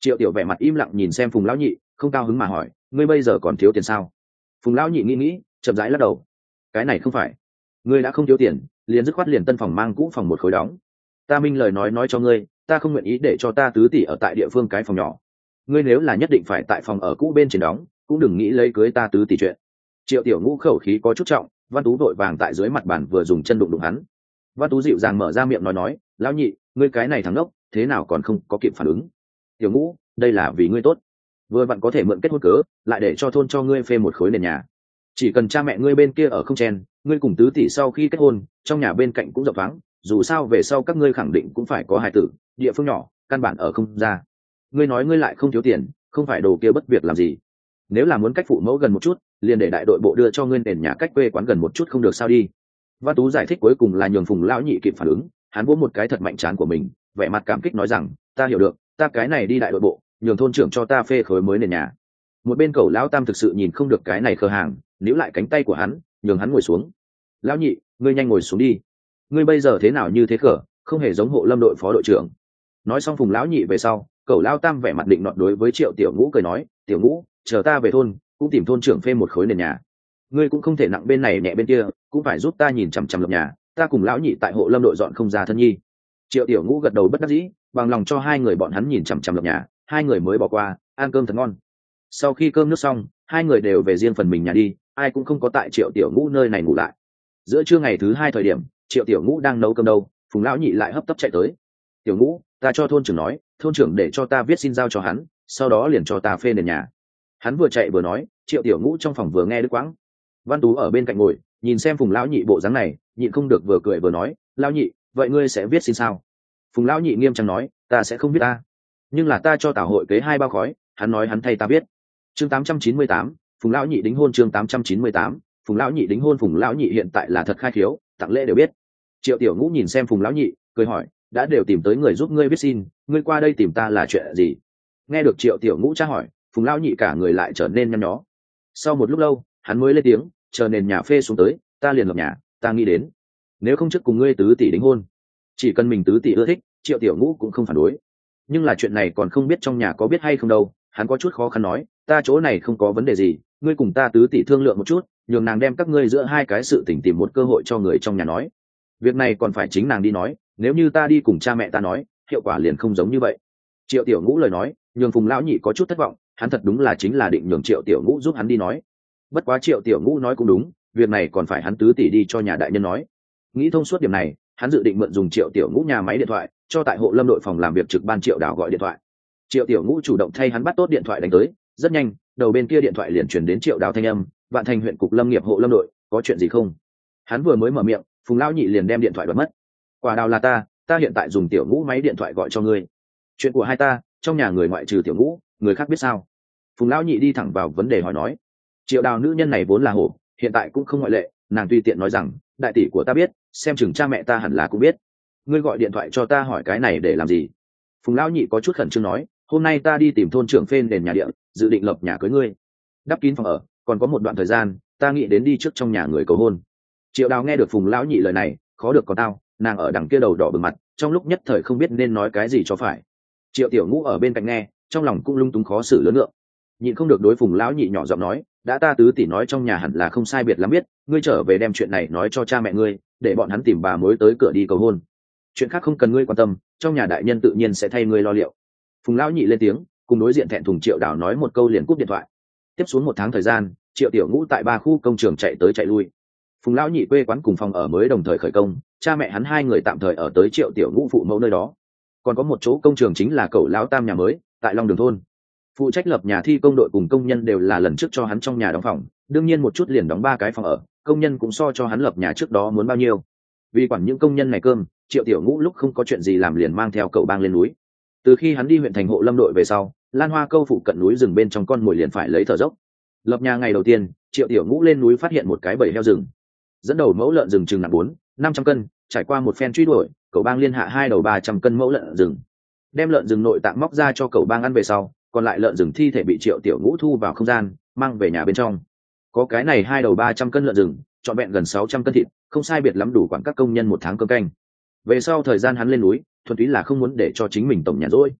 Triệu tiểu vẻ mặt im lặng nhìn xem Phùng lão nhị, không cao hứng mà hỏi, ngươi bây giờ còn thiếu tiền sao? Phùng lão nhị nghĩ nghĩ, chậm rãi lắc đầu. Cái này không phải, ngươi đã không thiếu tiền, liền dứt khoát liền tân phòng mang cũ phòng một khối đóng. Ta minh lời nói nói cho ngươi, ta không nguyện ý để cho ta tứ tỷ ở tại địa phương cái phòng nhỏ. Ngươi nếu là nhất định phải tại phòng ở cũ bên trên đóng, cũng đừng nghĩ lấy cưới ta tứ tỷ chuyện. Triệu tiểu ngũ khẩu khí có chút trọng, Văn Tú vội vàng tại dưới mặt bàn vừa dùng chân đụng đụng hắn. Văn Tú dịu dàng mở ra miệng nói nói, lão nhị, ngươi cái này thằng ngốc, thế nào còn không có kịp phản ứng? Tiểu ngũ, đây là vì ngươi tốt, vừa vặn có thể mượn kết hôn cớ, lại để cho thôn cho ngươi phê một khối nền nhà. Chỉ cần cha mẹ ngươi bên kia ở không chen, ngươi cùng tứ tỷ sau khi kết hôn, trong nhà bên cạnh cũng rộng thoáng, dù sao về sau các ngươi khẳng định cũng phải có hài tử, địa phương nhỏ, căn bản ở không ra. Ngươi nói ngươi lại không thiếu tiền, không phải đồ kia bất việc làm gì? Nếu là muốn cách phụ mẫu gần một chút, liền để đại đội bộ đưa cho ngươi nền nhà cách quê quán gần một chút không được sao đi? Văn Tú giải thích cuối cùng là nhường Phùng lão nhị kịp phản ứng, hắn vỗ một cái thật mạnh trán của mình, vẻ mặt cảm kích nói rằng, ta hiểu được, ta cái này đi đại đội bộ, nhường thôn trưởng cho ta phê khối mới nền nhà. Một bên Cẩu lão tam thực sự nhìn không được cái này khờ hàng, níu lại cánh tay của hắn, nhường hắn ngồi xuống. Lão nhị, ngươi nhanh ngồi xuống đi, ngươi bây giờ thế nào như thế khờ, không hề giống hộ lâm đội phó đội trưởng. Nói xong Phùng lão nhị về sau, Cẩu lão tam vẻ mặt định nọt đối với Triệu tiểu ngũ cười nói, tiểu ngũ, chờ ta về thôn, cũng tìm thôn trưởng phê một khối nền nhà. Ngươi cũng không thể nặng bên này nhẹ bên kia, cũng phải giúp ta nhìn chằm chằm lập nhà, ta cùng lão nhị tại hộ lâm đội dọn không ra thân nhi. Triệu tiểu ngũ gật đầu bất đắc dĩ, bằng lòng cho hai người bọn hắn nhìn chằm chằm lập nhà, hai người mới bỏ qua, ăn cơm thật ngon. Sau khi cơm nước xong, hai người đều về riêng phần mình nhà đi, ai cũng không có tại Triệu tiểu ngũ nơi này ngủ lại. Giữa trưa ngày thứ hai thời điểm, Triệu tiểu ngũ đang nấu cơm đâu, Phùng lão nhị lại hấp tấp chạy tới. Tiểu ngũ, ta cho thôn trưởng nói, thôn trưởng để cho ta viết xin giao cho hắn, sau đó liền cho ta phê nền nhà. Hắn vừa chạy vừa nói, Triệu tiểu ngũ trong phòng vừa nghe đứt quãng. Văn Tú ở bên cạnh ngồi, nhìn xem Phùng lão nhị bộ dáng này, nhịn không được vừa cười vừa nói, lão nhị, vậy ngươi sẽ viết xin sao? Phùng lão nhị nghiêm trang nói, ta sẽ không viết ta, nhưng là ta cho tảo hội kế hai bao khói, hắn nói hắn thay ta viết. Chương tám trăm chín mươi tám, Phùng lão nhị đính hôn. Chương tám trăm chín mươi tám, Phùng lão nhị đính hôn. Phùng lão nhị hiện tại là thật khai khiếu, tặng lễ đều biết. Triệu tiểu ngũ nhìn xem Phùng lão nhị, cười hỏi, đã đều tìm tới người giúp ngươi viết xin, ngươi qua đây tìm ta là chuyện gì? Nghe được Triệu tiểu ngũ tra hỏi, Phùng lão nhị cả người lại trở nên nhăn nhó. Sau một lúc lâu, hắn mới lên tiếng, chờ nền nhà phê xuống tới, ta liền lập nhà, ta nghĩ đến, nếu không trước cùng ngươi tứ tỷ đính hôn, chỉ cần mình tứ tỷ ưa thích, Triệu tiểu ngũ cũng không phản đối. Nhưng là chuyện này còn không biết trong nhà có biết hay không đâu, hắn có chút khó khăn nói, ta chỗ này không có vấn đề gì, ngươi cùng ta tứ tỷ thương lượng một chút, nhường nàng đem các ngươi giữa hai cái sự tình tìm một cơ hội cho người trong nhà nói. Việc này còn phải chính nàng đi nói, nếu như ta đi cùng cha mẹ ta nói, hiệu quả liền không giống như vậy. Triệu tiểu ngũ lời nói nhường Phùng lão nhị có chút thất vọng, hắn thật đúng là chính là định nhường Triệu tiểu ngũ giúp hắn đi nói. Bất quá Triệu tiểu ngũ nói cũng đúng, việc này còn phải hắn tứ tỷ đi cho nhà đại nhân nói. Nghĩ thông suốt điểm này, hắn dự định mượn dùng Triệu tiểu ngũ nhà máy điện thoại, cho tại hộ lâm đội phòng làm việc trực ban Triệu Đào gọi điện thoại. Triệu tiểu ngũ chủ động thay hắn bắt tốt điện thoại đánh tới, rất nhanh, đầu bên kia điện thoại liền truyền đến Triệu Đào thanh âm, Vạn Thành huyện cục lâm nghiệp hộ lâm đội, có chuyện gì không? Hắn vừa mới mở miệng, Phùng lão nhị liền đem điện thoại đoạt mất. Quả Đào là ta, ta hiện tại dùng tiểu ngũ máy điện thoại gọi cho ngươi. Chuyện của hai ta, trong nhà người ngoại trừ tiểu ngũ, người khác biết sao? Phùng lão nhị đi thẳng vào vấn đề hỏi nói. Triệu Đào nữ nhân này vốn là hổ, hiện tại cũng không ngoại lệ, nàng tùy tiện nói rằng, đại tỷ của ta biết, xem chừng cha mẹ ta hẳn là cũng biết. Ngươi gọi điện thoại cho ta hỏi cái này để làm gì? Phùng lão nhị có chút khẩn trương nói, hôm nay ta đi tìm thôn trưởng phên đền nhà địa, dự định lập nhà cưới ngươi, đắp kín phòng ở, còn có một đoạn thời gian, ta nghĩ đến đi trước trong nhà người cầu hôn. Triệu Đào nghe được Phùng lão nhị lời này, khó được có tao, nàng ở đằng kia đầu đỏ bừng mặt, trong lúc nhất thời không biết nên nói cái gì cho phải. Triệu tiểu ngũ ở bên cạnh nghe, trong lòng cũng lung túng khó xử lớn lượng, nhịn không được đối Phùng lão nhị nhỏ giọng nói, đã ta tứ tỷ nói trong nhà hẳn là không sai biệt lắm biết, ngươi trở về đem chuyện này nói cho cha mẹ ngươi, để bọn hắn tìm bà mối tới cửa đi cầu hôn. Chuyện khác không cần ngươi quan tâm, trong nhà đại nhân tự nhiên sẽ thay ngươi lo liệu. Phùng lão nhị lên tiếng, cùng đối diện thẹn thùng Triệu Đào nói một câu liền cúp điện thoại. Tiếp xuống một tháng thời gian, Triệu tiểu ngũ tại ba khu công trường chạy tới chạy lui. Phùng lão nhị quê quán cùng phòng ở mới đồng thời khởi công, cha mẹ hắn hai người tạm thời ở tới Triệu tiểu ngũ phụ mẫu nơi đó. Còn có một chỗ công trường chính là Cẩu lão tam nhà mới tại Long Đường thôn. Phụ trách lập nhà thi công đội cùng công nhân đều là lần trước cho hắn trong nhà đóng phòng, đương nhiên một chút liền đóng ba cái phòng ở, công nhân cũng so cho hắn lập nhà trước đó muốn bao nhiêu. Vì quản những công nhân này cơm, Triệu tiểu ngũ lúc không có chuyện gì làm liền mang theo cậu bang lên núi. Từ khi hắn đi huyện thành hộ lâm đội về sau, Lan Hoa câu phụ cận núi rừng bên trong con mồi liền phải lấy thở dốc. Lập nhà ngày đầu tiên, Triệu tiểu ngũ lên núi phát hiện một cái bầy heo rừng, dẫn đầu mẫu lợn rừng chừng nặng bốn năm trăm cân, trải qua một phen truy đuổi, cậu bang liên hạ hai đầu ba trăm cân mẫu lợn rừng, đem lợn rừng nội tạng móc ra cho cậu bang ăn về sau, còn lại lợn rừng thi thể bị Triệu tiểu ngũ thu vào không gian, mang về nhà bên trong. Có cái này hai đầu ba trăm cân lợn rừng, trọn vẹn gần sáu trăm cân thịt, không sai biệt lắm đủ quản các công nhân một tháng cơm canh. Về sau thời gian hắn lên núi, thuần túy là không muốn để cho chính mình tổng nhà rỗi.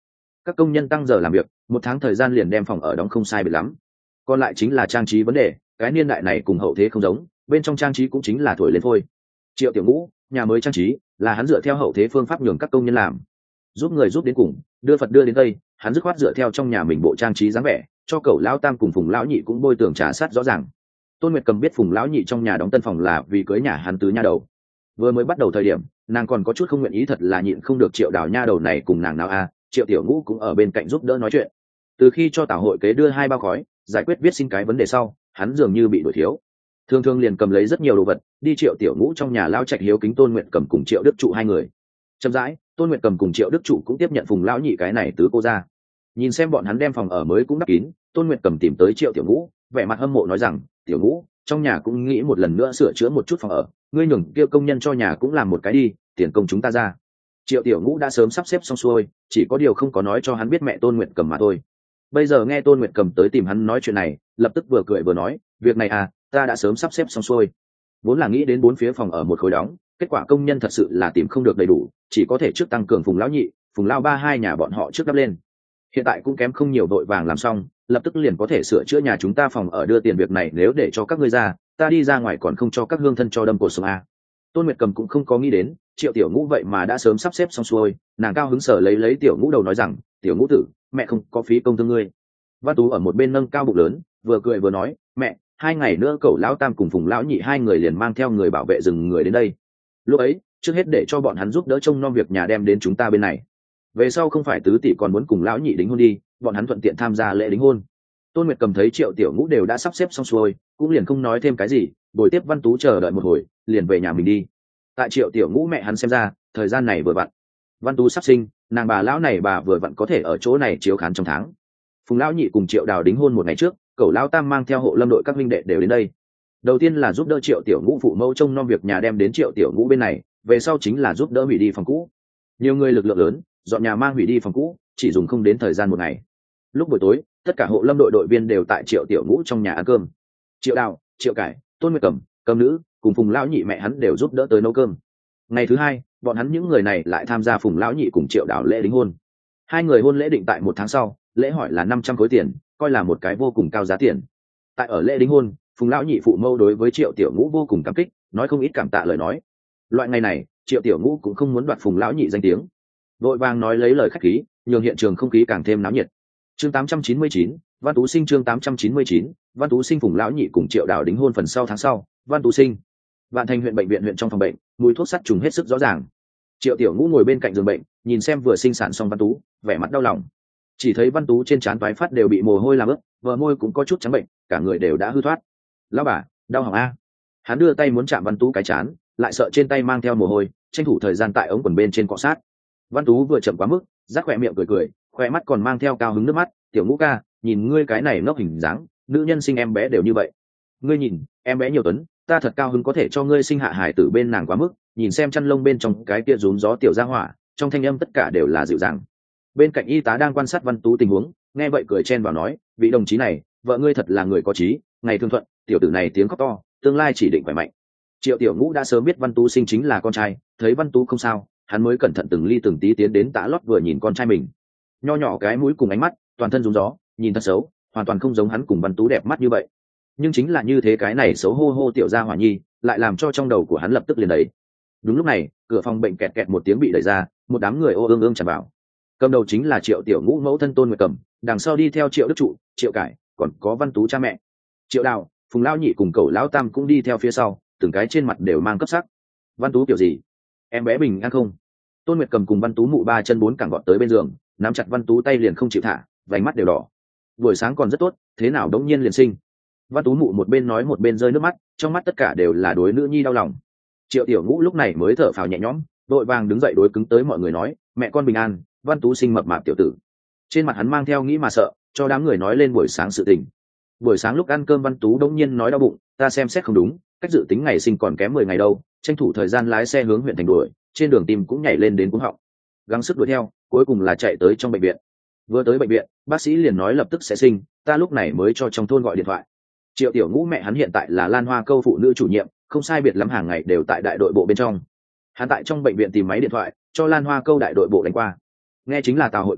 các công nhân tăng giờ làm việc, một tháng thời gian liền đem phòng ở đóng không sai biệt lắm. Còn lại chính là trang trí vấn đề, cái niên đại này cùng hậu thế không giống, bên trong trang trí cũng chính là thổi lên thôi. Triệu Tiểu Ngũ, nhà mới trang trí là hắn dựa theo hậu thế phương pháp nhường các công nhân làm, giúp người giúp đến cùng, đưa Phật đưa đến Tây, hắn dứt khoát dựa theo trong nhà mình bộ trang trí dáng vẻ, cho cậu lão tam cùng Phùng lão nhị cũng bôi tường trà sát rõ ràng. Tôn Nguyệt Cầm biết Phùng lão nhị trong nhà đóng tân phòng là vì cưới nhà hắn tứ nha đầu. Vừa mới bắt đầu thời điểm, nàng còn có chút không nguyện ý, thật là nhịn không được Triệu Đào nha đầu này cùng nàng nào a. Triệu Tiểu Ngũ cũng ở bên cạnh giúp đỡ nói chuyện. Từ khi cho Tào hội kế đưa hai bao khói, giải quyết viết xin cái vấn đề sau, hắn dường như bị đuổi thiếu. Thường thường liền cầm lấy rất nhiều đồ vật, đi Triệu Tiểu Ngũ trong nhà lao trạch hiếu kính Tôn Nguyệt Cầm cùng Triệu Đức Trụ hai người. Chậm rãi, Tôn Nguyệt Cầm cùng Triệu Đức Trụ cũng tiếp nhận Phùng lão nhị cái này tứ cô ra. Nhìn xem bọn hắn đem phòng ở mới cũng đắp kín, Tôn Nguyệt Cầm tìm tới Triệu Tiểu Ngũ, vẻ mặt hâm mộ nói rằng, Tiểu Ngũ, trong nhà cũng nghĩ một lần nữa sửa chữa một chút phòng ở, ngươi nhường kêu công nhân cho nhà cũng làm một cái đi, tiền công chúng ta ra. Triệu Tiểu Ngũ đã sớm sắp xếp xong xuôi, chỉ có điều không có nói cho hắn biết mẹ Tôn Nguyệt Cầm mà thôi. Bây giờ nghe Tôn Nguyệt Cầm tới tìm hắn nói chuyện này, lập tức vừa cười vừa nói, việc này à, ta đã sớm sắp xếp xong xuôi. Vốn là nghĩ đến bốn phía phòng ở một khối đóng, kết quả công nhân thật sự là tìm không được đầy đủ, chỉ có thể trước tăng cường Phùng lão nhị, Phùng lão ba hai nhà bọn họ trước đắp lên. Hiện tại cũng kém không nhiều, đội vàng làm xong, lập tức liền có thể sửa chữa nhà chúng ta phòng ở, đưa tiền việc này nếu để cho các ngươi ra, ta đi ra ngoài còn không cho các hương thân cho đâm cột sống a. Tôn Nguyệt Cầm cũng không có nghĩ đến Triệu Tiểu Ngũ vậy mà đã sớm sắp xếp xong xuôi, nàng cao hứng sở lấy lấy Tiểu Ngũ đầu nói rằng, Tiểu Ngũ tử, mẹ không có phí công thương ngươi. Văn Tú ở một bên nâng cao bụng lớn, vừa cười vừa nói, mẹ, hai ngày nữa cậu lão tam cùng Phùng lão nhị hai người liền mang theo người bảo vệ rừng người đến đây. Lúc ấy, trước hết để cho bọn hắn giúp đỡ trông nom việc nhà đem đến chúng ta bên này. Về sau không phải tứ tỷ còn muốn cùng lão nhị đính hôn đi, bọn hắn thuận tiện tham gia lễ đính hôn. Tôn Nguyệt Cầm thấy Triệu Tiểu Ngũ đều đã sắp xếp xong xuôi, cũng liền không nói thêm cái gì, bồi tiếp Văn Tú chờ đợi một hồi, liền về nhà mình đi. Tại Triệu Tiểu Ngũ mẹ hắn xem ra, thời gian này vừa vặn. Văn Tú sắp sinh, nàng bà lão này bà vừa vặn có thể ở chỗ này chiếu khán trong tháng. Phùng lão nhị cùng Triệu Đào đính hôn một ngày trước, cậu lão tam mang theo hộ lâm đội các minh đệ đều đến đây. Đầu tiên là giúp đỡ Triệu Tiểu Ngũ phụ mẫu trông nom việc nhà đem đến Triệu Tiểu Ngũ bên này, về sau chính là giúp đỡ hủy đi phòng cũ. Nhiều người lực lượng lớn, dọn nhà mang hủy đi phòng cũ, chỉ dùng không đến thời gian một ngày. Lúc buổi tối, tất cả hộ lâm đội đội viên đều tại Triệu Tiểu Ngũ trong nhà ăn cơm. Triệu Đào, Triệu Cải, Tôn Nguyệt Cầm, Cầm nữ cùng Phùng lão nhị mẹ hắn đều giúp đỡ tới nấu cơm. Ngày thứ hai, bọn hắn những người này lại tham gia Phùng lão nhị cùng Triệu Đào lễ đính hôn. Hai người hôn lễ định tại một tháng sau, lễ hỏi là năm trăm khối tiền, coi là một cái vô cùng cao giá tiền. Tại ở lễ đính hôn, Phùng lão nhị phụ mẫu đối với Triệu Tiểu Ngũ vô cùng cảm kích, nói không ít cảm tạ lời nói. Loại ngày này, Triệu Tiểu Ngũ cũng không muốn đoạt Phùng lão nhị danh tiếng, vội vàng nói lấy lời khách khí, nhường hiện trường không khí càng thêm náo nhiệt. Chương tám trăm chín mươi chín, Văn Tú sinh. Chương tám trăm chín mươi chín, Văn Tú sinh. Phùng lão nhị cùng Triệu Đào đính hôn phần sau tháng sau, Văn Tú sinh. Vạn Thành huyện bệnh viện huyện trong phòng bệnh, mùi thuốc sắt trùng hết sức rõ ràng. Triệu Tiểu Ngũ ngồi bên cạnh giường bệnh, nhìn xem vừa sinh sản xong Văn Tú, vẻ mặt đau lòng. Chỉ thấy Văn Tú trên trán toái phát đều bị mồ hôi làm ướt, vợ môi cũng có chút trắng bệnh, cả người đều đã hư thoát. Lão bà, đau hỏng a. Hắn đưa tay muốn chạm Văn Tú cái trán, lại sợ trên tay mang theo mồ hôi, tranh thủ thời gian tại ống quần bên trên cọ sát. Văn Tú vừa chậm quá mức, rắc khỏe miệng cười cười, khỏe mắt còn mang theo cao hứng nước mắt. Tiểu Ngũ ca, nhìn ngươi cái này ngốc hình dáng, nữ nhân sinh em bé đều như vậy. Ngươi nhìn, em bé nhiều tuấn, ta thật cao hứng có thể cho ngươi sinh hạ hải tử bên nàng quá mức. Nhìn xem chăn lông bên trong cái kia rúm gió tiểu gia hỏa, trong thanh âm tất cả đều là dịu dàng. Bên cạnh y tá đang quan sát Văn Tú tình huống, nghe vậy cười chen vào nói, vị đồng chí này, vợ ngươi thật là người có trí, ngày thương thuận, tiểu tử này tiếng khóc to, tương lai chỉ định khỏe mạnh. Triệu Tiểu Ngũ đã sớm biết Văn Tú sinh chính là con trai, thấy Văn Tú không sao, hắn mới cẩn thận từng ly từng tí tiến đến tã lót vừa nhìn con trai mình. Nho nhỏ cái mũi cùng ánh mắt, toàn thân rúm gió, nhìn thật xấu, hoàn toàn không giống hắn cùng Văn Tú đẹp mắt như vậy. Nhưng chính là như thế cái này xấu hô hô tiểu gia hỏa nhi, lại làm cho trong đầu của hắn lập tức liền đấy. Đúng lúc này, cửa phòng bệnh kẹt kẹt một tiếng bị đẩy ra, một đám người ô ương ương tràn vào. Cầm đầu chính là Triệu Tiểu Ngũ mẫu thân Tôn Nguyệt Cầm, đằng sau đi theo Triệu Đức Trụ, Triệu Cải, còn có Văn Tú cha mẹ. Triệu Đào, Phùng lão nhị cùng cậu lão tam cũng đi theo phía sau, từng cái trên mặt đều mang cấp sắc. Văn Tú kiểu gì? Em bé bình an không? Tôn Nguyệt Cầm cùng Văn Tú mụ ba chân bốn cẳng gọt tới bên giường, nắm chặt Văn Tú tay liền không chịu thả, vành mắt đều đỏ. Buổi sáng còn rất tốt, thế nào đống nhiên liền sinh? Văn Tú mụ một bên nói một bên rơi nước mắt, trong mắt tất cả đều là đối nữ nhi đau lòng. Triệu Tiểu Ngũ lúc này mới thở phào nhẹ nhõm, đội vàng đứng dậy đối cứng tới mọi người nói, mẹ con bình an, Văn Tú sinh mập mạp tiểu tử. Trên mặt hắn mang theo nghĩ mà sợ, cho đám người nói lên buổi sáng sự tình. Buổi sáng lúc ăn cơm Văn Tú đống nhiên nói đau bụng, ta xem xét không đúng, cách dự tính ngày sinh còn kém mười ngày đâu, tranh thủ thời gian lái xe hướng huyện thành đuổi, trên đường tim cũng nhảy lên đến cuống họng. Gắng sức đuổi theo, cuối cùng là chạy tới trong bệnh viện. Vừa tới bệnh viện, bác sĩ liền nói lập tức sẽ sinh, ta lúc này mới cho trong thôn gọi điện thoại. Triệu Tiểu Ngũ mẹ hắn hiện tại là Lan Hoa Câu phụ nữ chủ nhiệm, không sai biệt lắm hàng ngày đều tại đại đội bộ bên trong. Hắn tại trong bệnh viện tìm máy điện thoại, cho Lan Hoa Câu đại đội bộ đánh qua. Nghe chính là Tào hội kế,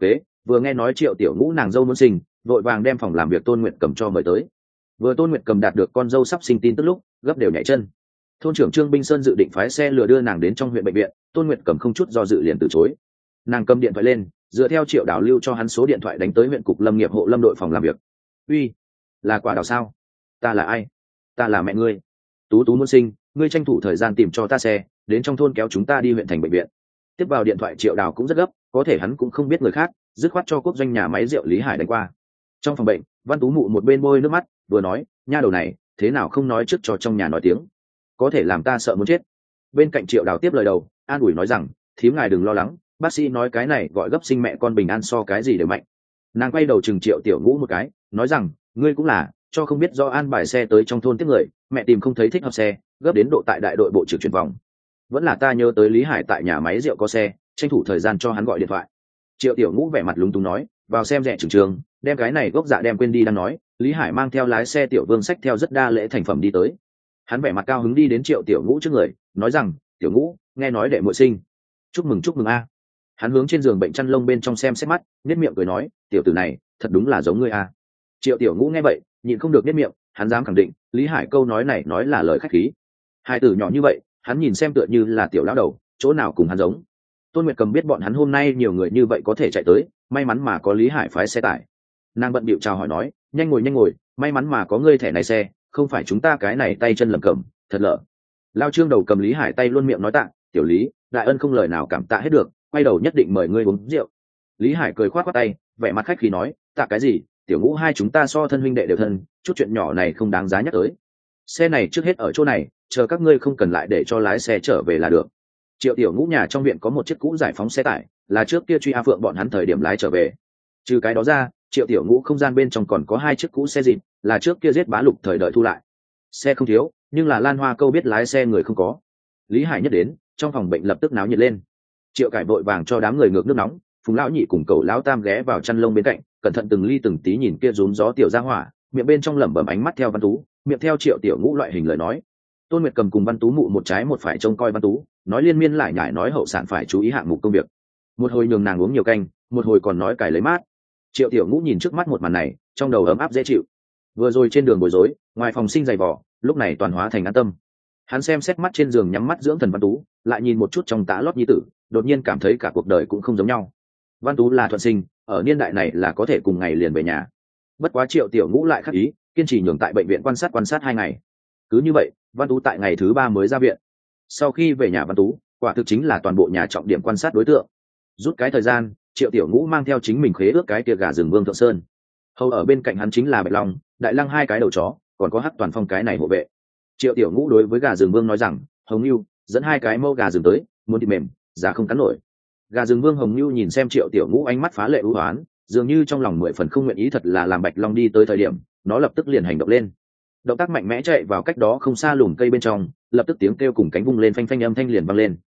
vừa nghe nói triệu tiểu ngũ nàng dâu muốn sinh, vội vàng đem phòng làm việc Tôn Nguyệt Cầm cho mời tới. Vừa Tôn Nguyệt Cầm đạt được con dâu sắp sinh tin tức lúc, gấp đều nhảy chân. Thôn trưởng Trương Binh Sơn dự định phái xe lừa đưa nàng đến trong huyện bệnh viện, Tôn Nguyệt Cầm không chút do dự liền từ chối. Nàng cầm điện thoại lên, dựa theo Triệu Đào lưu cho hắn số điện thoại đánh tới huyện cục lâm nghiệp hộ lâm đội phòng làm việc. Uy, là Quả Đào sao? Ta là ai? Ta là mẹ ngươi. Tú Tú muốn sinh, ngươi tranh thủ thời gian tìm cho ta xe, đến trong thôn kéo chúng ta đi huyện thành bệnh viện. Tiếp vào điện thoại Triệu Đào cũng rất gấp, có thể hắn cũng không biết người khác, dứt khoát cho quốc doanh nhà máy rượu Lý Hải đánh qua. Trong phòng bệnh, Văn Tú Mụ một bên bôi nước mắt, vừa nói, nha đầu này, thế nào không nói trước cho trong nhà nói tiếng, có thể làm ta sợ muốn chết. Bên cạnh Triệu Đào tiếp lời đầu, an ủi nói rằng, thím ngài đừng lo lắng, bác sĩ nói cái này gọi gấp sinh mẹ con bình an so cái gì đều mạnh. Nàng quay đầu chừng Triệu Tiểu Ngũ một cái, nói rằng, ngươi cũng là, cho không biết do an bài xe tới trong thôn tiếp người, mẹ tìm không thấy thích hợp xe, gấp đến độ tại đại đội bộ trưởng chuyển vòng. Vẫn là ta nhớ tới Lý Hải tại nhà máy rượu có xe, tranh thủ thời gian cho hắn gọi điện thoại. Triệu Tiểu Ngũ vẻ mặt lúng túng nói, vào xem rẻ trường trường, đem cái này gốc dạ đem quên đi đang nói, Lý Hải mang theo lái xe Tiểu Vương xách theo rất đa lễ thành phẩm đi tới. Hắn vẻ mặt cao hứng đi đến Triệu Tiểu Ngũ trước người, nói rằng, Tiểu Ngũ, nghe nói đệ muội sinh, chúc mừng chúc mừng a. Hắn hướng trên giường bệnh chăn lông bên trong xem xét mắt, nhếch miệng cười nói, tiểu tử này thật đúng là giống ngươi a. Triệu Tiểu Ngũ nghe vậy, nhịn không được nhếch miệng, hắn dám khẳng định, Lý Hải câu nói này nói là lời khách khí. Hai tử nhỏ như vậy, hắn nhìn xem tựa như là tiểu lão đầu, chỗ nào cùng hắn giống. Tôn Nguyệt Cầm biết bọn hắn hôm nay nhiều người như vậy có thể chạy tới, may mắn mà có Lý Hải phái xe tải. Nàng bận bịu chào hỏi nói, nhanh ngồi nhanh ngồi, may mắn mà có ngươi thẻ này xe, không phải chúng ta cái này tay chân lầm cầm, thật lợ. Lao Trương đầu cầm Lý Hải tay luôn miệng nói tạ, tiểu Lý, đại ân không lời nào cảm tạ hết được, quay đầu nhất định mời ngươi uống rượu. Lý Hải cười khoát khoát tay, vẻ mặt khách khí nói, tạ cái gì, Tiểu Ngũ hai chúng ta so thân huynh đệ đều thân, chút chuyện nhỏ này không đáng giá nhắc tới. Xe này trước hết ở chỗ này, chờ các ngươi không cần lại để cho lái xe trở về là được. Triệu Tiểu Ngũ nhà trong viện có một chiếc cũ giải phóng xe tải, là trước kia truy A Phượng bọn hắn thời điểm lái trở về. Trừ cái đó ra, Triệu Tiểu Ngũ không gian bên trong còn có hai chiếc cũ xe dịp, là trước kia giết Bá Lục thời đợi thu lại. Xe không thiếu, nhưng là Lan Hoa câu biết lái xe người không có. Lý Hải nhất đến, trong phòng bệnh lập tức náo nhiệt lên. Triệu Cải vội vàng cho đám người ngược nước nóng, Phùng lão nhị cùng Cậu lão tam ghé vào chăn lông bên cạnh, cẩn thận từng ly từng tí nhìn kia rúm gió tiểu gia hỏa, miệng bên trong lẩm bẩm ánh mắt theo Văn Tú, miệng theo Triệu Tiểu Ngũ loại hình lời nói. Tôn Nguyệt Cầm cùng Văn Tú Mụ một trái một phải trông coi Văn Tú, nói liên miên lại nhải nói hậu sản phải chú ý hạng mục công việc. Một hồi nhường nàng uống nhiều canh, một hồi còn nói cải lấy mát. Triệu Tiểu Ngũ nhìn trước mắt một màn này, trong đầu ấm áp dễ chịu. Vừa rồi trên đường bối rối, ngoài phòng sinh dày vỏ, lúc này toàn hóa thành an tâm. Hắn xem xét mắt trên giường nhắm mắt dưỡng thần Văn Tú, lại nhìn một chút trong tã lót nhi tử, đột nhiên cảm thấy cả cuộc đời cũng không giống nhau. Văn Tú là thuận sinh, ở niên đại này là có thể cùng ngày liền về nhà. Bất quá Triệu Tiểu Ngũ lại khắc ý, kiên trì nhường tại bệnh viện quan sát quan sát hai ngày. Cứ như vậy, Văn Tú tại ngày thứ ba mới ra viện. Sau khi về nhà Văn Tú, quả thực chính là toàn bộ nhà trọng điểm quan sát đối tượng. Rút cái thời gian, Triệu Tiểu Ngũ mang theo chính mình khế ước cái kia gà rừng Vương Thượng Sơn. Hầu ở bên cạnh hắn chính là Bạch Long, Đại Lăng hai cái đầu chó, còn có Hắc Toàn Phong cái này hộ vệ. Triệu Tiểu Ngũ đối với gà rừng Vương nói rằng, Hồng Nưu dẫn hai cái mâu gà rừng tới, muốn thịt mềm, giá không cắn nổi. Gà rừng Vương Hồng Nưu nhìn xem Triệu Tiểu Ngũ ánh mắt phá lệ ưu hoán, dường như trong lòng mười phần không nguyện ý thật là làm Bạch Long đi tới thời điểm, nó lập tức liền hành động lên. Động tác mạnh mẽ chạy vào cách đó không xa lùm cây bên trong, lập tức tiếng kêu cùng cánh vung lên phanh phanh âm thanh liền vang lên.